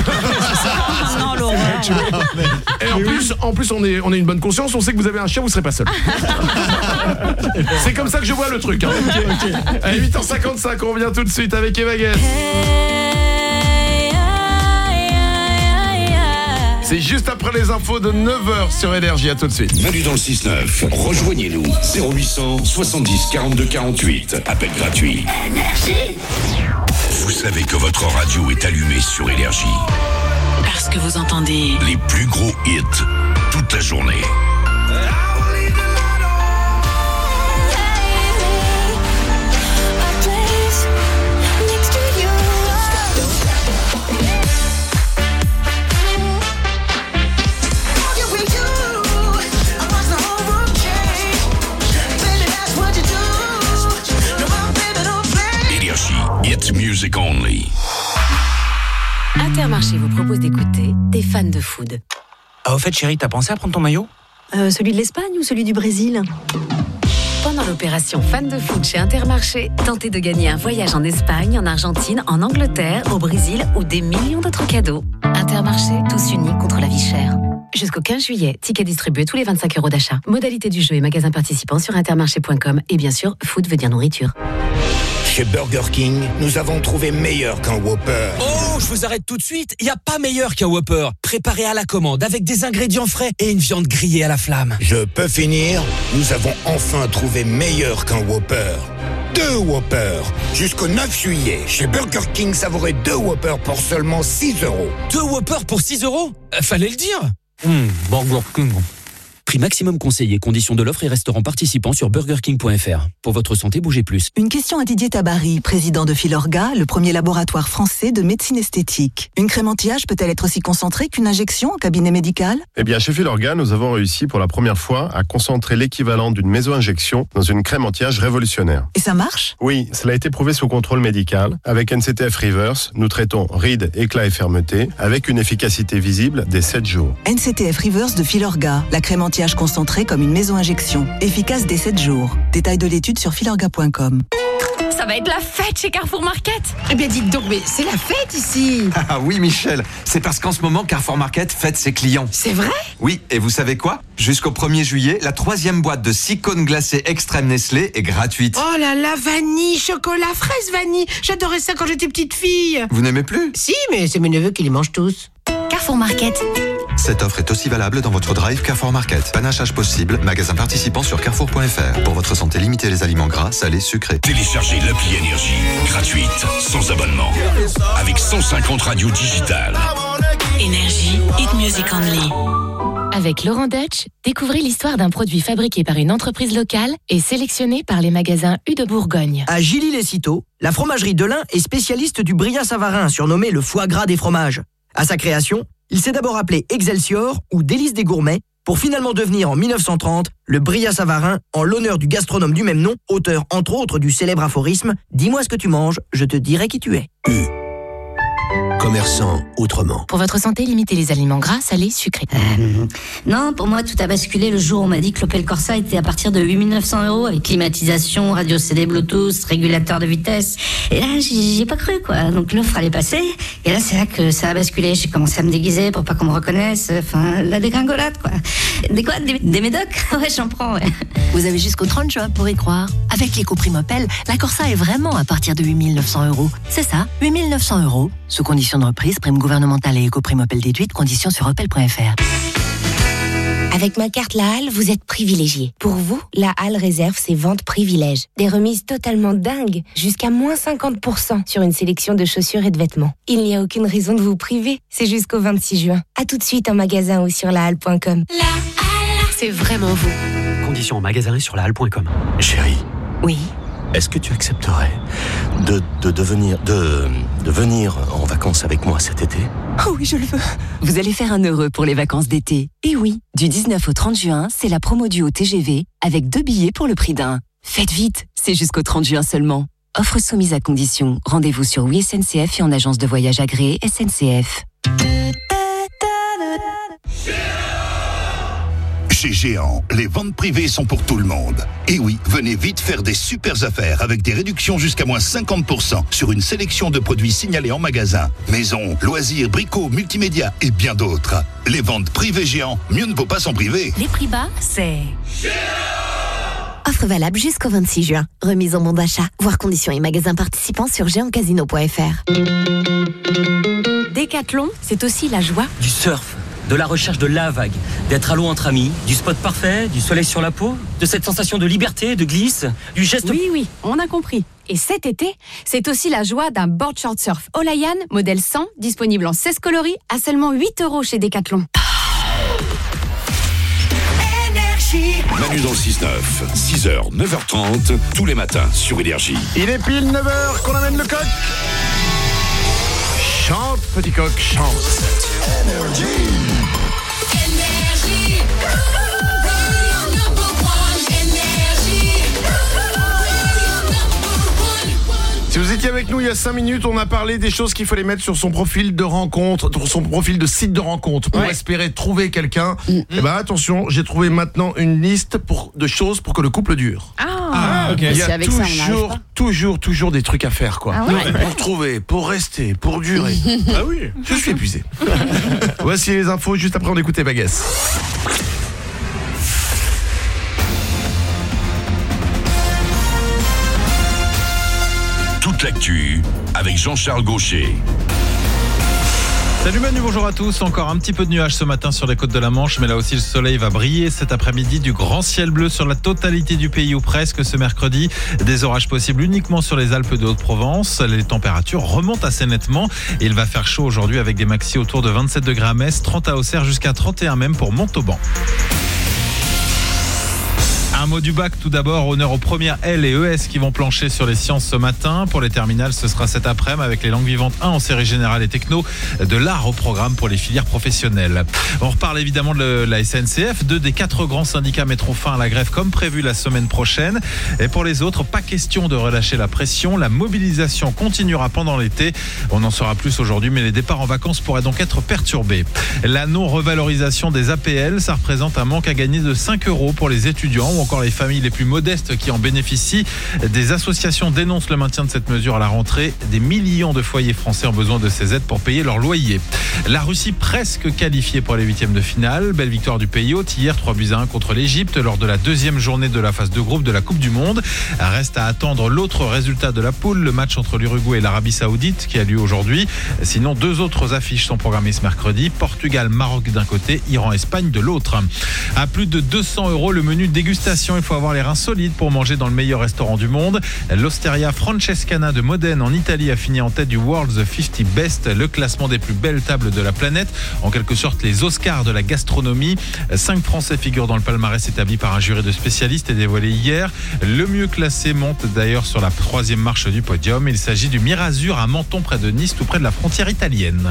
Ah non, Laurent. Et en plus, en plus on est on a une bonne conscience, on sait que vous avez un chien, vous serez pas seul. C'est comme ça que je vois le truc. Hein. Allez, huit heures cinquante-cinq, on revient tout de suite avec Eva Guess. C'est juste après les infos de neuf heures sur Énergie, à tout de suite. Manu dans le six neuf. Rejoignez-nous. zéro huit cent soixante-dix quarante-deux quarante-huit. Appel gratuit. Vous savez que votre radio est allumée sur Énergie. Parce que vous entendez Les plus gros hits toute la journée. Énergie, hit music only. Intermarché vous propose d'écouter des fans de food. Ah, au fait, chérie, t'as pensé à prendre ton maillot? Euh, celui de l'Espagne ou celui du Brésil? Pendant l'opération Fan de foot chez Intermarché, tentez de gagner un voyage en Espagne, en Argentine, en Angleterre, au Brésil ou des millions d'autres cadeaux. Intermarché, tous unis contre la vie chère. Jusqu'au quinze juillet, tickets distribués tous les vingt-cinq euros d'achat. Modalité du jeu et magasins participants sur intermarché point com. Et bien sûr, food veut dire nourriture. Chez Burger King, nous avons trouvé meilleur qu'un Whopper. Oh, je vous arrête tout de suite. Il n'y a pas meilleur qu'un Whopper. Préparé à la commande avec des ingrédients frais et une viande grillée à la flamme. Je peux finir? Nous avons enfin trouvé meilleur qu'un Whopper. Deux Whoppers. Jusqu'au neuf juillet, chez Burger King, savourez deux Whoppers pour seulement six euros. Deux Whoppers pour six euros? euh, Fallait le dire. Mmh, Burger King. Prix maximum conseillé, conditions de l'offre et restaurants participants sur burger king point f r. Pour votre santé, bougez plus. Une question à Didier Tabary, président de Filorga, le premier laboratoire français de médecine esthétique. Une crème anti-âge peut-elle être aussi concentrée qu'une injection en cabinet médical? Eh bien, chez Filorga, nous avons réussi pour la première fois à concentrer l'équivalent d'une méso-injection dans une crème anti-âge révolutionnaire. Et ça marche? Oui, cela a été prouvé sous contrôle médical. Avec N C T F Reverse, nous traitons rides, éclats et fermeté avec une efficacité visible dès sept jours. N C T F Reverse de Filorga, la crème anti-âge concentrée comme une méso-injection, efficace dès sept jours. Détail de l'étude sur filorga point com. Ça va être la fête chez Carrefour Market. Eh bien dites donc, mais c'est la fête ici. Ah oui Michel, c'est parce qu'en ce moment Carrefour Market fête ses clients. C'est vrai? Oui, et vous savez quoi? Jusqu'au premier juillet, la troisième boîte de six cônes glacés extrême Nestlé est gratuite. Oh là là, vanille, chocolat, fraise vanille. J'adorais ça quand j'étais petite fille. Vous n'aimez plus? Si, mais c'est mes neveux qui les mangent tous. Carrefour Market. Cette offre est aussi valable dans votre drive Carrefour Market. Panachage possible, magasin participant sur carrefour point f r. Pour votre santé, limitez les aliments gras, salés, sucrés. Téléchargez l'appli Énergie, gratuite, sans abonnement, avec cent cinquante radios digitales. Énergie, hit music only. Avec Laurent Dutch, découvrez l'histoire d'un produit fabriqué par une entreprise locale et sélectionné par les magasins U de Bourgogne. À Gilly-les-Citeaux, la fromagerie Delin est spécialiste du Brillat Savarin, surnommé le foie gras des fromages. À sa création, il s'est d'abord appelé Excelsior ou Délice des gourmets pour finalement devenir en mille neuf cent trente le Brillat Savarin en l'honneur du gastronome du même nom, auteur entre autres du célèbre aphorisme « Dis-moi ce que tu manges, je te dirai qui tu es ». Commerçant autrement. Pour votre santé, limitez les aliments gras, salés, sucrés. Euh, non, pour moi, tout a basculé le jour où on m'a dit que l'Opel Corsa était à partir de huit mille neuf cents euros avec climatisation, radio C D, Bluetooth, régulateur de vitesse. Et là, j'y ai pas cru, quoi. Donc l'offre allait passer. Et là, c'est là que ça a basculé. J'ai commencé à me déguiser pour pas qu'on me reconnaisse. Enfin, la dégringolade, quoi. Des quoi? Des, des médocs? Ouais, j'en prends, ouais. Vous avez jusqu'au trente juin pour y croire. Avec l'éco-prime Opel, la Corsa est vraiment à partir de huit mille neuf cents euros. C'est ça, huit mille neuf cents euros. Sous condition de reprise, prime gouvernementale et éco-prime Opel déduite, conditions sur opel point f r. Avec ma carte La Halle, vous êtes privilégié. Pour vous, La Halle réserve ses ventes privilèges. Des remises totalement dingues, jusqu'à moins cinquante pour cent sur une sélection de chaussures et de vêtements. Il n'y a aucune raison de vous priver, c'est jusqu'au vingt-six juin. A tout de suite en magasin ou sur la halle point com. La Halle, c'est vraiment vous. Conditions en magasin et sur la halle point com. Chérie. Oui. Est-ce que tu accepterais de, de devenir de, de venir en vacances avec moi cet été? Oh oui, je le veux. Vous allez faire un heureux pour les vacances d'été. Et oui, du dix-neuf au trente juin, c'est la promo du T G V avec deux billets pour le prix d'un. Faites vite, c'est jusqu'au trente juin seulement. Offre soumise à condition. Rendez-vous sur oui S N C F et en agence de voyage agréée S N C F. Chez Géant, les ventes privées sont pour tout le monde. Et oui, venez vite faire des super affaires avec des réductions jusqu'à moins cinquante pour cent sur une sélection de produits signalés en magasin. Maison, loisirs, bricots, multimédia et bien d'autres. Les ventes privées Géant, mieux ne vaut pas s'en priver. Les prix bas, c'est... Offre valable jusqu'au vingt-six juin. Remise en bon d'achat. Voir conditions et magasins participants sur géant casino point f r. Décathlon, c'est aussi la joie Du surf, de la recherche de la vague, d'être à l'eau entre amis, du spot parfait, du soleil sur la peau, de cette sensation de liberté, de glisse, du geste... Oui, oui, on a compris. Et cet été, c'est aussi la joie d'un board short surf Olayan, modèle cent, disponible en seize coloris, à seulement huit euros chez Décathlon. Manu dans le six neuf, six heures, neuf heures trente, tous les matins sur Énergie. Il est pile neuf heures qu'on amène le coq. Chante, petit coq, chante. Si vous étiez avec nous il y a cinq minutes, on a parlé des choses qu'il fallait mettre sur son profil de rencontre, sur son profil de site de rencontre pour ouais. espérer trouver quelqu'un. Mm. Et ben attention, j'ai trouvé maintenant une liste pour, de choses pour que le couple dure. Ah. Ah, okay. Il y a avec ça, toujours, toujours, toujours des trucs à faire, quoi. Ah ouais. Pour trouver, pour rester, pour durer. Ah oui. Je suis épuisé. Voici les infos, juste après on écoute les baguettes. Toute l'actu avec Jean-Charles Gaucher. Salut Manu, bonjour à tous. Encore un petit peu de nuages ce matin sur les côtes de la Manche, mais là aussi le soleil va briller cet après-midi. Du grand ciel bleu sur la totalité du pays ou presque ce mercredi. Des orages possibles uniquement sur les Alpes de Haute-Provence. Les températures remontent assez nettement. Il va faire chaud aujourd'hui avec des maxis autour de vingt-sept degrés à Metz, trente à Auxerre jusqu'à trente et un même pour Montauban. Un mot du bac tout d'abord, honneur aux premières L et E S qui vont plancher sur les sciences ce matin. Pour les terminales, ce sera cet après-midi avec les langues vivantes un en série générale et techno, de l'art au programme pour les filières professionnelles. On reparle évidemment de la S N C F. Deux des quatre grands syndicats mettront fin à la grève comme prévu la semaine prochaine. Et pour les autres, pas question de relâcher la pression. La mobilisation continuera pendant l'été. On en saura plus aujourd'hui, mais les départs en vacances pourraient donc être perturbés. La non-revalorisation des A P L, ça représente un manque à gagner de cinq euros pour les étudiants ou encore les familles les plus modestes qui en bénéficient. Des associations dénoncent le maintien de cette mesure à la rentrée. Des millions de foyers français ont besoin de ces aides pour payer leur loyer. La Russie presque qualifiée pour les huitièmes de finale. Belle victoire du pays hôte hier, trois buts à un contre l'Égypte lors de la deuxième journée de la phase de groupe de la Coupe du Monde. Reste à attendre l'autre résultat de la poule, le match entre l'Uruguay et l'Arabie Saoudite qui a lieu aujourd'hui. Sinon, deux autres affiches sont programmées ce mercredi. Portugal-Maroc d'un côté, Iran-Espagne de l'autre. À plus de deux cents euros le menu dégustation. Il faut avoir les reins solides pour manger dans le meilleur restaurant du monde. L'Osteria Francescana de Modène en Italie a fini en tête du World's cinquante Best, le classement des plus belles tables de la planète. En quelque sorte, les Oscars de la gastronomie. Cinq Français figurent dans le palmarès établi par un jury de spécialistes et dévoilé hier. Le mieux classé monte d'ailleurs sur la troisième marche du podium. Il s'agit du Mirazur à Menton près de Nice, tout près de la frontière italienne.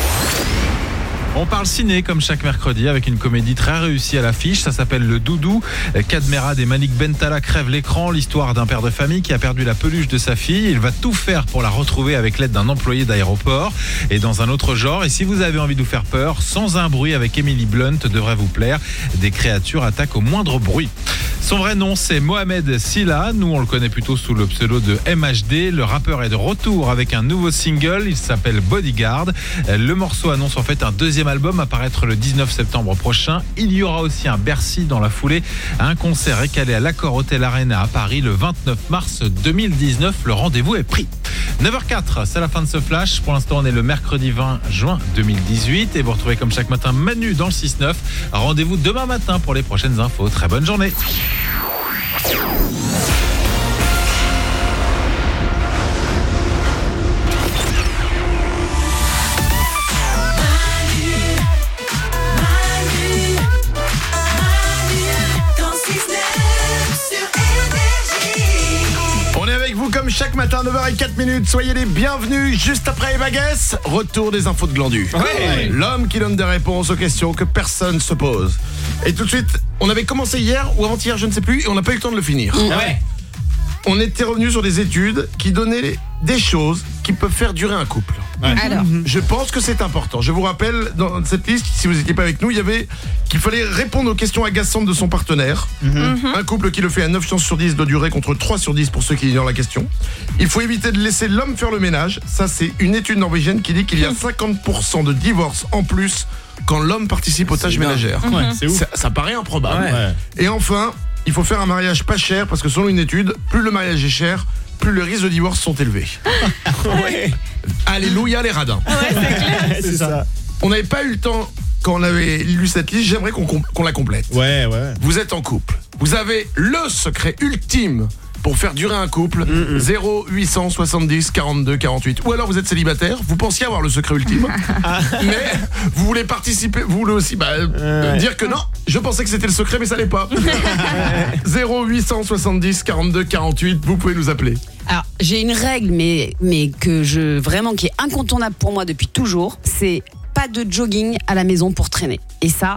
On parle ciné comme chaque mercredi avec une comédie très réussie à l'affiche. Ça s'appelle Le Doudou. Kadmerad et Malik Bentala crèvent l'écran. L'histoire d'un père de famille qui a perdu la peluche de sa fille. Il va tout faire pour la retrouver avec l'aide d'un employé d'aéroport. Et dans un autre genre, et si vous avez envie de vous faire peur, Sans un bruit avec Emily Blunt devrait vous plaire. Des créatures attaquent au moindre bruit. Son vrai nom, c'est Mohamed Silla. Nous, on le connaît plutôt sous le pseudo de M H D. Le rappeur est de retour avec un nouveau single. Il s'appelle Bodyguard. Le morceau annonce en fait un deuxième album à paraître le dix-neuf septembre prochain. Il y aura aussi un Bercy dans la foulée. Un concert est calé à l'Accor Hotel Arena à Paris le vingt-neuf mars deux mille dix-neuf. Le rendez-vous est pris. neuf heures quatre, c'est la fin de ce flash. Pour l'instant, on est le mercredi vingt juin deux mille dix-huit. Et vous retrouvez comme chaque matin Manu dans le six neuf. Rendez-vous demain matin pour les prochaines infos. Très bonne journée. Comme chaque matin, neuf heures zéro quatre minutes, soyez les bienvenus. Juste après les baguettes, retour des infos de Glandu. Ouais. L'homme qui donne des réponses aux questions que personne se pose. Et tout de suite, on avait commencé hier ou avant-hier, je ne sais plus, et on n'a pas eu le temps de le finir. Ouais. On était revenu sur des études qui donnaient des choses qui peuvent faire durer un couple. Ouais. Alors. Je pense que c'est important. Je vous rappelle, dans cette liste, si vous n'étiez pas avec nous, il y avait qu'il fallait répondre aux questions agaçantes de son partenaire. Mm-hmm. Un couple qui le fait à neuf chances sur dix doit durer contre trois sur dix pour ceux qui ignorent la question. Il faut éviter de laisser l'homme faire le ménage. Ça, c'est une étude norvégienne qui dit qu'il y a cinquante pour cent de divorces en plus quand l'homme participe aux tâches c'est ménagères. Ouais, c'est ouf. Ça, ça paraît improbable. Ouais. Et enfin, il faut faire un mariage pas cher parce que selon une étude, plus le mariage est cher, plus les risques de divorce sont élevés. Ouais. Alléluia les radins. Ouais, c'est clair. C'est ça. On n'avait pas eu le temps quand on avait lu cette liste, j'aimerais qu'on, qu'on la complète. Ouais, ouais. Vous êtes en couple. Vous avez le secret ultime pour faire durer un couple. Mm-hmm. zéro huit cent soixante-dix quarante-deux quarante-huit. Ou alors vous êtes célibataire, vous pensiez avoir le secret ultime, mais vous voulez participer, vous voulez aussi bah, euh, dire que non, je pensais que c'était le secret mais ça l'est pas. zéro huit cent soixante-dix quarante-deux quarante-huit, vous pouvez nous appeler. Alors, j'ai une règle mais mais que je vraiment qui est incontournable pour moi depuis toujours, c'est pas de jogging à la maison pour traîner. Et ça,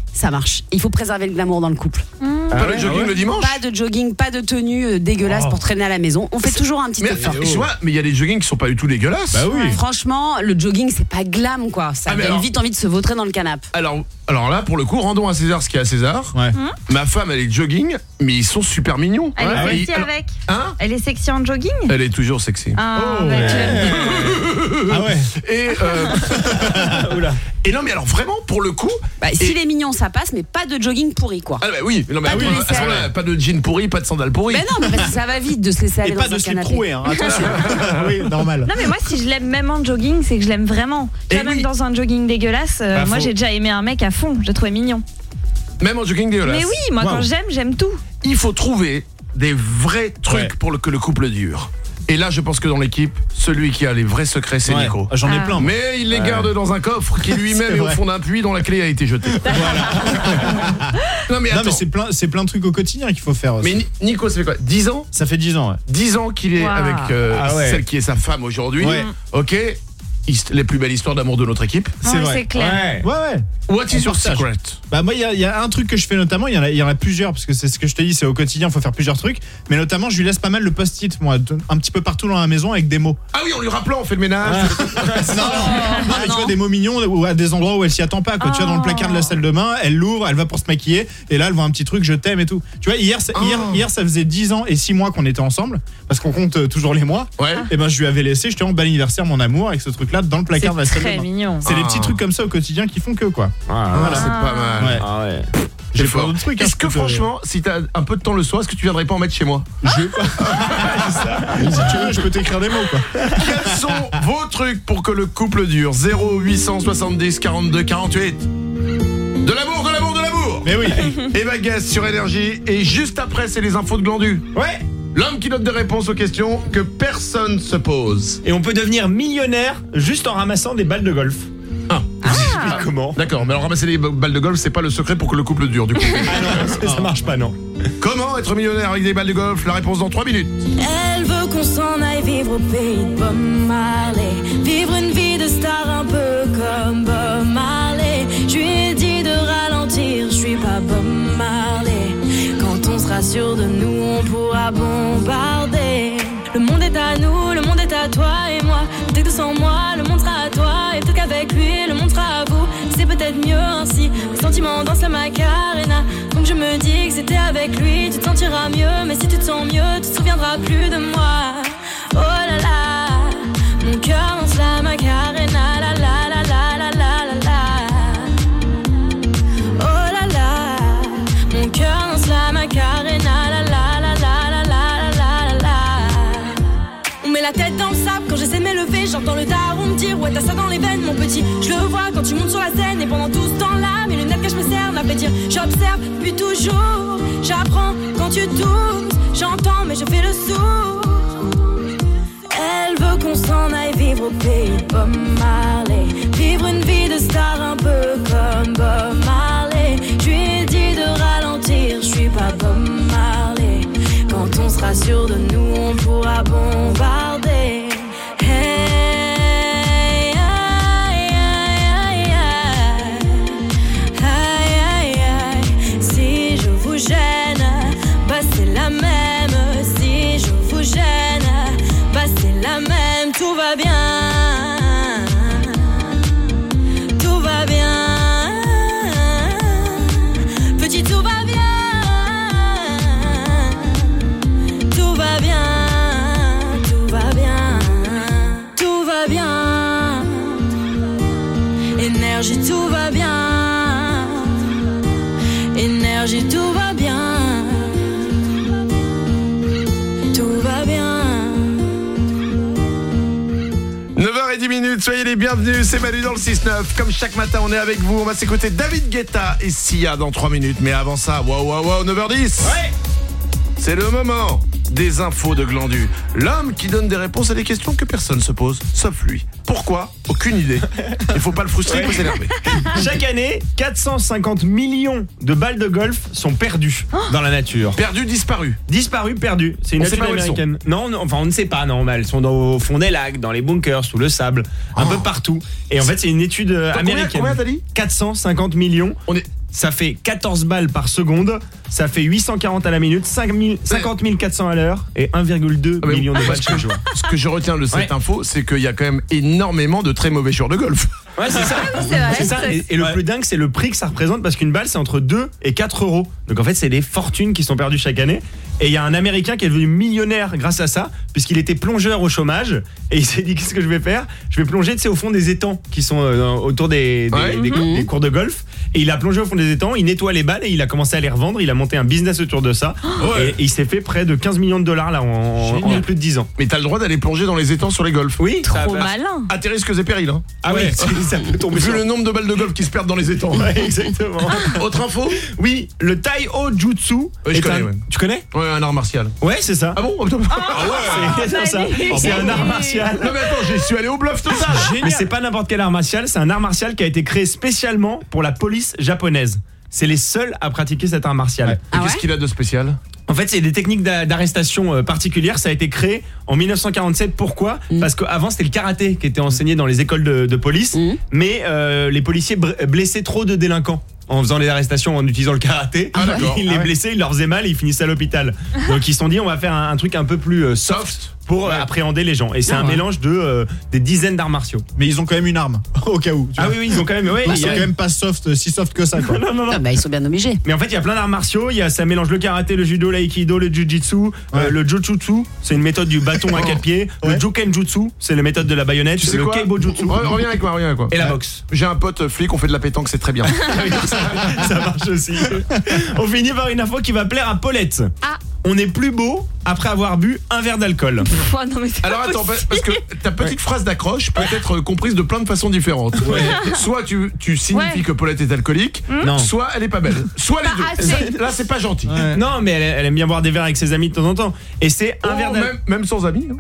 ça marche. Il faut préserver le glamour dans le couple. Mmh. Pas ah ouais, le jogging ah ouais. le dimanche. Pas de jogging, pas de tenue euh, dégueulasse oh. pour traîner à la maison. On fait toujours un petit mais, effort. Mais, mais il y a des joggings qui sont pas du tout dégueulasses. Bah oui. Ouais. Franchement, le jogging c'est pas glam quoi. Ça ah donne alors, vite envie de se vautrer dans le canapé. Alors, alors là, pour le coup, rendons à César ce qui est à César. Ouais. Mmh. Ma femme, elle est jogging, mais ils sont super mignons. Elle ouais. est sexy alors, avec. Hein Elle est sexy en jogging. Elle est toujours sexy. Ah, oh, bah, ouais. ah ouais. Et euh... Oula. Et non mais alors vraiment pour le coup bah, et... s'il est mignon ça passe mais pas de jogging pourri quoi. Ah bah oui, non mais pas, oui, de à là, pas de jean pourri, pas de sandales pourries. Mais non mais parce que ça va vite de se laisser aller et dans un canapé. Et pas de slip troué hein, attention. Oui, normal. Non mais moi si je l'aime même en jogging, c'est que je l'aime vraiment. Tu vois, même oui. dans un jogging dégueulasse, euh, moi faut... j'ai déjà aimé un mec à fond, je le trouvais mignon. Même en jogging dégueulasse. Mais oui, moi wow. quand j'aime, j'aime tout. Il faut trouver des vrais trucs ouais. pour le, que le couple dure. Et là, je pense que dans l'équipe, celui qui a les vrais secrets, c'est ouais. Nico. Ah, j'en ai plein. Mais il les ouais. garde dans un coffre qui lui-même est, est au fond d'un puits dont la clé a été jetée. Voilà. non mais, non, mais c'est plein, c'est plein de trucs au quotidien qu'il faut faire aussi. Mais Nico, ça fait quoi dix ans Ça fait dix ans, ouais. dix ans qu'il est wow. avec euh, ah ouais. celle qui est sa femme aujourd'hui. Ouais. Ok. Les plus belles histoires d'amour de notre équipe. C'est ouais, vrai. C'est clair. Ouais, ouais. ouais. What is your secret? Bah moi il y, y a un truc que je fais notamment, il y en a il y en a plusieurs parce que c'est ce que je te dis, c'est au quotidien, il faut faire plusieurs trucs, mais notamment je lui laisse pas mal le post-it moi un petit peu partout dans la maison avec des mots. Ah oui, on lui rappelant, on fait le ménage. Ouais. non, non, non, mais tu vois des mots mignons ou à des endroits où elle s'y attend pas quoi. Oh. Tu vois dans le placard de la salle de bain, elle l'ouvre, elle va pour se maquiller et là elle voit un petit truc je t'aime et tout. Tu vois hier oh. hier hier ça faisait dix ans et six mois qu'on était ensemble parce qu'on compte toujours les mois. Ouais. Et ben je lui avais laissé, j'étais en bel anniversaire mon amour avec ce truc là dans le placard de la salle de bain. C'est mignon. C'est ah. les petits trucs comme ça au quotidien qui font que quoi. Ah, voilà. C'est pas mal. Ouais. Ah ouais. J'ai fait d'autres trucs. Est-ce hein, que franchement, si t'as un peu de temps le soir, est-ce que tu viendrais pas en mettre chez moi? Je vais pas. Si tu veux, je peux t'écrire des mots quoi. Quels sont vos trucs pour que le couple dure? Zéro huit cent soixante-dix quarante-deux quarante-huit. De l'amour, de l'amour, de l'amour. Mais oui. Eva Guest sur Énergie et juste après c'est les infos de Glandu. Ouais. L'homme qui donne des réponses aux questions que personne se pose. Et on peut devenir millionnaire juste en ramassant des balles de golf. Ah. Ah. Comment? D'accord, mais alors ramasser les balles de golf, c'est pas le secret pour que le couple dure du coup. Ah non, ça, ça marche pas non. Comment être millionnaire avec des balles de golf? La réponse dans trois minutes. Elle veut qu'on s'en aille vivre au pays de Bob Marley, vivre une vie de star un peu comme Bob Marley. Je lui ai dit de ralentir, je suis pas Bob Marley. Quand on sera sûr de nous, on pourra bombarder. Le monde est à nous, le monde est à toi et moi. Peut-être que sans moi, le monde sera à toi. Et peut-être qu'avec lui, le monde sera à vous. C'est peut-être mieux ainsi. Les sentiments dansent la Macarena. Donc je me dis que c'était avec lui, tu te sentiras mieux. Mais si tu te sens mieux, tu te souviendras plus de moi. Oh là là, mon cœur danse la Macarena. La la la la la la la la. Oh là là, mon cœur danse la Macarena. La la la la la la la la la. On met la tête dans le sable quand j'essaie de m'élever. J'entends le daron me dire ouais t'as ça dans les veines mon petit. Je le vois quand tu montes sur la scène. Et pendant tout ce temps-là mes lunettes que je me sers m'a fait dire j'observe depuis toujours. J'apprends quand tu tournes. J'entends mais je fais le sourd. Elle veut qu'on s'en aille vivre au pays de Bob Marley, vivre une vie de star un peu comme Bob Marley. Je lui ai dit de ralentir, je suis pas Bob Marley. Quand on sera sûr de nous, on pourra bombarder. Hey, aïe, aïe, aïe, aïe, aïe, aïe, aïe. Si je vous gêne, bah c'est la même. Si je vous gêne, bah c'est la même. Tout va bien, tout va bien, petit tout va bien. Tout va bien, tout va bien, tout va bien. Énergie, tout va bien. Énergie, tout va bien. Tout va bien. neuf heures dix minutes, soyez les bienvenus, c'est Manu dans le six neuf. Comme chaque matin, on est avec vous. On va s'écouter David Guetta et Sia dans trois minutes. Mais avant ça, waouh, waouh, waouh, neuf heures dix. Ouais. C'est le moment des infos de Glandu. L'homme qui donne des réponses à des questions que personne se pose, sauf lui. Pourquoi? Aucune idée. Il faut pas le frustrer, il faut s'énerver. Chaque année, quatre cent cinquante millions de balles de golf sont perdues oh. dans la nature. Perdues, disparues. Disparues, perdues. C'est une étude américaine. Non, non, enfin on ne sait pas, non, mais elles sont dans, au fond des lacs, dans les bunkers, sous le sable, un oh. peu partout. Et en fait, c'est une étude américaine. Combien, combien t'as dit? quatre cent cinquante millions. On est ça fait quatorze balles par seconde, ça fait huit cent quarante à la minute, cinquante mille quatre cents à l'heure et un virgule deux million de balles chaque jour. Ce que je retiens de cette ouais. info, c'est qu'il y a quand même énormément de très mauvais joueurs de golf. Ouais, c'est ça. Ah, c'est vrai, c'est ça. Et, et le ouais. plus dingue, c'est le prix que ça représente parce qu'une balle, c'est entre deux et quatre euros. Donc en fait, c'est des fortunes qui sont perdues chaque année. Et il y a un Américain qui est devenu millionnaire grâce à ça, puisqu'il était plongeur au chômage. Et il s'est dit, qu'est-ce que je vais faire ? Je vais plonger, tu sais, au fond des étangs qui sont euh, autour des, des, ouais. des, des, des cours de golf. Et il a plongé au fond des étangs, il nettoie les balles et il a commencé à les revendre. Il a monté un business autour de ça. Ouais. Et, et il s'est fait près de quinze millions de dollars là en, en plus de dix ans. Mais t'as le droit d'aller plonger dans les étangs sur les golfs. Oui. Trop ça, malin. À tes risques et périls. Hein. Ah ouais, oui, ça peut tomber. Vu le nombre de balles de golf qui se perdent dans les étangs. Ouais, exactement. Autre info ? Oui, le Taiho Jutsu. Ouais, je connais, un... ouais. Tu connais ? Ouais, un art martial. Ouais, c'est ça. Ah bon ? Ah ouais, c'est, c'est ça. Oh, c'est un art martial. Non mais attends, j'y suis allé au bluff total. Mais c'est pas n'importe quel art martial, c'est un art martial qui a été créé spécialement pour la police japonaise. C'est les seuls à pratiquer cet art martial. Ouais. Et ah qu'est-ce ouais qu'il a de spécial ? En fait, c'est des techniques d'arrestation particulières. Ça a été créé en dix-neuf cent quarante-sept. Pourquoi ? mmh. Parce qu'avant, c'était le karaté qui était enseigné dans les écoles de, de police. Mmh. Mais euh, les policiers blessaient trop de délinquants en faisant les arrestations en utilisant le karaté. Ah, ils les ah ouais. blessaient, ils leur faisaient mal et ils finissaient à l'hôpital. Donc ils se sont dit, on va faire un, un truc un peu plus euh, soft pour ouais. appréhender les gens. Et c'est ouais, un ouais. mélange de euh, des dizaines d'arts martiaux. Mais ils ont quand même une arme, au cas où. Ah oui, oui, ils ont quand même. Ouais, ils sont a... quand même pas soft, si soft que ça. Quoi. non, non, non. Ah bah, ils sont bien obligés. Mais en fait, il y a plein d'arts martiaux. Il y a, ça mélange le karaté, le judo, l'aïkido, le jujitsu, ouais. euh, le jujutsu, c'est une méthode du bâton à quatre pieds. Ouais. Le jukenjutsu, c'est la méthode de la baïonnette. Tu sais le quoi keibojutsu. Re- reviens avec moi, reviens avec moi. Et la boxe. J'ai un pote flic, on fait de la pétanque, c'est très bien. ça, ça marche aussi. On finit par une info qui va plaire à Paulette. Ah. On est plus beau après avoir bu un verre d'alcool. Pff, non mais c'est Alors attends, parce que ta petite ouais. phrase d'accroche peut être comprise de plein de façons différentes. Ouais. Soit tu, tu signifies ouais. que Paulette est alcoolique, mmh. soit elle est pas belle. Soit les deux. Ça, là, c'est pas gentil. Ouais. Non, mais elle, elle aime bien boire des verres avec ses amis de temps en temps. Et c'est un oh, verre d'alcool. Même, même sans amis.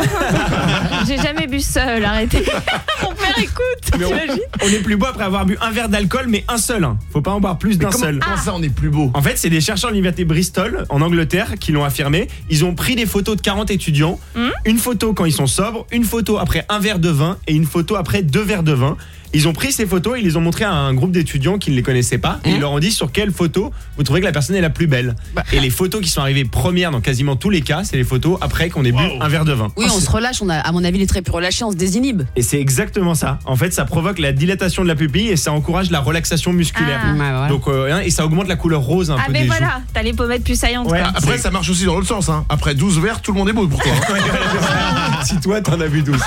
J'ai jamais bu seul, arrêtez. Mon père écoute, mais t'imagines ? on, on est plus beau après avoir bu un verre d'alcool, mais un seul. Hein. Faut pas en boire plus mais d'un comment, seul. Comment ah. ça, on est plus beau ? En fait, c'est des chercheurs de l'université Bristol, en Angleterre, qui l'ont affirmé. Ils ont pris des photos de quarante étudiants, mmh. une photo quand ils sont sobres, une photo après un verre de vin et une photo après deux verres de vin. Ils ont pris ces photos et ils les ont montrées à un groupe d'étudiants qui ne les connaissaient pas et mmh. ils leur ont dit sur quelle photo vous trouvez que la personne est la plus belle. Bah. Et les photos qui sont arrivées premières dans quasiment tous les cas, c'est les photos après qu'on ait bu wow. un verre de vin. Oui, oh, on c'est... se relâche, on a, à mon avis les traits plus relâchés, on se désinhibe. Et c'est exactement ça. En fait, ça provoque la dilatation de la pupille et ça encourage la relaxation musculaire. Ah. Ouais, voilà. Donc euh, et ça augmente la couleur rose un ah peu mais des voilà, joues. T'as les pommettes plus saillantes. Ouais. Après, ça marche aussi dans l'autre sens. Hein. Après douze verres, tout le monde est beau pour toi. Hein. Si toi t'en as bu douze.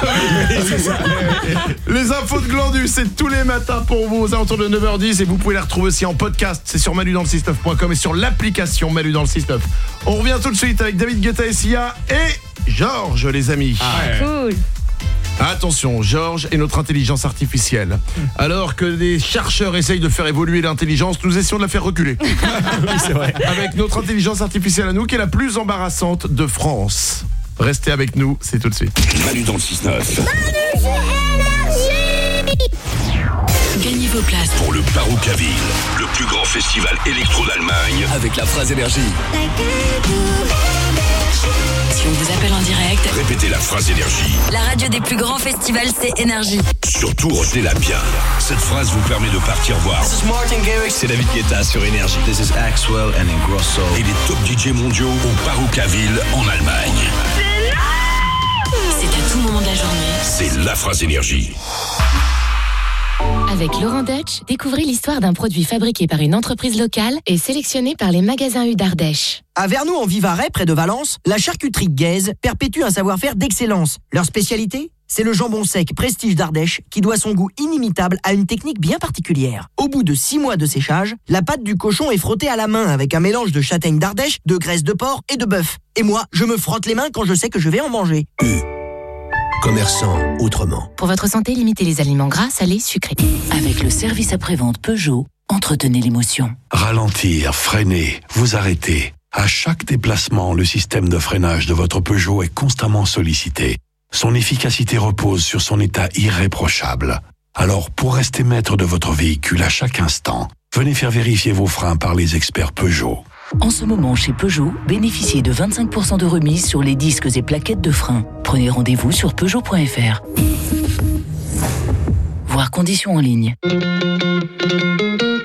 Les infos de Glandu, c'est tous les matins pour vous aux alentours de neuf heures dix et vous pouvez les retrouver aussi en podcast. C'est sur manu dans le soixante-neuf point com et sur l'application Manu dans le soixante-neuf. On revient tout de suite avec David Guetta et Sia et Georges, les amis. Ah ouais. Cool. Attention, Georges est notre intelligence artificielle. Alors que les chercheurs essayent de faire évoluer l'intelligence, nous essayons de la faire reculer. Oui, c'est vrai. Avec notre intelligence artificielle à nous, qui est la plus embarrassante de France. Restez avec nous, c'est tout de suite. Manu dans le soixante-neuf. Gagnez vos places pour le Baroukaville, le plus grand festival électro d'Allemagne, avec la phrase énergie. Si on vous appelle en direct, répétez la phrase énergie. La radio des plus grands festivals, c'est énergie. Surtout retenez-la bien. Cette phrase vous permet de partir voir. C'est David Guetta sur énergie. This is Axwell and Ingrosso. Et les top D J mondiaux au Baroukaville en Allemagne. C'est à tout moment de la journée. C'est la phrase énergie. Avec Laurent Deutsch, découvrez l'histoire d'un produit fabriqué par une entreprise locale et sélectionné par les magasins U d'Ardèche. À Vernoux en Vivarais, près de Valence, la charcuterie Guèze perpétue un savoir-faire d'excellence. Leur spécialité ? C'est le jambon sec Prestige d'Ardèche qui doit son goût inimitable à une technique bien particulière. Au bout de six mois de séchage, la pâte du cochon est frottée à la main avec un mélange de châtaigne d'Ardèche, de graisse de porc et de bœuf. Et moi, je me frotte les mains quand je sais que je vais en manger. U. Commerçant autrement. Pour votre santé, limitez les aliments gras, salés, sucrés. Avec le service après-vente Peugeot, entretenez l'émotion. Ralentir, freiner, vous arrêter. À chaque déplacement, le système de freinage de votre Peugeot est constamment sollicité. Son efficacité repose sur son état irréprochable. Alors, pour rester maître de votre véhicule à chaque instant, venez faire vérifier vos freins par les experts Peugeot. En ce moment, chez Peugeot, bénéficiez de vingt-cinq pour cent de remise sur les disques et plaquettes de frein. Prenez rendez-vous sur Peugeot point F R. Voir conditions en ligne.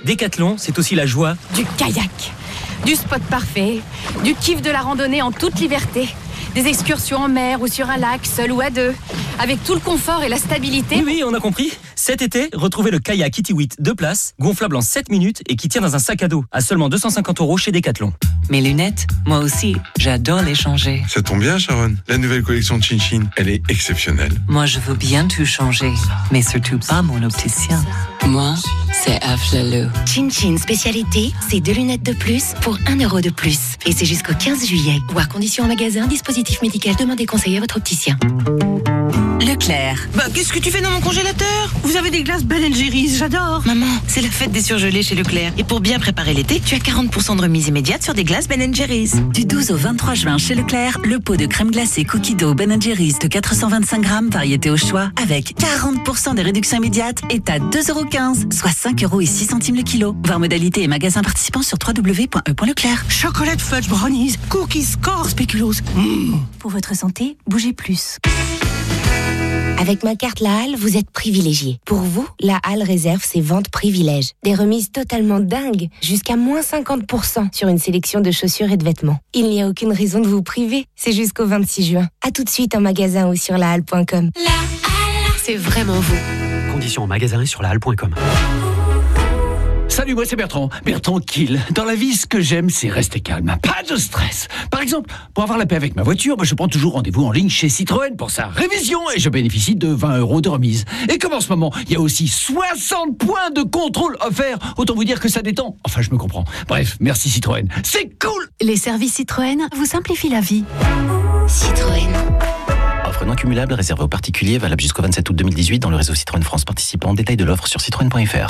Décathlon, c'est aussi la joie. Du kayak, du spot parfait, du kiff de la randonnée en toute liberté, des excursions en mer ou sur un lac, seul ou à deux, avec tout le confort et la stabilité. Oui, oui, on a compris. Cet été, retrouvez le kayak Kitty deux places, gonflable en sept minutes et qui tient dans un sac à dos, à seulement deux cent cinquante euros chez Décathlon. Mes lunettes, moi aussi, j'adore les changer. Ça tombe bien, Sharon. La nouvelle collection de Chin Chin, elle est exceptionnelle. Moi, je veux bien tout changer, mais surtout pas mon opticien. Moi, c'est Aflalo. Chin Chin spécialité, c'est deux lunettes de plus pour un euro de plus. Et c'est jusqu'au quinze juillet. Voir conditions en magasin, dispositif médical, demandez conseil à votre opticien. Leclerc. Bah, qu'est-ce que tu fais dans mon congélateur? Vous avez des glaces Ben and Jerry's, j'adore. Maman, c'est la fête des surgelés chez Leclerc. Et pour bien préparer l'été, tu as quarante pour cent de remise immédiate sur des glaces Ben and Jerry's. Du douze au vingt-trois juin chez Leclerc, le pot de crème glacée cookie dough Ben and Jerry's de quatre cent vingt-cinq grammes, variété au choix, avec quarante pour cent de réduction immédiate, est à deux euros quinze, soit cinq euros et six centimes le kilo. Voir modalité et magasin participants sur w w w point e point leclerc. Chocolate fudge brownies, cookies, score, spéculoos. Mmh. Pour votre santé, bougez plus. Avec ma carte La Halle, vous êtes privilégié. Pour vous, La Halle réserve ses ventes privilèges. Des remises totalement dingues, jusqu'à moins cinquante pour cent sur une sélection de chaussures et de vêtements. Il n'y a aucune raison de vous priver. C'est jusqu'au vingt-six juin. À tout de suite en magasin ou sur la halle point com. La Halle, c'est vraiment vous. Conditions en magasin et sur la halle point com. Salut, moi c'est Bertrand. Bertrand Kill. Dans la vie, ce que j'aime, c'est rester calme. Pas de stress. Par exemple, pour avoir la paix avec ma voiture, je prends toujours rendez-vous en ligne chez Citroën pour sa révision et je bénéficie de vingt euros de remise. Et comme en ce moment, il y a aussi soixante points de contrôle offerts, autant vous dire que ça détend. Enfin, je me comprends. Bref, merci Citroën. C'est cool! Les services Citroën vous simplifient la vie. Citroën. Offre non cumulable réservée aux particuliers, valable jusqu'au vingt-sept août deux mille dix-huit dans le réseau Citroën France participant. Détail de l'offre sur citroën point f r.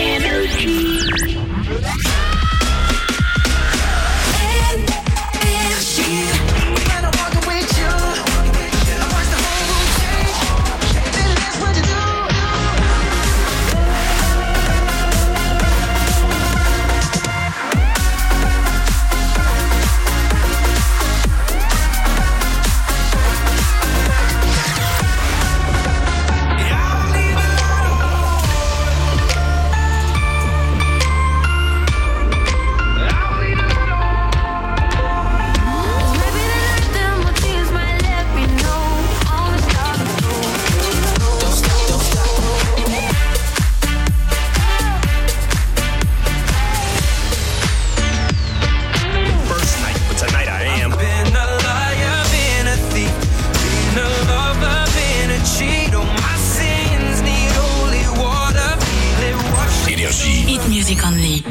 Hit music only.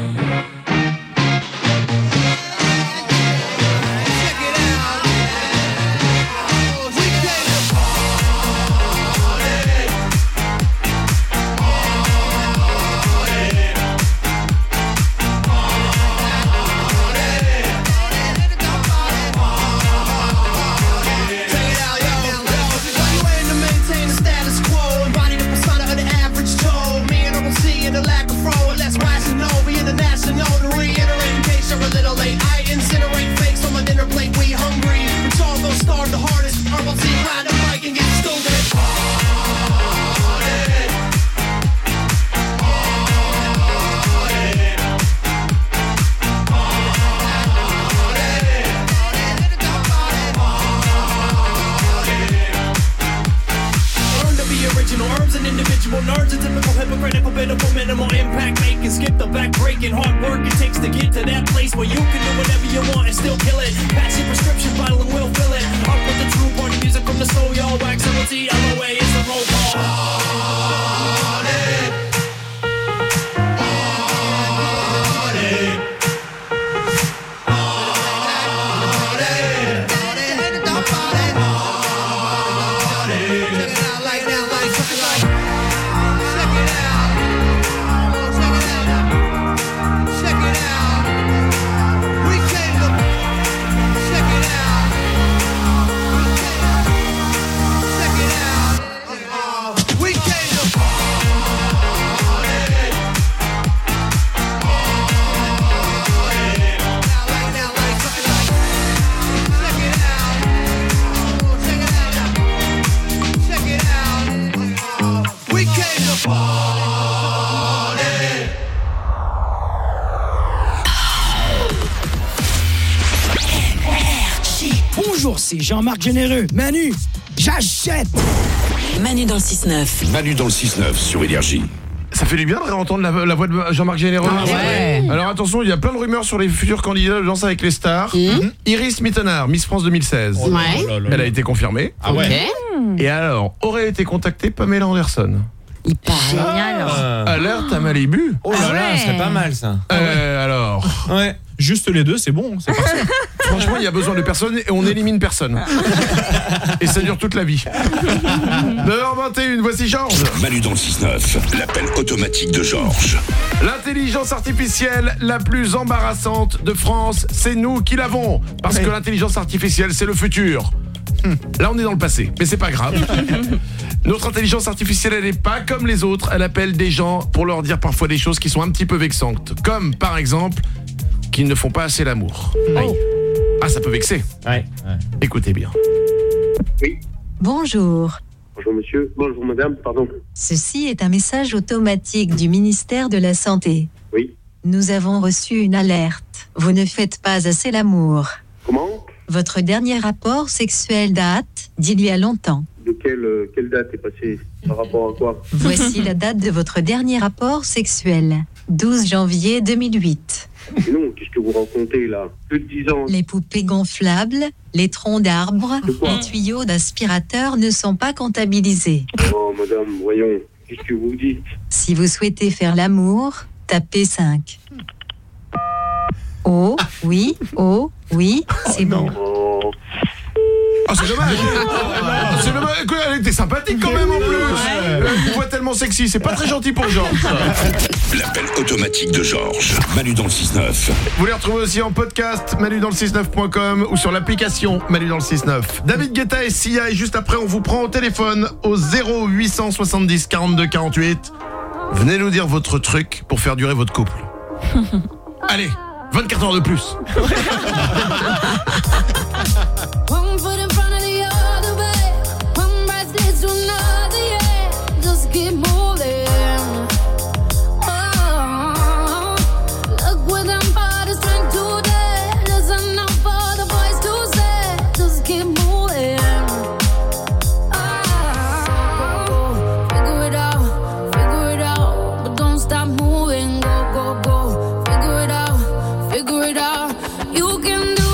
c'est Jean-Marc Généreux. Manu, j'achète. Manu dans le six neuf. Manu dans le six neuf sur Énergie. Ça fait du bien de réentendre la, la voix de Jean-Marc Généreux. Ah ouais. Alors attention, il y a plein de rumeurs sur les futurs candidats de Danse avec les stars. Mmh. Iris Mittenard, Miss France deux mille seize. Oh ouais. là là là. Elle a été confirmée. Ah ouais. Okay. Et alors, aurait été contactée Pamela Anderson. Il paraît. Génial. Ah. Alerte à Malibu. Oh là Ah là, ouais. c'est pas mal ça. Euh, alors. Ouais. Juste les deux, c'est bon, c'est parfait. Franchement, il y a besoin de personne et on élimine personne. Et ça dure toute la vie. neuf heures vingt et une, voici Georges. Manu dans le six neuf, l'appel automatique de Georges. L'intelligence artificielle la plus embarrassante de France, c'est nous qui l'avons. Parce que l'intelligence artificielle, c'est le futur. Là, on est dans le passé, mais c'est pas grave. Notre intelligence artificielle, elle n'est pas comme les autres. Elle appelle des gens pour leur dire parfois des choses qui sont un petit peu vexantes. Comme, par exemple, qu'ils ne font pas assez l'amour. Oh. Ah, ça peut vexer. Ouais. ouais. Écoutez bien. Oui. Bonjour. Bonjour monsieur. Bonjour madame, pardon. Ceci est un message automatique du ministère de la Santé. Oui. Nous avons reçu une alerte. Vous ne faites pas assez l'amour. Comment ? Votre dernier rapport sexuel date d'il y a longtemps. De quelle, euh, quelle date est passée ? Par rapport à quoi ? Voici la date de votre dernier rapport sexuel. douze janvier deux mille huit. Mais non, qu'est-ce que vous racontez là ? Plus de dix ans. Les poupées gonflables, les troncs d'arbres, les tuyaux d'aspirateur ne sont pas comptabilisés. Oh madame, voyons, qu'est-ce que vous dites ? Si vous souhaitez faire l'amour, tapez cinq. Oh, oui, oh, oui, c'est bon. Oh. Oh, c'est dommage. Oh, c'est dommage. Elle était sympathique quand même en plus. Elle a une voix tellement sexy, c'est pas très gentil pour Georges. L'appel automatique de Georges. Manu dans le six neuf. Vous les retrouvez aussi en podcast, manu dans le six neuf point com ou sur l'application Manu dans le six neuf. David Guetta et Sia, et juste après on vous prend au téléphone au zéro huit cent soixante-dix quarante-deux quarante-huit. Venez nous dire votre truc pour faire durer votre couple. Allez, vingt-quatre heures de plus. One foot in front of the other way. One breath leads to another, yeah. Just keep moving. Oh, look what them bodies trying to do. There's enough for the boys to say. Just keep moving. Oh, figure it out, figure it out, but don't stop moving. Go, go, go. Figure it out, figure it out. You can do.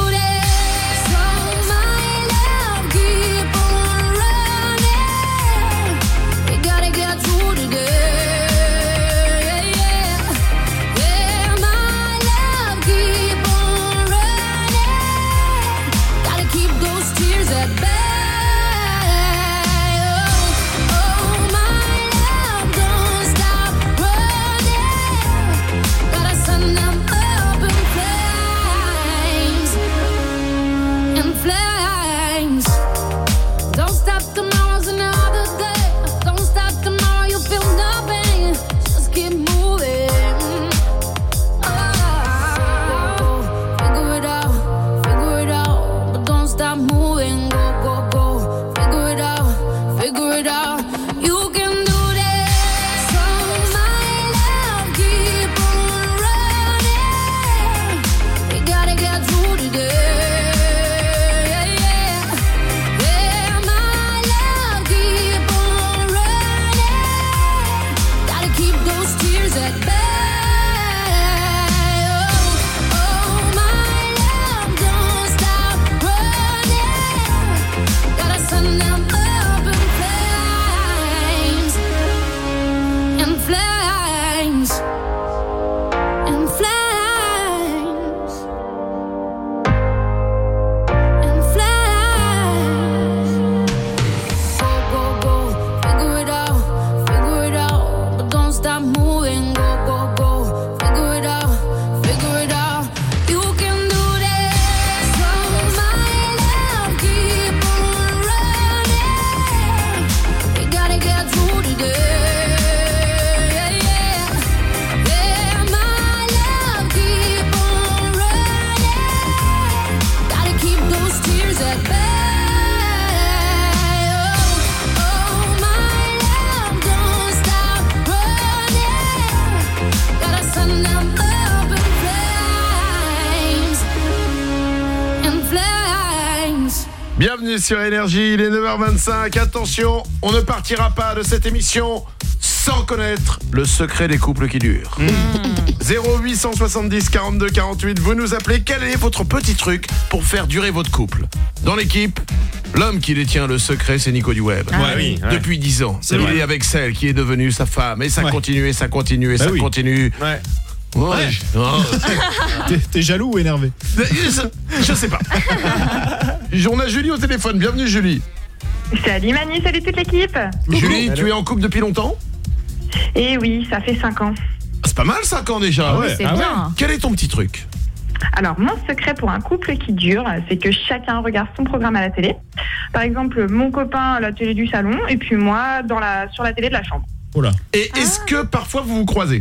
Bienvenue sur Énergie, il est neuf heures vingt-cinq. Attention, on ne partira pas de cette émission sans connaître le secret des couples qui durent. Mmh. zéro huit cent soixante-dix quarante-deux quarante-huit, vous nous appelez. Quel est votre petit truc pour faire durer votre couple? Dans l'équipe, l'homme qui détient le secret, c'est Nico du Web. Ah, oui, ouais. Depuis dix ans, c'est il vrai. est avec celle qui est devenue sa femme. Et ça Ouais. continue, et ça continue, et Bah ça oui. continue. Ouais. Ouais. Ouais. Oh. T'es, t'es jaloux ou énervé? je, je sais pas. On a Julie au téléphone. Bienvenue Julie. Salut Manu, salut toute l'équipe. Julie, tu es en couple depuis longtemps? Eh oui, ça fait cinq ans. C'est pas mal cinq ans déjà. Ah ouais, c'est Ah bien. ouais. Quel est ton petit truc? Alors, mon secret pour un couple qui dure, c'est que chacun regarde son programme à la télé. Par exemple, mon copain à la télé du salon et puis moi dans la, sur la télé de la chambre. Oula. Et est-ce que parfois vous vous croisez?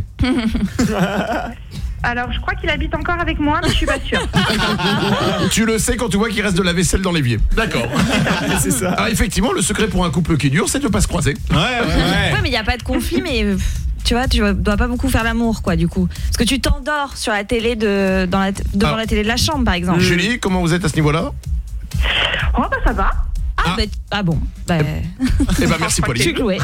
Alors, je crois qu'il habite encore avec moi, mais je suis pas sûre. Tu le sais quand tu vois qu'il reste de la vaisselle dans l'évier. D'accord. C'est ça. Alors effectivement, le secret pour un couple qui dure, c'est de ne pas se croiser. Ouais, ouais, ouais. Ouais, mais il n'y a pas de conflit, mais euh, tu vois, tu dois pas beaucoup faire l'amour, quoi, du coup. Parce que tu t'endors sur la télé de, dans la, devant Ah. la télé de la chambre, par exemple. Julie, comment vous êtes à ce niveau-là? Oh, bah ça va. Ah, ah. Bah, ah bon. Bah, Eh ben merci je suis Pauline. clouée.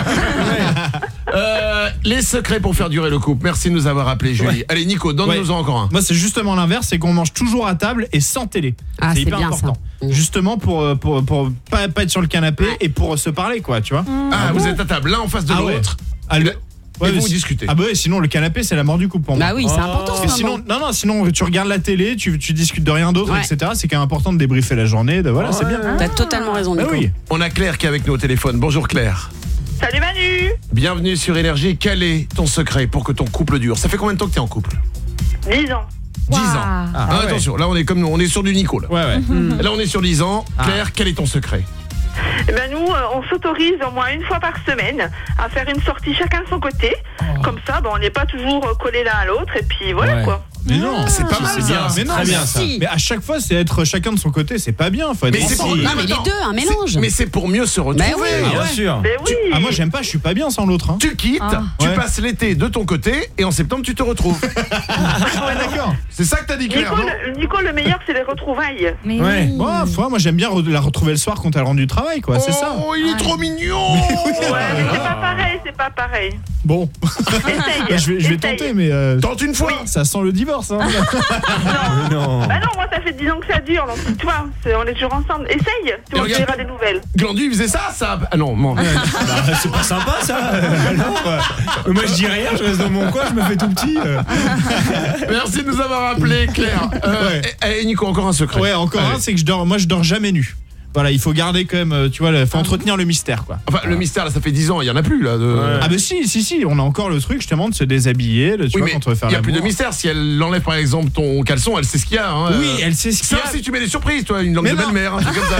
Euh, les secrets pour faire durer le couple. Merci de nous avoir appelé Julie. Ouais. Allez Nico, donne-nous-en encore un. Moi c'est justement l'inverse, c'est qu'on mange toujours à table et sans télé. Ah, c'est c'est hyper bien, important. ça. Mmh. Justement pour, euh, pour, pour pas, pas être sur le canapé et pour se parler, quoi, tu vois. Ah, vous êtes à table, l'un en face de Ah ouais. l'autre. Ah, le- Et Ouais, vous si- discutez. Ah bah ouais, sinon le canapé c'est la mort du couple pour moi. Bah oui, c'est important Parce que ce sinon, moment. non non, sinon tu regardes la télé, tu, tu discutes de rien d'autre, Ouais. et cetera. C'est quand même important de débriefer la journée. De, voilà, Ouais. c'est bien. T'as totalement raison, Bah Nico. oui. On a Claire qui est avec nous au téléphone. Bonjour Claire. Salut Manu. Bienvenue sur Énergie. Quel est ton secret pour que ton couple dure? Ça fait combien de temps que t'es en couple? dix ans. dix Waouh. ans. Ah, Ah, ouais. attention, là on est comme on est sur du Nico là. Ouais ouais. Là on est sur dix ans. Ah. Claire, quel est ton secret? Eh ben nous, euh, on s'autorise au moins une fois par semaine à faire une sortie chacun de son côté. Comme ça, ben, on n'est pas toujours euh, collés l'un à l'autre et puis voilà Ouais. quoi. Mais non, C'est pas mal, c'est ça. bien, mais non, très bien, ça. Mais à chaque fois, c'est être chacun de son côté, c'est pas bien. Faut être Mais c'est pour, ensemble. Non, mais les attends, deux, un mélange. c'est- Mais c'est pour mieux se retrouver. Bah oui. Ah Bien ouais. sûr. Ben oui. Ah moi j'aime pas, je suis pas bien sans l'autre. Hein. Tu quittes, Ah. tu Ouais. passes l'été de ton côté et en septembre tu te retrouves. Ouais d'accord. C'est ça que t'as dit Claire, Nico, non? le, Nico, le meilleur, c'est les retrouvailles. Mais Ouais. oui. Ouais, foi, moi j'aime bien re- la retrouver le soir quand elle rentre du travail, quoi. C'est ça. Oh, il est trop mignon. Ouais, mais c'est pas pareil, c'est pas pareil. Bon, Essaye. Bah, je vais, je vais essaye. tenter, mais euh, Tente une fois. ça sent le divorce. Hein. Mais non. Bah non, moi ça fait dix ans que ça dure, donc tu vois, c'est- on est toujours ensemble. Essaye, tu vois, tu regarde- verras des nouvelles. Glandu, il faisait ça, ça. Ah non, non. Bah, c'est pas sympa ça. Alors, euh, moi je dis rien, je reste dans mon coin, je me fais tout petit. euh. Merci de nous avoir appelé Claire. Euh, Ouais. et, et Nico, encore un secret. Ouais, encore Allez. un, c'est que je dors, moi je dors jamais nu. Voilà, il faut garder quand même, euh, tu vois, il faut entretenir le mystère, quoi. Enfin, le mystère, là, ça fait dix ans, il y en a plus, là. De... Ouais. Ah bah si, si, si, on a encore le truc justement de se déshabiller, de, tu Oui, vois, mais quand on veut faire il y a plus de l'amour. mystère. Si elle enlève, par exemple, ton caleçon, elle sait ce qu'il y a. Hein. Oui, Euh, elle sait ce qu'il y Ça a. aussi, tu mets des surprises, toi, une langue Mais de non. belle-mère, un truc comme ça.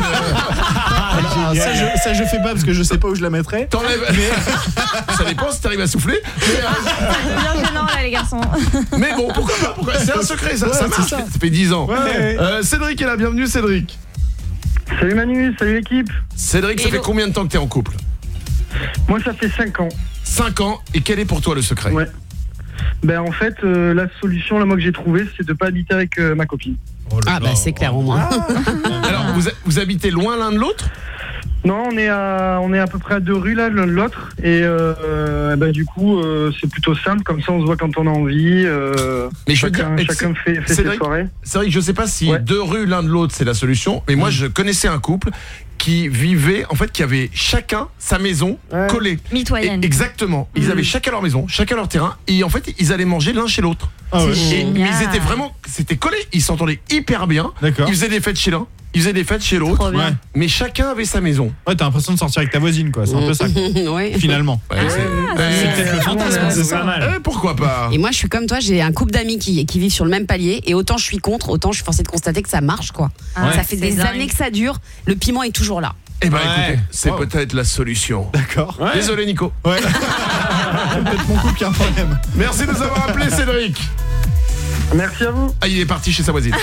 Ah, ça, je, ça je fais pas parce que je sais pas où je la mettrais. T'enlèves. Ça dépend si t'arrives à souffler. Mais, euh, C'est bien gênant, là, les garçons. mais bon, pourquoi pas pourquoi... C'est un secret, ça, Ouais, ça c'est marche. ça. Ça fait dix ans. Ouais, ouais. Euh, Cédric est là, bienvenue Cédric. Salut Manu, salut l'équipe. Cédric, ça Hello. fait combien de temps que t'es en couple? Moi ça fait cinq ans. cinq ans. Et quel est pour toi le secret? Ouais. Ben en fait, euh, la solution là moi que j'ai trouvée, c'est de pas habiter avec euh, ma copine. Ah bah c'est clair au moins. Alors, vous, vous habitez loin l'un de l'autre? Non, on est à on est à peu près à deux rues là l'un de l'autre et euh, ben du coup euh, c'est plutôt simple, comme ça on se voit quand on a envie. Euh, Mais je veux chacun dire, chacun fait, fait ses Cédric, soirées. C'est vrai que je sais pas si Ouais. deux rues l'un de l'autre c'est la solution, mais moi je connaissais un couple qui vivait, en fait, qui avait chacun sa maison collée. Mitoyenne. Et- exactement. Ils Mm. avaient chacun leur maison, chacun leur terrain, et en fait ils allaient manger l'un chez l'autre. Ah ouais. Et- mais génial. ils étaient vraiment, c'était collé, ils s'entendaient hyper bien. D'accord. Ils faisaient des fêtes chez l'un, ils faisaient des fêtes chez l'autre, Trop bien. Ouais. mais chacun avait sa maison. Ouais, t'as l'impression de sortir avec ta voisine, quoi. C'est un peu ça. Ouais. Finalement. Ouais, c'est- Ah, Ouais. C'est peut-être le fantasme, c'est ça. Eh, pourquoi pas? Et moi, je suis comme toi, j'ai un couple d'amis qui, qui vivent sur le même palier. Et autant je suis contre, autant je suis forcée de constater que ça marche, quoi. Ah, ça fait c'est des dingue. années que ça dure. Le piment est toujours là. Eh ben Ouais. écoutez, c'est Wow. peut-être la solution. D'accord. Désolé Nico. Ouais. C'est peut-être mon couple qui a un problème. Merci de nous avoir appelé Cédric. Merci à vous. Ah, il est parti chez sa voisine.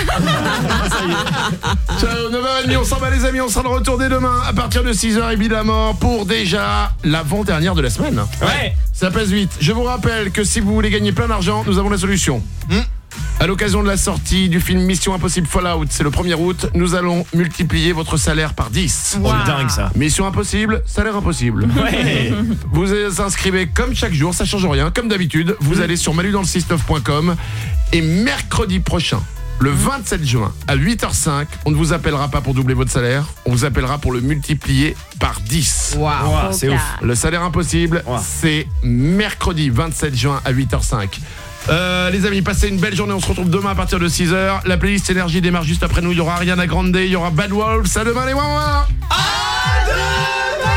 Ciao, neuf heures trente, on s'en va les amis, on sera de retour dès demain à partir de six heures évidemment pour déjà l'avant-dernière de la semaine. Ouais. Ça passe vite. Je vous rappelle que si vous voulez gagner plein d'argent, nous avons la solution. À l'occasion de la sortie du film Mission Impossible Fallout, c'est le premier août, nous allons multiplier votre salaire par dix. Wow. Oh, dingue ça. Mission Impossible, salaire impossible. Ouais. Vous vous inscrivez comme chaque jour, ça change rien, comme d'habitude. Vous mmh. allez sur manu dans le soixante-neuf point com et mercredi prochain, le vingt-sept juin à huit heures cinq, on ne vous appellera pas pour doubler votre salaire, on vous appellera pour le multiplier par dix. Waouh, wow, c'est ouf. Le salaire impossible, wow. c'est mercredi vingt-sept juin à huit heures cinq. Euh, les amis, passez une belle journée, on se retrouve demain à partir de six heures. La playlist Énergie démarre juste après nous, il y aura Ariana Grande, il y aura Bad Wolves, à demain les Wawa. À demain.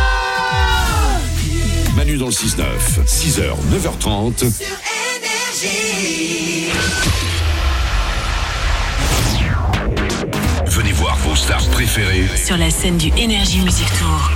Manu dans le soixante-neuf, six heures, neuf heures trente. Sur Énergie. Venez voir vos stars préférées sur la scène du Énergie Music Tour.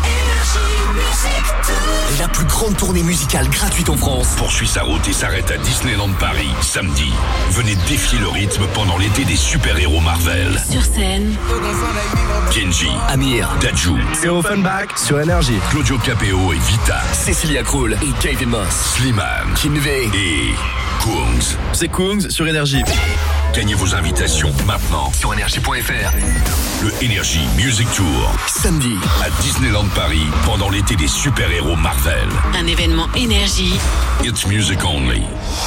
La plus grande tournée musicale gratuite en France poursuit sa route et s'arrête à Disneyland Paris samedi. Venez défier le rythme pendant l'été des super-héros Marvel. Sur scène, Kenji, Amir, Dadju, c'est Offenbach sur Énergie. Claudio Capeo et Vita, Cecilia Krull et Kevin Moss, Slimane, Kinvey et Kungs. C'est Kungs sur Énergie. Gagnez vos invitations maintenant sur énergie point f r. Le Énergie Music Tour, samedi à Disneyland Paris pendant l'été des super-héros Marvel. Un événement Énergie. It's music only.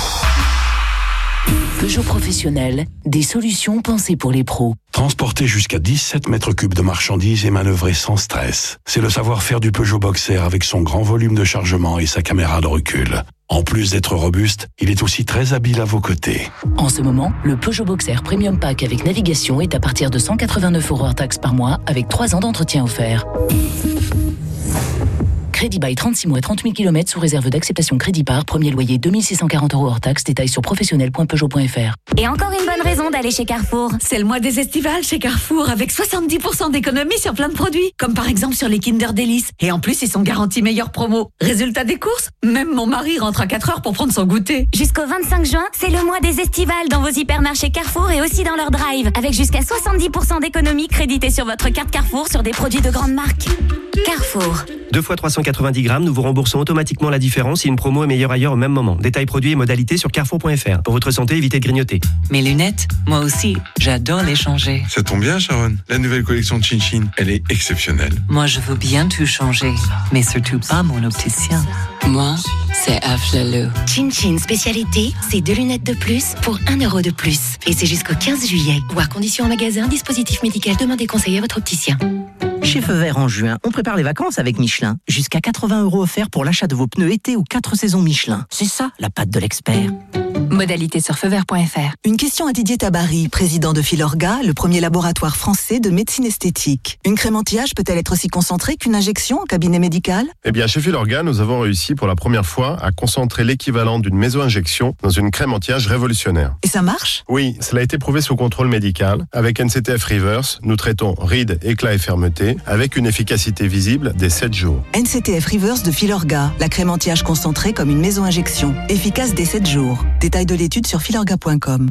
Peugeot Professionnel, des solutions pensées pour les pros. Transporter jusqu'à dix-sept mètres cubes de marchandises et manœuvrer sans stress. C'est le savoir-faire du Peugeot Boxer avec son grand volume de chargement et sa caméra de recul. En plus d'être robuste, il est aussi très habile à vos côtés. En ce moment, le Peugeot Boxer Premium Pack avec navigation est à partir de cent quatre-vingt-neuf euros hors taxe par mois avec trois ans d'entretien offert. Crédit by trente-six mois, trente mille kilomètres sous réserve d'acceptation crédit par. Premier loyer deux mille six cent quarante euros hors taxe. Détails sur professionnel point peugeot point f r. Et encore une bonne raison d'aller chez Carrefour. C'est le mois des estivales chez Carrefour avec soixante-dix pour cent d'économie sur plein de produits. Comme par exemple sur les Kinder Delice. Et en plus, ils sont garantis meilleure promo. Résultat des courses, même mon mari rentre à quatre heures pour prendre son goûter. Jusqu'au vingt-cinq juin, c'est le mois des estivales dans vos hypermarchés Carrefour et aussi dans leur drive. Avec jusqu'à soixante-dix pour cent d'économie créditée sur votre carte Carrefour sur des produits de grande marque. Carrefour. deux fois trois cent quatre-vingt-dix grammes, nous vous remboursons automatiquement la différence si une promo est meilleure ailleurs au même moment. Détails produits et modalités sur carrefour point f r. Pour votre santé, évitez de grignoter. Mes lunettes, moi aussi, j'adore les changer. Ça tombe bien, Sharon. La nouvelle collection de Chin-Chin, elle est exceptionnelle. Moi, je veux bien tout changer, mais surtout pas mon opticien. Moi, c'est Aflalo. Chin-Chin spécialité, c'est deux lunettes de plus pour un euro de plus. Et c'est jusqu'au quinze juillet. Voir conditions en magasin, dispositif médical, demandez conseil à votre opticien. Chez Feu Vert en juin, on prépare les vacances avec Michelin. Jusqu'à quatre-vingts euros offerts pour l'achat de vos pneus été ou quatre saisons Michelin. C'est ça, la patte de l'expert. Modalité sur feu vert point f r. Une question à Didier Tabary, président de Filorga, le premier laboratoire français de médecine esthétique. Une crème anti-âge peut-elle être aussi concentrée qu'une injection en cabinet médical ? Eh bien, chez Filorga, nous avons réussi pour la première fois à concentrer l'équivalent d'une méso-injection dans une crème anti-âge révolutionnaire. Et ça marche ? Oui, cela a été prouvé sous contrôle médical. Avec N C T F Reverse, nous traitons rides, éclats et fermeté avec une efficacité visible dès sept jours. N C T F Reverse de Filorga, la crème anti-âge concentrée comme une méso-injection, efficace dès sept jours. Détail de l'étude sur filorga point com.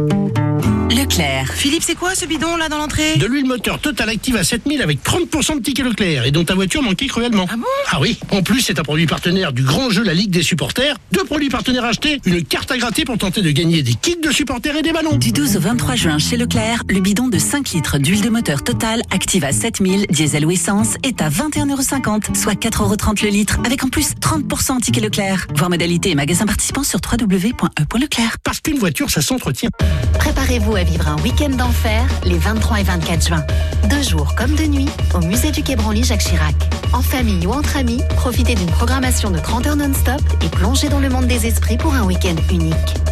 Leclerc. Philippe, c'est quoi ce bidon là dans l'entrée ? De l'huile moteur Total Active à sept mille avec trente pour cent de tickets Leclerc et dont ta voiture manquait cruellement. Ah bon ? Ah oui, en plus c'est un produit partenaire du grand jeu La Ligue des supporters. Deux produits partenaires achetés, une carte à gratter pour tenter de gagner des kits de supporters et des ballons. Du douze au vingt-trois juin chez Leclerc, le bidon de cinq litres d'huile de moteur Total Active à sept mille, diesel ou essence, est à vingt et un euros cinquante, soit quatre euros trente le litre, avec en plus trente pour cent en tickets Leclerc. Voir modalité et magasins participants sur w w w point e point leclerc. Parce qu'une voiture, ça s'entretient. Préparez-vous à vivre un week-end d'enfer les vingt-trois et vingt-quatre juin. Deux jours comme de nuit au musée du Quai Branly Jacques Chirac. En famille ou entre amis, profitez d'une programmation de trente heures non-stop et plongez dans le monde des esprits pour un week-end unique.